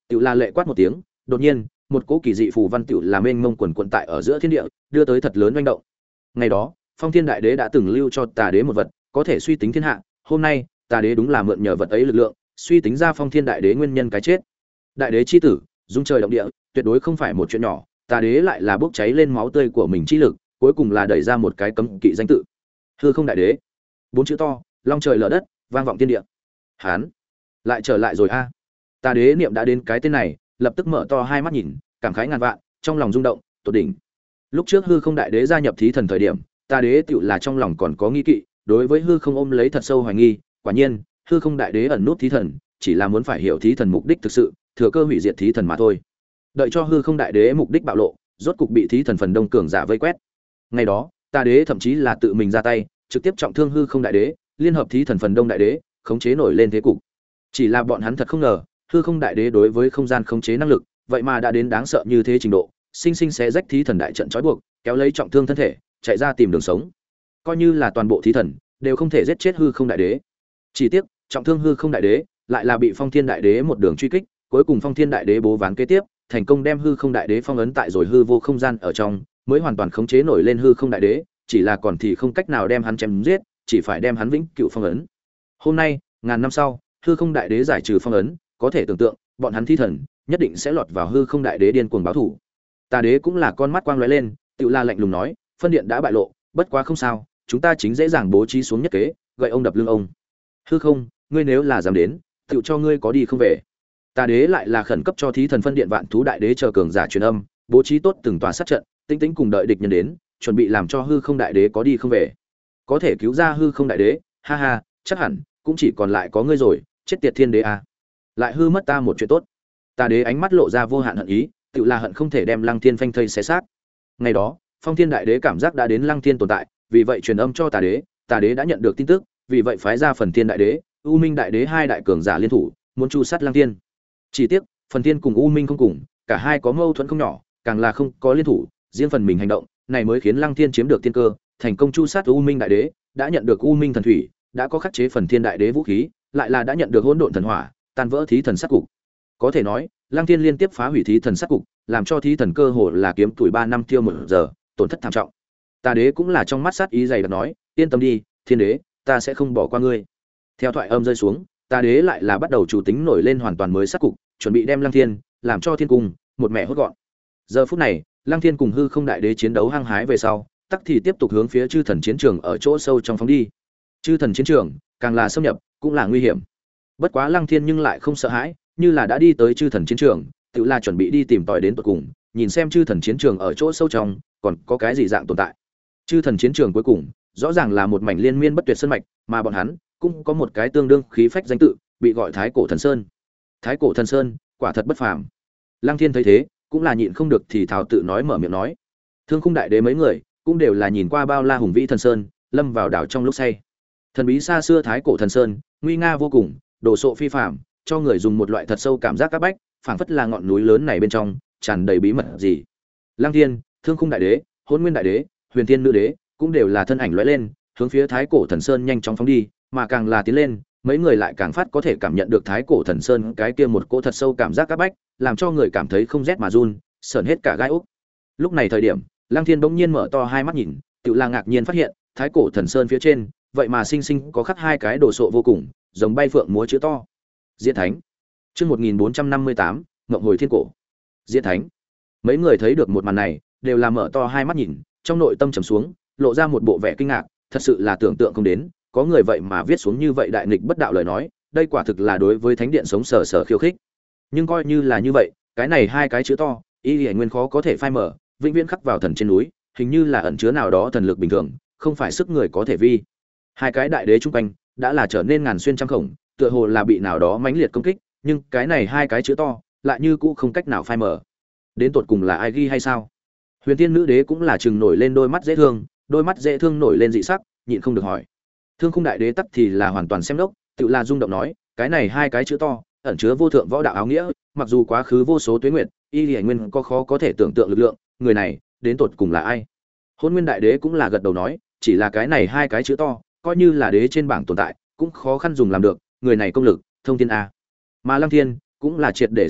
[SPEAKER 1] Tiểu La lệ quát một tiếng, đột nhiên, một cỗ kỳ dị phù văn tiểu là mênh mông quần quần tại ở giữa thiên địa, đưa tới thật lớn oanh động. Ngày đó, Phong Thiên Đại Đế đã từng lưu cho Tà Đế một vật, có thể suy tính thiên hạ, hôm nay, Tà Đế đúng là mượn nhờ vật ấy lực lượng, suy tính ra Phong Thiên Đại Đế nguyên nhân cái chết. Đại Đế chi tử, dung trời động địa, tuyệt đối không phải một chuyện nhỏ, Tà Đế lại là bốc cháy lên máu tươi của mình chi lực, cuối cùng là đẩy ra một cái cấm kỵ danh tự. Hư Không Đại Đế. Bốn chữ to, long trời lở đất, vang vọng thiên địa. Hán, lại trở lại rồi a. Tà Đế niệm đã đến cái tên này, lập tức mở to hai mắt nhìn, cảm khái ngàn vạn, trong lòng rung động, tột đỉnh. Lúc trước Hư Không Đại Đế gia nhập Thí Thần thời điểm, Tà Đế tựu là trong lòng còn có nghi kỵ, đối với Hư Không ôm lấy thật sâu hoài nghi, quả nhiên, Hư Không Đại Đế ẩn nút Thí Thần, chỉ là muốn phải hiểu Thí Thần mục đích thực sự, thừa cơ hủy diệt Thí Thần mà thôi. Đợi cho Hư Không Đại Đế mục đích bạo lộ, rốt cục bị Thí Thần phần đông cường giả vây quét. Ngày đó, Tà Đế thậm chí là tự mình ra tay, trực tiếp trọng thương Hư Không Đại Đế, liên hợp Thí Thần phần đông đại đế, khống chế nổi lên thế cục. Chỉ là bọn hắn thật không ngờ, Hư Không Đại Đế đối với không gian khống chế năng lực, vậy mà đã đến đáng sợ như thế trình độ, sinh sinh xé rách Thí Thần đại trận trói buộc, kéo lấy trọng thương thân thể, chạy ra tìm đường sống. Coi như là toàn bộ Thí Thần đều không thể giết chết Hư Không Đại Đế. Chỉ tiếc, trọng thương Hư Không Đại Đế lại là bị Phong Thiên Đại Đế một đường truy kích, cuối cùng Phong Thiên Đại Đế bố ván kế tiếp, thành công đem Hư Không Đại Đế phong ấn tại rồi hư vô không gian ở trong, mới hoàn toàn khống chế nổi lên Hư Không Đại Đế, chỉ là còn thì không cách nào đem hắn chém giết, chỉ phải đem hắn vĩnh cửu phong ấn. Hôm nay, ngàn năm sau, Hư Không Đại Đế giải trừ phong ấn, có thể tưởng tượng, bọn hắn Thí Thần nhất định sẽ lọt vào Hư Không Đại Đế điên cuồng báo thủ. Tà Đế cũng là con mắt quang lóe lên, tựu la lạnh lùng nói, phân điện đã bại lộ, bất quá không sao, chúng ta chính dễ dàng bố trí xuống nhất kế, gậy ông đập lưng ông. Hư Không, ngươi nếu là dám đến, tựu cho ngươi có đi không về. Tà Đế lại là khẩn cấp cho Thí Thần phân điện Vạn Thú Đại Đế chờ cường giả truyền âm, bố trí tốt từng tòa sát trận, tinh tĩnh cùng đợi địch nhân đến, chuẩn bị làm cho Hư Không Đại Đế có đi không về. Có thể cứu ra Hư Không Đại Đế, ha ha, chắc hẳn cũng chỉ còn lại có ngươi rồi, chết tiệt Thiên Đế à. Lại hư mất ta một chuyện tốt. Tà Đế ánh mắt lộ ra vô hạn hận ý, tự là hận không thể đem Lăng Thiên phanh thây xé xác. Ngày đó, Phong Thiên Đại Đế cảm giác đã đến Lăng Thiên tồn tại, vì vậy truyền âm cho Tà Đế, Tà Đế đã nhận được tin tức, vì vậy phái ra Phần Thiên Đại Đế, U Minh Đại Đế hai đại cường giả liên thủ, muốn tru sát Lăng Thiên. Chỉ tiếc, Phần Thiên cùng U Minh không cùng, cả hai có mâu thuẫn không nhỏ, càng là không có liên thủ, riêng phần mình hành động, này mới khiến Lăng Thiên chiếm được tiên cơ, thành công tru sát U Minh Đại Đế, đã nhận được U Minh thần thủy, đã có khắc chế Phần Thiên Đại Đế vũ khí, lại là đã nhận được Hỗn Độn thần hỏa, tan vỡ Thí Thần sát cục. Có thể nói, Lăng Thiên liên tiếp phá hủy Thí Thần sát cục, làm cho Thí Thần cơ hồ là kiếm tuổi ba năm tiêu một giờ, tổn thất thảm trọng. Tà Đế cũng là trong mắt sát ý dày đặc nói, yên tâm đi, Thiên Đế, ta sẽ không bỏ qua ngươi. Theo thoại âm rơi xuống, Tà Đế lại là bắt đầu chủ tính nổi lên hoàn toàn mới sát cục, chuẩn bị đem Lăng Thiên làm cho thiên cung một mẹ hốt gọn. Giờ phút này, Lăng Thiên cùng Hư Không Đại Đế chiến đấu hăng hái về sau, tắc thì tiếp tục hướng phía Chư Thần chiến trường ở chỗ sâu trong phóng đi. Chư Thần chiến trường càng là xâm nhập, cũng là nguy hiểm. Bất quá Lăng Thiên nhưng lại không sợ hãi, như là đã đi tới Chư Thần chiến trường, tự là chuẩn bị đi tìm tòi đến tận cùng, nhìn xem Chư Thần chiến trường ở chỗ sâu trong còn có cái gì dạng tồn tại. Chư Thần chiến trường cuối cùng, rõ ràng là một mảnh liên miên bất tuyệt sơn mạch, mà bọn hắn cũng có một cái tương đương khí phách danh tự, bị gọi Thái Cổ Thần Sơn. Thái Cổ Thần Sơn, quả thật bất phàm. Lăng Thiên thấy thế, cũng là nhịn không được thì thào tự nói mở miệng nói. Thương Khung Đại Đế mấy người cũng đều là nhìn qua bao la hùng vĩ thần sơn, lâm vào đảo trong lúc say. Thần bí xa xưa Thái Cổ Thần Sơn, nguy nga vô cùng, đồ sộ phi phàm, cho người dùng một loại thật sâu cảm giác các bách, phảng phất là ngọn núi lớn này bên trong tràn đầy bí mật gì. Lăng Thiên, Thương Khung Đại Đế, Hỗn Nguyên Đại Đế, Huyền Thiên Nữ Đế cũng đều là thân ảnh lóe lên, hướng phía Thái Cổ Thần Sơn nhanh chóng phóng đi, mà càng là tiến lên, mấy người lại càng phát có thể cảm nhận được Thái Cổ Thần Sơn cái kia một cỗ thật sâu cảm giác các bách, làm cho người cảm thấy không rét mà run, sởn hết cả gai ốc. Lúc này thời điểm, Lăng Thiên bỗng nhiên mở to hai mắt nhìn, tự là ngạc nhiên phát hiện, Thái Cổ Thần Sơn phía trên, vậy mà sinh sinh có khắc hai cái đồ sộ vô cùng, giống bay phượng múa chữ to. Diễn Thánh. Chương một nghìn bốn trăm năm mươi tám, Ngộng Hồi Thiên Cổ. Diễn Thánh. Mấy người thấy được một màn này, đều là mở to hai mắt nhìn, trong nội tâm trầm xuống, lộ ra một bộ vẻ kinh ngạc, thật sự là tưởng tượng không đến, có người vậy mà viết xuống như vậy đại nghịch bất đạo lời nói, đây quả thực là đối với thánh điện sống sờ sờ khiêu khích. Nhưng coi như là như vậy, cái này hai cái chữ to, y liễu nguyên khó có thể phai mở, vĩnh viễn khắc vào thần trên núi, hình như là ẩn chứa nào đó thần lực bình thường, không phải sức người có thể vi. Hai cái đại đế trung quanh đã là trở nên ngàn xuyên trăm khổng, tựa hồ là bị nào đó mãnh liệt công kích, nhưng cái này hai cái chữ to lại như cũ không cách nào phai mở. Đến tột cùng là ai ghi hay sao? Huyền Tiên Nữ Đế cũng là trừng nổi lên đôi mắt dễ thương, đôi mắt dễ thương nổi lên dị sắc, nhịn không được hỏi. Thương Khung Đại Đế tắc thì là hoàn toàn xem đốc, tự là rung động nói, cái này hai cái chữ to ẩn chứa vô thượng võ đạo áo nghĩa, mặc dù quá khứ vô số tuế nguyệt, y liễu nguyên có khó có thể tưởng tượng lực lượng, người này đến tột cùng là ai? Hôn Nguyên Đại Đế cũng là gật đầu nói, chỉ là cái này hai cái chữ to, coi như là đế trên bảng tồn tại, cũng khó khăn dùng làm được, người này công lực thông thiên a. Mà Lăng Thiên cũng là triệt để xem đốc,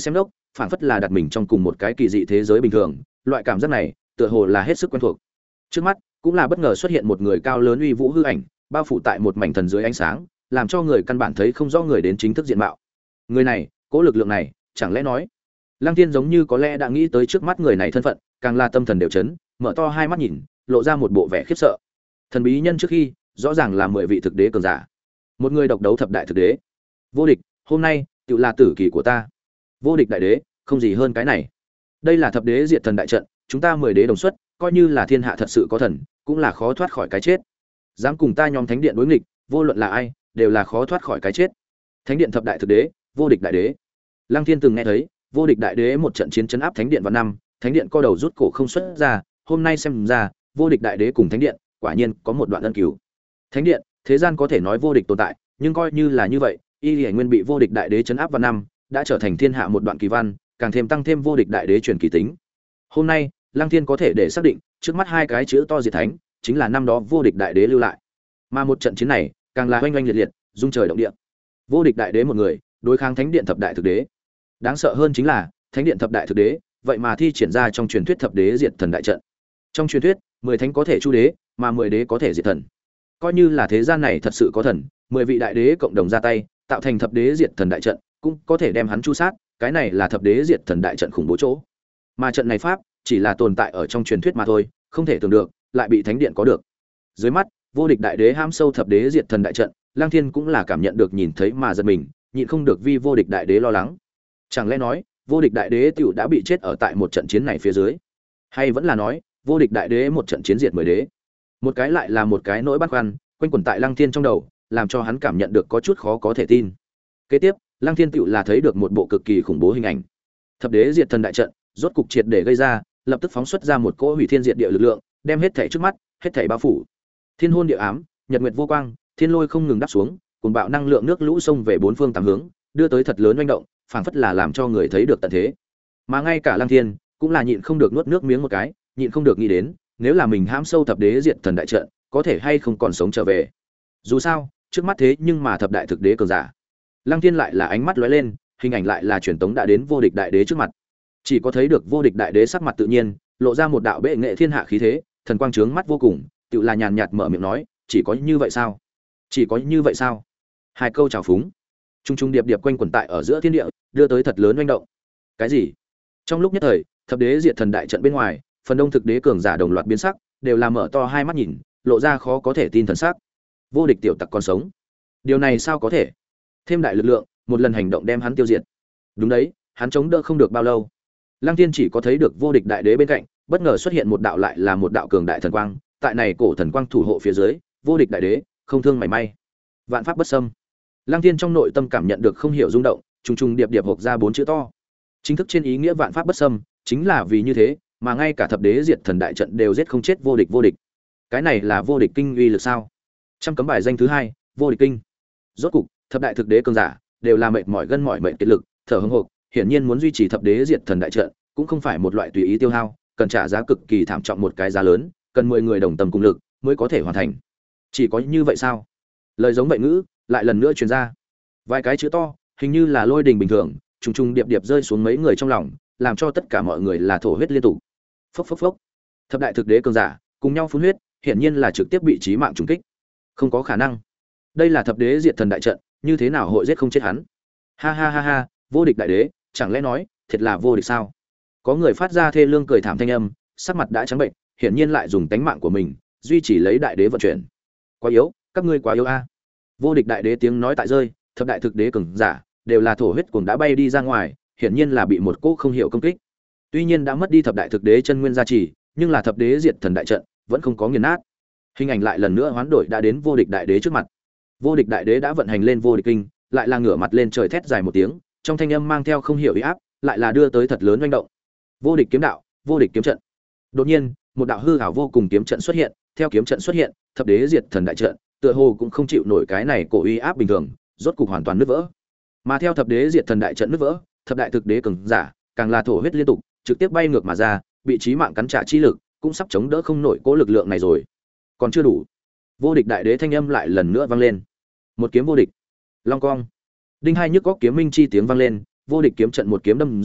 [SPEAKER 1] phảng phất là đặt mình trong cùng một cái kỳ dị thế giới bình thường, loại cảm giác này tựa hồ là hết sức quen thuộc. Trước mắt cũng là bất ngờ xuất hiện một người cao lớn uy vũ hư ảnh, bao phủ tại một mảnh thần dưới ánh sáng, làm cho người căn bản thấy không rõ người đến chính thức diện mạo. Người này, cố lực lượng này, chẳng lẽ nói Lăng Thiên giống như có lẽ đã nghĩ tới trước mắt người này thân phận, càng là tâm thần đều chấn, mở to hai mắt nhìn, lộ ra một bộ vẻ khiếp sợ. Thần bí nhân trước khi, rõ ràng là mười vị thực đế cường giả, một người độc đấu thập đại thực đế, vô địch, hôm nay tự là tử kỳ của ta. Vô địch đại đế, không gì hơn cái này. Đây là thập đế diệt thần đại trận, chúng ta mười đế đồng xuất, coi như là thiên hạ thật sự có thần, cũng là khó thoát khỏi cái chết. Dám cùng ta nhóm thánh điện đối nghịch, vô luận là ai, đều là khó thoát khỏi cái chết. Thánh điện thập đại thực đế, vô địch đại đế. Lăng Thiên từng nghe thấy, vô địch đại đế một trận chiến chấn áp thánh điện vào năm, thánh điện co đầu rút cổ không xuất ra, hôm nay xem ra, vô địch đại đế cùng thánh điện, quả nhiên có một đoạn ân cứu. Thánh điện, thế gian có thể nói vô địch tồn tại, nhưng coi như là như vậy, y Lệ Nguyên bị vô địch đại đế chấn áp vào năm, đã trở thành thiên hạ một đoạn kỳ văn, càng thêm tăng thêm vô địch đại đế truyền kỳ tính. Hôm nay, Lăng Thiên có thể để xác định, trước mắt hai cái chữ to diệt thánh, chính là năm đó vô địch đại đế lưu lại. Mà một trận chiến này, càng là oanh oanh liệt liệt, rung trời động địa. Vô địch đại đế một người, đối kháng thánh điện thập đại thực đế. Đáng sợ hơn chính là, thánh điện thập đại thực đế, vậy mà thi triển ra trong truyền thuyết thập đế diệt thần đại trận. Trong truyền thuyết, mười thánh có thể chu đế, mà mười đế có thể diệt thần. Coi như là thế gian này thật sự có thần, mười vị đại đế cộng đồng ra tay, tạo thành thập đế diệt thần đại trận, cũng có thể đem hắn chu sát, cái này là thập đế diệt thần đại trận khủng bố chỗ. Mà trận này pháp, chỉ là tồn tại ở trong truyền thuyết mà thôi, không thể tưởng được, lại bị thánh điện có được. Dưới mắt, vô địch đại đế ham sâu thập đế diệt thần đại trận, Lang Thiên cũng là cảm nhận được nhìn thấy mà giật mình, nhịn không được vi vô địch đại đế lo lắng. Chẳng lẽ nói, vô địch đại đế tiểu đã bị chết ở tại một trận chiến này phía dưới? Hay vẫn là nói, vô địch đại đế một trận chiến diệt mười đế? Một cái lại là một cái nỗi băn khoăn, quanh quẩn tại Lăng Thiên trong đầu, làm cho hắn cảm nhận được có chút khó có thể tin. Kế tiếp, Lăng Thiên tiểu là thấy được một bộ cực kỳ khủng bố hình ảnh. Thập đế diệt thần đại trận, rốt cục triệt để gây ra, lập tức phóng xuất ra một cỗ hủy thiên diệt địa lực lượng, đem hết thảy trước mắt, hết thảy bao phủ. Thiên hôn địa ám, nhật nguyệt vô quang, thiên lôi không ngừng đáp xuống, cùng bạo năng lượng nước lũ xông về bốn phương tám hướng, đưa tới thật lớn oanh động, phảng phất là làm cho người thấy được tận thế. Mà ngay cả Lăng Thiên cũng là nhịn không được nuốt nước miếng một cái, nhịn không được nghĩ đến, nếu là mình hãm sâu thập đế diệt thần đại trận, có thể hay không còn sống trở về. Dù sao, trước mắt thế nhưng mà thập đại thực đế cường giả. Lăng Thiên lại là ánh mắt lóe lên, hình ảnh lại là truyền tống đã đến vô địch đại đế trước mặt. Chỉ có thấy được vô địch đại đế sắc mặt tự nhiên, lộ ra một đạo bệ nghệ thiên hạ khí thế, thần quang trướng mắt vô cùng, tự là nhàn nhạt mở miệng nói, chỉ có như vậy sao? Chỉ có như vậy sao? Hai câu chào phúng, trung trung điệp điệp quanh quẩn tại ở giữa thiên địa, đưa tới thật lớn oanh động. Cái gì? Trong lúc nhất thời, thập đế diệt thần đại trận bên ngoài, phần đông thực đế cường giả đồng loạt biến sắc, đều là mở to hai mắt nhìn, lộ ra khó có thể tin thần sắc. Vô địch tiểu tặc còn sống? Điều này sao có thể? Thêm đại lực lượng, một lần hành động đem hắn tiêu diệt. Đúng đấy, hắn chống đỡ không được bao lâu. Lăng Tiên chỉ có thấy được vô địch đại đế bên cạnh, bất ngờ xuất hiện một đạo lại là một đạo cường đại thần quang, tại này cổ thần quang thủ hộ phía dưới, vô địch đại đế không thương mảy may. Vạn pháp bất xâm. Lăng Tiên trong nội tâm cảm nhận được không hiểu rung động, trùng trùng điệp điệp hộc ra bốn chữ to. Chính thức trên ý nghĩa vạn pháp bất xâm, chính là vì như thế, mà ngay cả thập đế diệt thần đại trận đều giết không chết vô địch vô địch. Cái này là vô địch kinh uy lực sao? Trăm cấm bài danh thứ hai, vô địch kinh. Rốt cục, thập đại thực đế cường giả đều là mệt mỏi gân mỏi mệt kiệt lực, thở hổn hộc, hiển nhiên muốn duy trì thập đế diệt thần đại trận, cũng không phải một loại tùy ý tiêu hao, cần trả giá cực kỳ thảm trọng một cái giá lớn, cần mười người đồng tâm cùng lực mới có thể hoàn thành. Chỉ có như vậy sao? Lời giống vậy ngữ lại lần nữa truyền ra. Vài cái chữ to, hình như là lôi đình bình thường, trùng trùng điệp điệp rơi xuống mấy người trong lòng, làm cho tất cả mọi người là thổ huyết liên tục. Phốc phốc phốc. Thập đại thực đế cường giả cùng nhau phun huyết, hiển nhiên là trực tiếp bị chí mạng trùng kích. Không có khả năng. Đây là thập đế diệt thần đại trận, như thế nào hội giết không chết hắn? Ha ha ha ha, vô địch đại đế, chẳng lẽ nói, thiệt là vô địch sao? Có người phát ra thê lương cười thảm thanh âm, sắc mặt đã trắng bệnh, hiển nhiên lại dùng tánh mạng của mình duy trì lấy đại đế vận chuyển. Quá yếu, các ngươi quá yếu a. Vô địch đại đế tiếng nói tại rơi, thập đại thực đế cường giả đều là thổ huyết cuồng đã bay đi ra ngoài, hiển nhiên là bị một cỗ không hiểu công kích. Tuy nhiên đã mất đi thập đại thực đế chân nguyên gia trì, nhưng là thập đế diệt thần đại trận vẫn không có nghiền nát. Hình ảnh lại lần nữa hoán đổi đã đến vô địch đại đế trước mặt. Vô địch đại đế đã vận hành lên vô địch kinh, lại là ngửa mặt lên trời thét dài một tiếng, trong thanh âm mang theo không hiểu uy áp, lại là đưa tới thật lớn hoành động. Vô địch kiếm đạo, vô địch kiếm trận. Đột nhiên, một đạo hư ảo vô cùng kiếm trận xuất hiện, theo kiếm trận xuất hiện, thập đế diệt thần đại trận, tựa hồ cũng không chịu nổi cái này cổ uy áp bình thường, rốt cục hoàn toàn nứt vỡ. Mà theo thập đế diệt thần đại trận nứt vỡ, thập đại thực đế cường giả, càng là thổ huyết liên tục, trực tiếp bay ngược mà ra, bị chí mạng cắn trả chi lực, cũng sắp chống đỡ không nổi cố lực lượng này rồi. Còn chưa đủ. Vô địch đại đế thanh âm lại lần nữa vang lên. Một kiếm vô địch. Long cong. Đinh hai nhức góc kiếm minh chi tiếng vang lên, vô địch kiếm trận một kiếm đâm ra,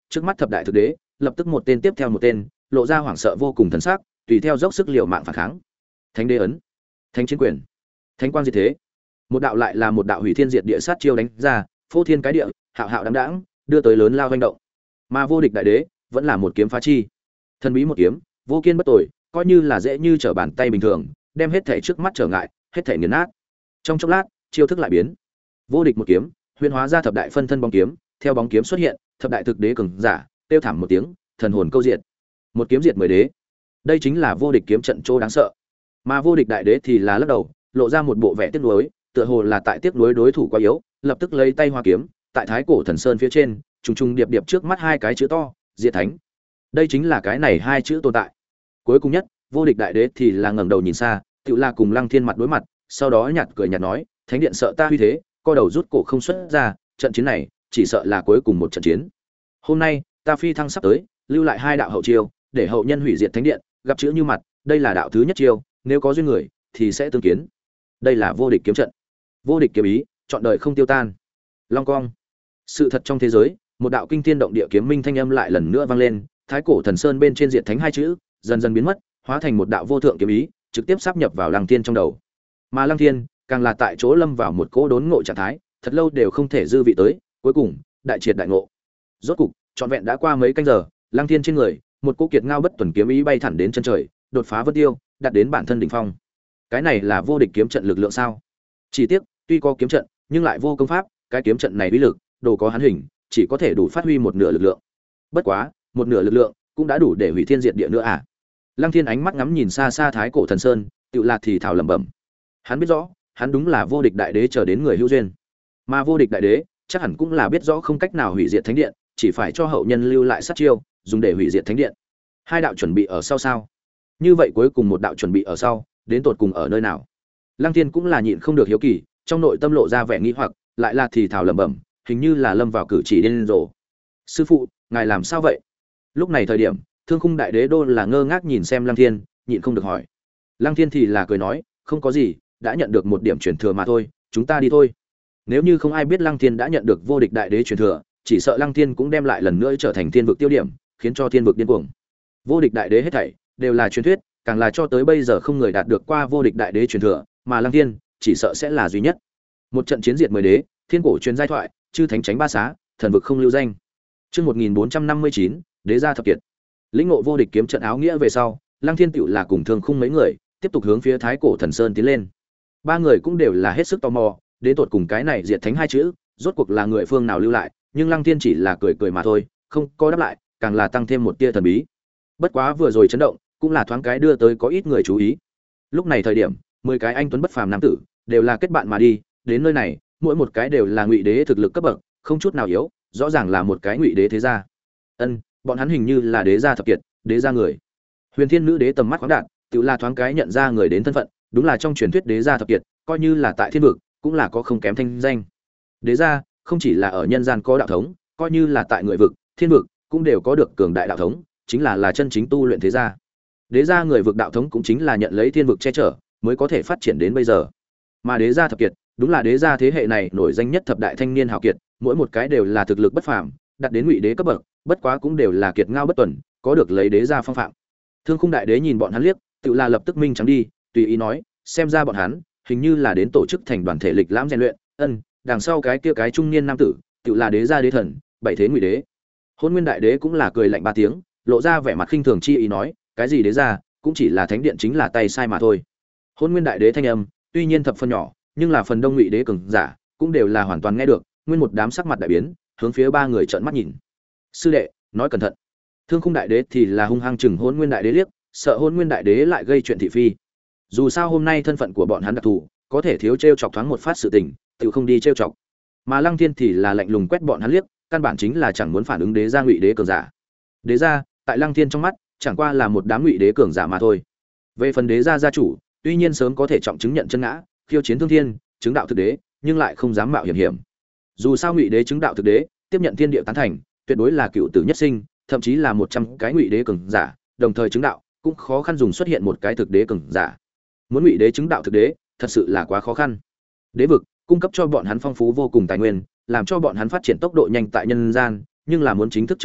[SPEAKER 1] trước mắt thập đại thực đế lập tức một tên tiếp theo một tên lộ ra hoảng sợ vô cùng thần sắc, tùy theo dốc sức liều mạng phản kháng. Thánh đế ấn, thánh chiến quyền, thánh quang diệt thế, một đạo lại là một đạo hủy thiên diệt địa sát chiêu đánh ra, phô thiên cái địa, hạo hạo đáng đáng, đưa tới lớn lao hoành động. Mà vô địch đại đế vẫn là một kiếm phá chi, thần bí một kiếm, vô kiên bất tồi, coi như là dễ như trở bàn tay bình thường, đem hết thể trước mắt trở ngại, hết thể nghiền nát. Trong chốc lát, chiêu thức lại biến. Vô địch một kiếm, huyền hóa ra thập đại phân thân bóng kiếm, theo bóng kiếm xuất hiện, thập đại thực đế cường giả, tiêu thảm một tiếng, thần hồn câu diệt. Một kiếm diệt mười đế. Đây chính là vô địch kiếm trận chỗ đáng sợ. Mà vô địch đại đế thì là lắc đầu, lộ ra một bộ vẻ tiếc nuối, tựa hồ là tại tiếc nuối đối thủ quá yếu, lập tức lấy tay hoa kiếm, tại Thái Cổ Thần Sơn phía trên, trùng trùng điệp điệp trước mắt hai cái chữ to, Diệt Thánh. Đây chính là cái này hai chữ tồn tại. Cuối cùng nhất, vô địch đại đế thì là ngẩng đầu nhìn xa, tựu là cùng Lăng Thiên mặt đối mặt, sau đó nhạt cười nhạt nói, Thánh điện sợ ta huy thế, co đầu rút cổ không xuất ra, trận chiến này chỉ sợ là cuối cùng một trận chiến. Hôm nay, ta phi thăng sắp tới, lưu lại hai đạo hậu chiêu, để hậu nhân hủy diệt thánh điện, gặp chữ như mặt, đây là đạo thứ nhất chiêu, nếu có duyên người thì sẽ tương kiến. Đây là vô địch kiếm trận. Vô địch kiếm ý, chọn đời không tiêu tan. Long cong. Sự thật trong thế giới, một đạo kinh thiên động địa kiếm minh thanh âm lại lần nữa vang lên, Thái Cổ Thần Sơn bên trên diệt thánh hai chữ, dần dần biến mất, hóa thành một đạo vô thượng kiếm ý, trực tiếp sáp nhập vào Lăng Thiên trong đầu. Mà Lăng Thiên, càng là tại chỗ lâm vào một cỗ đốn ngộ trạng thái, thật lâu đều không thể dư vị tới, cuối cùng, đại triệt đại ngộ. Rốt cục, trọn vẹn đã qua mấy canh giờ, Lăng Thiên trên người, một cỗ kiệt ngao bất tuần kiếm ý bay thẳng đến chân trời, đột phá vân tiêu, đạt đến bản thân đỉnh phong. Cái này là vô địch kiếm trận lực lượng sao? Chỉ tiếc, tuy có kiếm trận, nhưng lại vô công pháp, cái kiếm trận này uy lực, đồ có hắn hình, chỉ có thể đủ phát huy một nửa lực lượng. Bất quá, một nửa lực lượng cũng đã đủ để hủy thiên diệt địa nữa à? Lăng Thiên ánh mắt ngắm nhìn xa xa Thái Cổ Thần Sơn, tựu lạc thì thào lẩm bẩm. Hắn biết rõ, hắn đúng là vô địch đại đế chờ đến người hữu duyên. Mà vô địch đại đế, chắc hẳn cũng là biết rõ không cách nào hủy diệt thánh điện, chỉ phải cho hậu nhân lưu lại sát chiêu, dùng để hủy diệt thánh điện. Hai đạo chuẩn bị ở sau sao? Như vậy cuối cùng một đạo chuẩn bị ở sau, đến tột cùng ở nơi nào? Lăng Thiên cũng là nhịn không được hiếu kỳ, trong nội tâm lộ ra vẻ nghi hoặc, lại là thì thào lẩm bẩm, hình như là lâm vào cử chỉ điên rồ. Sư phụ, ngài làm sao vậy? Lúc này thời điểm, Thương Khung Đại Đế đô là ngơ ngác nhìn xem Lăng Thiên, nhịn không được hỏi. Lăng Thiên thì là cười nói, không có gì, đã nhận được một điểm truyền thừa mà thôi, chúng ta đi thôi. Nếu như không ai biết Lăng Thiên đã nhận được vô địch đại đế truyền thừa, chỉ sợ Lăng Thiên cũng đem lại lần nữa trở thành thiên vực tiêu điểm, khiến cho thiên vực điên cuồng. Vô địch đại đế hết thảy đều là truyền thuyết, càng là cho tới bây giờ không người đạt được qua vô địch đại đế truyền thừa, mà Lăng Thiên chỉ sợ sẽ là duy nhất. Một trận chiến diệt mười đế, thiên cổ truyền giai thoại, chư thánh tránh ba xá, thần vực không lưu danh. Chương một nghìn bốn trăm năm mươi chín, đế gia thập kiệt. Lĩnh ngộ vô địch kiếm trận áo nghĩa về sau, Lăng Thiên tựu là cùng Thương Khung mấy người, tiếp tục hướng phía Thái Cổ Thần Sơn tiến lên. Ba người cũng đều là hết sức tò mò, đến tột cùng cái này diệt thánh hai chữ, rốt cuộc là người phương nào lưu lại, nhưng Lăng Thiên chỉ là cười cười mà thôi, không có đáp lại, càng là tăng thêm một tia thần bí. Bất quá vừa rồi chấn động, cũng là thoáng cái đưa tới có ít người chú ý. Lúc này thời điểm, mười cái anh tuấn bất phàm nam tử, đều là kết bạn mà đi, đến nơi này, mỗi một cái đều là ngụy đế thực lực cấp bậc, không chút nào yếu, rõ ràng là một cái ngụy đế thế gia. Ân, bọn hắn hình như là đế gia thập kiệt, đế gia người. Huyền Thiên nữ đế tầm mắt khoáng đạt, tự là thoáng cái nhận ra người đến thân phận, đúng là trong truyền thuyết đế gia thập kiệt, coi như là tại thiên vực, cũng là có không kém thanh danh. Đế gia không chỉ là ở nhân gian có đạo thống, coi như là tại người vực, thiên vực, cũng đều có được cường đại đạo thống, chính là là chân chính tu luyện thế gia. Đế gia người vực đạo thống cũng chính là nhận lấy thiên vực che chở, mới có thể phát triển đến bây giờ. Mà đế gia thập kiệt, đúng là đế gia thế hệ này nổi danh nhất thập đại thanh niên hào kiệt, mỗi một cái đều là thực lực bất phàm, đạt đến ngụy đế cấp bậc, bất quá cũng đều là kiệt ngao bất tuần, có được lấy đế gia phong phạm. Thương Khung đại đế nhìn bọn hắn liếc, tự là lập tức minh trắng đi, tùy ý nói, xem ra bọn hắn hình như là đến tổ chức thành đoàn thể lịch lãm rèn luyện, ân, đằng sau cái kia cái trung niên nam tử, tự là đế gia đế thần, bảy thế ngụy đế. Hôn Nguyên đại đế cũng là cười lạnh ba tiếng, lộ ra vẻ mặt khinh thường chi ý nói, cái gì đế gia, cũng chỉ là thánh điện chính là tay sai mà thôi. Hôn Nguyên đại đế thanh âm, tuy nhiên thập phân nhỏ, nhưng là phần đông ngụy đế cường giả, cũng đều là hoàn toàn nghe được, nguyên một đám sắc mặt đại biến, hướng phía ba người trợn mắt nhìn. Sư đệ, nói cẩn thận. Thương Khung đại đế thì là hung hăng chừng Hôn Nguyên đại đế liếc, sợ Hôn Nguyên đại đế lại gây chuyện thị phi. Dù sao hôm nay thân phận của bọn hắn đặc thù, có thể thiếu trêu chọc thoáng một phát sự tình, tự không đi trêu chọc. Mà Lăng Thiên thì là lạnh lùng quét bọn hắn liếc, căn bản chính là chẳng muốn phản ứng đế gia ngụy đế cường giả. Đế gia, tại Lăng Thiên trong mắt, chẳng qua là một đám ngụy đế cường giả mà thôi. Về phần đế gia gia chủ, tuy nhiên sớm có thể trọng chứng nhận chân ngã, khiêu chiến thương thiên, chứng đạo thực đế, nhưng lại không dám mạo hiểm hiểm. Dù sao ngụy đế chứng đạo thực đế, tiếp nhận thiên địa tán thành, tuyệt đối là cựu tử nhất sinh, thậm chí là một trăm cái ngụy đế cường giả, đồng thời chứng đạo, cũng khó khăn dùng xuất hiện một cái thực đế cường giả. Muốn ngụy đế chứng đạo thực đế, thật sự là quá khó khăn. Đế vực cung cấp cho bọn hắn phong phú vô cùng tài nguyên, làm cho bọn hắn phát triển tốc độ nhanh tại nhân gian, nhưng là muốn chính thức chứng đạo,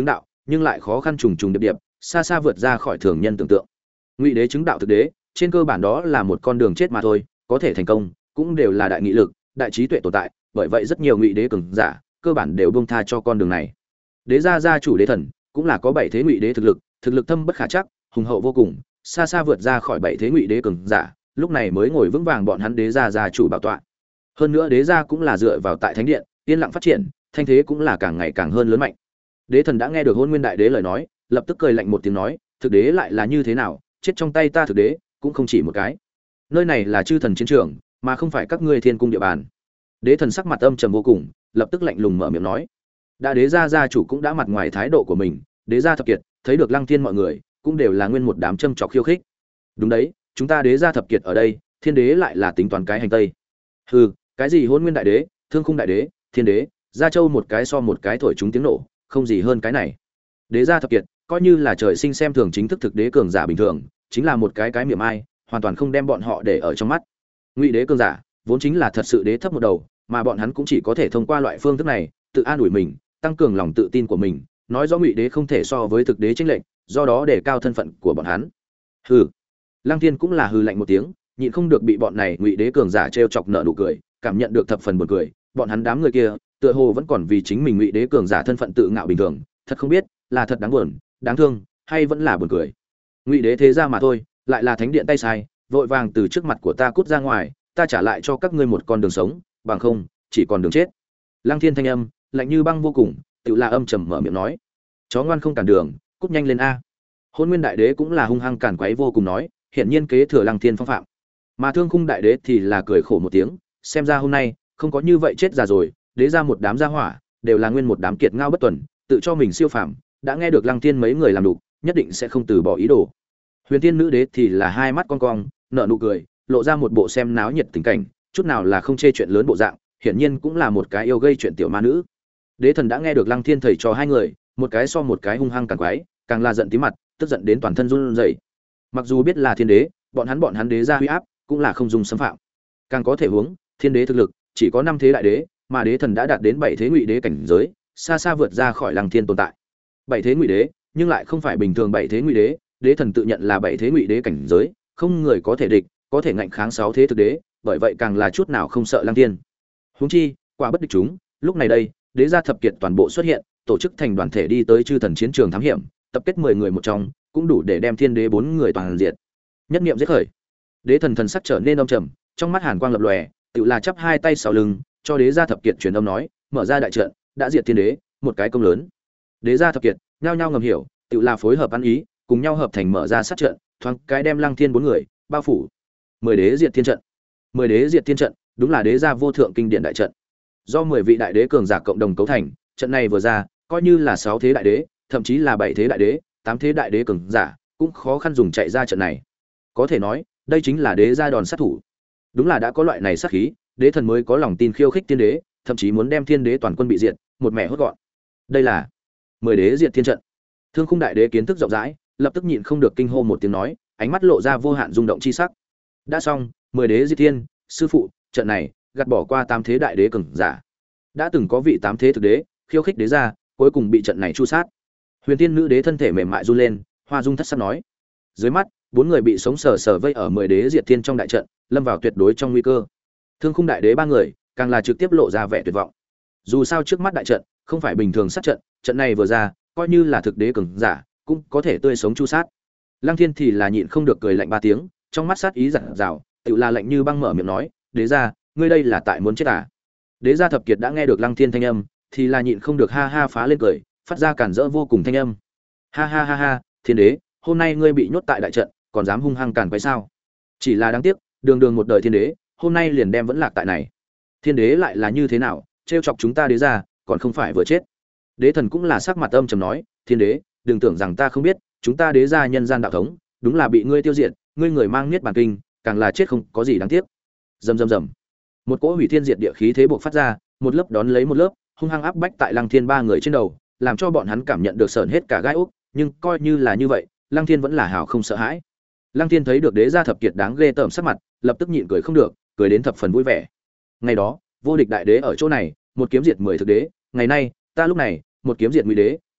[SPEAKER 1] nhưng lại khó khăn trùng trùng điệp điệp, xa xa vượt ra khỏi thường nhân tưởng tượng. Ngụy đế chứng đạo thực đế, trên cơ bản đó là một con đường chết mà thôi, có thể thành công, cũng đều là đại nghị lực, đại trí tuệ tồn tại, bởi vậy rất nhiều ngụy đế cường giả, cơ bản đều buông tha cho con đường này. Đế gia gia chủ Đế Thần, cũng là có bảy thế ngụy đế thực lực, thực lực thâm bất khả trắc, hùng hậu vô cùng, xa xa vượt ra khỏi bảy thế ngụy đế cường giả, lúc này mới ngồi vững vàng bọn hắn đế gia gia chủ bảo tọa. Hơn nữa đế gia cũng là dựa vào tại thánh điện, yên lặng phát triển, thanh thế cũng là càng ngày càng hơn lớn mạnh. Đế Thần đã nghe được Hôn Nguyên Đại Đế lời nói, lập tức cười lạnh một tiếng nói, thực đế lại là như thế nào, chết trong tay ta thực đế, cũng không chỉ một cái. Nơi này là chư thần chiến trường, mà không phải các ngươi thiên cung địa bàn. Đế Thần sắc mặt âm trầm vô cùng, lập tức lạnh lùng mở miệng nói. Đã đế gia gia chủ cũng đã mặt ngoài thái độ của mình, đế gia thập kiệt, thấy được Lăng Thiên mọi người, cũng đều là nguyên một đám châm chọc khiêu khích. Đúng đấy, chúng ta đế gia thập kiệt ở đây, thiên đế lại là tính toán cái hành tây. Hừ, cái gì Hôn Nguyên Đại Đế, Thương Khung Đại Đế, Thiên Đế, Gia Châu một cái so một cái thổi chúng tiếng nổ, không gì hơn cái này. Đế gia thập kiệt, coi như là trời sinh xem thường chính thức thực đế cường giả bình thường, chính là một cái cái miệng ai, hoàn toàn không đem bọn họ để ở trong mắt. Ngụy đế cường giả, vốn chính là thật sự đế thấp một đầu, mà bọn hắn cũng chỉ có thể thông qua loại phương thức này, tự an ủi mình, tăng cường lòng tự tin của mình, nói rõ Ngụy đế không thể so với thực đế chênh lệch, do đó để cao thân phận của bọn hắn. Hừ. Lăng Thiên cũng là hừ lạnh một tiếng, nhịn không được bị bọn này Ngụy đế cường giả trêu chọc nợ nụ cười, cảm nhận được thập phần buồn cười, bọn hắn đám người kia, tựa hồ vẫn còn vì chính mình Ngụy đế cường giả thân phận tự ngạo bình thường, thật không biết là thật đáng buồn, đáng thương, hay vẫn là buồn cười. Ngụy đế thế ra mà thôi, lại là thánh điện tay sai, vội vàng từ trước mặt của ta cút ra ngoài, ta trả lại cho các ngươi một con đường sống, bằng không, chỉ còn đường chết. Lăng Thiên thanh âm, lạnh như băng vô cùng, tự là âm trầm mở miệng nói. Chó ngoan không cản đường, cút nhanh lên a. Hôn Nguyên Đại Đế cũng là hung hăng cản quấy vô cùng nói, hiển nhiên kế thừa Lăng Thiên phong phạm. Mà Thương Khung Đại Đế thì là cười khổ một tiếng, xem ra hôm nay không có như vậy chết già rồi, đế ra một đám gia hỏa, đều là nguyên một đám kiệt ngao bất tuần, tự cho mình siêu phàm, đã nghe được Lăng Thiên mấy người làm đủ, nhất định sẽ không từ bỏ ý đồ. Huyền Tiên Nữ Đế thì là hai mắt cong cong, nở nụ cười, lộ ra một bộ xem náo nhiệt tình cảnh, chút nào là không chê chuyện lớn bộ dạng, hiển nhiên cũng là một cái yêu gây chuyện tiểu ma nữ. Đế Thần đã nghe được Lăng Thiên thầy trò hai người, một cái so một cái hung hăng càng quái, càng là giận tí mặt, tức giận đến toàn thân run rẩy. Mặc dù biết là thiên đế, bọn hắn bọn hắn đế gia uy áp, cũng là không dùng xâm phạm. Càng có thể huống, thiên đế thực lực chỉ có năm thế đại đế, mà đế thần đã đạt đến bảy thế ngụy đế cảnh giới, xa xa vượt ra khỏi Lăng Thiên tồn tại. Bảy thế ngụy đế, nhưng lại không phải bình thường bảy thế ngụy đế, đế thần tự nhận là bảy thế ngụy đế cảnh giới, không người có thể địch, có thể ngạnh kháng sáu thế thực đế, bởi vậy càng là chút nào không sợ Lăng Thiên. Huống chi, quả bất địch chúng, lúc này đây, đế gia thập kiệt toàn bộ xuất hiện, tổ chức thành đoàn thể đi tới chư thần chiến trường thám hiểm, tập kết mười người một trong, cũng đủ để đem thiên đế bốn người toàn diệt. Nhất niệm giết khởi. Đế thần thần sắc trở nên âm trầm, trong mắt hàn quang lập lòe, tự là chắp hai tay sau lưng, cho đế gia thập kiệt truyền âm nói, mở ra đại trận, đã diệt thiên đế, một cái công lớn. Đế gia thập kiệt, nhao nhao ngầm hiểu, tự là phối hợp ăn ý, cùng nhau hợp thành mở ra sát trận, thoáng cái đem Lăng Thiên bốn người bao phủ. Mười đế diệt thiên trận. Mười đế diệt thiên trận, đúng là đế gia vô thượng kinh điển đại trận. Do mười vị đại đế cường giả cộng đồng cấu thành, trận này vừa ra, coi như là sáu thế đại đế, thậm chí là bảy thế đại đế, tám thế đại đế cường giả, cũng khó khăn dùng chạy ra trận này. Có thể nói, đây chính là đế gia đòn sát thủ. Đúng là đã có loại này sát khí, đế thần mới có lòng tin khiêu khích thiên đế, thậm chí muốn đem thiên đế toàn quân bị diệt, một mẹ hốt gọn. Đây là mười đế diệt thiên trận. Thương Khung Đại Đế kiến thức rộng rãi, lập tức nhịn không được kinh hô một tiếng nói, ánh mắt lộ ra vô hạn rung động chi sắc. Đã xong, mười đế diệt thiên, sư phụ, trận này gạt bỏ qua tám thế đại đế cường giả. Đã từng có vị tám thế thực đế khiêu khích đế gia, cuối cùng bị trận này chu sát. Huyền Tiên Nữ Đế thân thể mềm mại run lên, hoa dung thất sắc nói. Dưới mắt, bốn người bị sống sờ sờ vây ở mười đế diệt thiên trong đại trận, lâm vào tuyệt đối trong nguy cơ. Thương Khung Đại Đế ba người, càng là trực tiếp lộ ra vẻ tuyệt vọng. Dù sao trước mắt đại trận không phải bình thường sát trận, trận này vừa ra, coi như là thực đế cường giả, cũng có thể tươi sống chu sát. Lăng Thiên thì là nhịn không được cười lạnh ba tiếng, trong mắt sát ý rạng rào, tựu là lạnh như băng mở miệng nói, "Đế gia, ngươi đây là tại muốn chết à?" Đế gia thập kiệt đã nghe được Lăng Thiên thanh âm, thì là nhịn không được ha ha phá lên cười, phát ra cản rỡ vô cùng thanh âm. "Ha ha ha ha, Thiên đế, hôm nay ngươi bị nhốt tại đại trận, còn dám hung hăng cản quấy sao? Chỉ là đáng tiếc, đường đường một đời thiên đế, hôm nay liền đem vẫn lạc tại này. Thiên đế lại là như thế nào, trêu chọc chúng ta đế gia, còn không phải vừa chết." Đế thần cũng là sắc mặt âm trầm nói, "Thiên đế, đừng tưởng rằng ta không biết, chúng ta đế gia nhân gian đạo thống, đúng là bị ngươi tiêu diệt, ngươi người mang niết bàn kinh, càng là chết không có gì đáng tiếc." Rầm rầm rầm. Một cỗ hủy thiên diệt địa khí thế bộc phát ra, một lớp đón lấy một lớp, hung hăng áp bách tại Lăng Thiên ba người trên đầu, làm cho bọn hắn cảm nhận được sởn hết cả gai ốc, nhưng coi như là như vậy, Lăng Thiên vẫn là hào không sợ hãi. Lăng Thiên thấy được đế gia thập kiệt đáng ghê tởm sắc mặt, lập tức nhịn cười không được, cười đến thập phần vui vẻ. Ngày đó, vô địch đại đế ở chỗ này, một kiếm diệt mười thực đế, ngày nay, ta lúc này, một kiếm diệt ngụy đế,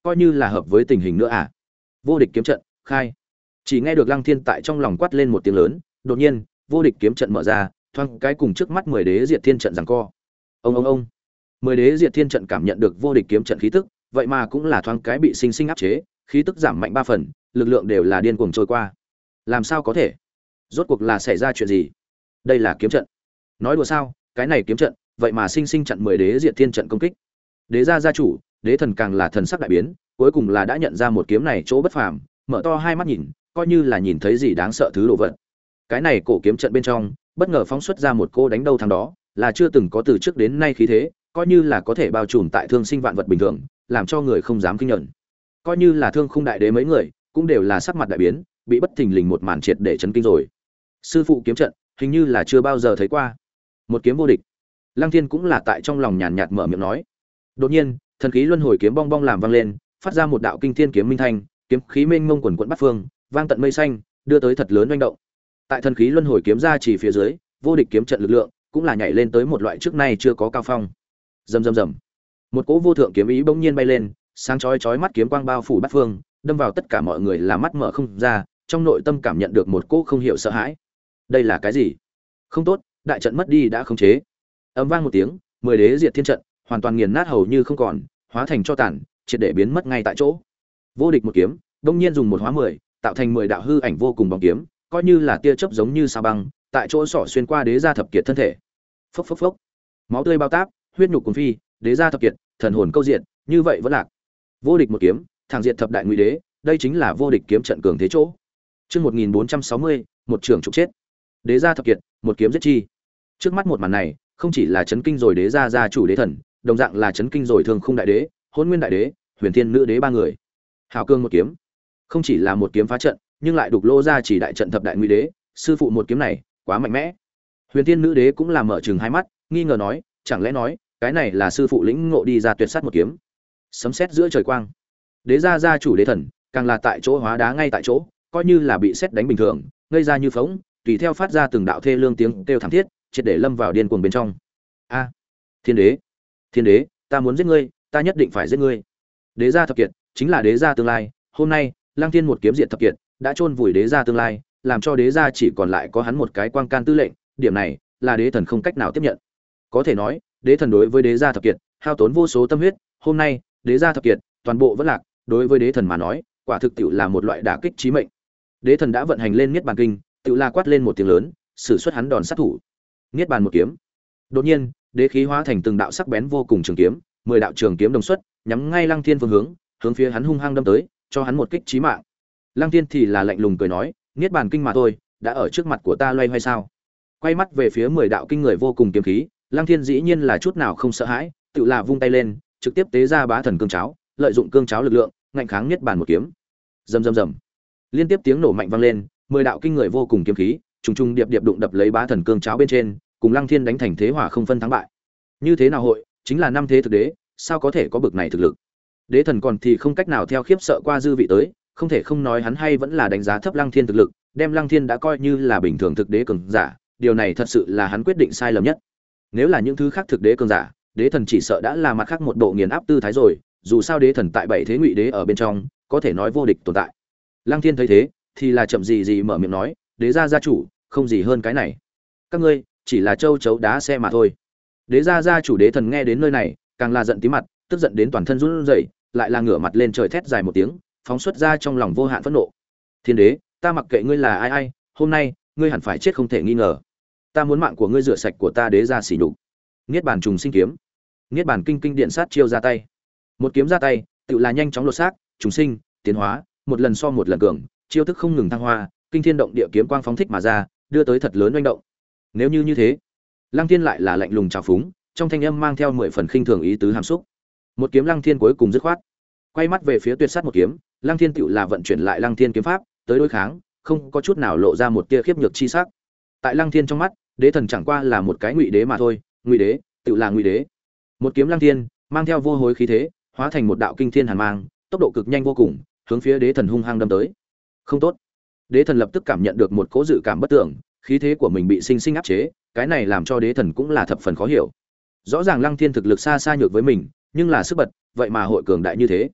[SPEAKER 1] coi như là hợp với tình hình nữa à. Vô địch kiếm trận khai. Chỉ nghe được Lăng Thiên tại trong lòng quát lên một tiếng lớn, đột nhiên vô địch kiếm trận mở ra, thoáng cái cùng trước mắt mười đế diệt thiên trận giằng co. Ông ông ông. Mười đế diệt thiên trận cảm nhận được vô địch kiếm trận khí tức, vậy mà cũng là thoáng cái bị sinh sinh áp chế, khí tức giảm mạnh ba phần, lực lượng đều là điên cuồng trôi qua. Làm sao có thể? Rốt cuộc là xảy ra chuyện gì? Đây là kiếm trận. Nói đùa sao, cái này kiếm trận, vậy mà sinh sinh chặn mười đế diệt thiên trận công kích. Đế gia gia chủ, Đế Thần càng là thần sắc đại biến, cuối cùng là đã nhận ra một kiếm này chỗ bất phàm, mở to hai mắt nhìn, coi như là nhìn thấy gì đáng sợ thứ đồ vật. Cái này cổ kiếm trận bên trong, bất ngờ phóng xuất ra một cô đánh đâu thằng đó, là chưa từng có từ trước đến nay khí thế, coi như là có thể bao trùm tại thương sinh vạn vật bình thường, làm cho người không dám kinh nhận. Coi như là Thương Khung đại đế mấy người, cũng đều là sắc mặt đại biến, bị bất thình lình một màn triệt để chấn kinh rồi. Sư phụ kiếm trận, hình như là chưa bao giờ thấy qua. Một kiếm vô địch. Lăng Thiên cũng là tại trong lòng nhàn nhạt mở miệng nói. Đột nhiên, thần khí luân hồi kiếm bong bong làm vang lên, phát ra một đạo kinh thiên kiếm minh thanh, kiếm khí mênh mông quần quần bát phương, vang tận mây xanh, đưa tới thật lớn oanh động. Tại thần khí luân hồi kiếm ra chỉ phía dưới, vô địch kiếm trận lực lượng cũng là nhảy lên tới một loại trước nay chưa có cao phong. Rầm rầm rầm. Một cỗ vô thượng kiếm ý bỗng nhiên bay lên, sáng chói chói mắt kiếm quang bao phủ bát phương, đâm vào tất cả mọi người là mắt mở không ra, trong nội tâm cảm nhận được một cỗ không hiểu sợ hãi. Đây là cái gì? Không tốt, đại trận mất đi đã khống chế. Ầm vang một tiếng, mười đế diệt thiên trận hoàn toàn nghiền nát hầu như không còn, hóa thành cho tàn, triệt để biến mất ngay tại chỗ. Vô địch một kiếm, đông nhiên dùng một hóa mười, tạo thành mười đạo hư ảnh vô cùng bóng kiếm, coi như là tia chớp giống như sao băng, tại chỗ xỏ xuyên qua đế gia thập kiệt thân thể. Phốc phốc phốc. Máu tươi bao táp, huyết nhục cuồn phi, đế gia thập kiệt, thần hồn câu diện, như vậy vẫn lạc. Vô địch một kiếm, thẳng diệt thập đại ngụy đế, đây chính là vô địch kiếm trận cường thế chỗ. Chương một nghìn bốn trăm sáu mươi, một trưởng trục chết. Đế gia thập kiệt, một kiếm giết chi. Trước mắt một màn này, không chỉ là chấn kinh rồi đế gia gia chủ Đế Thần, đồng dạng là chấn kinh rồi Thương Khung đại đế, Hỗn Nguyên đại đế, Huyền Thiên nữ đế ba người. Hào cương một kiếm, không chỉ là một kiếm phá trận, nhưng lại đục lô ra chỉ đại trận thập đại ngụy đế, sư phụ một kiếm này, quá mạnh mẽ. Huyền Thiên nữ đế cũng là mở trừng hai mắt, nghi ngờ nói, chẳng lẽ nói, cái này là sư phụ lĩnh ngộ đi ra tuyệt sát một kiếm. Sấm sét giữa trời quang. Đế gia gia chủ Đế Thần, càng là tại chỗ hóa đá ngay tại chỗ, coi như là bị sét đánh bình thường, ngây ra như phỗng, tùy theo phát ra từng đạo thê lương tiếng kêu thảm thiết, triệt để lâm vào điên cuồng bên trong. A, Thiên đế, Thiên đế, ta muốn giết ngươi, ta nhất định phải giết ngươi. Đế gia thập kiệt chính là đế gia tương lai, hôm nay, Lăng Thiên một kiếm diệt thập kiệt, đã chôn vùi đế gia tương lai, làm cho đế gia chỉ còn lại có hắn một cái quang can tư lệnh, điểm này là Đế Thần không cách nào tiếp nhận. Có thể nói, Đế Thần đối với đế gia thập kiệt hao tốn vô số tâm huyết, hôm nay, đế gia thập kiệt toàn bộ vẫn lạc, đối với Đế Thần mà nói, quả thực tiệu là một loại đả kích chí mệnh. Đế Thần đã vận hành lên Niết Bàn Kinh, tiệu la quát lên một tiếng lớn, sử xuất hắn đòn sát thủ. Niết Bàn một kiếm. Đột nhiên, đế khí hóa thành từng đạo sắc bén vô cùng trường kiếm, mười đạo trường kiếm đồng xuất, nhắm ngay Lăng Thiên phương hướng, hướng phía hắn hung hăng đâm tới, cho hắn một kích chí mạng. Lăng Thiên thì là lạnh lùng cười nói, Niết Bàn Kinh mà thôi, đã ở trước mặt của ta loay hoay sao? Quay mắt về phía mười đạo kinh người vô cùng kiếm khí, Lăng Thiên dĩ nhiên là chút nào không sợ hãi, tự là vung tay lên, trực tiếp tế ra bá thần cương cháo, lợi dụng cương cháo lực lượng, ngạnh kháng Niết Bàn một kiếm. Rầm rầm rầm. Liên tiếp tiếng nổ mạnh vang lên, mười đạo kinh người vô cùng kiếm khí, trùng trùng điệp điệp đụng đập lấy bá thần cương cháo bên trên, cùng Lăng Thiên đánh thành thế hỏa không phân thắng bại. Như thế nào hội, chính là năm thế thực đế, sao có thể có bực này thực lực? Đế Thần còn thì không cách nào theo khiếp sợ qua dư vị tới, không thể không nói hắn hay vẫn là đánh giá thấp Lăng Thiên thực lực, đem Lăng Thiên đã coi như là bình thường thực đế cường giả, điều này thật sự là hắn quyết định sai lầm nhất. Nếu là những thứ khác thực đế cường giả, Đế Thần chỉ sợ đã là mặt khác một bộ nghiền áp tư thái rồi, dù sao Đế Thần tại bảy thế ngụy đế ở bên trong, có thể nói vô địch tồn tại. Lăng Thiên thấy thế, thì là chậm gì gì mở miệng nói, đế gia gia chủ, không gì hơn cái này. Các ngươi chỉ là châu chấu đá xe mà thôi. Đế gia gia chủ Đế Thần nghe đến nơi này, càng là giận tím mặt, tức giận đến toàn thân run rẩy, lại là ngửa mặt lên trời thét dài một tiếng, phóng xuất ra trong lòng vô hạn phẫn nộ. Thiên đế, ta mặc kệ ngươi là ai ai, hôm nay ngươi hẳn phải chết không thể nghi ngờ. Ta muốn mạng của ngươi rửa sạch của ta đế gia sỉ nhục. Niết bàn trùng sinh kiếm, Niết bàn kinh kinh điện sát chiêu ra tay. Một kiếm ra tay, tự là nhanh chóng lột xác, trùng sinh, tiến hóa, một lần so một lần cường, chiêu thức không ngừng thăng hoa, kinh thiên động địa kiếm quang phóng thích mà ra, đưa tới thật lớn oanh động. Nếu như như thế, Lăng Thiên lại là lạnh lùng trào phúng, trong thanh âm mang theo mười phần khinh thường ý tứ hàm xúc. Một kiếm Lăng Thiên cuối cùng dứt khoát, quay mắt về phía tuyệt sát một kiếm, Lăng Thiên tựu là vận chuyển lại Lăng Thiên kiếm pháp, tới đối kháng, không có chút nào lộ ra một tia khiếp nhược chi sắc. Tại Lăng Thiên trong mắt, Đế Thần chẳng qua là một cái ngụy đế mà thôi, ngụy đế, tựu là ngụy đế. Một kiếm Lăng Thiên, mang theo vô hối khí thế, hóa thành một đạo kinh thiên hàn mang, tốc độ cực nhanh vô cùng, hướng phía Đế Thần hung hăng đâm tới. Không tốt. Đế Thần lập tức cảm nhận được một cỗ dự cảm bất tưởng, khí thế của mình bị sinh sinh áp chế, cái này làm cho Đế Thần cũng là thập phần khó hiểu. Rõ ràng Lăng Thiên thực lực xa xa nhược với mình, nhưng là sức bật, vậy mà hội cường đại như thế.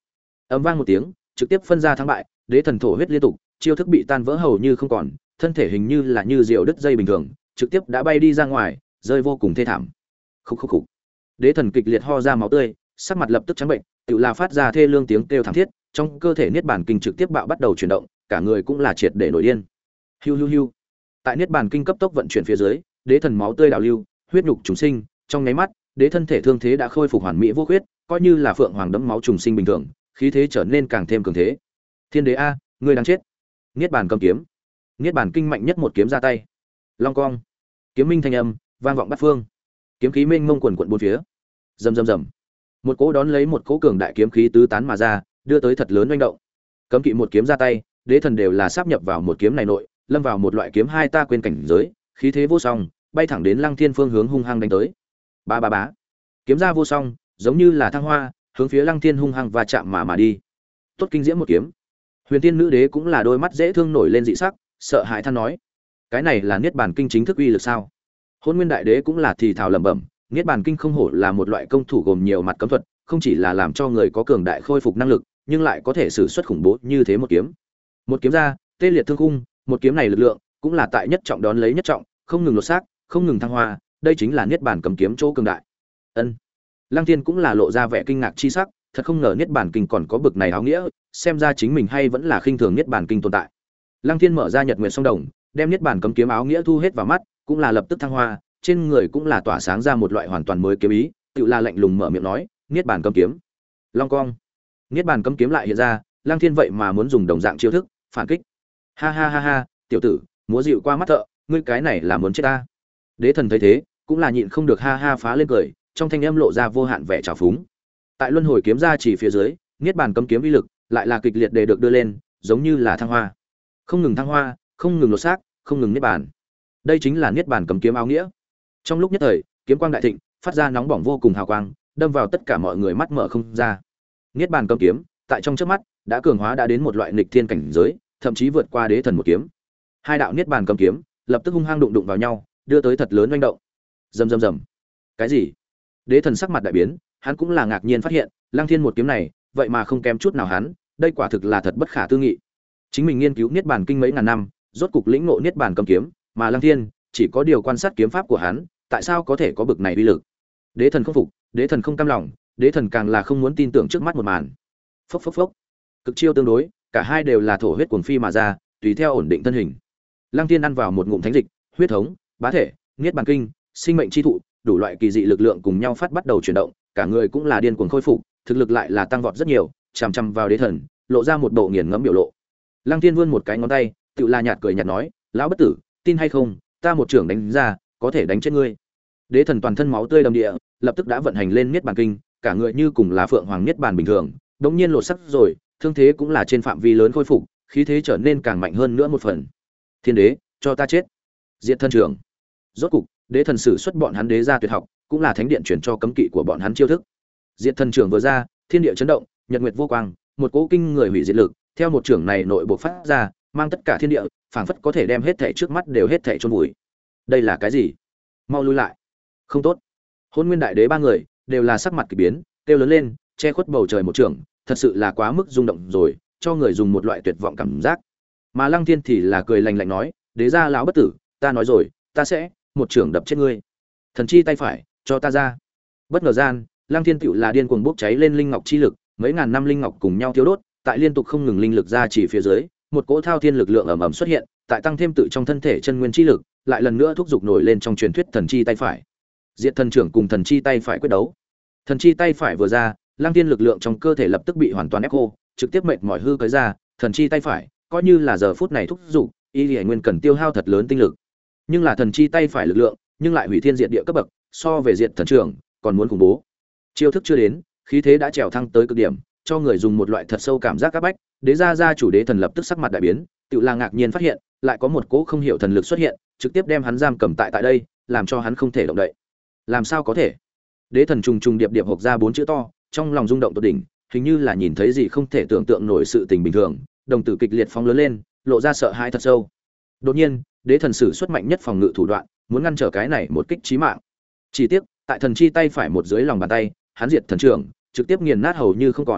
[SPEAKER 1] Ầm vang một tiếng, trực tiếp phân ra thắng bại, đế thần thổ huyết liên tục, chiêu thức bị tan vỡ hầu như không còn, thân thể hình như là như diều đứt dây bình thường, trực tiếp đã bay đi ra ngoài, rơi vô cùng thê thảm. Khúc khúc khục. Đế thần kịch liệt ho ra máu tươi, sắc mặt lập tức trắng bệnh, tự là phát ra thê lương tiếng kêu thảm thiết, trong cơ thể niết bàn kinh trực tiếp bạo bắt đầu chuyển động, cả người cũng là triệt để nổi điên. Hiu hiu hiu. Tại niết bàn kinh cấp tốc vận chuyển phía dưới, đế thần máu tươi đào lưu, huyết nhục trùng sinh, trong nháy mắt, đế thân thể thương thế đã khôi phục hoàn mỹ vô khuyết, coi như là phượng hoàng đẫm máu trùng sinh bình thường, khí thế trở nên càng thêm cường thế. Thiên đế a, ngươi đang chết. Niết bàn cầm kiếm. Niết bàn kinh mạnh nhất một kiếm ra tay. Long cong. Kiếm minh thanh âm vang vọng bát phương. Kiếm khí mênh mông quần quần bốn phía. Rầm rầm rầm. Một cỗ đón lấy một cỗ cường đại kiếm khí tứ tán mà ra, đưa tới thật lớn oanh động. Cấm kỵ một kiếm ra tay, đế thần đều là sáp nhập vào một kiếm này nội, lâm vào một loại kiếm hai ta quên cảnh giới, khí thế vô song, bay thẳng đến Lăng Thiên phương hướng hung hăng đánh tới. Ba ba bá. Kiếm ra vô song, giống như là thăng hoa, hướng phía Lăng Thiên hung hăng và chạm mà mà đi. Tốt kinh diễm một kiếm. Huyền Tiên nữ đế cũng là đôi mắt dễ thương nổi lên dị sắc, sợ hãi than nói: "Cái này là niết bàn kinh chính thức uy lực sao?" Hôn Nguyên đại đế cũng là thì thào lẩm bẩm, niết bàn kinh không hổ là một loại công thủ gồm nhiều mặt cấm thuật, không chỉ là làm cho người có cường đại khôi phục năng lực, nhưng lại có thể sử xuất khủng bố như thế một kiếm. Một kiếm ra, tê liệt thương khung, một kiếm này lực lượng cũng là tại nhất trọng đón lấy nhất trọng, không ngừng lột xác, không ngừng thăng hoa, đây chính là niết bàn cầm kiếm chỗ cường đại. Ân. Lăng Thiên cũng là lộ ra vẻ kinh ngạc chi sắc, thật không ngờ niết bàn kinh còn có bực này áo nghĩa, xem ra chính mình hay vẫn là khinh thường niết bàn kinh tồn tại. Lăng Thiên mở ra Nhật Nguyệt Song Đồng, đem niết bàn cấm kiếm áo nghĩa thu hết vào mắt, cũng là lập tức thăng hoa, trên người cũng là tỏa sáng ra một loại hoàn toàn mới kiếm ý, tự là lạnh lùng mở miệng nói, niết bàn cấm kiếm. Long cong. Niết bàn cấm kiếm lại hiện ra, Lăng Thiên vậy mà muốn dùng đồng dạng chiêu thức, phản kích. Ha ha ha ha, tiểu tử, múa dịu qua mắt thợ, ngươi cái này là muốn chết ta. Đế thần thấy thế, cũng là nhịn không được ha ha phá lên cười, trong thanh âm lộ ra vô hạn vẻ trào phúng. Tại luân hồi kiếm ra chỉ phía dưới, niết bàn cấm kiếm uy lực lại là kịch liệt để được đưa lên, giống như là thăng hoa. Không ngừng thăng hoa, không ngừng lột xác, không ngừng niết bàn. Đây chính là niết bàn cấm kiếm áo nghĩa. Trong lúc nhất thời, kiếm quang đại thịnh, phát ra nóng bỏng vô cùng hào quang, đâm vào tất cả mọi người mắt mở không ra. Niết bàn cấm kiếm, tại trong chớp mắt, đã cường hóa đã đến một loại nghịch thiên cảnh giới, thậm chí vượt qua đế thần một kiếm. Hai đạo niết bàn cấm kiếm, lập tức hung hăng đụng đụng vào nhau, đưa tới thật lớn oanh động. Rầm rầm rầm. Cái gì? Đế thần sắc mặt đại biến, hắn cũng là ngạc nhiên phát hiện, Lăng Thiên một kiếm này, vậy mà không kém chút nào hắn, đây quả thực là thật bất khả tư nghị. Chính mình nghiên cứu niết bàn kinh mấy ngàn năm, rốt cục lĩnh ngộ niết bàn cấm kiếm, mà Lăng Thiên chỉ có điều quan sát kiếm pháp của hắn, tại sao có thể có bực này uy lực? Đế thần không phục, đế thần không cam lòng, đế thần càng là không muốn tin tưởng trước mắt một màn. Phốc phốc phốc. Cực chiêu tương đối, cả hai đều là thổ huyết cuồng phi mà ra, tùy theo ổn định thân hình. Lăng Thiên ăn vào một ngụm thánh dịch, huyết thống, bá thể, niết bàn kinh, sinh mệnh chi thụ, đủ loại kỳ dị lực lượng cùng nhau phát bắt đầu chuyển động, cả người cũng là điên cuồng khôi phục, thực lực lại là tăng vọt rất nhiều, chằm chằm vào đế thần, lộ ra một bộ nghiền ngẫm biểu lộ. Lăng Thiên vươn một cái ngón tay, tự la nhạt cười nhạt nói, lão bất tử, tin hay không, ta một trưởng đánh ra, có thể đánh chết ngươi. Đế thần toàn thân máu tươi đầm địa, lập tức đã vận hành lên niết bàn kinh, cả người như cùng là phượng hoàng niết bàn bình thường, đống nhiên lột sắc rồi, thương thế cũng là trên phạm vi lớn khôi phục, khí thế trở nên càng mạnh hơn nữa một phần. Thiên đế, cho ta chết. Diệt thân trưởng. Rốt cục, đế thần sử xuất bọn hắn đế gia tuyệt học, cũng là thánh điện chuyển cho cấm kỵ của bọn hắn chiêu thức. Diệt thân trưởng vừa ra, thiên địa chấn động, nhật nguyệt vô quang, một cỗ kinh người hủy diệt lực, theo một trưởng này nội bộ phát ra, mang tất cả thiên địa, phảng phất có thể đem hết thảy trước mắt đều hết thảy chôn vùi. Đây là cái gì? Mau lui lại. Không tốt. Hôn Nguyên đại đế ba người đều là sắc mặt kỳ biến, kêu lớn lên, che khuất bầu trời một trưởng, thật sự là quá mức rung động rồi, cho người dùng một loại tuyệt vọng cảm giác. Mà Lăng Thiên thì là cười lạnh lạnh nói, đế gia lão bất tử, ta nói rồi, ta sẽ một trưởng đập chết ngươi. Thần chi tay phải, cho ta ra. Bất ngờ gian, Lăng Thiên tựu là điên cuồng bốc cháy lên linh ngọc chi lực, mấy ngàn năm linh ngọc cùng nhau thiêu đốt, tại liên tục không ngừng linh lực ra chỉ phía dưới, một cỗ thao thiên lực lượng ầm ầm xuất hiện, tại tăng thêm tự trong thân thể chân nguyên chi lực, lại lần nữa thúc giục nổi lên trong truyền thuyết thần chi tay phải. Diệt thần trưởng cùng thần chi tay phải quyết đấu. Thần chi tay phải vừa ra, Lăng Thiên lực lượng trong cơ thể lập tức bị hoàn toàn ép khô, trực tiếp mệt mỏi hư cấy ra, thần chi tay phải, coi như là giờ phút này thúc giục, y Liễu Nguyên cần tiêu hao thật lớn tinh lực. Nhưng là thần chi tay phải lực lượng, nhưng lại hủy thiên diệt địa cấp bậc, so về diệt thần trưởng, còn muốn khủng bố. Chiêu thức chưa đến, khí thế đã trèo thăng tới cực điểm, cho người dùng một loại thật sâu cảm giác áp bách, đế gia gia chủ đế thần lập tức sắc mặt đại biến, tự là ngạc nhiên phát hiện, lại có một cỗ không hiểu thần lực xuất hiện, trực tiếp đem hắn giam cầm tại tại đây, làm cho hắn không thể động đậy. Làm sao có thể? Đế thần trùng trùng điệp điệp hộc ra bốn chữ to, trong lòng rung động tột đỉnh, hình như là nhìn thấy gì không thể tưởng tượng nổi sự tình bình thường, đồng tử kịch liệt phóng lớn lên, lộ ra sợ hãi thật sâu. Đột nhiên, đế thần sử xuất mạnh nhất phòng ngự thủ đoạn, muốn ngăn trở cái này một kích chí mạng. Chỉ tiếc, tại thần chi tay phải một dưới lòng bàn tay, hắn diệt thần trưởng, trực tiếp nghiền nát hầu như không còn,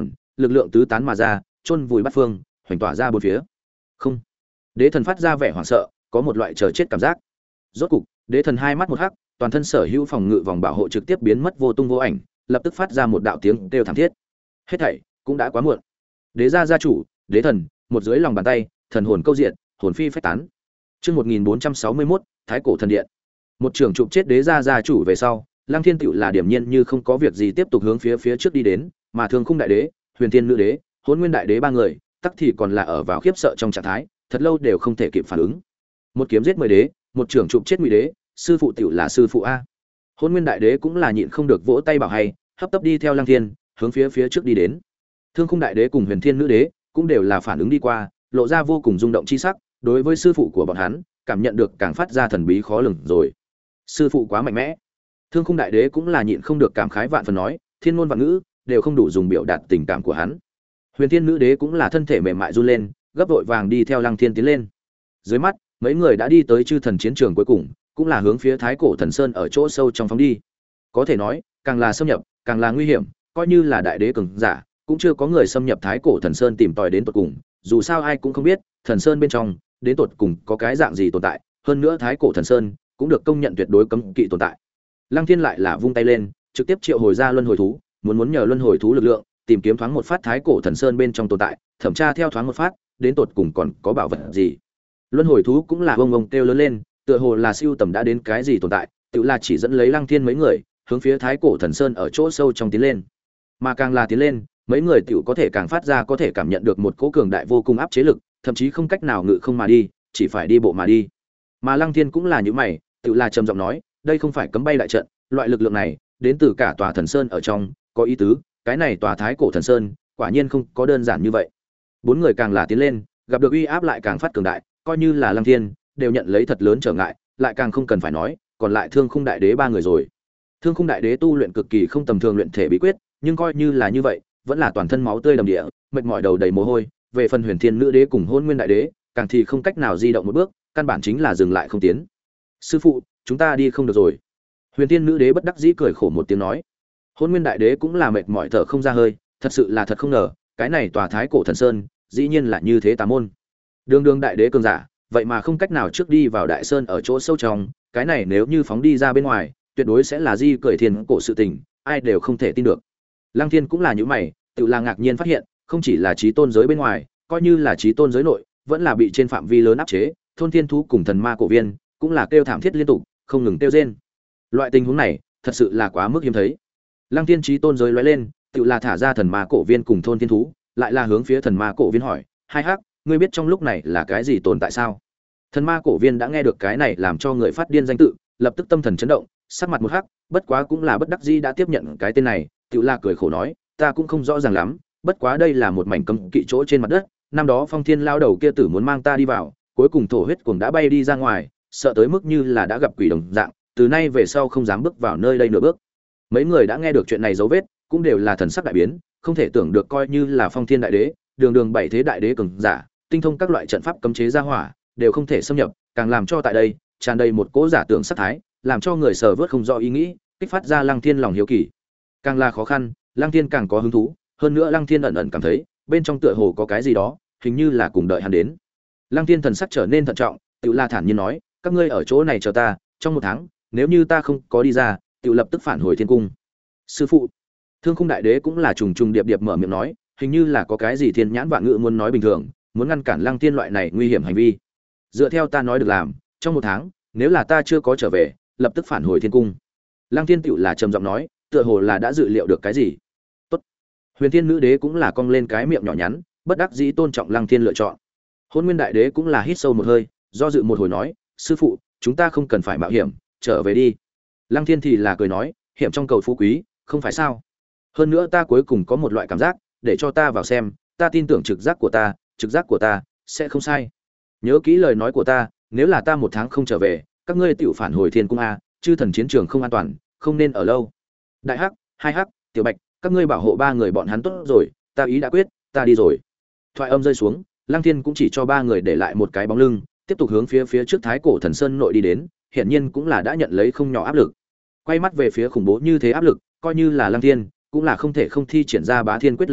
[SPEAKER 1] lực lượng tứ tán mà ra, chôn vùi bát phương, hoành tỏa ra bốn phía. Không. Đế thần phát ra vẻ hoảng sợ, có một loại chờ chết cảm giác. Rốt cục, đế thần hai mắt một hắc, toàn thân sở hữu phòng ngự vòng bảo hộ trực tiếp biến mất vô tung vô ảnh, lập tức phát ra một đạo tiếng kêu thảm thiết. Hết thảy cũng đã quá muộn. Đế gia gia chủ, đế thần, một dưới lòng bàn tay, thần hồn câu diện, hồn phi phách tán. Chương một nghìn bốn trăm sáu mươi mốt, Thái cổ thần điện. Một trưởng chụp chết đế gia gia chủ về sau, Lăng Thiên tựu là điểm nhiên như không có việc gì tiếp tục hướng phía phía trước đi đến, mà Thương Khung đại đế, Huyền Thiên nữ đế, Hỗn Nguyên đại đế ba người, tắc thì còn là ở vào khiếp sợ trong trạng thái, thật lâu đều không thể kịp phản ứng. Một kiếm giết mười đế, một trưởng chụp chết Ngụy đế, sư phụ tựu là sư phụ a. Hỗn Nguyên đại đế cũng là nhịn không được vỗ tay bảo hay, hấp tấp đi theo Lăng Thiên, hướng phía phía trước đi đến. Thương Khung đại đế cùng Huyền Thiên nữ đế cũng đều là phản ứng đi qua, lộ ra vô cùng rung động chi sắc, đối với sư phụ của bọn hắn, cảm nhận được càng phát ra thần bí khó lường rồi. Sư phụ quá mạnh mẽ. Thương Khung đại đế cũng là nhịn không được cảm khái vạn phần nói, thiên ngôn vạn ngữ đều không đủ dùng biểu đạt tình cảm của hắn. Huyền Thiên nữ đế cũng là thân thể mềm mại run lên, gấp vội vàng đi theo Lăng Thiên tiến lên. Dưới mắt, mấy người đã đi tới chư thần chiến trường cuối cùng, cũng là hướng phía Thái cổ thần sơn ở chỗ sâu trong phóng đi. Có thể nói, càng là xâm nhập, càng là nguy hiểm, coi như là đại đế cường giả, cũng chưa có người xâm nhập Thái cổ thần sơn tìm tòi đến tận cùng, dù sao ai cũng không biết, thần sơn bên trong đến tột cùng có cái dạng gì tồn tại, hơn nữa Thái cổ thần sơn cũng được công nhận tuyệt đối cấm kỵ tồn tại. Lăng Thiên lại là vung tay lên, trực tiếp triệu hồi ra luân hồi thú, muốn muốn nhờ luân hồi thú lực lượng, tìm kiếm thoáng một phát Thái cổ thần sơn bên trong tồn tại, thẩm tra theo thoáng một phát, đến tột cùng còn có bảo vật gì. Luân hồi thú cũng là ông ông kêu lớn lên, tựa hồ là siêu tầm đã đến cái gì tồn tại, tự là chỉ dẫn lấy Lăng Thiên mấy người, hướng phía Thái cổ thần sơn ở chỗ sâu trong tiến lên. Mà càng là tiến lên, mấy người tiểu có thể càng phát ra có thể cảm nhận được một cỗ cường đại vô cùng áp chế lực, thậm chí không cách nào ngự không mà đi, chỉ phải đi bộ mà đi. Mà Lăng Thiên cũng là như mày, tự là trầm giọng nói, đây không phải cấm bay đại trận, loại lực lượng này đến từ cả tòa thần sơn ở trong, có ý tứ, cái này tòa Thái cổ thần sơn, quả nhiên không có đơn giản như vậy. Bốn người càng là tiến lên, gặp được uy áp lại càng phát cường đại, coi như là Lăng Thiên đều nhận lấy thật lớn trở ngại, lại càng không cần phải nói, còn lại Thương Khung đại đế ba người rồi. Thương Khung đại đế tu luyện cực kỳ không tầm thường luyện thể bí quyết, nhưng coi như là như vậy, vẫn là toàn thân máu tươi đầm địa, mệt mỏi đầu đầy mồ hôi, về phần Huyền Thiên nữ đế cùng Hỗn Nguyên đại đế, càng thì không cách nào di động một bước, căn bản chính là dừng lại không tiến. Sư phụ, chúng ta đi không được rồi. Huyền Thiên nữ đế bất đắc dĩ cười khổ một tiếng nói. Hỗn Nguyên đại đế cũng là mệt mỏi thở không ra hơi, thật sự là thật không ngờ, cái này tòa Thái cổ thần sơn, dĩ nhiên là như thế tà môn. Đường đường đại đế cường giả, vậy mà không cách nào trước đi vào đại sơn ở chỗ sâu trong, cái này nếu như phóng đi ra bên ngoài, tuyệt đối sẽ là di cởi thiên cổ sự tình, ai đều không thể tin được. Lăng Thiên cũng là như mày, tự là ngạc nhiên phát hiện, không chỉ là chí tôn giới bên ngoài, coi như là chí tôn giới nội, vẫn là bị trên phạm vi lớn áp chế, thôn thiên thú cùng thần ma cổ viên, cũng là kêu thảm thiết liên tục, không ngừng kêu rên. Loại tình huống này, thật sự là quá mức hiếm thấy. Lăng Thiên chí tôn giới lóe lên, tự là thả ra thần ma cổ viên cùng thôn thiên thú, lại là hướng phía thần ma cổ viên hỏi, hai hắc, ngươi biết trong lúc này là cái gì tồn tại sao? Thần ma cổ viên đã nghe được cái này làm cho người phát điên danh tự, lập tức tâm thần chấn động, sắc mặt một hắc, bất quá cũng là bất đắc dĩ đã tiếp nhận cái tên này, tự là cười khổ nói, ta cũng không rõ ràng lắm, bất quá đây là một mảnh cấm kỵ chỗ trên mặt đất, năm đó Phong Thiên lao đầu kia tử muốn mang ta đi vào, cuối cùng thổ huyết cuồng đã bay đi ra ngoài, sợ tới mức như là đã gặp quỷ đồng dạng, từ nay về sau không dám bước vào nơi đây nửa bước. Mấy người đã nghe được chuyện này dấu vết, cũng đều là thần sắc đại biến, không thể tưởng được coi như là Phong Thiên đại đế, đường đường bảy thế đại đế cường giả, tinh thông các loại trận pháp cấm chế ra hỏa, đều không thể xâm nhập, càng làm cho tại đây tràn đầy một cỗ giả tưởng sát thái, làm cho người sờ vớt không rõ ý nghĩ, kích phát ra Lăng Thiên lòng hiếu kỳ. Càng là khó khăn, Lăng Thiên càng có hứng thú, hơn nữa Lăng Thiên ẩn ẩn cảm thấy, bên trong tựa hồ có cái gì đó, hình như là cùng đợi hắn đến. Lăng Thiên thần sắc trở nên thận trọng, tự la thản nhiên nói, các ngươi ở chỗ này chờ ta, trong một tháng, nếu như ta không có đi ra, tự lập tức phản hồi thiên cung. Sư phụ, Thương Khung đại đế cũng là trùng trùng điệp điệp mở miệng nói, hình như là có cái gì thiên nhãn vạn ngữ muốn nói bình thường, muốn ngăn cản Lăng Thiên loại này nguy hiểm hành vi. Dựa theo ta nói được làm, trong một tháng, nếu là ta chưa có trở về, lập tức phản hồi thiên cung. Lăng Thiên tựu là trầm giọng nói, tựa hồ là đã dự liệu được cái gì. Tốt. Huyền Thiên nữ đế cũng là cong lên cái miệng nhỏ nhắn, bất đắc dĩ tôn trọng Lăng Thiên lựa chọn. Hôn Nguyên đại đế cũng là hít sâu một hơi, do dự một hồi nói, sư phụ, chúng ta không cần phải mạo hiểm, trở về đi. Lăng Thiên thì là cười nói, hiểm trong cầu phú quý, không phải sao? Hơn nữa ta cuối cùng có một loại cảm giác, để cho ta vào xem, ta tin tưởng trực giác của ta, trực giác của ta sẽ không sai. Nhớ kỹ lời nói của ta, nếu là ta một tháng không trở về, các ngươi tiểu phản hồi thiên cung a, chư thần chiến trường không an toàn, không nên ở lâu. Đại hắc, hai hắc, tiểu bạch, các ngươi bảo hộ ba người bọn hắn tốt rồi, ta ý đã quyết, ta đi rồi. Thoại âm rơi xuống, Lăng Thiên cũng chỉ cho ba người để lại một cái bóng lưng, tiếp tục hướng phía phía trước Thái cổ thần sơn nội đi đến, hiển nhiên cũng là đã nhận lấy không nhỏ áp lực. Quay mắt về phía khủng bố như thế áp lực, coi như là Lăng Thiên, cũng là không thể không thi triển ra Bá Thiên quyết lực lượng,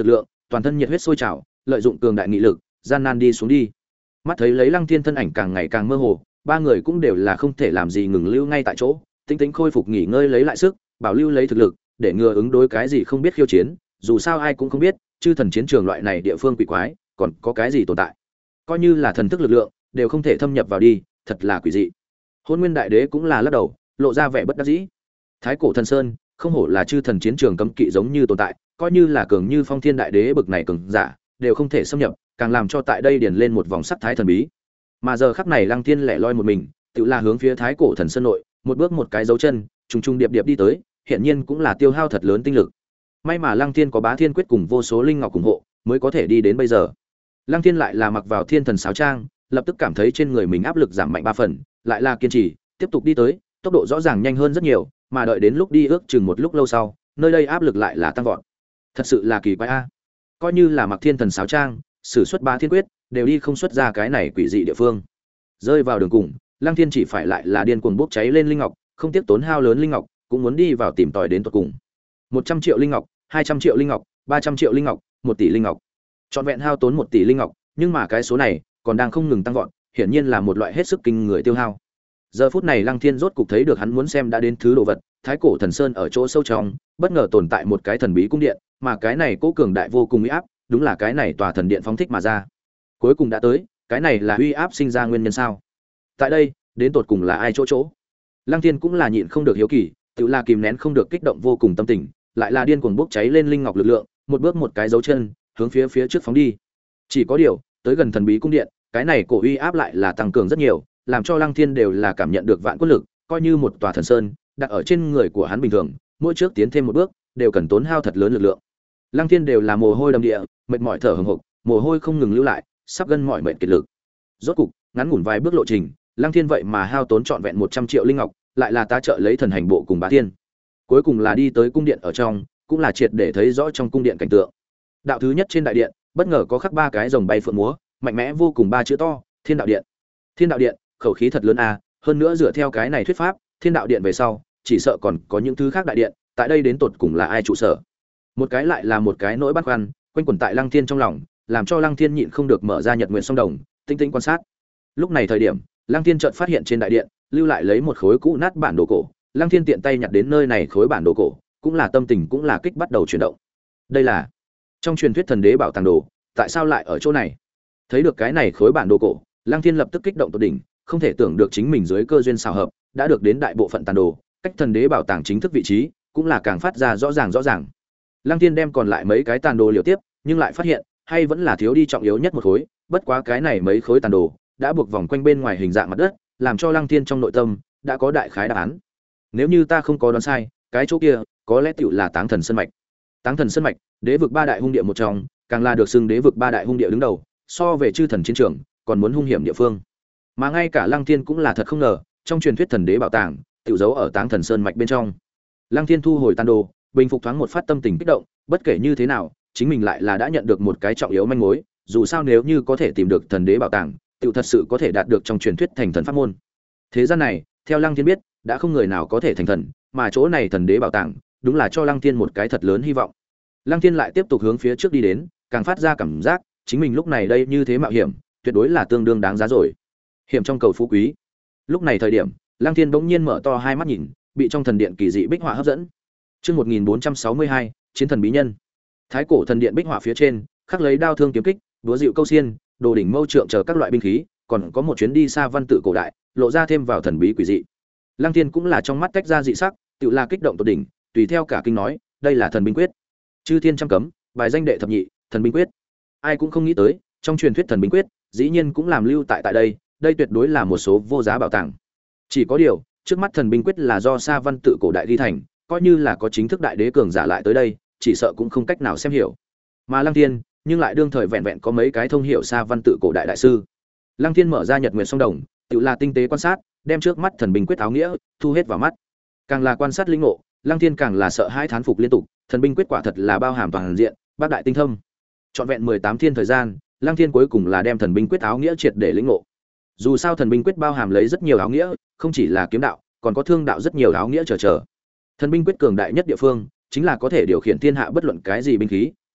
[SPEAKER 1] toàn thân nhiệt huyết sôi trào, lợi dụng cường đại nghị lực, gian nan đi xuống đi. Mắt thấy lấy Lăng Thiên thân ảnh càng ngày càng mơ hồ, ba người cũng đều là không thể làm gì ngừng lưu ngay tại chỗ, tĩnh tĩnh khôi phục nghỉ ngơi lấy lại sức, bảo lưu lấy thực lực, để ngừa ứng đối cái gì không biết khiêu chiến, dù sao ai cũng không biết, chư thần chiến trường loại này địa phương quỷ quái, còn có cái gì tồn tại. Coi như là thần thức lực lượng, đều không thể thâm nhập vào đi, thật là quỷ dị. Hôn Nguyên Đại Đế cũng là lắc đầu, lộ ra vẻ bất đắc dĩ. Thái Cổ Thần Sơn, không hổ là chư thần chiến trường cấm kỵ giống như tồn tại, coi như là cường như Phong Thiên Đại Đế bực này cường giả, đều không thể xâm nhập, càng làm cho tại đây điền lên một vòng sắc thái thần bí. Mà giờ khắc này Lăng Thiên lẻ loi một mình, tự là hướng phía Thái Cổ Thần Sơn nội, một bước một cái dấu chân, trùng trùng điệp điệp đi tới, hiện nhiên cũng là tiêu hao thật lớn tinh lực. May mà Lăng Thiên có Bá Thiên quyết cùng vô số linh ngọc ủng hộ, mới có thể đi đến bây giờ. Lăng Thiên lại là mặc vào Thiên Thần sáo trang, lập tức cảm thấy trên người mình áp lực giảm mạnh ba phần, lại là kiên trì, tiếp tục đi tới, tốc độ rõ ràng nhanh hơn rất nhiều, mà đợi đến lúc đi ước chừng một lúc lâu sau, nơi đây áp lực lại là tăng vọt. Thật sự là kỳ quái a. Coi như là mặc Thiên Thần sáo trang, sử xuất Bá Thiên quyết, đều đi không xuất ra cái này quỷ dị địa phương. Rơi vào đường cùng, Lăng Thiên chỉ phải lại là điên cuồng bốc cháy lên linh ngọc, không tiếc tốn hao lớn linh ngọc, cũng muốn đi vào tìm tòi đến tận cùng. một trăm triệu linh ngọc, hai trăm triệu linh ngọc, ba trăm triệu linh ngọc, một tỷ linh ngọc. Trọn vẹn hao tốn một tỷ linh ngọc, nhưng mà cái số này còn đang không ngừng tăng vọt, hiển nhiên là một loại hết sức kinh người tiêu hao. Giờ phút này Lăng Thiên rốt cục thấy được hắn muốn xem đã đến thứ đồ vật, Thái Cổ Thần Sơn ở chỗ sâu trong, bất ngờ tồn tại một cái thần bí cung điện, mà cái này cố cường đại vô cùng uy áp, đúng là cái này tòa thần điện phóng thích mà ra. Cuối cùng đã tới, cái này là uy áp sinh ra nguyên nhân sao? Tại đây, đến tột cùng là ai chỗ chỗ? Lăng Thiên cũng là nhịn không được hiếu kỳ, tự là kìm nén không được kích động vô cùng tâm tình, lại là điên cuồng bốc cháy lên linh ngọc lực lượng, một bước một cái dấu chân, hướng phía phía trước phóng đi. Chỉ có điều, tới gần thần bí cung điện, cái này cổ uy áp lại là tăng cường rất nhiều, làm cho Lăng Thiên đều là cảm nhận được vạn quân lực, coi như một tòa thần sơn đặt ở trên người của hắn bình thường, mỗi trước tiến thêm một bước, đều cần tốn hao thật lớn lực lượng. Lăng Thiên đều là mồ hôi đầm địa, mệt mỏi thở hổn hộc, mồ hôi không ngừng lưu lại, sắp gân mỏi mệt kiệt lực. Rốt cục, ngắn ngủn vài bước lộ trình, Lăng Thiên vậy mà hao tốn trọn vẹn một trăm triệu linh ngọc, lại là ta trợ lấy thần hành bộ cùng Bá Thiên. Cuối cùng là đi tới cung điện ở trong, cũng là triệt để thấy rõ trong cung điện cảnh tượng. Đạo thứ nhất trên đại điện, bất ngờ có khắc ba cái rồng bay phượng múa, mạnh mẽ vô cùng ba chữ to, Thiên Đạo Điện. Thiên Đạo Điện, khẩu khí thật lớn a, hơn nữa dựa theo cái này thuyết pháp, Thiên Đạo Điện về sau, chỉ sợ còn có những thứ khác đại điện, tại đây đến tột cùng là ai trụ sở. Một cái lại là một cái nỗi băn khoăn, quanh quẩn tại Lăng Thiên trong lòng, làm cho Lăng Thiên nhịn không được mở ra Nhật Nguyệt Song Đồng, tinh tinh quan sát. Lúc này thời điểm, Lăng Thiên chợt phát hiện trên đại điện, lưu lại lấy một khối cũ nát bản đồ cổ. Lăng Thiên tiện tay nhặt đến nơi này khối bản đồ cổ, cũng là tâm tình cũng là kích bắt đầu chuyển động. Đây là trong truyền thuyết thần đế bảo tàng đồ, tại sao lại ở chỗ này? Thấy được cái này khối bản đồ cổ, Lăng Thiên lập tức kích động tột đỉnh, không thể tưởng được chính mình dưới cơ duyên xảo hợp, đã được đến đại bộ phận tàn đồ, cách thần đế bảo tàng chính thức vị trí, cũng là càng phát ra rõ ràng rõ ràng. Lăng Thiên đem còn lại mấy cái tàn đồ liều tiếp, nhưng lại phát hiện, hay vẫn là thiếu đi trọng yếu nhất một khối, bất quá cái này mấy khối tàn đồ đã buộc vòng quanh bên ngoài hình dạng mặt đất, làm cho Lăng Thiên trong nội tâm đã có đại khái đáp án. Nếu như ta không có đoán sai, cái chỗ kia có lẽ tựu là Táng Thần Sơn mạch. Táng Thần Sơn mạch, đế vực ba đại hung địa một trong, càng là được xưng đế vực ba đại hung địa đứng đầu, so về chư thần chiến trường, còn muốn hung hiểm địa phương. Mà ngay cả Lăng Thiên cũng là thật không ngờ, trong truyền thuyết thần đế bảo tàng, tựu giấu ở Táng Thần Sơn mạch bên trong. Lăng Thiên thu hồi tàn đồ, bình phục thoáng một phát tâm tình kích động, bất kể như thế nào, chính mình lại là đã nhận được một cái trọng yếu manh mối, dù sao nếu như có thể tìm được thần đế bảo tàng, tựu thật sự có thể đạt được trong truyền thuyết thành thần pháp môn. Thế gian này, theo Lăng Thiên biết, đã không người nào có thể thành thần, mà chỗ này thần đế bảo tàng, đúng là cho Lăng Thiên một cái thật lớn hy vọng. Lăng Thiên lại tiếp tục hướng phía trước đi đến, càng phát ra cảm giác, chính mình lúc này đây như thế mạo hiểm, tuyệt đối là tương đương đáng giá rồi. Hiểm trong cầu phú quý. Lúc này thời điểm, Lăng Thiên bỗng nhiên mở to hai mắt nhìn, bị trong thần điện kỳ dị bích họa hấp dẫn. Chương một nghìn bốn trăm sáu mươi hai, Chiến thần bí nhân. Thái cổ thần điện bích họa phía trên, khắc lấy đao thương kiếm kích, đúa dịu câu xiên, đồ đỉnh mâu trượng chờ các loại binh khí, còn có một chuyến đi xa văn tự cổ đại, lộ ra thêm vào thần bí quỷ dị. Lăng Thiên cũng là trong mắt tách ra dị sắc, tự là kích động tột đỉnh, tùy theo cả kinh nói, đây là thần binh quyết. Chư thiên trăm cấm, bài danh đệ thập nhị, thần binh quyết. Ai cũng không nghĩ tới, trong truyền thuyết thần binh quyết, dĩ nhiên cũng làm lưu tại tại đây, đây tuyệt đối là một số vô giá bảo tàng. Chỉ có điều, trước mắt thần binh quyết là do xa văn tự cổ đại ghi thành, coi như là có chính thức đại đế cường giả lại tới đây, chỉ sợ cũng không cách nào xem hiểu. Mà Lăng Thiên, nhưng lại đương thời vẹn vẹn có mấy cái thông hiểu xa văn tự cổ đại đại sư. Lăng Thiên mở ra Nhật Nguyệt Song Đồng, tự là tinh tế quan sát, đem trước mắt thần binh quyết áo nghĩa thu hết vào mắt. Càng là quan sát linh ngộ, Lăng Thiên càng là sợ hãi thán phục liên tục, thần binh quyết quả thật là bao hàm toàn diện, bác đại tinh thâm. Trọn vẹn mười tám thiên thời gian, Lăng Thiên cuối cùng là đem thần binh quyết áo nghĩa triệt để lĩnh ngộ. Dù sao thần binh quyết bao hàm lấy rất nhiều áo nghĩa, không chỉ là kiếm đạo, còn có thương đạo rất nhiều áo nghĩa chờ chờ. Thần binh quyết cường đại nhất địa phương, chính là có thể điều khiển thiên hạ bất luận cái gì binh khí,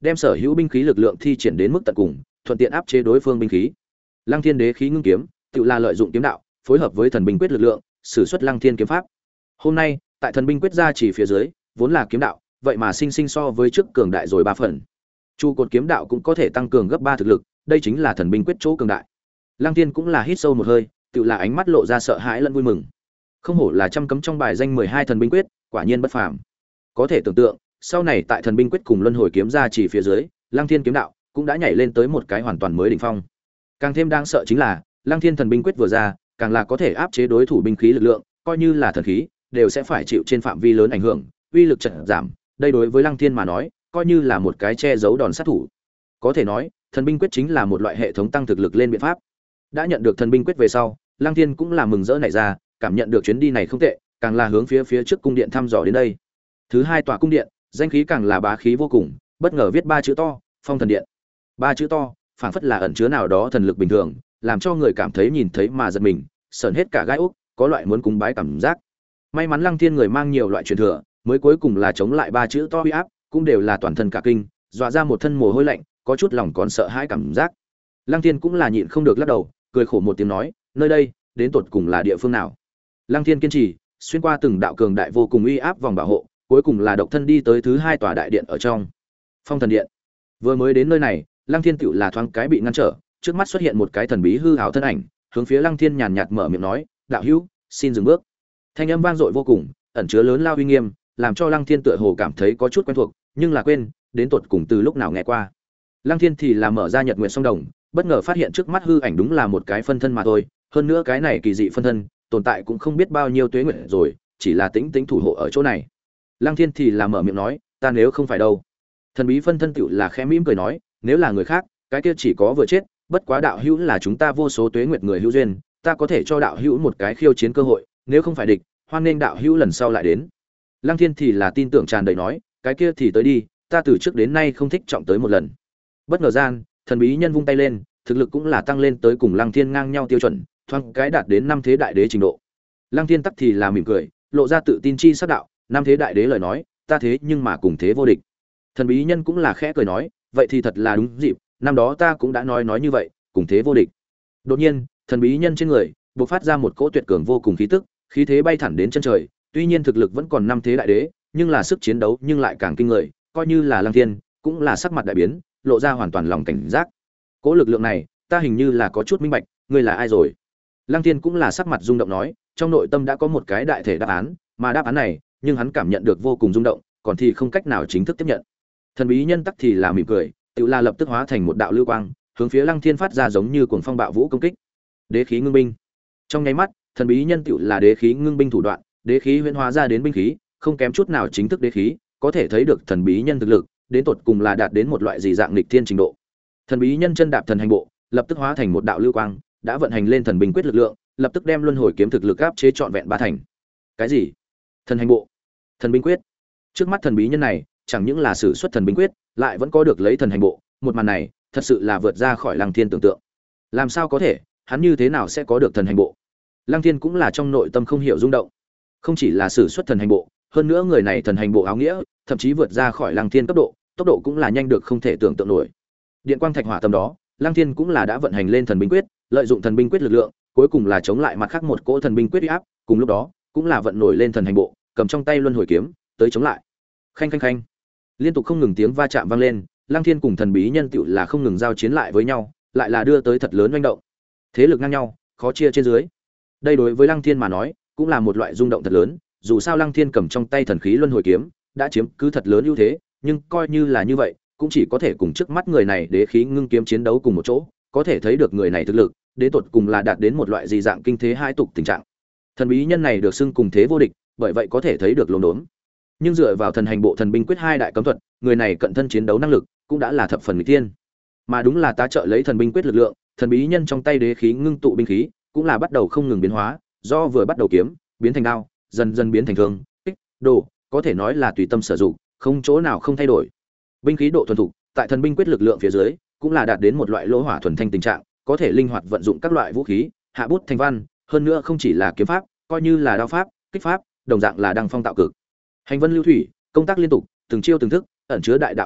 [SPEAKER 1] đem sở hữu binh khí lực lượng thi triển đến mức tận cùng, thuận tiện áp chế đối phương binh khí. Lăng Thiên đế khí ngưng kiếm, tự là lợi dụng kiếm đạo, phối hợp với thần binh quyết lực lượng, sử xuất Lăng Thiên kiếm pháp. Hôm nay, tại thần binh quyết ra chỉ phía dưới, vốn là kiếm đạo, vậy mà sinh sinh so với trước cường đại rồi ba phần. Chu cột kiếm đạo cũng có thể tăng cường gấp ba thực lực, đây chính là thần binh quyết chỗ cường đại. Lăng Thiên cũng là hít sâu một hơi, tự là ánh mắt lộ ra sợ hãi lẫn vui mừng. Không hổ là trăm cấm trong bài danh mười hai thần binh quyết, quả nhiên bất phàm. Có thể tưởng tượng, sau này tại thần binh quyết cùng luân hồi kiếm ra chỉ phía dưới, Lăng Thiên kiếm đạo cũng đã nhảy lên tới một cái hoàn toàn mới đỉnh phong. Càng thêm đáng sợ chính là, Lăng Thiên thần binh quyết vừa ra, càng là có thể áp chế đối thủ binh khí lực lượng, coi như là thần khí, đều sẽ phải chịu trên phạm vi lớn ảnh hưởng, uy lực chợt giảm, đây đối với Lăng Thiên mà nói, coi như là một cái che giấu đòn sát thủ. Có thể nói, thần binh quyết chính là một loại hệ thống tăng thực lực lên biện pháp. Đã nhận được thần binh quyết về sau, Lăng Thiên cũng là mừng rỡ nảy ra, cảm nhận được chuyến đi này không tệ, càng là hướng phía phía trước cung điện thăm dò đến đây. Thứ hai tòa cung điện, danh khí càng là bá khí vô cùng, bất ngờ viết ba chữ to, Phong Thần Điện. Ba chữ to, phảng phất là ẩn chứa nào đó thần lực bình thường, làm cho người cảm thấy nhìn thấy mà giật mình, sởn hết cả gai ốc, có loại muốn cúng bái cảm giác. May mắn Lăng Thiên người mang nhiều loại truyền thừa, mới cuối cùng là chống lại ba chữ to uy áp, cũng đều là toàn thân cả kinh, dọa ra một thân mồ hôi lạnh, có chút lòng còn sợ hãi cảm giác. Lăng Thiên cũng là nhịn không được lắc đầu, cười khổ một tiếng nói, nơi đây, đến tột cùng là địa phương nào? Lăng Thiên kiên trì, xuyên qua từng đạo cường đại vô cùng uy áp vòng bảo hộ, cuối cùng là độc thân đi tới thứ hai tòa đại điện ở trong. Phong Thần Điện. Vừa mới đến nơi này, Lăng Thiên tựu là thoáng cái bị ngăn trở, trước mắt xuất hiện một cái thần bí hư ảo thân ảnh, hướng phía Lăng Thiên nhàn nhạt mở miệng nói, "Đạo hữu, xin dừng bước." Thanh âm vang dội vô cùng, ẩn chứa lớn lao uy nghiêm, làm cho Lăng Thiên tựa hồ cảm thấy có chút quen thuộc, nhưng là quên, đến tột cùng từ lúc nào nghe qua. Lăng Thiên thì là mở ra Nhật Nguyệt Song Đồng, bất ngờ phát hiện trước mắt hư ảnh đúng là một cái phân thân mà thôi, hơn nữa cái này kỳ dị phân thân, tồn tại cũng không biết bao nhiêu tuế nguyệt rồi, chỉ là tĩnh tĩnh thủ hộ ở chỗ này. Lăng Thiên thì là mở miệng nói, "Ta nếu không phải đâu." Thần bí phân thân tựu là khẽ mỉm cười nói, "Nếu là người khác, cái kia chỉ có vừa chết, bất quá đạo hữu là chúng ta vô số tuế nguyệt người hữu duyên, ta có thể cho đạo hữu một cái khiêu chiến cơ hội, nếu không phải địch, hoan nghênh đạo hữu lần sau lại đến." Lăng Thiên thì là tin tưởng tràn đầy nói, "Cái kia thì tới đi, ta từ trước đến nay không thích trọng tới một lần." Bất ngờ gian, thần bí nhân vung tay lên, thực lực cũng là tăng lên tới cùng Lăng Thiên ngang nhau tiêu chuẩn, thoáng cái đạt đến năm thế đại đế trình độ. Lăng Thiên tắc thì là mỉm cười, lộ ra tự tin chi sắc đạo, "Năm thế đại đế lời nói, ta thế nhưng mà cùng thế vô địch." Thần bí nhân cũng là khẽ cười nói, "Vậy thì thật là đúng dịp, năm đó ta cũng đã nói nói như vậy, cùng thế vô địch." Đột nhiên, thần bí nhân trên người bộc phát ra một cỗ tuyệt cường vô cùng khí tức, khí thế bay thẳng đến chân trời, tuy nhiên thực lực vẫn còn năm thế đại đế, nhưng là sức chiến đấu nhưng lại càng kinh người, coi như là Lăng Thiên, cũng là sắc mặt đại biến, lộ ra hoàn toàn lòng cảnh giác. Cỗ lực lượng này, ta hình như là có chút minh bạch, ngươi là ai rồi? Lăng Thiên cũng là sắc mặt rung động nói, trong nội tâm đã có một cái đại thể đáp án, mà đáp án này, nhưng hắn cảm nhận được vô cùng rung động, còn thì không cách nào chính thức tiếp nhận. Thần bí nhân tắc thì là mỉm cười, tự là lập tức hóa thành một đạo lưu quang, hướng phía Lăng Thiên phát ra giống như cuồng phong bạo vũ công kích. Đế khí ngưng binh. Trong nháy mắt, thần bí nhân tự là đế khí ngưng binh thủ đoạn, đế khí huyễn hóa ra đến binh khí, không kém chút nào chính thức đế khí, có thể thấy được thần bí nhân thực lực, đến tột cùng là đạt đến một loại gì dạng nghịch thiên trình độ. Thần bí nhân chân đạp thần hành bộ, lập tức hóa thành một đạo lưu quang, đã vận hành lên thần binh quyết lực lượng, lập tức đem luân hồi kiếm thực lực áp chế trọn vẹn ba thành. Cái gì? Thần hành bộ, thần binh quyết. Trước mắt thần bí nhân này, chẳng những là sử xuất thần binh quyết, lại vẫn có được lấy thần hành bộ, một màn này, thật sự là vượt ra khỏi Lăng Thiên tưởng tượng. Làm sao có thể, hắn như thế nào sẽ có được thần hành bộ? Lăng Thiên cũng là trong nội tâm không hiểu rung động. Không chỉ là sử xuất thần hành bộ, hơn nữa người này thần hành bộ áo nghĩa, thậm chí vượt ra khỏi Lăng Thiên cấp độ, tốc độ cũng là nhanh được không thể tưởng tượng nổi. Điện quang thạch hỏa tâm đó, Lăng Thiên cũng là đã vận hành lên thần binh quyết, lợi dụng thần binh quyết lực lượng, cuối cùng là chống lại mặt khác một cỗ thần binh quyết uy áp, cùng lúc đó, cũng là vận nổi lên thần hành bộ, cầm trong tay luân hồi kiếm, tới chống lại. Khanh khanh khanh. Liên tục không ngừng tiếng va chạm vang lên, Lăng Thiên cùng thần bí nhân tựu là không ngừng giao chiến lại với nhau, lại là đưa tới thật lớn oanh động. Thế lực ngang nhau, khó chia trên dưới. Đây đối với Lăng Thiên mà nói, cũng là một loại rung động thật lớn, dù sao Lăng Thiên cầm trong tay thần khí luân hồi kiếm, đã chiếm cứ thật lớn ưu thế, nhưng coi như là như vậy, cũng chỉ có thể cùng trước mắt người này đế khí ngưng kiếm chiến đấu cùng một chỗ, có thể thấy được người này thực lực, đến tột cùng là đạt đến một loại gì dạng kinh thế hai tục tình trạng. Thần bí nhân này được xưng cùng thế vô địch, bởi vậy có thể thấy được lồn đốn. Nhưng dựa vào thần hành bộ thần binh quyết hai đại cấm thuật, người này cận thân chiến đấu năng lực cũng đã là thập phần nghịch thiên. Mà đúng là tá trợ lấy thần binh quyết lực lượng, thần bí nhân trong tay đế khí ngưng tụ binh khí, cũng là bắt đầu không ngừng biến hóa, do vừa bắt đầu kiếm, biến thành đao, dần dần biến thành thương, kích, đồ, có thể nói là tùy tâm sử dụng, không chỗ nào không thay đổi. Binh khí độ thuần thục, tại thần binh quyết lực lượng phía dưới, cũng là đạt đến một loại lỗ hỏa thuần thanh tình trạng, có thể linh hoạt vận dụng các loại vũ khí, hạ bút thành văn, hơn nữa không chỉ là kiếm pháp, coi như là đao pháp, kích pháp, đồng dạng là đăng phong tạo cực. Hành vân lưu thủy, công tác liên tục, từng chiêu từng thức, ẩn chứa đại đạo lực lượng,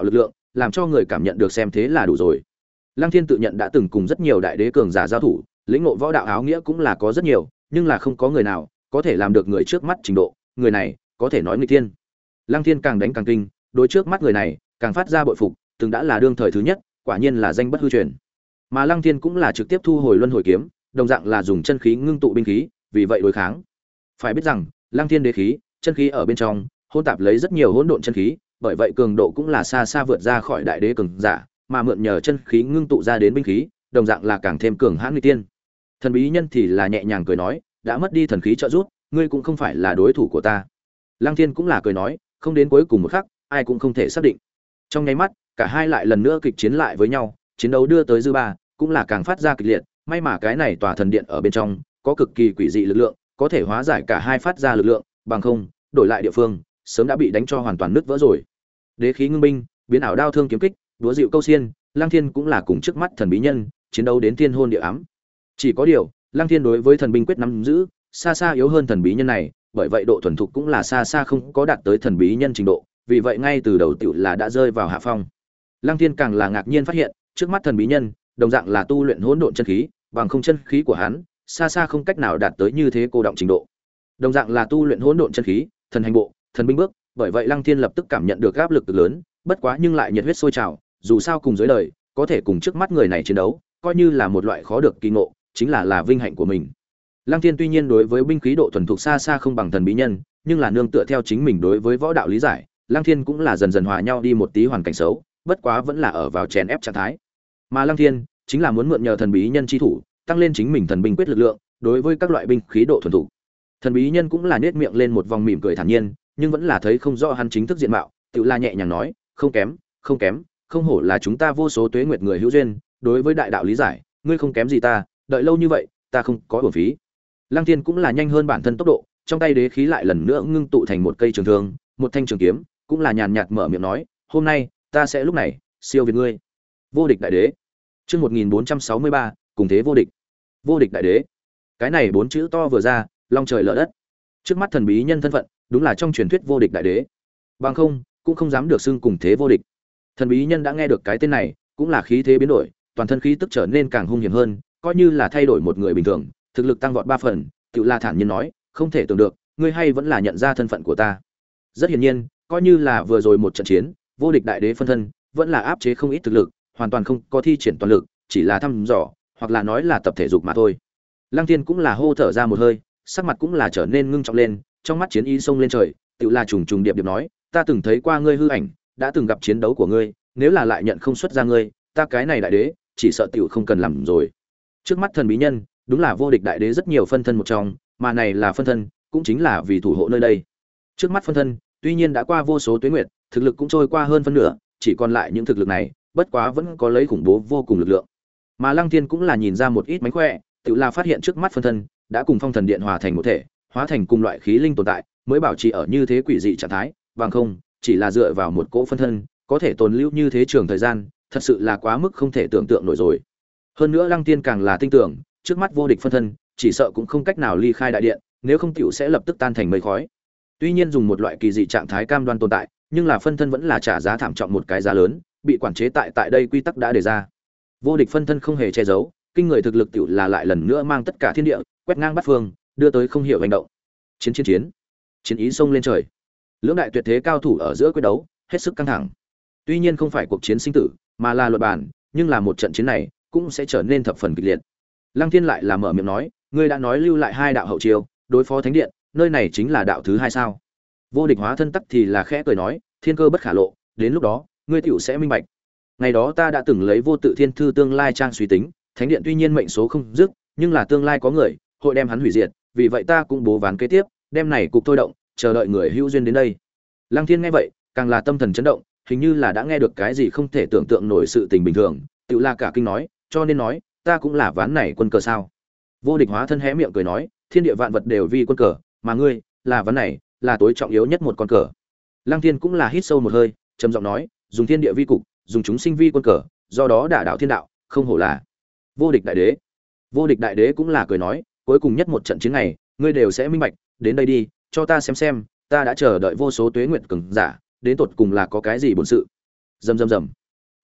[SPEAKER 1] làm cho người cảm nhận được xem thế là đủ rồi. Lăng Thiên tự nhận đã từng cùng rất nhiều đại đế cường giả giao thủ, lĩnh ngộ võ đạo áo nghĩa cũng là có rất nhiều, nhưng là không có người nào có thể làm được người trước mắt trình độ, người này có thể nói nghịch thiên. Lăng Thiên càng đánh càng kinh, đối trước mắt người này càng phát ra bội phục, từng đã là đương thời thứ nhất, quả nhiên là danh bất hư truyền. Mà Lăng Thiên cũng là trực tiếp thu hồi luân hồi kiếm, đồng dạng là dùng chân khí ngưng tụ binh khí, vì vậy đối kháng. Phải biết rằng, Lăng Thiên đế khí, chân khí ở bên trong, hỗn tạp lấy rất nhiều hỗn độn chân khí, bởi vậy cường độ cũng là xa xa vượt ra khỏi đại đế cường giả, mà mượn nhờ chân khí ngưng tụ ra đến binh khí, đồng dạng là càng thêm cường hãn nghịch tiên. Thần bí nhân thì là nhẹ nhàng cười nói, đã mất đi thần khí trợ giúp, ngươi cũng không phải là đối thủ của ta. Lăng Thiên cũng là cười nói, không đến cuối cùng một khắc, ai cũng không thể xác định. Trong nháy mắt, cả hai lại lần nữa kịch chiến lại với nhau, chiến đấu đưa tới dư ba, cũng là càng phát ra kịch liệt, may mà cái này tòa thần điện ở bên trong có cực kỳ quỷ dị lực lượng, có thể hóa giải cả hai phát ra lực lượng, bằng không, đổi lại địa phương, sớm đã bị đánh cho hoàn toàn nứt vỡ rồi. Đế khí ngưng binh, biến ảo đao thương kiếm kích, đúa dịu câu xiên, Lăng Thiên cũng là cùng trước mắt thần bí nhân, chiến đấu đến thiên hôn địa ám. Chỉ có điều, Lăng Thiên đối với thần binh quyết nắm giữ, xa xa yếu hơn thần bí nhân này, bởi vậy độ thuần thục cũng là xa xa không có đạt tới thần bí nhân trình độ, vì vậy ngay từ đầu tiểu là đã rơi vào hạ phong. Lăng Thiên càng là ngạc nhiên phát hiện, trước mắt thần bí nhân, đồng dạng là tu luyện hỗn độn chân khí, bằng không chân khí của hắn, xa xa không cách nào đạt tới như thế cô động trình độ. Đồng dạng là tu luyện hỗn độn chân khí, thần hành bộ, thần binh bước, bởi vậy Lăng Thiên lập tức cảm nhận được áp lực cực lớn, bất quá nhưng lại nhiệt huyết sôi trào, dù sao cùng dưới đời, có thể cùng trước mắt người này chiến đấu, coi như là một loại khó được kỳ ngộ, chính là là vinh hạnh của mình. Lăng Thiên tuy nhiên đối với binh khí độ thuần thục xa xa không bằng thần bí nhân, nhưng là nương tựa theo chính mình đối với võ đạo lý giải, Lăng Thiên cũng là dần dần hòa nhau đi một tí hoàn cảnh xấu, bất quá vẫn là ở vào chèn ép trạng thái. Mà Lăng Thiên chính là muốn mượn nhờ thần bí nhân chi thủ, tăng lên chính mình thần binh quyết lực lượng, đối với các loại binh khí độ thuần thục. Thần bí nhân cũng là nhếch miệng lên một vòng mỉm cười thản nhiên, nhưng vẫn là thấy không rõ hắn chính thức diện mạo, tự la nhẹ nhàng nói, không kém, không kém, không hổ là chúng ta vô số tuế nguyệt người hữu duyên, đối với đại đạo lý giải, ngươi không kém gì ta, đợi lâu như vậy, ta không có uổng phí. Lăng Thiên cũng là nhanh hơn bản thân tốc độ, trong tay đế khí lại lần nữa ngưng tụ thành một cây trường thương, một thanh trường kiếm, cũng là nhàn nhạt mở miệng nói, hôm nay, ta sẽ lúc này siêu việt ngươi. Vô địch đại đế. Chương một nghìn bốn trăm sáu mươi ba, cùng thế vô địch. Vô địch đại đế. Cái này bốn chữ to vừa ra, long trời lở đất. Trước mắt thần bí nhân thân phận, đúng là trong truyền thuyết vô địch đại đế. Bằng không, cũng không dám được xưng cùng thế vô địch. Thần bí nhân đã nghe được cái tên này, cũng là khí thế biến đổi, toàn thân khí tức trở nên càng hung hiểm hơn, coi như là thay đổi một người bình thường, thực lực tăng vọt ba phần, Tự La thản nhiên nói, không thể tưởng được, ngươi hay vẫn là nhận ra thân phận của ta. Rất hiển nhiên, coi như là vừa rồi một trận chiến, vô địch đại đế phân thân, vẫn là áp chế không ít thực lực, hoàn toàn không có thi triển toàn lực, chỉ là thăm dò, hoặc là nói là tập thể dục mà thôi. Lăng Thiên cũng là hô thở ra một hơi, sắc mặt cũng là trở nên ngưng trọng lên, trong mắt chiến ý xông lên trời, Tự La trùng trùng điệp điệp nói, ta từng thấy qua ngươi hư ảnh, đã từng gặp chiến đấu của ngươi, nếu là lại nhận không xuất ra ngươi, ta cái này đại đế, chỉ sợ tiểu không cần làm rồi. Trước mắt thần bí nhân, đúng là vô địch đại đế rất nhiều phân thân một trong, mà này là phân thân, cũng chính là vì thủ hộ nơi đây. Trước mắt phân thân, tuy nhiên đã qua vô số tuế nguyệt, thực lực cũng trôi qua hơn phân nửa, chỉ còn lại những thực lực này, bất quá vẫn có lấy khủng bố vô cùng lực lượng. Mà Lăng Thiên cũng là nhìn ra một ít mánh khỏe, tự là phát hiện trước mắt phân thân đã cùng phong thần điện hòa thành một thể, hóa thành cùng loại khí linh tồn tại, mới bảo trì ở như thế quỷ dị trạng thái, bằng không, chỉ là dựa vào một cỗ phân thân, có thể tồn lưu như thế trường thời gian, thật sự là quá mức không thể tưởng tượng nổi rồi. Hơn nữa Lăng Tiên càng là tin tưởng, trước mắt vô địch phân thân, chỉ sợ cũng không cách nào ly khai đại điện, nếu không tiểu sẽ lập tức tan thành mây khói. Tuy nhiên dùng một loại kỳ dị trạng thái cam đoan tồn tại, nhưng là phân thân vẫn là trả giá thảm trọng một cái giá lớn, bị quản chế tại tại đây quy tắc đã đề ra. Vô địch phân thân không hề che giấu, kinh người thực lực tiểu là lại lần nữa mang tất cả thiên địa, quét ngang bát phương, đưa tới không hiểu hành động. Chiến chiến chiến, chiến ý xông lên trời. Lưỡng đại tuyệt thế cao thủ ở giữa quyết đấu, hết sức căng thẳng. Tuy nhiên không phải cuộc chiến sinh tử, mà là luận bàn, nhưng là một trận chiến này cũng sẽ trở nên thập phần kịch liệt. Lăng Thiên lại là mở miệng nói, ngươi đã nói lưu lại hai đạo hậu chiêu, đối phó thánh điện, nơi này chính là đạo thứ hai sao? Vô địch hóa thân tắc thì là khẽ cười nói, thiên cơ bất khả lộ, đến lúc đó, ngươi tiểu sẽ minh bạch. Ngày đó ta đã từng lấy vô tự thiên thư tương lai trang suy tính, thánh điện tuy nhiên mệnh số không dứt, nhưng là tương lai có người hội đem hắn hủy diệt, vì vậy ta cũng bố ván kế tiếp, đem này cục thôi động, chờ đợi người hữu duyên đến đây. Lăng Thiên nghe vậy, càng là tâm thần chấn động, hình như là đã nghe được cái gì không thể tưởng tượng nổi sự tình bình thường, tự là cả kinh nói, cho nên nói, ta cũng là ván này quân cờ sao? Vô địch hóa thân hé miệng cười nói, thiên địa vạn vật đều vì quân cờ, mà ngươi, là ván này, là tối trọng yếu nhất một con cờ. Lăng Thiên cũng là hít sâu một hơi, trầm giọng nói, dùng thiên địa vi cục, dùng chúng sinh vi quân cờ, do đó đả đạo thiên đạo, không hổ là vô địch đại đế. Vô địch đại đế cũng là cười nói, cuối cùng nhất một trận chiến này, ngươi đều sẽ minh bạch, đến đây đi, cho ta xem xem, ta đã chờ đợi vô số tuế nguyệt cường giả, đến tột cùng là có cái gì bổn sự. Rầm rầm rầm.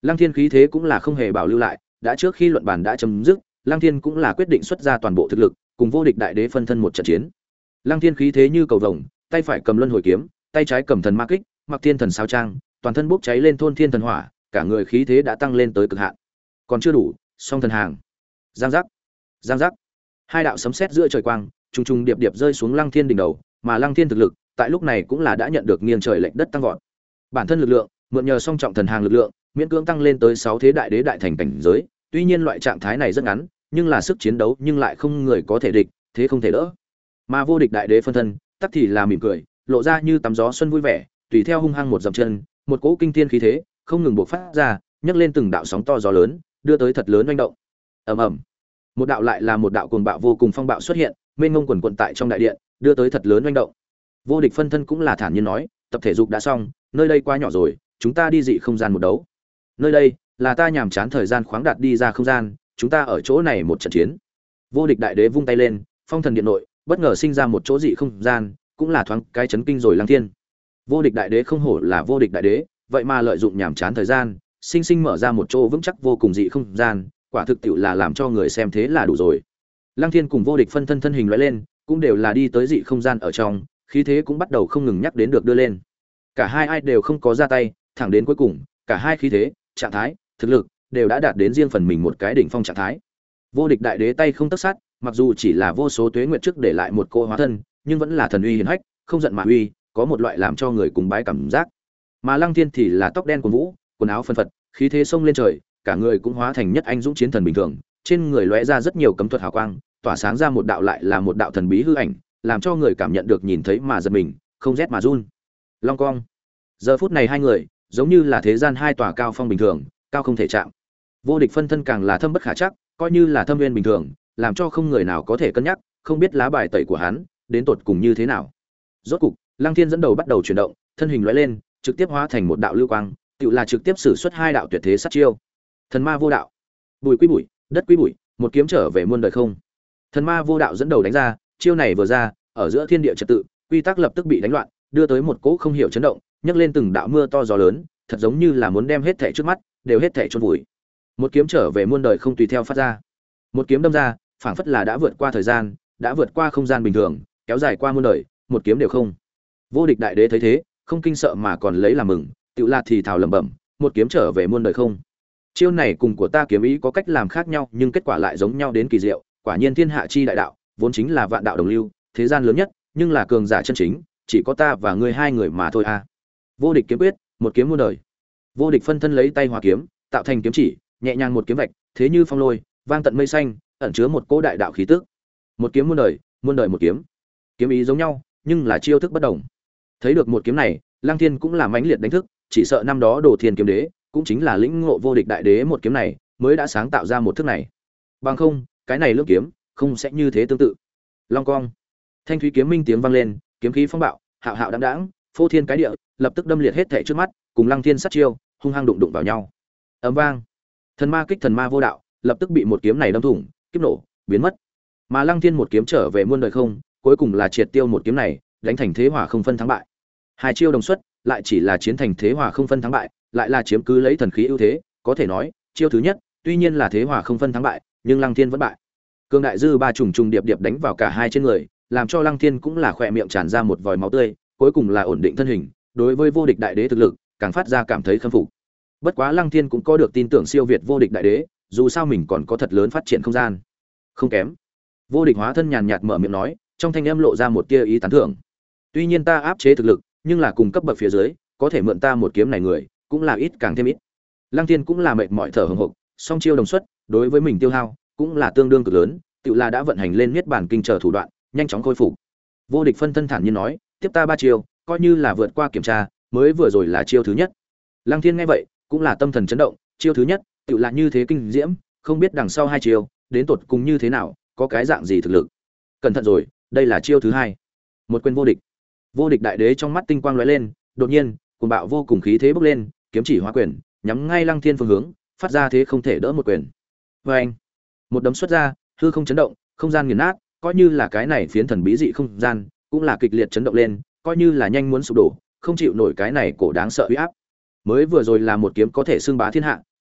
[SPEAKER 1] Lăng Thiên khí thế cũng là không hề bảo lưu lại, đã trước khi luận bàn đã chấm dứt, Lăng Thiên cũng là quyết định xuất ra toàn bộ thực lực, cùng vô địch đại đế phân thân một trận chiến. Lăng Thiên khí thế như cầu vồng, tay phải cầm luân hồi kiếm, tay trái cầm thần ma kích, mặc thiên thần sao trang, toàn thân bốc cháy lên thôn thiên thần hỏa, cả người khí thế đã tăng lên tới cực hạn. Còn chưa đủ, song thần hàng. Giang giác, giang giác. Hai đạo sấm sét giữa trời quang, trùng trùng điệp điệp rơi xuống Lăng Thiên đỉnh đầu, mà Lăng Thiên thực lực, tại lúc này cũng là đã nhận được nghiêng trời lệch đất tăng vọt. Bản thân lực lượng, mượn nhờ song trọng thần hàng lực lượng, miễn cưỡng tăng lên tới sáu thế đại đế đại thành cảnh giới, tuy nhiên loại trạng thái này rất ngắn, nhưng là sức chiến đấu nhưng lại không người có thể địch, thế không thể đỡ. Mà vô địch đại đế phân thân, tắc thì là mỉm cười, lộ ra như tắm gió xuân vui vẻ, tùy theo hung hăng một dậm chân, một cỗ kinh thiên khí thế, không ngừng bộc phát ra, nhấc lên từng đạo sóng to gió lớn, đưa tới thật lớn oanh động. Ầm ầm. Một đạo lại là một đạo cuồng bạo vô cùng phong bạo xuất hiện, mênh mông quần quần tại trong đại điện, đưa tới thật lớn oanh động. Vô địch phân thân cũng là thản nhiên nói, tập thể dục đã xong, nơi đây quá nhỏ rồi, chúng ta đi dị không gian một đấu. Nơi đây là ta nhàm chán thời gian khoáng đạt đi ra không gian, chúng ta ở chỗ này một trận chiến. Vô địch đại đế vung tay lên, phong thần điện nội bất ngờ sinh ra một chỗ dị không gian, cũng là thoáng cái chấn kinh rồi Lăng Thiên. Vô địch đại đế không hổ là vô địch đại đế, vậy mà lợi dụng nhàm chán thời gian, sinh sinh mở ra một chỗ vững chắc vô cùng dị không gian, quả thực tiệu là làm cho người xem thế là đủ rồi. Lăng Thiên cùng vô địch phân thân thân hình lóe lên, cũng đều là đi tới dị không gian ở trong, khí thế cũng bắt đầu không ngừng nhắc đến được đưa lên. Cả hai ai đều không có ra tay, thẳng đến cuối cùng, cả hai khí thế, trạng thái, thực lực đều đã đạt đến riêng phần mình một cái đỉnh phong trạng thái. Vô địch đại đế tay không tấc sát, mặc dù chỉ là vô số tuế nguyệt trước để lại một cô hóa thân, nhưng vẫn là thần uy hiển hách, không giận mà uy, có một loại làm cho người cùng bái cảm giác. Mà Lăng Thiên thì là tóc đen của vũ, quần áo phân phật, khí thế xông lên trời, cả người cũng hóa thành nhất anh dũng chiến thần bình thường, trên người lóe ra rất nhiều cấm thuật hào quang, tỏa sáng ra một đạo lại là một đạo thần bí hư ảnh, làm cho người cảm nhận được nhìn thấy mà giật mình, không rét mà run. Long cong. Giờ phút này hai người, giống như là thế gian hai tòa cao phong bình thường, cao không thể chạm. Vô địch phân thân càng là thâm bất khả chắc, coi như là thâm viên bình thường, làm cho không người nào có thể cân nhắc, không biết lá bài tẩy của hắn đến tột cùng như thế nào. Rốt cục, Lăng Thiên dẫn đầu bắt đầu chuyển động, thân hình lóe lên, trực tiếp hóa thành một đạo lưu quang, tựu là trực tiếp sử xuất hai đạo tuyệt thế sát chiêu. Thần ma vô đạo, bụi quý bụi, đất quý bụi, một kiếm trở về muôn đời không. Thần ma vô đạo dẫn đầu đánh ra, chiêu này vừa ra, ở giữa thiên địa trật tự, quy tắc lập tức bị đánh loạn, đưa tới một cỗ không hiểu chấn động, nhấc lên từng đạo mưa to gió lớn, thật giống như là muốn đem hết thảy trước mắt đều hết thảy chôn vùi. Một kiếm trở về muôn đời không tùy theo phát ra. Một kiếm đâm ra, phảng phất là đã vượt qua thời gian, đã vượt qua không gian bình thường, kéo dài qua muôn đời, một kiếm đều không. Vô địch đại đế thấy thế, không kinh sợ mà còn lấy làm mừng, tựu là thì thào lẩm bẩm, một kiếm trở về muôn đời không. Chiêu này cùng của ta kiếm ý có cách làm khác nhau, nhưng kết quả lại giống nhau đến kỳ diệu, quả nhiên thiên hạ chi đại đạo, vốn chính là vạn đạo đồng lưu, thế gian lớn nhất, nhưng là cường giả chân chính, chỉ có ta và ngươi hai người mà thôi a. À. Vô địch kiếm quyết, một kiếm muôn đời. Vô địch phân thân lấy tay hóa kiếm, tạo thành kiếm chỉ, nhẹ nhàng một kiếm vạch, thế như phong lôi, vang tận mây xanh, ẩn chứa một cỗ đại đạo khí tức. Một kiếm muôn đời, muôn đời một kiếm. Kiếm ý giống nhau, nhưng là chiêu thức bất đồng. Thấy được một kiếm này, Lăng Thiên cũng là mãnh liệt đánh thức, chỉ sợ năm đó Đồ Thiên kiếm đế, cũng chính là lĩnh ngộ vô địch đại đế một kiếm này, mới đã sáng tạo ra một thức này. Bằng không, cái này lưỡng kiếm, không sẽ như thế tương tự. Long cong. Thanh thúy kiếm minh tiếng vang lên, kiếm khí phong bạo, hạo hạo đãng đãng, phô thiên cái địa, lập tức đâm liệt hết thảy trước mắt, cùng Lăng Thiên sát chiêu, hung hăng đụng đụng vào nhau. Ầm vang. Thần ma kích thần ma vô đạo, lập tức bị một kiếm này đâm thủng, kiếp nổ, biến mất. Mà Lăng Thiên một kiếm trở về muôn đời không, cuối cùng là triệt tiêu một kiếm này, đánh thành thế hòa không phân thắng bại. Hai chiêu đồng xuất, lại chỉ là chiến thành thế hòa không phân thắng bại, lại là chiếm cứ lấy thần khí ưu thế, có thể nói, chiêu thứ nhất, tuy nhiên là thế hòa không phân thắng bại, nhưng Lăng Thiên vẫn bại. Cương đại dư ba trùng trùng điệp điệp đánh vào cả hai trên người, làm cho Lăng Thiên cũng là khỏe miệng tràn ra một vòi máu tươi, cuối cùng là ổn định thân hình, đối với vô địch đại đế thực lực, càng phát ra cảm thấy khâm phục. Bất quá Lăng Thiên cũng có được tin tưởng siêu việt vô địch đại đế, dù sao mình còn có thật lớn phát triển không gian. Không kém. Vô địch hóa thân nhàn nhạt mở miệng nói, trong thanh âm lộ ra một tia ý tán thưởng. Tuy nhiên ta áp chế thực lực, nhưng là cùng cấp bậc phía dưới, có thể mượn ta một kiếm này người, cũng là ít càng thêm ít. Lăng Thiên cũng là mệt mỏi thở hổn hộc, song chiêu đồng xuất, đối với mình tiêu hao cũng là tương đương cực lớn, tựa là đã vận hành lên niết bàn kinh chờ thủ đoạn, nhanh chóng khôi phục. Vô địch phân thân thản nhiên nói, tiếp ta ba chiêu, coi như là vượt qua kiểm tra, mới vừa rồi là chiêu thứ nhất. Lăng Thiên nghe vậy, cũng là tâm thần chấn động, chiêu thứ nhất, tựa là như thế kinh diễm, không biết đằng sau hai chiêu, đến tột cùng như thế nào, có cái dạng gì thực lực. Cẩn thận rồi, đây là chiêu thứ hai. Một quyền vô địch. Vô địch đại đế trong mắt tinh quang lóe lên, đột nhiên, cuồng bạo vô cùng khí thế bốc lên, kiếm chỉ hóa quyền, nhắm ngay Lăng Thiên phương hướng, phát ra thế không thể đỡ một quyền. Oeng! Một đấm xuất ra, hư không chấn động, không gian nghiền nát, coi như là cái này phiến thần bí dị không gian, cũng là kịch liệt chấn động lên, coi như là nhanh muốn sụp đổ, không chịu nổi cái này cổ đáng sợ uy áp. Mới vừa rồi là một kiếm có thể xưng bá thiên hạ,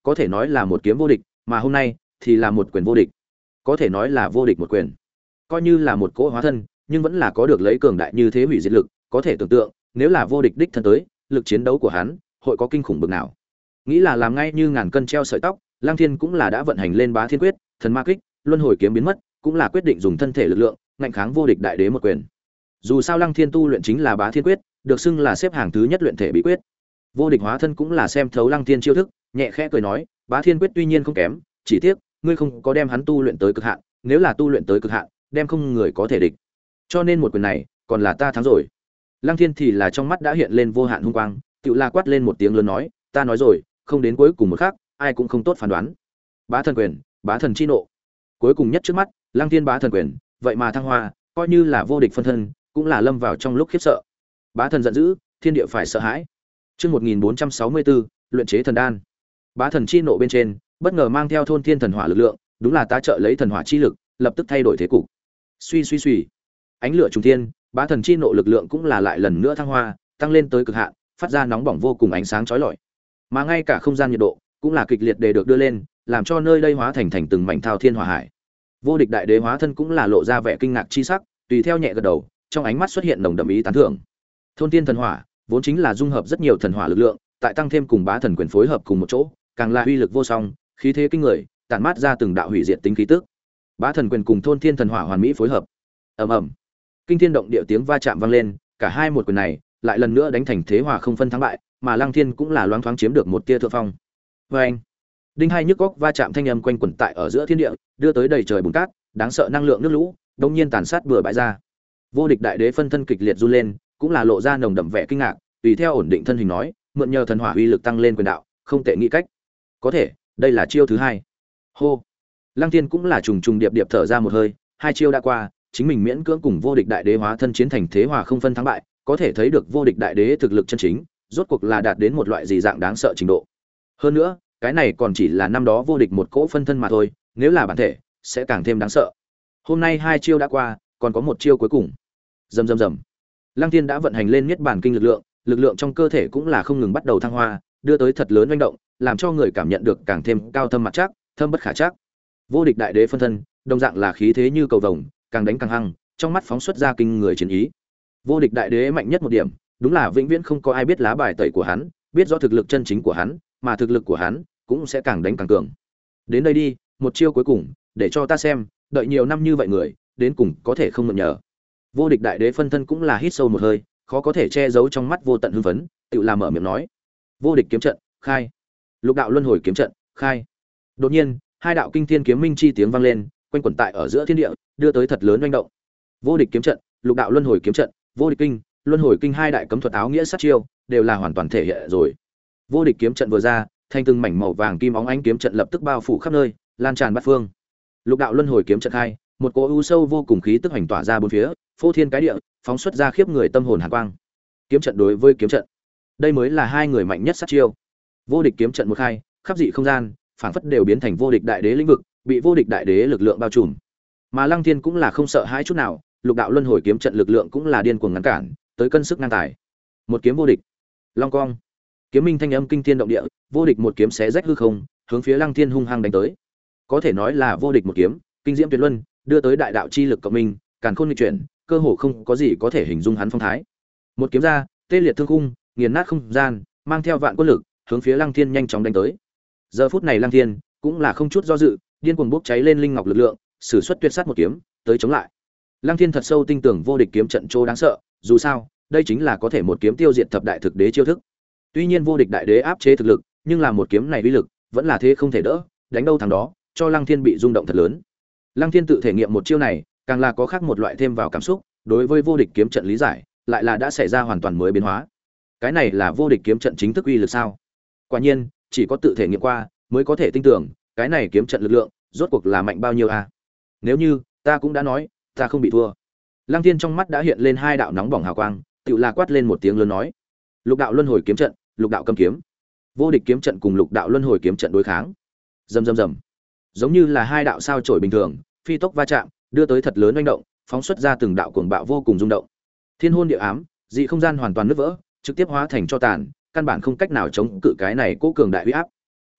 [SPEAKER 1] có thể nói là một kiếm vô địch, mà hôm nay thì là một quyền vô địch, có thể nói là vô địch một quyền. Coi như là một cỗ hóa thân, nhưng vẫn là có được lấy cường đại như thế hủy diệt lực, có thể tưởng tượng, nếu là vô địch đích thân tới, lực chiến đấu của hắn hội có kinh khủng bực nào. Nghĩ là làm ngay như ngàn cân treo sợi tóc, Lăng Thiên cũng là đã vận hành lên Bá Thiên Quyết, thần ma kích, luân hồi kiếm biến mất, cũng là quyết định dùng thân thể lực lượng ngạnh kháng vô địch đại đế một quyền. Dù sao Lăng Thiên tu luyện chính là Bá Thiên Quyết, được xưng là xếp hàng thứ nhất luyện thể bí quyết. Vô địch hóa thân cũng là xem thấu Lăng Thiên chiêu thức, nhẹ khẽ cười nói, Bá Thiên Quyết tuy nhiên không kém, chỉ tiếc ngươi không có đem hắn tu luyện tới cực hạn, nếu là tu luyện tới cực hạn, đem không người có thể địch. Cho nên một quyền này, còn là ta thắng rồi. Lăng Thiên thì là trong mắt đã hiện lên vô hạn hung quang, tựu la quát lên một tiếng lớn nói, ta nói rồi, không đến cuối cùng một khắc, ai cũng không tốt phán đoán. Bá thần quyền, bá thần chi nộ. Cuối cùng nhất trước mắt, Lăng Thiên bá thần quyền, vậy mà thăng hoa, coi như là vô địch phân thân, cũng là lâm vào trong lúc khiếp sợ. Bá thần giận dữ, thiên địa phải sợ hãi. Chương một nghìn bốn trăm sáu mươi bốn, luyện chế thần đan. Bá thần chi nộ bên trên, bất ngờ mang theo thôn thiên thần hỏa lực lượng, đúng là tá trợ lấy thần hỏa chi lực, lập tức thay đổi thế cục. Suy suy suy, ánh lửa trùng thiên, bá thần chi nộ lực lượng cũng là lại lần nữa thăng hoa, tăng lên tới cực hạn, phát ra nóng bỏng vô cùng ánh sáng chói lọi. Mà ngay cả không gian nhiệt độ cũng là kịch liệt để được đưa lên, làm cho nơi đây hóa thành thành từng mảnh thao thiên hỏa hải. Vô địch đại đế hóa thân cũng là lộ ra vẻ kinh ngạc chi sắc, tùy theo nhẹ gật đầu, trong ánh mắt xuất hiện nồng đậm ý tán thưởng. Thôn thiên thần hỏa vốn chính là dung hợp rất nhiều thần hỏa lực lượng, tại tăng thêm cùng bá thần quyền phối hợp cùng một chỗ, càng là uy lực vô song, khí thế kinh người, tản mát ra từng đạo hủy diệt tính khí tức. Bá thần quyền cùng thôn thiên thần hỏa hoàn mỹ phối hợp. Ầm ầm. Kinh thiên động địa tiếng va chạm vang lên, cả hai một quyền này lại lần nữa đánh thành thế hòa không phân thắng bại, mà Lăng Thiên cũng là loáng thoáng chiếm được một tia thượng phong. Oeng. Đinh hai nhức góc va chạm thanh âm quanh quẩn tại ở giữa thiên địa, đưa tới đầy trời bùn cát, đáng sợ năng lượng nước lũ, đột nhiên tàn sát bừa bãi ra. Vô địch đại đế phân thân kịch liệt run lên, cũng là lộ ra nồng đậm vẻ kinh ngạc, tùy theo ổn định thân hình nói, mượn nhờ thần hỏa uy lực tăng lên quyền đạo, không tệ nghĩ cách. Có thể, đây là chiêu thứ hai. Hô. Lăng Thiên cũng là trùng trùng điệp điệp thở ra một hơi, hai chiêu đã qua, chính mình miễn cưỡng cùng vô địch đại đế hóa thân chiến thành thế hòa không phân thắng bại, có thể thấy được vô địch đại đế thực lực chân chính, rốt cuộc là đạt đến một loại gì dạng đáng sợ trình độ. Hơn nữa, cái này còn chỉ là năm đó vô địch một cỗ phân thân mà thôi, nếu là bản thể, sẽ càng thêm đáng sợ. Hôm nay hai chiêu đã qua, còn có một chiêu cuối cùng. Rầm rầm rầm. Lăng Thiên đã vận hành lên niết bàn kinh lực lượng, lực lượng trong cơ thể cũng là không ngừng bắt đầu thăng hoa, đưa tới thật lớn hoành động, làm cho người cảm nhận được càng thêm cao thâm mặt chắc, thâm bất khả trắc. Vô địch đại đế phân thân, đồng dạng là khí thế như cầu vồng, càng đánh càng hăng, trong mắt phóng xuất ra kinh người chiến ý. Vô địch đại đế mạnh nhất một điểm, đúng là vĩnh viễn không có ai biết lá bài tẩy của hắn, biết rõ thực lực chân chính của hắn, mà thực lực của hắn cũng sẽ càng đánh càng cường. Đến đây đi, một chiêu cuối cùng, để cho ta xem, đợi nhiều năm như vậy người, đến cùng có thể không mượn nhờ. Vô địch đại đế phân thân cũng là hít sâu một hơi, khó có thể che giấu trong mắt vô tận hưng phấn, tự làm mở miệng nói: "Vô địch kiếm trận, khai! Lục đạo luân hồi kiếm trận, khai!" Đột nhiên, hai đạo kinh thiên kiếm minh chi tiếng vang lên, quanh quẩn tại ở giữa thiên địa, đưa tới thật lớn oanh động. Vô địch kiếm trận, lục đạo luân hồi kiếm trận, vô địch kinh, luân hồi kinh hai đại cấm thuật áo nghĩa sát chiêu, đều là hoàn toàn thể hiện rồi. Vô địch kiếm trận vừa ra, thành từng mảnh màu vàng kim óng ánh kiếm trận lập tức bao phủ khắp nơi, lan tràn bát phương. Lục đạo luân hồi kiếm trận hai, một cỗ u sâu vô cùng khí tức hành tỏa ra bốn phía, phô thiên cái địa, phóng xuất ra khiếp người tâm hồn hàn quang. Kiếm trận đối với kiếm trận, đây mới là hai người mạnh nhất sát chiêu. Vô địch kiếm trận một khai, khắp dị không gian, phảng phất đều biến thành vô địch đại đế lĩnh vực, bị vô địch đại đế lực lượng bao trùm. Mà Lăng Thiên cũng là không sợ hãi chút nào, lục đạo luân hồi kiếm trận lực lượng cũng là điên cuồng ngăn cản, tới cân sức ngang tài. Một kiếm vô địch. Long cong. Kiếm minh thanh âm kinh thiên động địa, vô địch một kiếm xé rách hư không, hướng phía Lăng Thiên hung hăng đánh tới. Có thể nói là vô địch một kiếm, kinh diễm tuyệt luân, đưa tới đại đạo chi lực cộng minh, càn khôn nghịch chuyển, cơ hồ không có gì có thể hình dung hắn phong thái. Một kiếm ra, tê liệt thương khung, nghiền nát không gian, mang theo vạn quân lực, hướng phía Lăng Thiên nhanh chóng đánh tới. Giờ phút này Lăng Thiên cũng là không chút do dự, điên cuồng bốc cháy lên linh ngọc lực lượng, sử xuất tuyệt sát một kiếm, tới chống lại. Lăng Thiên thật sâu tin tưởng vô địch kiếm trận trô đáng sợ, dù sao, đây chính là có thể một kiếm tiêu diệt thập đại thực đế chiêu thức. Tuy nhiên vô địch đại đế áp chế thực lực, nhưng là một kiếm này uy lực vẫn là thế không thể đỡ, đánh đâu thằng đó, cho Lăng Thiên bị rung động thật lớn. Lăng Thiên tự thể nghiệm một chiêu này, càng là có khác một loại thêm vào cảm xúc, đối với vô địch kiếm trận lý giải, lại là đã xảy ra hoàn toàn mới biến hóa. Cái này là vô địch kiếm trận chính thức uy lực sao? Quả nhiên, chỉ có tự thể nghiệm qua mới có thể tin tưởng, cái này kiếm trận lực lượng rốt cuộc là mạnh bao nhiêu a? Nếu như ta cũng đã nói, ta không bị thua. Lăng Thiên trong mắt đã hiện lên hai đạo nóng bỏng hào quang, tựu là quát lên một tiếng lớn nói: Lục đạo luân hồi kiếm trận, lục đạo cầm kiếm. Vô địch kiếm trận cùng lục đạo luân hồi kiếm trận đối kháng. Rầm rầm rầm. Giống như là hai đạo sao chổi bình thường, phi tốc va chạm, đưa tới thật lớn oanh động, phóng xuất ra từng đạo cuồng bạo vô cùng rung động. Thiên hôn địa ám, dị không gian hoàn toàn nứt vỡ, trực tiếp hóa thành cho tàn, căn bản không cách nào chống cự cái này cố cường đại uy áp.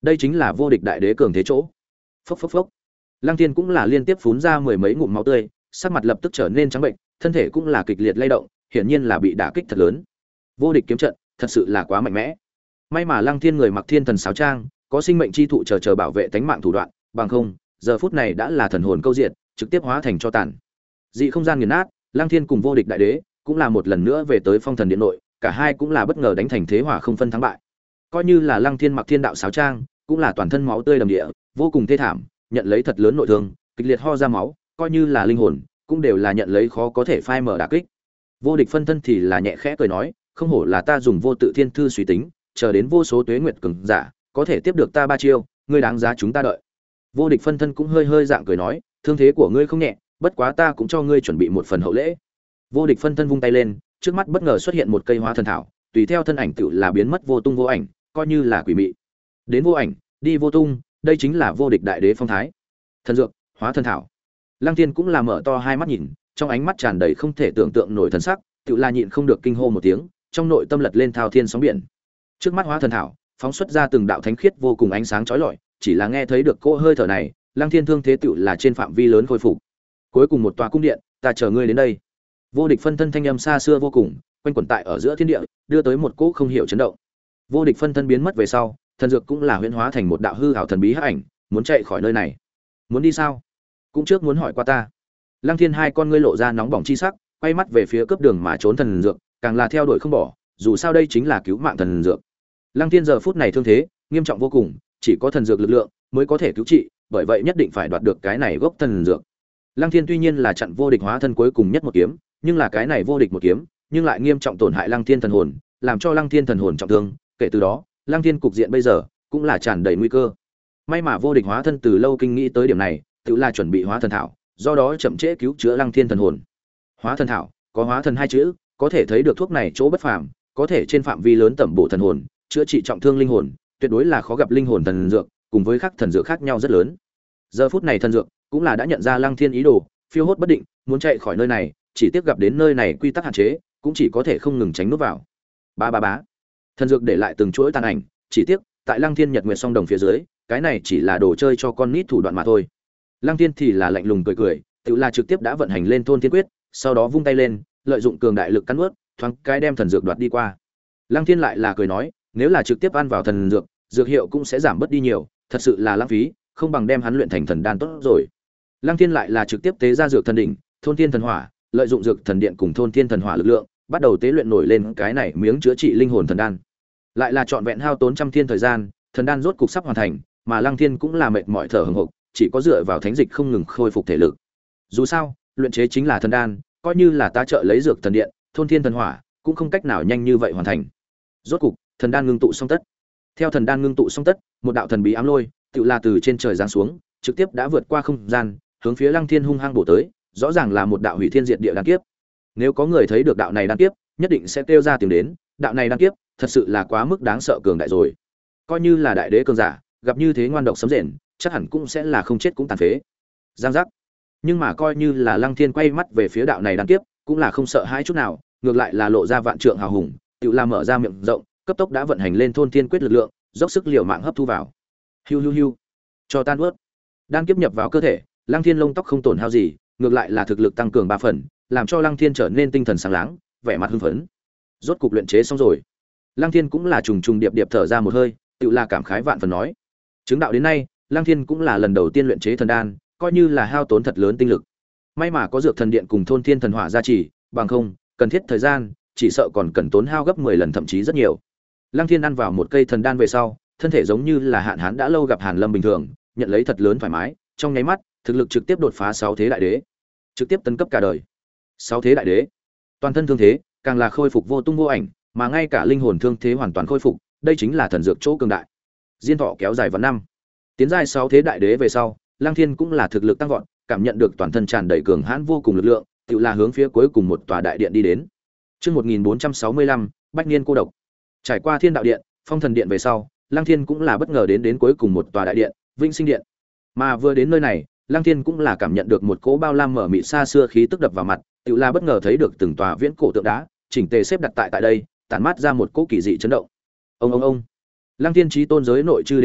[SPEAKER 1] Đây chính là vô địch đại đế cường thế chỗ. Phốc phốc phốc. Lăng Thiên cũng là liên tiếp phun ra mười mấy ngụm máu tươi, sắc mặt lập tức trở nên trắng bệnh, thân thể cũng là kịch liệt lay động, hiển nhiên là bị đả kích thật lớn. Vô địch kiếm trận, thật sự là quá mạnh mẽ. May mà Lăng Thiên người mặc thiên thần sáo trang, có sinh mệnh chi thụ chờ chờ bảo vệ tánh mạng thủ đoạn, bằng không, giờ phút này đã là thần hồn câu diệt, trực tiếp hóa thành cho tàn. Dị không gian nghiền nát, Lăng Thiên cùng vô địch đại đế cũng là một lần nữa về tới Phong Thần Điện nội, cả hai cũng là bất ngờ đánh thành thế hòa không phân thắng bại. Coi như là Lăng Thiên mặc thiên đạo sáo trang, cũng là toàn thân máu tươi đầm địa, vô cùng thê thảm, nhận lấy thật lớn nội thương, kịch liệt ho ra máu, coi như là linh hồn, cũng đều là nhận lấy khó có thể phai mở đả kích. Vô địch phân thân thì là nhẹ khẽ cười nói, không hổ là ta dùng vô tự thiên thư suy tính, chờ đến vô số tuế nguyệt cường giả, có thể tiếp được ta ba chiêu, ngươi đáng giá chúng ta đợi. Vô địch phân thân cũng hơi hơi dạng cười nói, thương thế của ngươi không nhẹ, bất quá ta cũng cho ngươi chuẩn bị một phần hậu lễ. Vô địch phân thân vung tay lên, trước mắt bất ngờ xuất hiện một cây hóa thần thảo, tùy theo thân ảnh tựu là biến mất vô tung vô ảnh, coi như là quỷ mị. Đến vô ảnh, đi vô tung, đây chính là vô địch đại đế phong thái. Thần dược, hóa thần thảo. Lăng Thiên cũng là mở to hai mắt nhìn, trong ánh mắt tràn đầy không thể tưởng tượng nổi thần sắc, tựu là nhịn không được kinh hô một tiếng, trong nội tâm lật lên thao thiên sóng biển. Trước mắt hóa thần thảo, phóng xuất ra từng đạo thánh khiết vô cùng ánh sáng chói lọi, chỉ là nghe thấy được cỗ hơi thở này, Lăng Thiên thương thế tựu là trên phạm vi lớn khôi phục. Cuối cùng một tòa cung điện, ta chờ ngươi đến đây. Vô địch phân thân thanh âm xa xưa vô cùng, quanh quẩn tại ở giữa thiên địa, đưa tới một cỗ không hiểu chấn động. Vô địch phân thân biến mất về sau, thần dược cũng là huyễn hóa thành một đạo hư ảo thần bí hắc ảnh, muốn chạy khỏi nơi này. Muốn đi sao? Cũng trước muốn hỏi qua ta. Lăng Thiên hai con ngươi lộ ra nóng bỏng chi sắc, quay mắt về phía cướp đường mà trốn thần dược, càng là theo đuổi không bỏ, dù sao đây chính là cứu mạng thần dược. Lăng Thiên giờ phút này thương thế nghiêm trọng vô cùng, chỉ có thần dược lực lượng mới có thể cứu trị, bởi vậy nhất định phải đoạt được cái này gốc thần dược. Lăng Thiên tuy nhiên là chặn vô địch hóa thân cuối cùng nhất một kiếm, nhưng là cái này vô địch một kiếm, nhưng lại nghiêm trọng tổn hại Lăng Thiên thần hồn, làm cho Lăng Thiên thần hồn trọng thương, kể từ đó, Lăng Thiên cục diện bây giờ cũng là tràn đầy nguy cơ. May mà vô địch hóa thân từ lâu kinh nghĩ tới điểm này, tự là chuẩn bị hóa thần thảo, do đó chậm trễ cứu chữa Lăng Thiên thần hồn. Hóa thần thảo, có hóa thần hai chữ, có thể thấy được thuốc này chỗ bất phàm, có thể trên phạm vi lớn tẩm bổ thần hồn, chữa trị trọng thương linh hồn, tuyệt đối là khó gặp linh hồn thần dược, cùng với các thần dược khác nhau rất lớn. Giờ phút này thần dược cũng là đã nhận ra Lăng Thiên ý đồ, phiêu hốt bất định, muốn chạy khỏi nơi này, chỉ tiếc gặp đến nơi này quy tắc hạn chế, cũng chỉ có thể không ngừng tránh nút vào. Ba ba bá. Thần dược để lại từng chuỗi tàn ảnh, chỉ tiếc tại Lăng Thiên Nhật Nguyệt song đồng phía dưới, cái này chỉ là đồ chơi cho con nít thủ đoạn mà thôi. Lăng Thiên thì là lạnh lùng cười cười, tự là trực tiếp đã vận hành lên thôn thiên quyết, sau đó vung tay lên, lợi dụng cường đại lực cắn nuốt, thoáng cái đem thần dược đoạt đi qua. Lăng Thiên lại là cười nói, nếu là trực tiếp ăn vào thần dược, dược hiệu cũng sẽ giảm bớt đi nhiều, thật sự là lãng phí, không bằng đem hắn luyện thành thần đan tốt rồi. Lăng Thiên lại là trực tiếp tế ra dược thần đỉnh, thôn thiên thần hỏa, lợi dụng dược thần điện cùng thôn thiên thần hỏa lực lượng, bắt đầu tế luyện nổi lên cái này miếng chữa trị linh hồn thần đan. Lại là trọn vẹn hao tốn trăm thiên thời gian, thần đan rốt cục sắp hoàn thành, mà Lăng Thiên cũng là mệt mỏi thở hổn hộc, chỉ có dựa vào thánh dịch không ngừng khôi phục thể lực. Dù sao, luyện chế chính là thần đan, coi như là ta trợ lấy dược thần điện, thôn thiên thần hỏa, cũng không cách nào nhanh như vậy hoàn thành. Rốt cục, thần đan ngưng tụ xong tất. Theo thần đan ngưng tụ xong tất, một đạo thần bí ám lôi, tựu là từ trên trời giáng xuống, trực tiếp đã vượt qua không gian, hướng phía Lăng Thiên hung hăng bổ tới, rõ ràng là một đạo hủy thiên diệt địa đan kiếp. Nếu có người thấy được đạo này đan kiếp, nhất định sẽ kêu ra tiếng đến, đạo này đan kiếp, thật sự là quá mức đáng sợ cường đại rồi. Coi như là đại đế cường giả, gặp như thế ngoan độc sấm rền, chắc hẳn cũng sẽ là không chết cũng tàn phế. Giang giác. Nhưng mà coi như là Lăng Thiên quay mắt về phía đạo này đan kiếp, cũng là không sợ hãi chút nào, ngược lại là lộ ra vạn trượng hào hùng, tựu là mở ra miệng rộng, cấp tốc đã vận hành lên thôn thiên quyết lực lượng, dốc sức liều mạng hấp thu vào. Hiu hiu hiu. Cho tan ướt. Đan kiếp nhập vào cơ thể, Lăng Thiên lông tóc không tổn hao gì, ngược lại là thực lực tăng cường ba phần, làm cho Lăng Thiên trở nên tinh thần sáng láng, vẻ mặt hưng phấn. Rốt cục luyện chế xong rồi. Lăng Thiên cũng là trùng trùng điệp điệp thở ra một hơi, tựu là cảm khái vạn phần nói. Chứng đạo đến nay, Lăng Thiên cũng là lần đầu tiên luyện chế thần đan, coi như là hao tốn thật lớn tinh lực. May mà có dược thần điện cùng thôn thiên thần hỏa gia trì, bằng không, cần thiết thời gian, chỉ sợ còn cần tốn hao gấp mười lần thậm chí rất nhiều. Lăng Thiên ăn vào một cây thần đan về sau, thân thể giống như là hạn hán đã lâu gặp hàn lâm bình thường, nhận lấy thật lớn thoải mái, trong nháy mắt, thực lực trực tiếp đột phá sáu thế đại đế, trực tiếp tấn cấp cả đời. Sáu thế đại đế, toàn thân thương thế, càng là khôi phục vô tung vô ảnh, mà ngay cả linh hồn thương thế hoàn toàn khôi phục, đây chính là thần dược chỗ cường đại. Diên thọ kéo dài vạn năm. Tiến giai sáu thế đại đế về sau, Lăng Thiên cũng là thực lực tăng vọt, cảm nhận được toàn thân tràn đầy cường hãn vô cùng lực lượng, tự là hướng phía cuối cùng một tòa đại điện đi đến. Chương một nghìn bốn trăm sáu mươi lăm, Bách Niên cô độc. Trải qua Thiên Đạo Điện, Phong Thần Điện về sau, Lăng Thiên cũng là bất ngờ đến đến cuối cùng một tòa đại điện, Vĩnh Sinh Điện. Mà vừa đến nơi này, Lăng Thiên cũng là cảm nhận được một cỗ bao lam mở mịt xa xưa khí tức đập vào mặt, tự là bất ngờ thấy được từng tòa viễn cổ tượng đá, chỉnh tề xếp đặt tại tại đây, tản mát ra một cỗ kỳ dị chấn động. Ông ông ông. Lăng Thiên chí tôn giới nội chư đế đồ,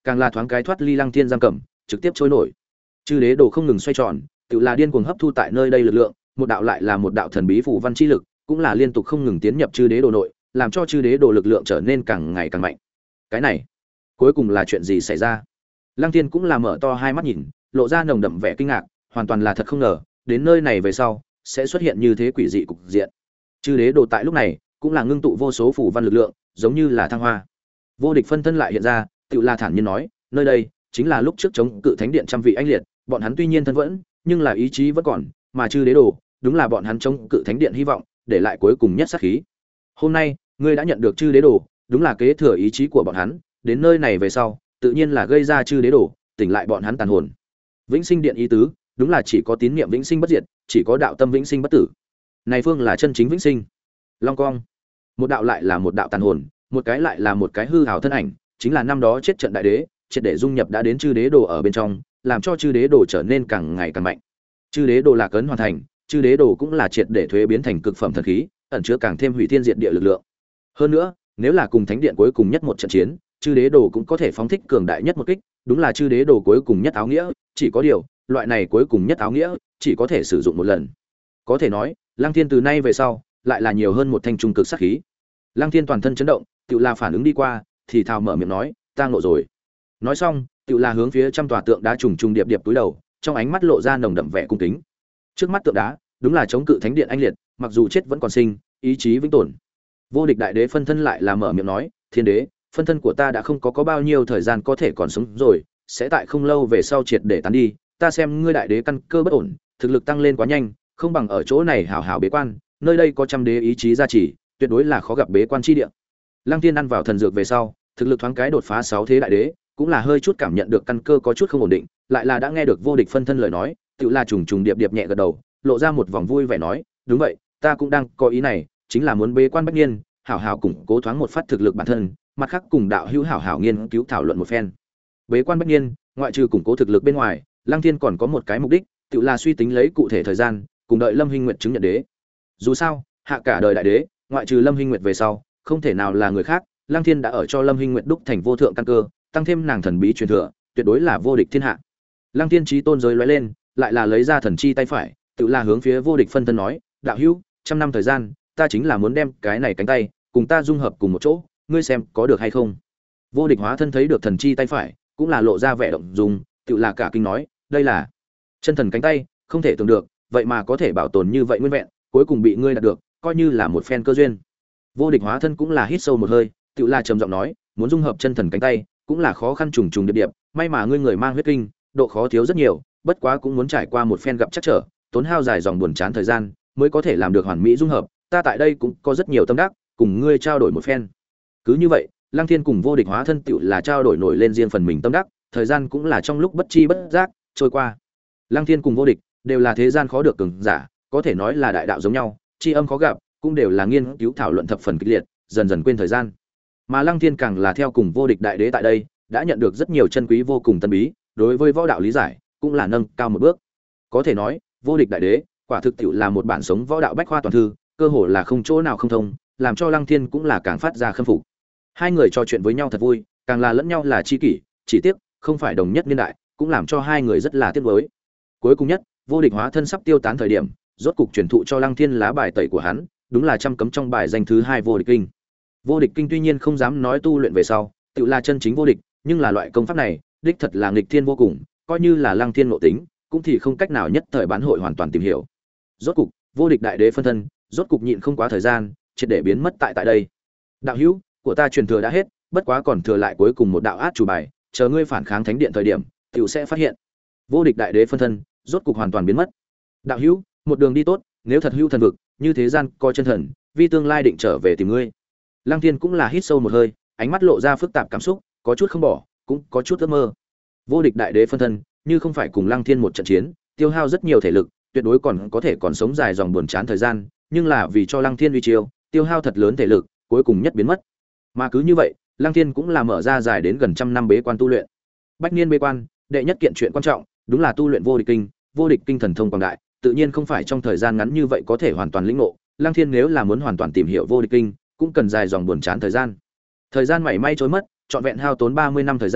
[SPEAKER 1] càng là thoáng cái thoát ly Lăng Thiên giam cầm, trực tiếp trôi nổi. Chư đế đồ không ngừng xoay tròn, tự là điên cuồng hấp thu tại nơi đây lực lượng, một đạo lại là một đạo thần bí phù văn chi lực, cũng là liên tục không ngừng tiến nhập chư đế đồ nội, làm cho chư đế đồ lực lượng trở nên càng ngày càng mạnh. Cái này, cuối cùng là chuyện gì xảy ra? Lăng Thiên cũng là mở to hai mắt nhìn, lộ ra nồng đậm vẻ kinh ngạc, hoàn toàn là thật không ngờ, đến nơi này về sau sẽ xuất hiện như thế quỷ dị cục diện. Chư đế đồ tại lúc này cũng là ngưng tụ vô số phù văn lực lượng, giống như là thăng hoa. Vô địch phân thân lại hiện ra, tự là thản nhiên nói, nơi đây chính là lúc trước chống cự thánh điện trăm vị anh liệt, bọn hắn tuy nhiên thân vẫn, nhưng là ý chí vẫn còn, mà chư đế đồ, đúng là bọn hắn chống cự thánh điện hy vọng, để lại cuối cùng nhất sát khí. Hôm nay, ngươi đã nhận được chư đế đồ, đúng là kế thừa ý chí của bọn hắn, đến nơi này về sau, tự nhiên là gây ra chư đế đồ, tỉnh lại bọn hắn tàn hồn. Vĩnh sinh điện ý tứ, đúng là chỉ có tín niệm vĩnh sinh bất diệt, chỉ có đạo tâm vĩnh sinh bất tử. Này phương là chân chính vĩnh sinh. Long cong, một đạo lại là một đạo tàn hồn, một cái lại là một cái hư ảo thân ảnh, chính là năm đó chết trận đại đế, triệt để dung nhập đã đến chư đế đồ ở bên trong, làm cho chư đế đồ trở nên càng ngày càng mạnh. Chư đế đồ là cấn hoàn thành, chư đế đồ cũng là triệt để thuế biến thành cực phẩm thần khí, ẩn chứa càng thêm hủy thiên diệt địa lực lượng. Hơn nữa, nếu là cùng thánh điện cuối cùng nhất một trận chiến, chư đế đồ cũng có thể phóng thích cường đại nhất một kích, đúng là chư đế đồ cuối cùng nhất áo nghĩa, chỉ có điều, loại này cuối cùng nhất áo nghĩa, chỉ có thể sử dụng một lần. Có thể nói, Lăng Thiên từ nay về sau, lại là nhiều hơn một thanh trung cực sát khí. Lăng Thiên toàn thân chấn động, tự là phản ứng đi qua, thì thào mở miệng nói, ta ngộ rồi. Nói xong, tự là hướng phía trăm tòa tượng đá trùng trùng điệp điệp túi đầu, trong ánh mắt lộ ra nồng đậm vẻ cung kính. Trước mắt tượng đá, đúng là chống cự thánh điện anh liệt, mặc dù chết vẫn còn sinh, ý chí vĩnh tồn. Vô địch đại đế phân thân lại là mở miệng nói, thiên đế, phân thân của ta đã không có có bao nhiêu thời gian có thể còn sống rồi, sẽ tại không lâu về sau triệt để tán đi, ta xem ngươi đại đế căn cơ bất ổn, thực lực tăng lên quá nhanh, không bằng ở chỗ này hảo hảo bế quan, nơi đây có trăm đế ý chí gia trì, tuyệt đối là khó gặp bế quan chi địa. Lăng Thiên ăn vào thần dược về sau, thực lực thoáng cái đột phá sáu thế đại đế, cũng là hơi chút cảm nhận được căn cơ có chút không ổn định, lại là đã nghe được vô địch phân thân lời nói, tự là trùng trùng điệp điệp nhẹ gật đầu, lộ ra một vòng vui vẻ nói, đúng vậy, ta cũng đang có ý này, chính là muốn bế quan bách niên, hảo hảo củng cố thoáng một phát thực lực bản thân, mặt khác cùng đạo hữu hảo hảo nghiên cứu thảo luận một phen. Bế quan bách niên, ngoại trừ củng cố thực lực bên ngoài, Lăng Thiên còn có một cái mục đích, tự là suy tính lấy cụ thể thời gian, cùng đợi Lâm Hinh Nguyệt chứng nhận đế. Dù sao, hạ cả đời đại đế, ngoại trừ Lâm Hinh Nguyệt về sau, không thể nào là người khác, Lăng Thiên đã ở cho Lâm Hinh Nguyệt đúc thành vô thượng căn cơ, tăng thêm nàng thần bí truyền thừa, tuyệt đối là vô địch thiên hạ. Lăng Thiên chí tôn giới lóe lên, lại là lấy ra thần chi tay phải, tự là hướng phía vô địch phân thân nói, đạo hữu, trăm năm thời gian, ta chính là muốn đem cái này cánh tay cùng ta dung hợp cùng một chỗ, ngươi xem có được hay không? Vô địch hóa thân thấy được thần chi tay phải, cũng là lộ ra vẻ động dung, tự là cả kinh nói, đây là chân thần cánh tay, không thể tưởng được, vậy mà có thể bảo tồn như vậy nguyên vẹn, cuối cùng bị ngươi đạt được, coi như là một phen cơ duyên. Vô địch hóa thân cũng là hít sâu một hơi, tự là trầm giọng nói, muốn dung hợp chân thần cánh tay, cũng là khó khăn trùng trùng điệp điệp, may mà ngươi người mang huyết kinh, độ khó thiếu rất nhiều, bất quá cũng muốn trải qua một phen gặp chắc trở, tốn hao dài dòng buồn chán thời gian, mới có thể làm được hoàn mỹ dung hợp, ta tại đây cũng có rất nhiều tâm đắc, cùng ngươi trao đổi một phen. Cứ như vậy, Lăng Thiên cùng vô địch hóa thân tựu là trao đổi nổi lên riêng phần mình tâm đắc, thời gian cũng là trong lúc bất chi bất giác trôi qua. Lăng Thiên cùng vô địch đều là thế gian khó được cường giả, có thể nói là đại đạo giống nhau, tri âm khó gặp, cũng đều là nghiên cứu thảo luận thập phần kịch liệt, dần dần quên thời gian. Mà Lăng Thiên càng là theo cùng vô địch đại đế tại đây, đã nhận được rất nhiều chân quý vô cùng tân bí, đối với võ đạo lý giải cũng là nâng cao một bước. Có thể nói, vô địch đại đế, quả thực tiệu là một bản sống võ đạo bách khoa toàn thư, cơ hồ là không chỗ nào không thông, làm cho Lăng Thiên cũng là càng phát ra khâm phục. Hai người trò chuyện với nhau thật vui, càng là lẫn nhau là tri kỷ, chỉ tiếc không phải đồng nhất niên đại, cũng làm cho hai người rất là tiếc nuối. Cuối cùng nhất, vô địch hóa thân sắp tiêu tán thời điểm, rốt cục truyền thụ cho Lăng Thiên lá bài tẩy của hắn, đúng là trăm cấm trong bài danh thứ hai vô địch kinh. Vô địch kinh tuy nhiên không dám nói tu luyện về sau, tự là chân chính vô địch, nhưng là loại công pháp này, đích thật là nghịch thiên vô cùng, coi như là Lăng Thiên ngộ tính, cũng thì không cách nào nhất thời bán hội hoàn toàn tìm hiểu. Rốt cục, vô địch đại đế phân thân, rốt cục nhịn không quá thời gian, triệt để biến mất tại tại đây. Đạo hữu của ta truyền thừa đã hết, bất quá còn thừa lại cuối cùng một đạo át chủ bài, chờ ngươi phản kháng thánh điện thời điểm, tiểu sẽ phát hiện. Vô địch đại đế phân thân, rốt cục hoàn toàn biến mất. Đạo hữu, một đường đi tốt, nếu thật hữu thần vực, như thế gian coi chân thần, vi tương lai định trở về tìm ngươi. Lăng Thiên cũng là hít sâu một hơi, ánh mắt lộ ra phức tạp cảm xúc, có chút không bỏ, cũng có chút ước mơ. Vô địch đại đế phân thân, như không phải cùng Lăng Thiên một trận chiến, tiêu hao rất nhiều thể lực, tuyệt đối còn có thể còn sống dài dòng buồn chán thời gian, nhưng là vì cho Lăng Thiên uy chiêu, tiêu hao thật lớn thể lực, cuối cùng nhất biến mất. Mà cứ như vậy, Lăng Thiên cũng là mở ra dài đến gần trăm năm bế quan tu luyện. Bách niên bế quan, đệ nhất kiện chuyện quan trọng, đúng là tu luyện vô địch kinh, vô địch kinh thần thông quảng đại, tự nhiên không phải trong thời gian ngắn như vậy có thể hoàn toàn lĩnh ngộ. Lăng Thiên nếu là muốn hoàn toàn tìm hiểu vô địch kinh, cũng cần dài dòng buồn chán thời gian. Thời gian mảy may trôi mất, trọn vẹn hao tốn ba mươi năm thời gian,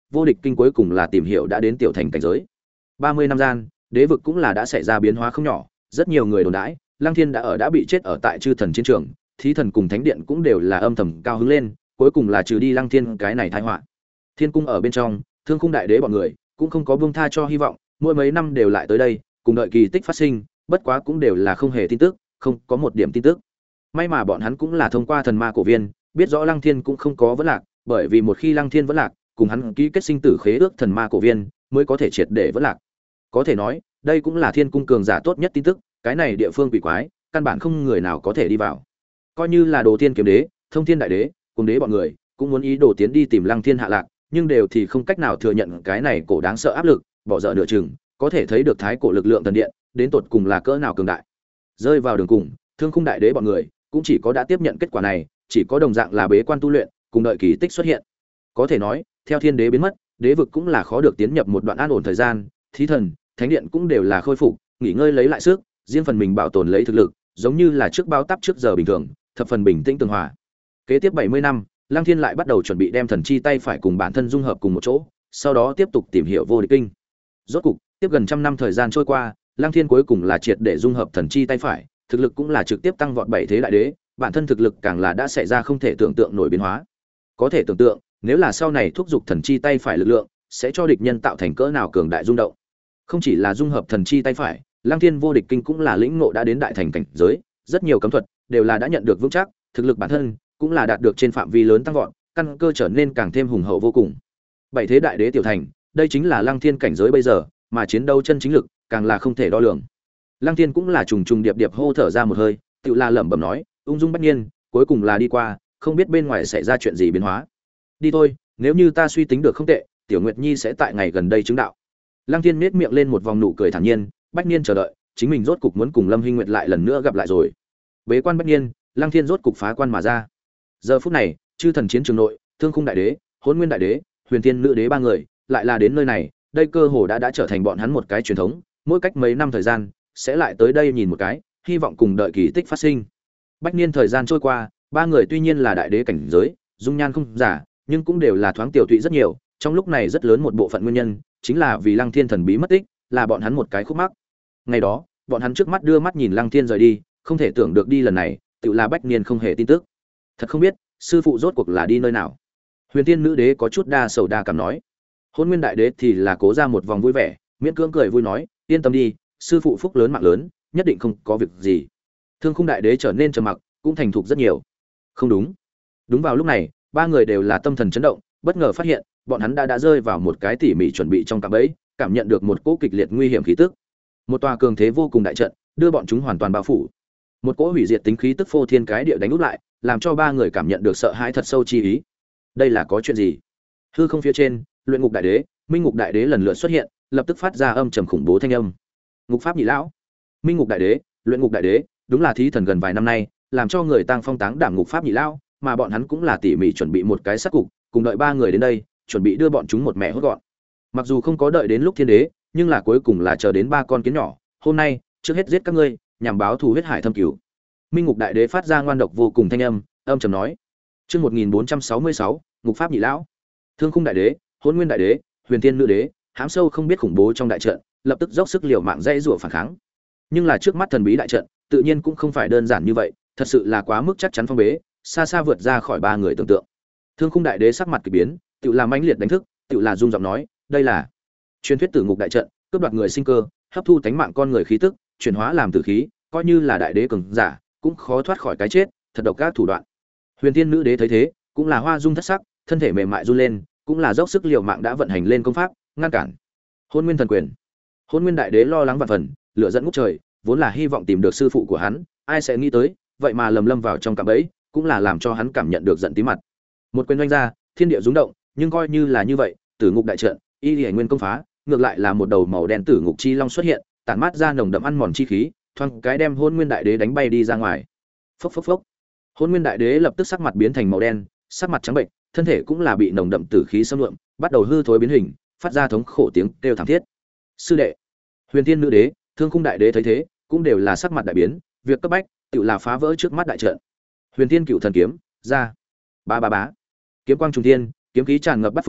[SPEAKER 1] vô địch kinh cuối cùng là tìm hiểu đã đến tiểu thành cảnh giới. ba mươi năm gian, đế vực cũng là đã xảy ra biến hóa không nhỏ, rất nhiều người đồn đãi, Lăng Thiên đã ở đã bị chết ở tại chư thần chiến trường, thí thần cùng thánh điện cũng đều là âm thầm cao hứng lên, cuối cùng là trừ đi Lăng Thiên cái này tai họa. Thiên cung ở bên trong, Thương Khung đại đế bọn người cũng không có buông tha cho hy vọng, mỗi mấy năm đều lại tới đây, cùng đợi kỳ tích phát sinh, bất quá cũng đều là không hề tin tức, không có một điểm tin tức. May mà bọn hắn cũng là thông qua thần ma cổ viên, biết rõ Lăng Thiên cũng không có vấn lạc, bởi vì một khi Lăng Thiên vẫn lạc, cùng hắn ký kết sinh tử khế ước thần ma cổ viên, mới có thể triệt để vẫn lạc. Có thể nói, đây cũng là Thiên cung cường giả tốt nhất tin tức, cái này địa phương quỷ quái, căn bản không người nào có thể đi vào. Coi như là Đồ Thiên kiếm đế, Thông Thiên đại đế, cùng đế bọn người, cũng muốn ý đồ tiến đi tìm Lăng Thiên hạ lạc, nhưng đều thì không cách nào thừa nhận cái này cổ đáng sợ áp lực, bỏ dở nửa chừng, có thể thấy được thái cổ lực lượng thần điện, đến tột cùng là cỡ nào cường đại. Rơi vào đường cùng, Thương Khung đại đế bọn người, cũng chỉ có đã tiếp nhận kết quả này, chỉ có đồng dạng là bế quan tu luyện, cùng đợi kỳ tích xuất hiện. Có thể nói, theo thiên đế biến mất, đế vực cũng là khó được tiến nhập một đoạn an ổn thời gian, thí thần, thánh điện cũng đều là khôi phục, nghỉ ngơi lấy lại sức, riêng phần mình bảo tồn lấy thực lực, giống như là trước báo táp trước giờ bình thường, thập phần bình tĩnh tường hòa. Kế tiếp bảy mươi năm, Lăng Thiên lại bắt đầu chuẩn bị đem thần chi tay phải cùng bản thân dung hợp cùng một chỗ, sau đó tiếp tục tìm hiểu vô địch kinh. Rốt cục, tiếp gần trăm năm thời gian trôi qua, Lăng Thiên cuối cùng là triệt để dung hợp thần chi tay phải, thực lực cũng là trực tiếp tăng vọt bảy thế đại đế, bản thân thực lực càng là đã xảy ra không thể tưởng tượng nổi biến hóa. Có thể tưởng tượng, nếu là sau này thúc giục thần chi tay phải lực lượng, sẽ cho địch nhân tạo thành cỡ nào cường đại rung động. Không chỉ là dung hợp thần chi tay phải, Lăng Thiên vô địch kinh cũng là lĩnh ngộ đã đến đại thành cảnh giới, rất nhiều cấm thuật đều là đã nhận được vững chắc, thực lực bản thân cũng là đạt được trên phạm vi lớn tăng vọt, căn cơ trở nên càng thêm hùng hậu vô cùng. Bảy thế đại đế tiểu thành, đây chính là Lăng Thiên cảnh giới bây giờ, mà chiến đấu chân chính lực càng là không thể đo lường. Lăng Thiên cũng là trùng trùng điệp điệp hô thở ra một hơi, tự la lẩm bẩm nói, ung dung bất nhiên, cuối cùng là đi qua, không biết bên ngoài xảy ra chuyện gì biến hóa. Đi thôi, nếu như ta suy tính được không tệ, Tiểu Nguyệt Nhi sẽ tại ngày gần đây chứng đạo. Lăng Thiên nhếch miệng lên một vòng nụ cười thản nhiên, Bách Niên chờ đợi, chính mình rốt cục muốn cùng Lâm Hinh Nguyệt lại lần nữa gặp lại rồi. Bế quan Bách Niên, Lăng Thiên rốt cục phá quan mà ra. Giờ phút này, chư thần chiến trường nội, Thương Khung đại đế, Hỗn Nguyên đại đế, Huyền Thiên nữ đế ba người, lại là đến nơi này, đây cơ hồ đã đã trở thành bọn hắn một cái truyền thống, mỗi cách mấy năm thời gian sẽ lại tới đây nhìn một cái, hy vọng cùng đợi kỳ tích phát sinh. Bách niên thời gian trôi qua, ba người tuy nhiên là đại đế cảnh giới, dung nhan không giả, nhưng cũng đều là thoáng tiểu tụy rất nhiều, trong lúc này rất lớn một bộ phận nguyên nhân chính là vì Lăng Thiên thần bí mất tích, là bọn hắn một cái khúc mắc. Ngày đó, bọn hắn trước mắt đưa mắt nhìn Lăng Thiên rời đi, không thể tưởng được đi lần này, tự là Bách niên không hề tin tức. Thật không biết, sư phụ rốt cuộc là đi nơi nào. Huyền Thiên nữ đế có chút đa sầu đa cảm nói. Hôn Nguyên đại đế thì là cố ra một vòng vui vẻ, miễn cưỡng cười vui nói, yên tâm đi, sư phụ phúc lớn mạng lớn, nhất định không có việc gì. Thương Khung đại đế trở nên trầm mặc, cũng thành thục rất nhiều. Không đúng. Đúng vào lúc này, ba người đều là tâm thần chấn động, bất ngờ phát hiện, bọn hắn đã đã rơi vào một cái tỉ mỉ chuẩn bị trong cạm bẫy, cảm nhận được một cỗ kịch liệt nguy hiểm khí tức. Một tòa cường thế vô cùng đại trận, đưa bọn chúng hoàn toàn bao phủ. Một cỗ hủy diệt tính khí tức phô thiên cái địa đánh úp lại, làm cho ba người cảm nhận được sợ hãi thật sâu chi ý. Đây là có chuyện gì? Hư không phía trên, Luyện Ngục đại đế, Minh Ngục đại đế lần lượt xuất hiện, lập tức phát ra âm trầm khủng bố thanh âm. Ngục pháp nhị lão, Minh Ngục đại đế, Luyện Ngục đại đế, đúng là thí thần gần vài năm nay, làm cho người tăng phong táng đảm ngục pháp nhị lão, mà bọn hắn cũng là tỉ mỉ chuẩn bị một cái sát cục, cùng đợi ba người đến đây, chuẩn bị đưa bọn chúng một mẹ hốt gọn. Mặc dù không có đợi đến lúc thiên đế, nhưng là cuối cùng là chờ đến ba con kiến nhỏ, hôm nay, trước hết giết các ngươi, nhằm báo thù huyết hải thâm cửu. Minh Ngục đại đế phát ra ngoan độc vô cùng thanh âm, âm trầm nói. Chương một nghìn bốn trăm sáu mươi sáu, Ngục pháp nhị lão. Thương Khung đại đế, Hỗn Nguyên đại đế, Huyền Thiên nữ đế, hãm sâu không biết khủng bố trong đại trận, lập tức dốc sức liều mạng dãy rủa phản kháng. Nhưng là trước mắt thần bí đại trận, tự nhiên cũng không phải đơn giản như vậy, thật sự là quá mức chắc chắn phong bế, xa xa vượt ra khỏi ba người tưởng tượng. Thương Khung đại đế sắc mặt kỳ biến, tự làm mãnh liệt đánh thức, tự là rung giọng nói, đây là truyền thuyết tử ngục đại trận, cướp đoạt người sinh cơ, hấp thu tánh mạng con người khí tức, chuyển hóa làm tử khí, coi như là đại đế cường giả, cũng khó thoát khỏi cái chết, thật độc ác thủ đoạn. Huyền Thiên nữ đế thấy thế, cũng là hoa dung thất sắc, thân thể mềm mại run lên, cũng là dốc sức liều mạng đã vận hành lên công pháp, ngăn cản. Hôn Nguyên thần quyền. Hôn Nguyên đại đế lo lắng vạn phần, lửa giận ngút trời, vốn là hy vọng tìm được sư phụ của hắn, ai sẽ nghĩ tới, vậy mà lầm lâm vào trong cạm bẫy, cũng là làm cho hắn cảm nhận được giận tí mặt. Một quyền đánh ra, thiên địa rung động, nhưng coi như là như vậy, tử ngục đại trận, y liễu nguyên công phá, ngược lại là một đầu màu đen tử ngục chi long xuất hiện, tản mát ra nồng đậm ăn mòn chi khí, thoáng cái đem Hôn Nguyên đại đế đánh bay đi ra ngoài. Phốc phốc phốc. Hôn Nguyên đại đế lập tức sắc mặt biến thành màu đen, sắc mặt trắng bệnh, thân thể cũng là bị nồng đậm tử khí xâm lượm, bắt đầu hư thối biến hình, phát ra thống khổ tiếng kêu thảm thiết. Sư đệ, Huyền Thiên nữ đế, Thương Khung đại đế thấy thế, cũng đều là sắc mặt đại biến, việc cấp bách, tự là phá vỡ trước mắt đại trận. Huyền Thiên Cựu Thần kiếm, ra. Ba ba bá. Kiếm quang trùng thiên, kiếm khí tràn ngập bát phương,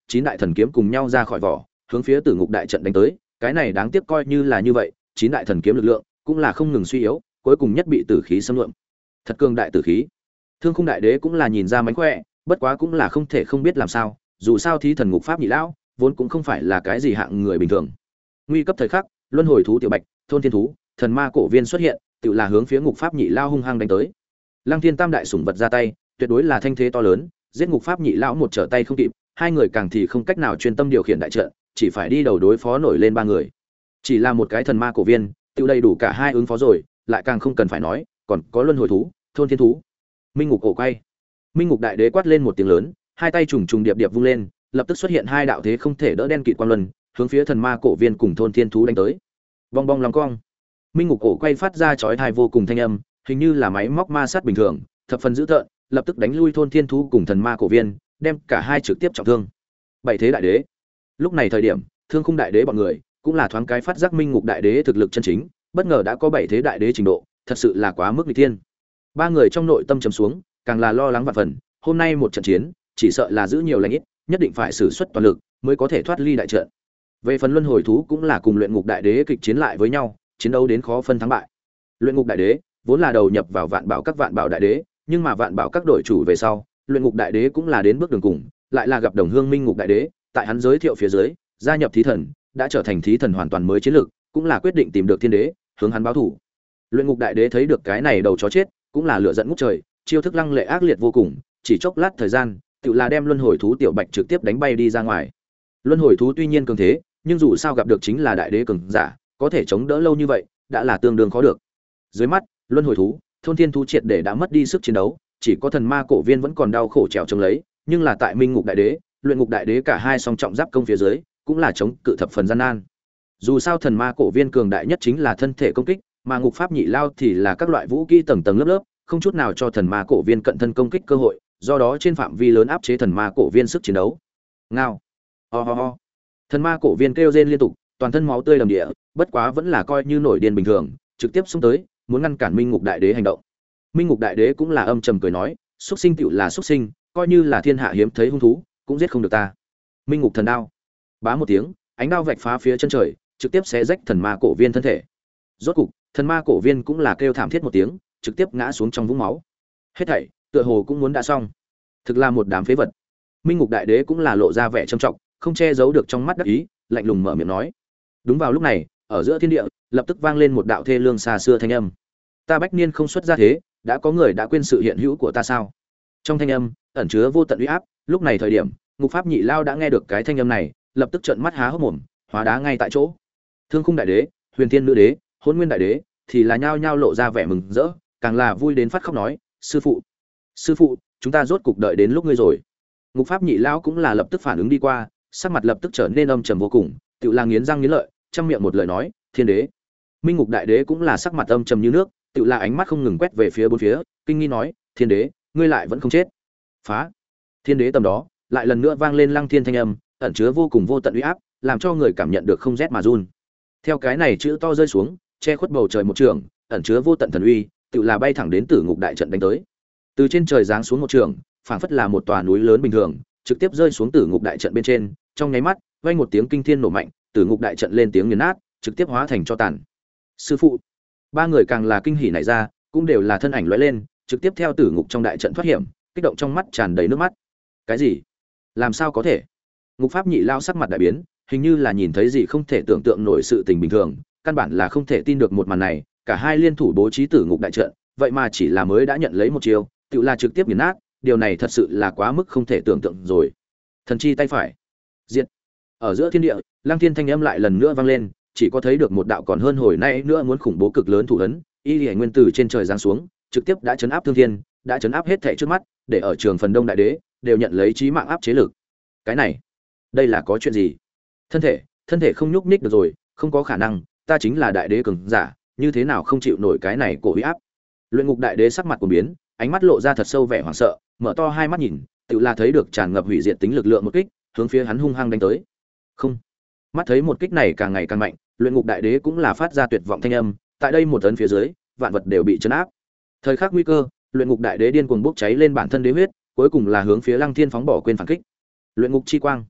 [SPEAKER 1] chín đại thần kiếm cùng nhau ra khỏi vỏ, hướng phía Tử Ngục đại trận đánh tới. Cái này đáng tiếc coi như là như vậy, chín đại thần kiếm lực lượng cũng là không ngừng suy yếu, cuối cùng nhất bị tử khí xâm lượm. Thật cường đại tử khí. Thương Khung đại đế cũng là nhìn ra mánh khỏe, bất quá cũng là không thể không biết làm sao, dù sao thí thần ngục pháp nhị lão vốn cũng không phải là cái gì hạng người bình thường. Nguy cấp thời khắc, luân hồi thú tiểu bạch, thôn thiên thú, thần ma cổ viên xuất hiện, tự là hướng phía ngục pháp nhị lao hung hăng đánh tới. Lăng Thiên tam đại sủng vật ra tay, tuyệt đối là thanh thế to lớn, giết ngục pháp nhị lão một trở tay không kịp, hai người càng thì không cách nào chuyên tâm điều khiển đại trận, chỉ phải đi đầu đối phó nổi lên ba người. Chỉ là một cái thần ma cổ viên, tự đầy đủ cả hai ứng phó rồi, lại càng không cần phải nói, còn có luân hồi thú, thôn thiên thú. Minh ngục cổ quay. Minh ngục đại đế quát lên một tiếng lớn, hai tay trùng trùng điệp điệp vung lên, lập tức xuất hiện hai đạo thế không thể đỡ đen kịt quang luân, hướng phía thần ma cổ viên cùng thôn thiên thú đánh tới. Bong bong long cong. Minh ngục cổ quay phát ra chói tai vô cùng thanh âm, hình như là máy móc ma sát bình thường, thập phần dữ tợn, lập tức đánh lui thôn thiên thú cùng thần ma cổ viên, đem cả hai trực tiếp trọng thương. Bảy thế đại đế. Lúc này thời điểm, Thương Khung đại đế bọn người cũng là thoáng cái phát giác Minh ngục đại đế thực lực chân chính, bất ngờ đã có bảy thế đại đế trình độ, thật sự là quá mức nghịch thiên. Ba người trong nội tâm trầm xuống, càng là lo lắng vạn phần, hôm nay một trận chiến, chỉ sợ là giữ nhiều lành ít, nhất định phải sử xuất toàn lực mới có thể thoát ly đại trận. Về phần luân hồi thú cũng là cùng luyện ngục đại đế kịch chiến lại với nhau, chiến đấu đến khó phân thắng bại. Luyện ngục đại đế vốn là đầu nhập vào vạn bảo các vạn bảo đại đế, nhưng mà vạn bảo các đổi chủ về sau, luyện ngục đại đế cũng là đến bước đường cùng, lại là gặp đồng hương Minh ngục đại đế, tại hắn giới thiệu phía dưới, gia nhập thí thần, đã trở thành thí thần hoàn toàn mới chiến lược, cũng là quyết định tìm được thiên đế, hướng hắn báo thù. Luyện ngục đại đế thấy được cái này đầu chó chết, cũng là lửa giận ngút trời, chiêu thức lăng lệ ác liệt vô cùng, chỉ chốc lát thời gian, tự là đem luân hồi thú tiểu bạch trực tiếp đánh bay đi ra ngoài. Luân hồi thú tuy nhiên cường thế, nhưng dù sao gặp được chính là đại đế cường giả, có thể chống đỡ lâu như vậy, đã là tương đương khó được. Dưới mắt, luân hồi thú, thôn thiên thú triệt để đã mất đi sức chiến đấu, chỉ có thần ma cổ viên vẫn còn đau khổ trèo chống lấy, nhưng là tại Minh ngục đại đế, luyện ngục đại đế cả hai song trọng giáp công phía dưới, cũng là chống cự thập phần gian nan. Dù sao thần ma cổ viên cường đại nhất chính là thân thể công kích, mà ngục pháp nhị lao thì là các loại vũ kỹ tầng tầng lớp lớp, không chút nào cho thần ma cổ viên cận thân công kích cơ hội, do đó trên phạm vi lớn áp chế thần ma cổ viên sức chiến đấu. Ngao. Ho ho ho. Thần ma cổ viên kêu rên liên tục, toàn thân máu tươi đầm địa, bất quá vẫn là coi như nổi điên bình thường, trực tiếp xông tới, muốn ngăn cản Minh ngục đại đế hành động. Minh ngục đại đế cũng là âm trầm cười nói, xuất sinh tựu là xuất sinh, coi như là thiên hạ hiếm thấy hung thú, cũng giết không được ta. Minh ngục thần đao. Bá một tiếng, ánh đao vạch phá phía chân trời, trực tiếp xé rách thần ma cổ viên thân thể. Rốt cục, thần ma cổ viên cũng là kêu thảm thiết một tiếng, trực tiếp ngã xuống trong vũng máu. Hết thảy, tựa hồ cũng muốn đã xong. Thực là một đám phế vật. Minh ngục đại đế cũng là lộ ra vẻ trầm trọng, không che giấu được trong mắt đắc ý, lạnh lùng mở miệng nói. Đúng vào lúc này, ở giữa thiên địa, lập tức vang lên một đạo thê lương xa xưa thanh âm. Ta bách niên không xuất ra thế, đã có người đã quên sự hiện hữu của ta sao? Trong thanh âm ẩn chứa vô tận uy áp, lúc này thời điểm, ngục pháp nhị lao đã nghe được cái thanh âm này, lập tức trợn mắt há hốc mồm, hóa đá ngay tại chỗ. Thương Khung đại đế, Huyền Thiên nữ đế, Hỗn Nguyên đại đế thì là nhao nhao lộ ra vẻ mừng rỡ, càng là vui đến phát khóc nói, sư phụ, sư phụ, chúng ta rốt cục đợi đến lúc ngươi rồi. Ngục pháp nhị lão cũng là lập tức phản ứng đi qua, sắc mặt lập tức trở nên âm trầm vô cùng, tự là nghiến răng nghiến lợi, trong miệng một lời nói, thiên đế. Minh ngục đại đế cũng là sắc mặt âm trầm như nước, tự là ánh mắt không ngừng quét về phía bốn phía, kinh nghi nói, thiên đế, ngươi lại vẫn không chết. Phá. Thiên đế tầm đó, lại lần nữa vang lên lăng thiên thanh âm, ẩn chứa vô cùng vô tận uy áp, làm cho người cảm nhận được không rét mà run. Theo cái này chữ to rơi xuống, che khuất bầu trời một trường, ẩn chứa vô tận thần uy, tự là bay thẳng đến Tử Ngục đại trận đánh tới. Từ trên trời giáng xuống một trường, phảng phất là một tòa núi lớn bình thường, trực tiếp rơi xuống Tử Ngục đại trận bên trên, trong nháy mắt, vang một tiếng kinh thiên nổ mạnh, Tử Ngục đại trận lên tiếng nghiền nát, trực tiếp hóa thành tro tàn. Sư phụ, ba người càng là kinh hỉ nảy ra, cũng đều là thân ảnh lóe lên, trực tiếp theo Tử Ngục trong đại trận thoát hiểm, kích động trong mắt tràn đầy nước mắt. Cái gì? Làm sao có thể? Ngục pháp nhị lao sắc mặt đại biến, hình như là nhìn thấy gì không thể tưởng tượng nổi sự tình bình thường, căn bản là không thể tin được một màn này, cả hai liên thủ bố trí Tử Ngục đại trận, vậy mà chỉ là mới đã nhận lấy một chiêu, tự là trực tiếp nghiền nát, điều này thật sự là quá mức không thể tưởng tượng rồi. Thần chi tay phải, diệt. Ở giữa thiên địa, Lăng Thiên thanh âm lại lần nữa vang lên, chỉ có thấy được một đạo còn hơn hồi nay nữa muốn khủng bố cực lớn thủ ấn, y liễu nguyên tử trên trời giáng xuống, trực tiếp đã chấn áp thương thiên, đã chấn áp hết thảy trước mắt, để ở trường phần đông đại đế đều nhận lấy chí mạng áp chế lực. Cái này, đây là có chuyện gì? Thân thể, thân thể không nhúc nhích được rồi, không có khả năng, ta chính là đại đế cường giả, như thế nào không chịu nổi cái này cổ uy áp. Luyện ngục đại đế sắc mặt cuồng biến, ánh mắt lộ ra thật sâu vẻ hoảng sợ, mở to hai mắt nhìn, tự là thấy được tràn ngập hủy diệt tính lực lượng một kích, hướng phía hắn hung hăng đánh tới. Không. Mắt thấy một kích này càng ngày càng mạnh, luyện ngục đại đế cũng là phát ra tuyệt vọng thanh âm, tại đây một tấn phía dưới, vạn vật đều bị chấn áp. Thời khắc nguy cơ, luyện ngục đại đế điên cuồng bốc cháy lên bản thân đế huyết, cuối cùng là hướng phía Lăng Thiên phóng bỏ quên phản kích. Luyện ngục chi quang.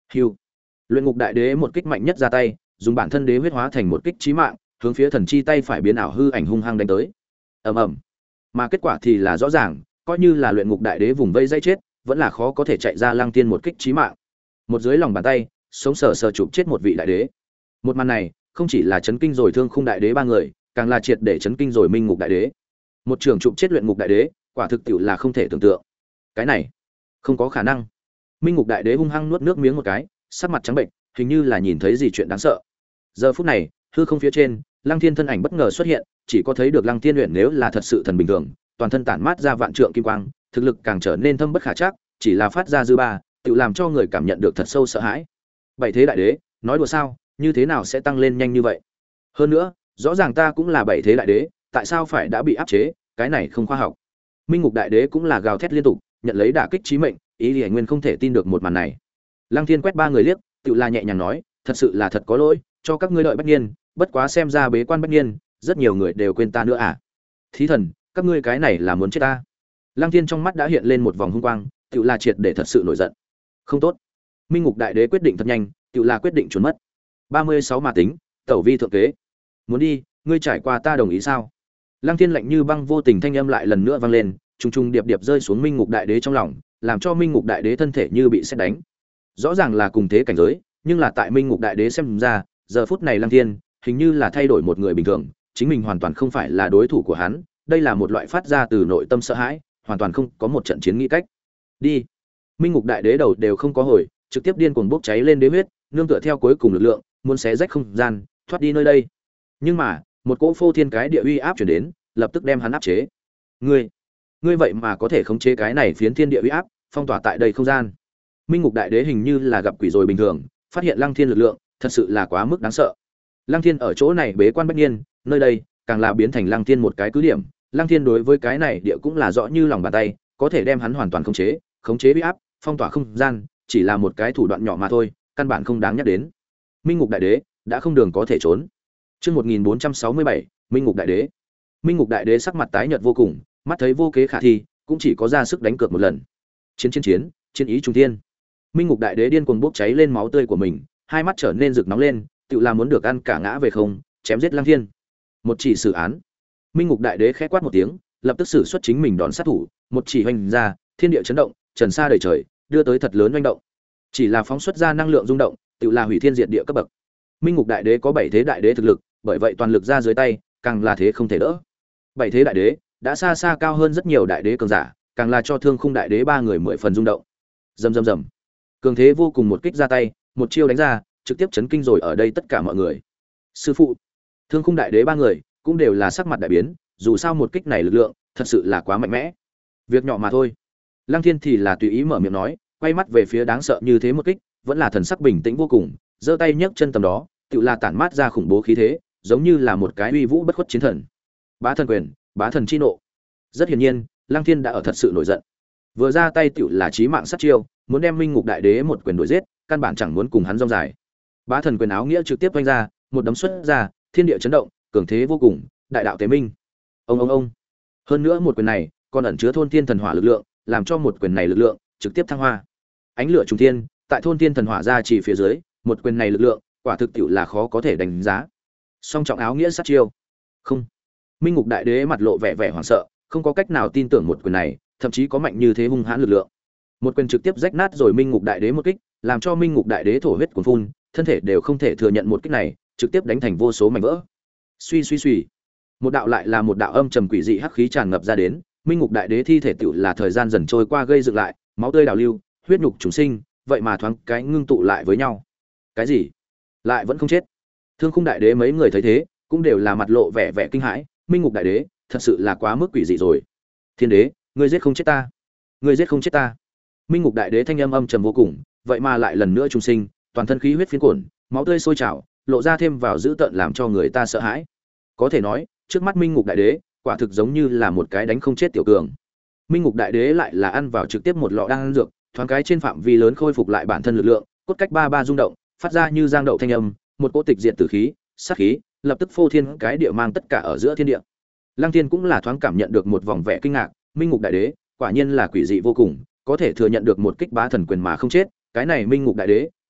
[SPEAKER 1] Hưu. Luyện ngục đại đế một kích mạnh nhất ra tay, dùng bản thân đế huyết hóa thành một kích chí mạng, hướng phía thần chi tay phải biến ảo hư ảnh hung hăng đánh tới. Ầm ầm. Mà kết quả thì là rõ ràng, coi như là luyện ngục đại đế vùng vây dây chết, vẫn là khó có thể chạy ra Lăng Tiên một kích chí mạng. Một dưới lòng bàn tay, sống sờ sờ chụp chết một vị đại đế. Một màn này, không chỉ là chấn kinh rồi Thương Khung đại đế ba người, càng là triệt để chấn kinh rồi Minh Ngục đại đế. Một trường chụp chết luyện ngục đại đế, quả thực tiệu là không thể tưởng tượng. Cái này, không có khả năng. Minh Ngục đại đế hung hăng nuốt nước miếng một cái, sắc mặt trắng bệnh, hình như là nhìn thấy gì chuyện đáng sợ. Giờ phút này, hư không phía trên, Lăng Thiên thân ảnh bất ngờ xuất hiện, chỉ có thấy được Lăng Thiên luyện nếu là thật sự thần bình thường, toàn thân tản mát ra vạn trượng kim quang, thực lực càng trở nên thâm bất khả trắc, chỉ là phát ra dư ba, tự làm cho người cảm nhận được thật sâu sợ hãi. Bảy thế đại đế, nói đùa sao, như thế nào sẽ tăng lên nhanh như vậy? Hơn nữa, rõ ràng ta cũng là bảy thế đại đế, tại sao phải đã bị áp chế, cái này không khoa học. Minh Ngục đại đế cũng là gào thét liên tục, nhận lấy đả kích chí mệnh, ý Liễu Nguyên không thể tin được một màn này. Lăng Thiên quét ba người liếc, tự là nhẹ nhàng nói, thật sự là thật có lỗi, cho các ngươi đợi Bách Niên, bất quá xem ra bế quan Bách Niên, rất nhiều người đều quên ta nữa à? Thí thần, các ngươi cái này là muốn chết ta? Lăng Thiên trong mắt đã hiện lên một vòng hung quang, tự là triệt để thật sự nổi giận. Không tốt. Minh Ngục đại đế quyết định thật nhanh, tự là quyết định trốn mất. ba mươi sáu mà tính, tẩu vi thượng kế. Muốn đi, ngươi trải qua ta đồng ý sao? Lăng Thiên lạnh như băng vô tình thanh âm lại lần nữa vang lên, trùng trùng điệp điệp rơi xuống Minh Ngục đại đế trong lòng, làm cho Minh Ngục đại đế thân thể như bị sét đánh. Rõ ràng là cùng thế cảnh giới, nhưng là tại Minh Ngục đại đế xem ra, giờ phút này Lăng Thiên hình như là thay đổi một người bình thường, chính mình hoàn toàn không phải là đối thủ của hắn, đây là một loại phát ra từ nội tâm sợ hãi, hoàn toàn không có một trận chiến nghĩ cách. Đi. Minh Ngục đại đế đầu đều không có hồi, trực tiếp điên cuồng bốc cháy lên đế huyết, nương tựa theo cuối cùng lực lượng, muốn xé rách không gian, thoát đi nơi đây. Nhưng mà, một cỗ phô thiên cái địa uy áp truyền đến, lập tức đem hắn áp chế. Ngươi, ngươi vậy mà có thể khống chế cái này phiến thiên địa uy áp, phong tỏa tại đây không gian. Minh Ngục đại đế hình như là gặp quỷ rồi bình thường, phát hiện Lăng Thiên lực lượng, thật sự là quá mức đáng sợ. Lăng Thiên ở chỗ này bế quan Bách Niên, nơi đây càng là biến thành Lăng Thiên một cái cứ điểm. Lăng Thiên đối với cái này địa cũng là rõ như lòng bàn tay, có thể đem hắn hoàn toàn khống chế, khống chế uy áp, phong tỏa không gian, chỉ là một cái thủ đoạn nhỏ mà thôi, căn bản không đáng nhắc đến. Minh Ngục đại đế đã không đường có thể trốn. Chương một nghìn bốn trăm sáu mươi bảy, Minh Ngục đại đế. Minh Ngục đại đế sắc mặt tái nhợt vô cùng, mắt thấy vô kế khả thi, cũng chỉ có ra sức đánh cược một lần. Chiến chiến chiến, chiến ý trung thiên. Minh Ngục đại đế điên cuồng bốc cháy lên máu tươi của mình, hai mắt trở nên rực nóng lên, tự là muốn được ăn cả ngã về không, chém giết Lăng Thiên. Một chỉ xử án. Minh Ngục đại đế khẽ quát một tiếng, lập tức sử xuất chính mình đòn sát thủ, một chỉ hoành ra, thiên địa chấn động, trần sa đầy trời, đưa tới thật lớn hoành động. Chỉ là phóng xuất ra năng lượng rung động, tự là hủy thiên diệt địa cấp bậc. Minh Ngục đại đế có bảy thế đại đế thực lực, bởi vậy toàn lực ra dưới tay, càng là thế không thể đỡ. Bảy thế đại đế đã xa xa cao hơn rất nhiều đại đế cường giả, càng là cho Thương Khung đại đế ba người mười phần rung động. Rầm rầm rầm. Cường thế vô cùng một kích ra tay, một chiêu đánh ra, trực tiếp chấn kinh rồi ở đây tất cả mọi người. Sư phụ, Thương Khung đại đế ba người cũng đều là sắc mặt đại biến, dù sao một kích này lực lượng thật sự là quá mạnh mẽ. Việc nhỏ mà thôi. Lăng Thiên thì là tùy ý mở miệng nói, quay mắt về phía đáng sợ như thế một kích, vẫn là thần sắc bình tĩnh vô cùng, giơ tay nhấc chân tầm đó, tự là tản mát ra khủng bố khí thế, giống như là một cái uy vũ bất khuất chiến thần. Bá thần quyền, bá thần chi nộ. Rất hiển nhiên, Lăng Thiên đã ở thật sự nổi giận. Vừa ra tay tiểu là chí mạng sát chiêu, muốn đem Minh Ngục đại đế một quyền đuổi giết, căn bản chẳng muốn cùng hắn rong dài. Bá thần quyền áo nghĩa trực tiếp vung ra, một đấm xuất ra, thiên địa chấn động, cường thế vô cùng, đại đạo tế minh. Ông ông ông. Hơn nữa một quyền này, còn ẩn chứa thôn thiên thần hỏa lực lượng, làm cho một quyền này lực lượng trực tiếp thăng hoa. Ánh lửa trùng thiên, tại thôn thiên thần hỏa ra chỉ phía dưới, một quyền này lực lượng, quả thực tiểu là khó có thể đánh giá. Song trọng áo nghĩa sát chiêu. Không. Minh Ngục đại đế mặt lộ vẻ vẻ hoảng sợ, không có cách nào tin tưởng một quyền này, thậm chí có mạnh như thế hung hãn lực lượng. Một quyền trực tiếp rách nát rồi Minh Ngục đại đế một kích, làm cho Minh Ngục đại đế thổ huyết cuồn phun, thân thể đều không thể thừa nhận một kích này, trực tiếp đánh thành vô số mảnh vỡ. Suy suy suy. Một đạo lại là một đạo âm trầm quỷ dị hắc khí tràn ngập ra đến, Minh Ngục đại đế thi thể tựu là thời gian dần trôi qua gây dựng lại, máu tươi đào lưu, huyết nhục chúng sinh, vậy mà thoáng cái ngưng tụ lại với nhau. Cái gì? Lại vẫn không chết? Thương Khung đại đế mấy người thấy thế, cũng đều là mặt lộ vẻ vẻ kinh hãi, Minh Ngục đại đế, thật sự là quá mức quỷ dị rồi. Thiên đế, ngươi giết không chết ta. Ngươi giết không chết ta. Minh Ngục đại đế thanh âm âm trầm vô cùng, vậy mà lại lần nữa trùng sinh, toàn thân khí huyết phiến cuộn, máu tươi sôi trào, lộ ra thêm vào dữ tợn làm cho người ta sợ hãi. Có thể nói, trước mắt Minh Ngục đại đế, quả thực giống như là một cái đánh không chết tiểu cường. Minh Ngục đại đế lại là ăn vào trực tiếp một lọ đan dược, thoáng cái trên phạm vi lớn khôi phục lại bản thân lực lượng, cốt cách ba ba rung động, phát ra như giang đậu thanh âm, một cỗ tịch diệt tử khí, sát khí, lập tức phô thiên cái địa mang tất cả ở giữa thiên địa. Lăng Thiên cũng là thoáng cảm nhận được một vòng vẻ kinh ngạc, Minh Ngục đại đế, quả nhiên là quỷ dị vô cùng, có thể thừa nhận được một kích bá thần quyền mà không chết, cái này Minh Ngục đại đế,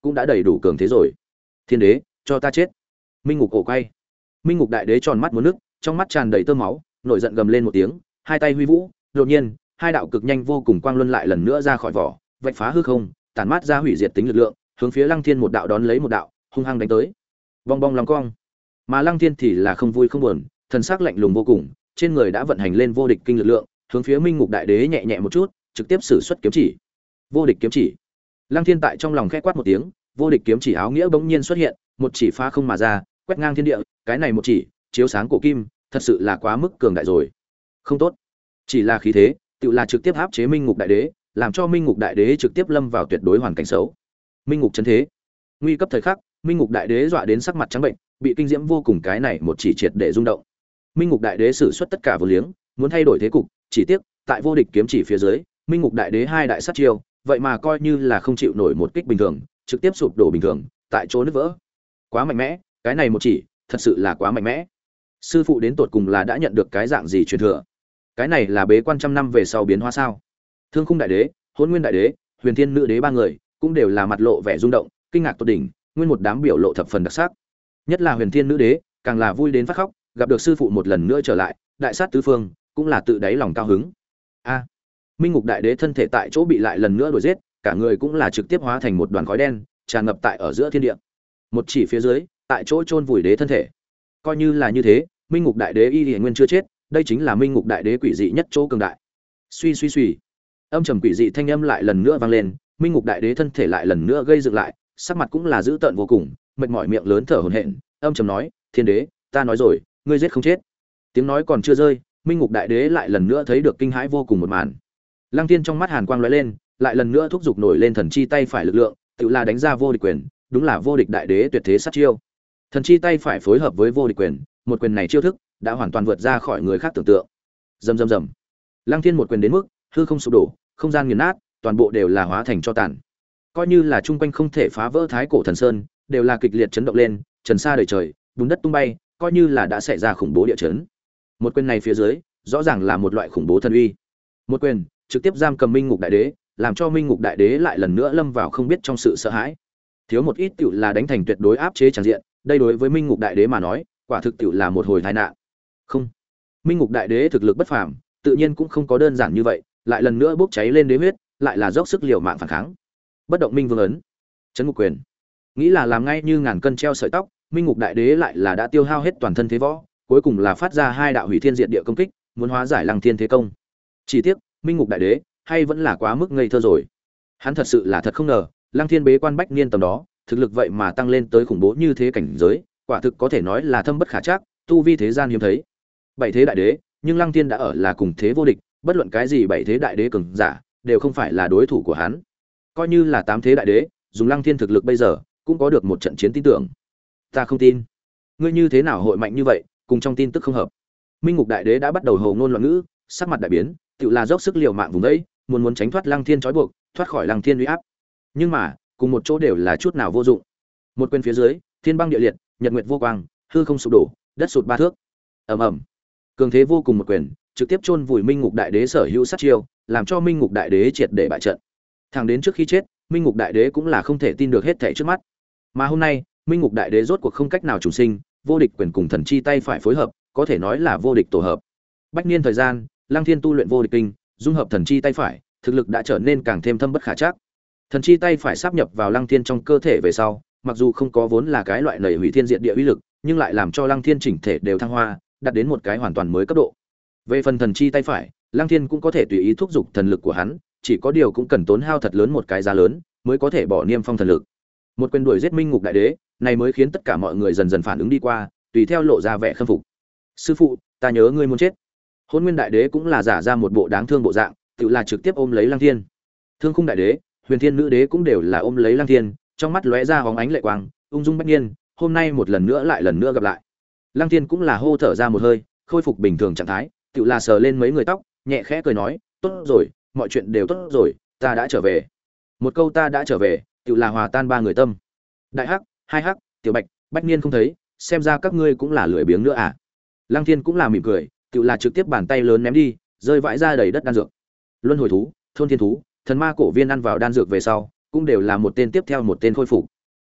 [SPEAKER 1] cũng đã đầy đủ cường thế rồi. Thiên đế, cho ta chết. Minh ngục cổ quay. Minh ngục đại đế tròn mắt muốn nước, trong mắt tràn đầy tơ máu, nổi giận gầm lên một tiếng, hai tay huy vũ, đột nhiên, hai đạo cực nhanh vô cùng quang luân lại lần nữa ra khỏi vỏ, vạch phá hư không, tản mát ra hủy diệt tính lực lượng, hướng phía Lăng Thiên một đạo đón lấy một đạo, hung hăng đánh tới. Bong bong long cong. Mà Lăng Thiên thì là không vui không buồn, thần sắc lạnh lùng vô cùng, trên người đã vận hành lên vô địch kinh lực lượng, hướng phía Minh ngục đại đế nhẹ nhẹ một chút, trực tiếp sử xuất kiếm chỉ. Vô địch kiếm chỉ. Lăng Thiên tại trong lòng khẽ quát một tiếng, vô địch kiếm chỉ áo nghĩa bỗng nhiên xuất hiện, một chỉ phá không mà ra, quét ngang thiên địa, cái này một chỉ, chiếu sáng cổ kim, thật sự là quá mức cường đại rồi. Không tốt. Chỉ là khí thế, tự là trực tiếp áp chế Minh ngục đại đế, làm cho Minh ngục đại đế trực tiếp lâm vào tuyệt đối hoàn cảnh xấu. Minh ngục chấn thế. Nguy cấp thời khắc, Minh ngục đại đế dọa đến sắc mặt trắng bệnh, bị kinh diễm vô cùng cái này một chỉ triệt để rung động. Minh ngục đại đế sử xuất tất cả vô liếng, muốn thay đổi thế cục, chỉ tiếc, tại vô địch kiếm chỉ phía dưới, Minh ngục đại đế hai đại sát chiêu, vậy mà coi như là không chịu nổi một kích bình thường, trực tiếp sụp đổ bình thường, tại chỗ nứt vỡ. Quá mạnh mẽ, cái này một chỉ, thật sự là quá mạnh mẽ. Sư phụ đến tột cùng là đã nhận được cái dạng gì truyền thừa? Cái này là bế quan trăm năm về sau biến hóa sao? Thương Khung đại đế, Hỗn Nguyên đại đế, Huyền Thiên nữ đế ba người, cũng đều là mặt lộ vẻ rung động, kinh ngạc tột đỉnh, nguyên một đám biểu lộ thập phần đặc sắc. Nhất là Huyền Thiên nữ đế, càng là vui đến phát khóc, gặp được sư phụ một lần nữa trở lại, đại sát tứ phương, cũng là tự đáy lòng cao hứng. A. Minh ngục đại đế thân thể tại chỗ bị lại lần nữa đuổi giết, cả người cũng là trực tiếp hóa thành một đoàn khói đen, tràn ngập tại ở giữa thiên địa. Một chỉ phía dưới, tại chỗ chôn vùi đế thân thể. Coi như là như thế, Minh ngục đại đế y liễu nguyên chưa chết, đây chính là Minh ngục đại đế quỷ dị nhất chỗ cường đại. Suy suy suy, âm trầm quỷ dị thanh âm lại lần nữa vang lên, Minh ngục đại đế thân thể lại lần nữa gây dựng lại, sắc mặt cũng là dữ tợn vô cùng, mệt mỏi miệng lớn thở hổn hển, âm trầm nói, "Thiên đế, ta nói rồi, ngươi giết không chết." Tiếng nói còn chưa rơi, Minh ngục đại đế lại lần nữa thấy được kinh hãi vô cùng một màn. Lăng Thiên trong mắt hàn quang lóe lên, lại lần nữa thúc giục nổi lên thần chi tay phải lực lượng, tự là đánh ra vô địch quyền, đúng là vô địch đại đế tuyệt thế sát chiêu. Thần chi tay phải phối hợp với vô địch quyền, một quyền này chiêu thức đã hoàn toàn vượt ra khỏi người khác tưởng tượng. Rầm rầm rầm. Lăng Thiên một quyền đến mức hư không sụp đổ, không gian nghiền nát, toàn bộ đều là hóa thành tro tàn. Coi như là trung quanh không thể phá vỡ thái cổ thần sơn, đều là kịch liệt chấn động lên, trần sa đầy trời, bùn đất tung bay, coi như là đã xảy ra khủng bố địa chấn. Một quyền này phía dưới, rõ ràng là một loại khủng bố thần uy. Một quyền trực tiếp giam cầm Minh ngục đại đế, làm cho Minh ngục đại đế lại lần nữa lâm vào không biết trong sự sợ hãi. Thiếu một ít tiểu là đánh thành tuyệt đối áp chế tràn diện, đây đối với Minh ngục đại đế mà nói, quả thực tiểu là một hồi tai nạn. Không, Minh ngục đại đế thực lực bất phàm, tự nhiên cũng không có đơn giản như vậy, lại lần nữa bốc cháy lên đế huyết, lại là dốc sức liều mạng phản kháng. Bất động minh vương ấn, chấn ngục quyền, nghĩ là làm ngay như ngàn cân treo sợi tóc, Minh ngục đại đế lại là đã tiêu hao hết toàn thân thế võ, cuối cùng là phát ra hai đạo hủy thiên diệt địa công kích, muốn hóa giải Lăng Thiên thế công. Chỉ tiếc, Minh ngục đại đế hay vẫn là quá mức ngây thơ rồi. Hắn thật sự là thật không ngờ, Lăng Thiên bế quan bách niên tầm đó, thực lực vậy mà tăng lên tới khủng bố như thế cảnh giới, quả thực có thể nói là thâm bất khả trắc, tu vi thế gian hiếm thấy. Bảy thế đại đế, nhưng Lăng Thiên đã ở là cùng thế vô địch, bất luận cái gì bảy thế đại đế cường giả, đều không phải là đối thủ của hắn. Coi như là tám thế đại đế, dùng Lăng Thiên thực lực bây giờ, cũng có được một trận chiến tin tưởng. Ta không tin. Ngươi như thế nào hội mạnh như vậy, cùng trong tin tức không hợp. Minh ngục đại đế đã bắt đầu hồ ngôn loạn ngữ, sắc mặt đại biến, tự là dốc sức liều mạng vùng đấy, muốn muốn tránh thoát Lăng Thiên trói buộc, thoát khỏi Lăng Thiên uy áp. Nhưng mà, cùng một chỗ đều là chút nào vô dụng. Một quyền phía dưới, thiên băng địa liệt, nhật nguyệt vô quang, hư không sụp đổ, đất sụt ba thước. Ầm ầm. Cường thế vô cùng một quyền, trực tiếp chôn vùi Minh ngục đại đế sở hữu sát chiêu, làm cho Minh ngục đại đế triệt để bại trận. Thẳng đến trước khi chết, Minh ngục đại đế cũng là không thể tin được hết thảy trước mắt. Mà hôm nay, Minh ngục đại đế rốt cuộc không cách nào trùng sinh, vô địch quyền cùng thần chi tay phải phối hợp, có thể nói là vô địch tổ hợp. Bách niên thời gian, Lăng Thiên tu luyện vô địch kinh, dung hợp thần chi tay phải, thực lực đã trở nên càng thêm thâm bất khả trắc. Thần chi tay phải sáp nhập vào Lăng Thiên trong cơ thể về sau, mặc dù không có vốn là cái loại nảy hủy thiên diệt địa uy lực, nhưng lại làm cho Lăng Thiên chỉnh thể đều thăng hoa, đạt đến một cái hoàn toàn mới cấp độ. Về phần thần chi tay phải, Lăng Thiên cũng có thể tùy ý thúc giục thần lực của hắn, chỉ có điều cũng cần tốn hao thật lớn một cái giá lớn, mới có thể bỏ niêm phong thần lực. Một quyền đuổi giết Minh ngục đại đế, này mới khiến tất cả mọi người dần dần phản ứng đi qua, tùy theo lộ ra vẻ khâm phục. Sư phụ, ta nhớ ngươi muốn chết. Hôn Nguyên đại đế cũng là giả ra một bộ đáng thương bộ dạng, tự là trực tiếp ôm lấy Lăng Thiên. Thương Khung đại đế, Huyền Thiên nữ đế cũng đều là ôm lấy Lăng Thiên, trong mắt lóe ra hóng ánh lệ quang, ung dung bách nhiên, hôm nay một lần nữa lại lần nữa gặp lại. Lăng Thiên cũng là hô thở ra một hơi, khôi phục bình thường trạng thái, tự là sờ lên mấy người tóc, nhẹ khẽ cười nói, tốt rồi, mọi chuyện đều tốt rồi, ta đã trở về. Một câu ta đã trở về, tự là hòa tan ba người tâm. Đại hắc, hai hắc, tiểu bạch, bách niên không thấy, xem ra các ngươi cũng là lười biếng nữa à. Lăng Thiên cũng là mỉm cười, tự là trực tiếp bàn tay lớn ném đi, rơi vãi ra đầy đất đan dược. Luân hồi thú, thôn thiên thú, thần ma cổ viên ăn vào đan dược về sau, cũng đều là một tên tiếp theo một tên khôi phục.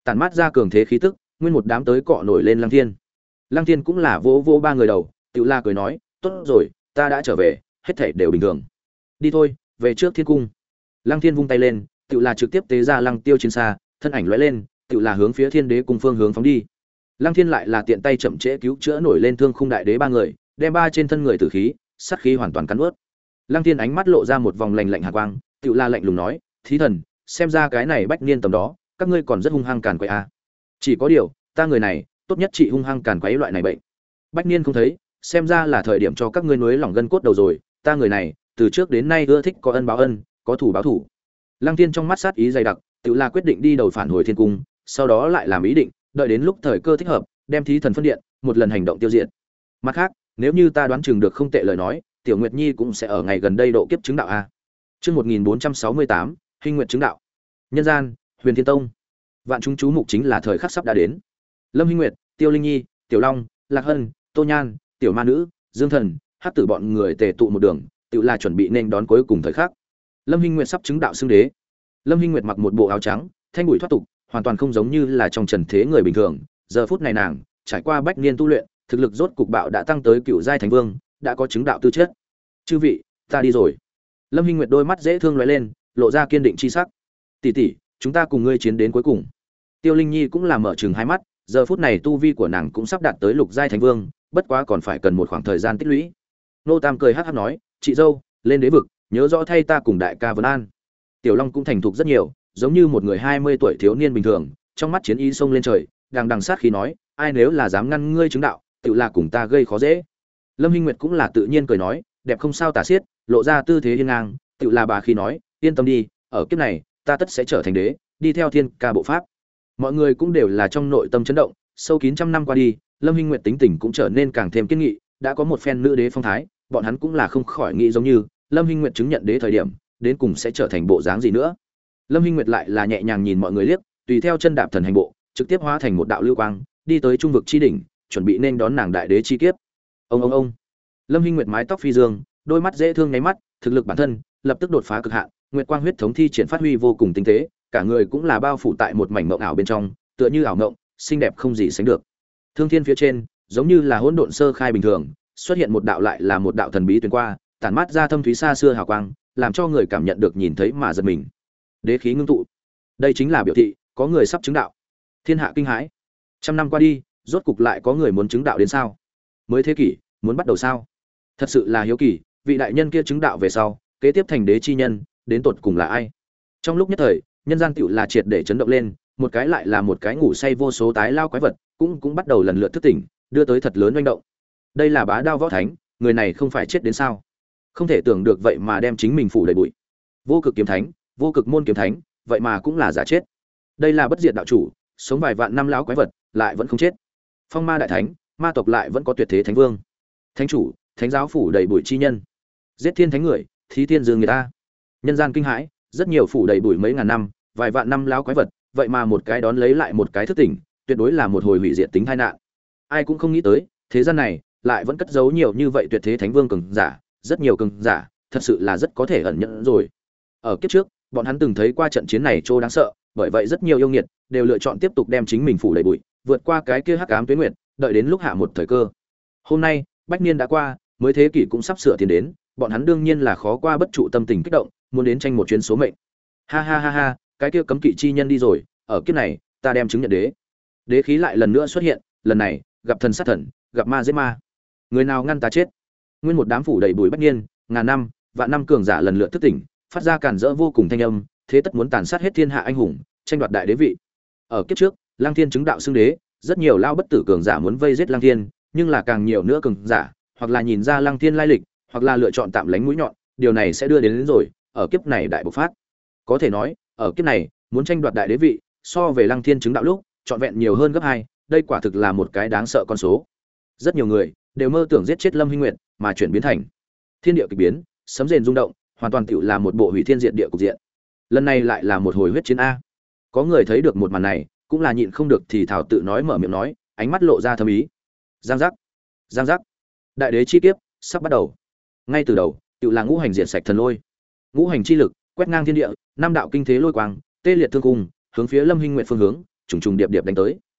[SPEAKER 1] tản mát ra cường thế khí tức, nguyên một đám tới cọ nổi lên Lăng Thiên. Lăng Thiên cũng là vỗ vỗ ba người đầu, Tiểu La cười nói, "Tốt rồi, ta đã trở về, hết thảy đều bình thường. Đi thôi, về trước Thiên cung." Lăng Thiên vung tay lên, Tiểu La trực tiếp tế ra Lăng Tiêu chiến xa, thân ảnh lóe lên, Tiểu La hướng phía Thiên Đế cung phương hướng phóng đi. Lăng Thiên lại là tiện tay chậm trễ cứu chữa nổi lên Thương Khung Đại Đế ba người, đem ba trên thân người tử khí, sát khí hoàn toàn cắn nuốt. Lăng Thiên ánh mắt lộ ra một vòng lạnh lạnh hàn quang, Tiểu La lạnh lùng nói, "Thí thần, xem ra cái này Bách Niên tầm đó, các ngươi còn rất hung hăng càn quấy a. Chỉ có điều, ta người này, tốt nhất trị hung hăng càn quấy loại này bệnh. Bách Niên không thấy, xem ra là thời điểm cho các ngươi nuối lỏng gân cốt đầu rồi, ta người này, từ trước đến nay ưa thích có ân báo ân, có thủ báo thủ." Lăng Thiên trong mắt sát ý dày đặc, Tiểu La quyết định đi đầu phản hồi Thiên cung, sau đó lại làm ý định, đợi đến lúc thời cơ thích hợp, đem Thí thần phân điện, một lần hành động tiêu diệt. Mặt khác, nếu như ta đoán chừng được không tệ lời nói, Tiểu Nguyệt Nhi cũng sẽ ở ngày gần đây độ kiếp chứng đạo a. Chương một nghìn bốn trăm sáu mươi tám, Hinh Nguyệt chứng đạo. Nhân gian, Huyền Thiên Tông. Vạn chúng chú mục chính là thời khắc sắp đã đến. Lâm Hinh Nguyệt, Tiêu Linh Nhi, Tiểu Long, Lạc Hân, Tô Nhan, Tiểu Ma Nữ, Dương Thần, Hắc Tử bọn người tề tụ một đường, tự là chuẩn bị nên đón cuối cùng thời khắc. Lâm Hinh Nguyệt sắp chứng đạo xưng đế. Lâm Hinh Nguyệt mặc một bộ áo trắng, thanh bụi thoát tục, hoàn toàn không giống như là trong trần thế người bình thường. Giờ phút này nàng, trải qua bách niên tu luyện, thực lực rốt cục bạo đã tăng tới cựu giai thánh vương, đã có chứng đạo tư chất. Chư vị, ta đi rồi. Lâm Hinh Nguyệt đôi mắt dễ thương lóe lên, lộ ra kiên định chi sắc. Tỷ tỷ, chúng ta cùng ngươi chiến đến cuối cùng. Tiêu Linh Nhi cũng là mở trừng hai mắt, giờ phút này tu vi của nàng cũng sắp đạt tới lục giai thánh vương, bất quá còn phải cần một khoảng thời gian tích lũy. Nô Tam cười hắc hắc nói, "Chị dâu, lên đế vực, nhớ rõ thay ta cùng đại ca vấn an." Tiểu Long cũng thành thục rất nhiều, giống như một người hai mươi tuổi thiếu niên bình thường, trong mắt chiến ý xông lên trời, đằng đằng sát khí nói, "Ai nếu là dám ngăn ngươi chứng đạo, tự là cùng ta gây khó dễ." Lâm Hinh Nguyệt cũng là tự nhiên cười nói, đẹp không sao tả xiết, lộ ra tư thế hiên ngang, tự là bà khí nói, "Yên tâm đi, ở kiếp này, ta tất sẽ trở thành đế, đi theo thiên ca bộ pháp." Mọi người cũng đều là trong nội tâm chấn động, sâu kín trăm năm qua đi, Lâm Hinh Nguyệt tính tình cũng trở nên càng thêm kiên nghị, đã có một phen nữ đế phong thái, bọn hắn cũng là không khỏi nghĩ giống như, Lâm Hinh Nguyệt chứng nhận đế thời điểm, đến cùng sẽ trở thành bộ dáng gì nữa. Lâm Hinh Nguyệt lại là nhẹ nhàng nhìn mọi người liếc, tùy theo chân đạp thần hành bộ, trực tiếp hóa thành một đạo lưu quang, đi tới trung vực chi đỉnh, chuẩn bị nên đón nàng đại đế chi kiếp. Ông ông ông. Lâm Hinh Nguyệt mái tóc phi dương, đôi mắt dễ thương nháy mắt, thực lực bản thân lập tức đột phá cực hạn, nguyệt quang huyết thống thi triển phát huy vô cùng tinh tế, cả người cũng là bao phủ tại một mảnh mộng ảo bên trong, tựa như ảo mộng, xinh đẹp không gì sánh được. Thương thiên phía trên, giống như là hỗn độn sơ khai bình thường, xuất hiện một đạo lại là một đạo thần bí tuyến qua, tản mát ra thâm thúy xa xưa hào quang, làm cho người cảm nhận được nhìn thấy mà giật mình. Đế khí ngưng tụ. Đây chính là biểu thị có người sắp chứng đạo. Thiên hạ kinh hãi. Trăm năm qua đi, rốt cục lại có người muốn chứng đạo đến sao? Mới thế kỷ, muốn bắt đầu sao? Thật sự là hiếu kỳ, vị đại nhân kia chứng đạo về sau, kế tiếp thành đế chi nhân, đến tột cùng là ai? Trong lúc nhất thời, nhân gian tựu là triệt để chấn động lên, một cái lại là một cái ngủ say vô số tái lao quái vật, cũng cũng bắt đầu lần lượt thức tỉnh, đưa tới thật lớn oanh động. Đây là Bá Đao Võ Thánh, người này không phải chết đến sao? Không thể tưởng được vậy mà đem chính mình phủ đầy bụi. Vô Cực Kiếm Thánh, Vô Cực Môn Kiếm Thánh, vậy mà cũng là giả chết. Đây là bất diệt đạo chủ, sống vài vạn năm lão quái vật, lại vẫn không chết. Phong Ma Đại Thánh, ma tộc lại vẫn có tuyệt thế thánh vương. Thánh chủ, thánh giáo phủ đầy bụi chi nhân. Giết thiên thánh người, thí thiên dương người ta. Nhân gian kinh hãi, rất nhiều phủ đầy bụi mấy ngàn năm, vài vạn năm lão quái vật, vậy mà một cái đón lấy lại một cái thức tỉnh, tuyệt đối là một hồi hủy diệt tính tai nạn. Ai cũng không nghĩ tới, thế gian này lại vẫn cất giấu nhiều như vậy tuyệt thế thánh vương cường giả, rất nhiều cường giả, thật sự là rất có thể ẩn nhận rồi. Ở kiếp trước, bọn hắn từng thấy qua trận chiến này trô đáng sợ, bởi vậy rất nhiều yêu nghiệt đều lựa chọn tiếp tục đem chính mình phủ đầy bụi, vượt qua cái kia hắc ám tuyết nguyệt, đợi đến lúc hạ một thời cơ. Hôm nay, bách niên đã qua, mới thế kỷ cũng sắp sửa tiến đến, bọn hắn đương nhiên là khó qua bất trụ tâm tình kích động, muốn đến tranh một chuyến số mệnh. Ha ha ha ha, cái kia cấm kỵ chi nhân đi rồi, ở kiếp này, ta đem chứng nhận đế. Đế khí lại lần nữa xuất hiện, lần này, gặp thần sát thần, gặp ma giết ma. Người nào ngăn ta chết? Nguyên một đám phủ đầy bụi bách niên, ngàn năm, vạn năm cường giả lần lượt thức tỉnh, phát ra cản rỡ vô cùng thanh âm, thế tất muốn tàn sát hết thiên hạ anh hùng, tranh đoạt đại đế vị. Ở kiếp trước, Lăng Thiên chứng đạo xưng đế, rất nhiều lao bất tử cường giả muốn vây giết Lăng Thiên, nhưng là càng nhiều nữa cường giả, hoặc là nhìn ra Lăng Thiên lai lịch, hoặc là lựa chọn tạm lánh mũi nhọn, điều này sẽ đưa đến, đến rồi, ở kiếp này đại bộc phát. Có thể nói, ở kiếp này, muốn tranh đoạt đại đế vị, so về Lăng Thiên chứng đạo lúc, trọn vẹn nhiều hơn gấp hai, đây quả thực là một cái đáng sợ con số. Rất nhiều người đều mơ tưởng giết chết Lâm Hinh Nguyệt, mà chuyển biến thành thiên địa kỳ biến, sấm rền rung động, hoàn toàn tựu là một bộ hủy thiên diệt địa cục diện. Lần này lại là một hồi huyết chiến a. Có người thấy được một màn này, cũng là nhịn không được thì thảo tự nói mở miệng nói, ánh mắt lộ ra thâm ý. Giang giác, giang giác. Đại đế chi kiếp sắp bắt đầu. Ngay từ đầu, tựu là ngũ hành diệt sạch thần lôi. Ngũ hành chi lực quét ngang thiên địa, năm đạo kinh thế lôi quang, tê liệt thương cung, hướng phía Lâm Hinh Nguyệt phương hướng, trùng trùng điệp điệp đánh tới.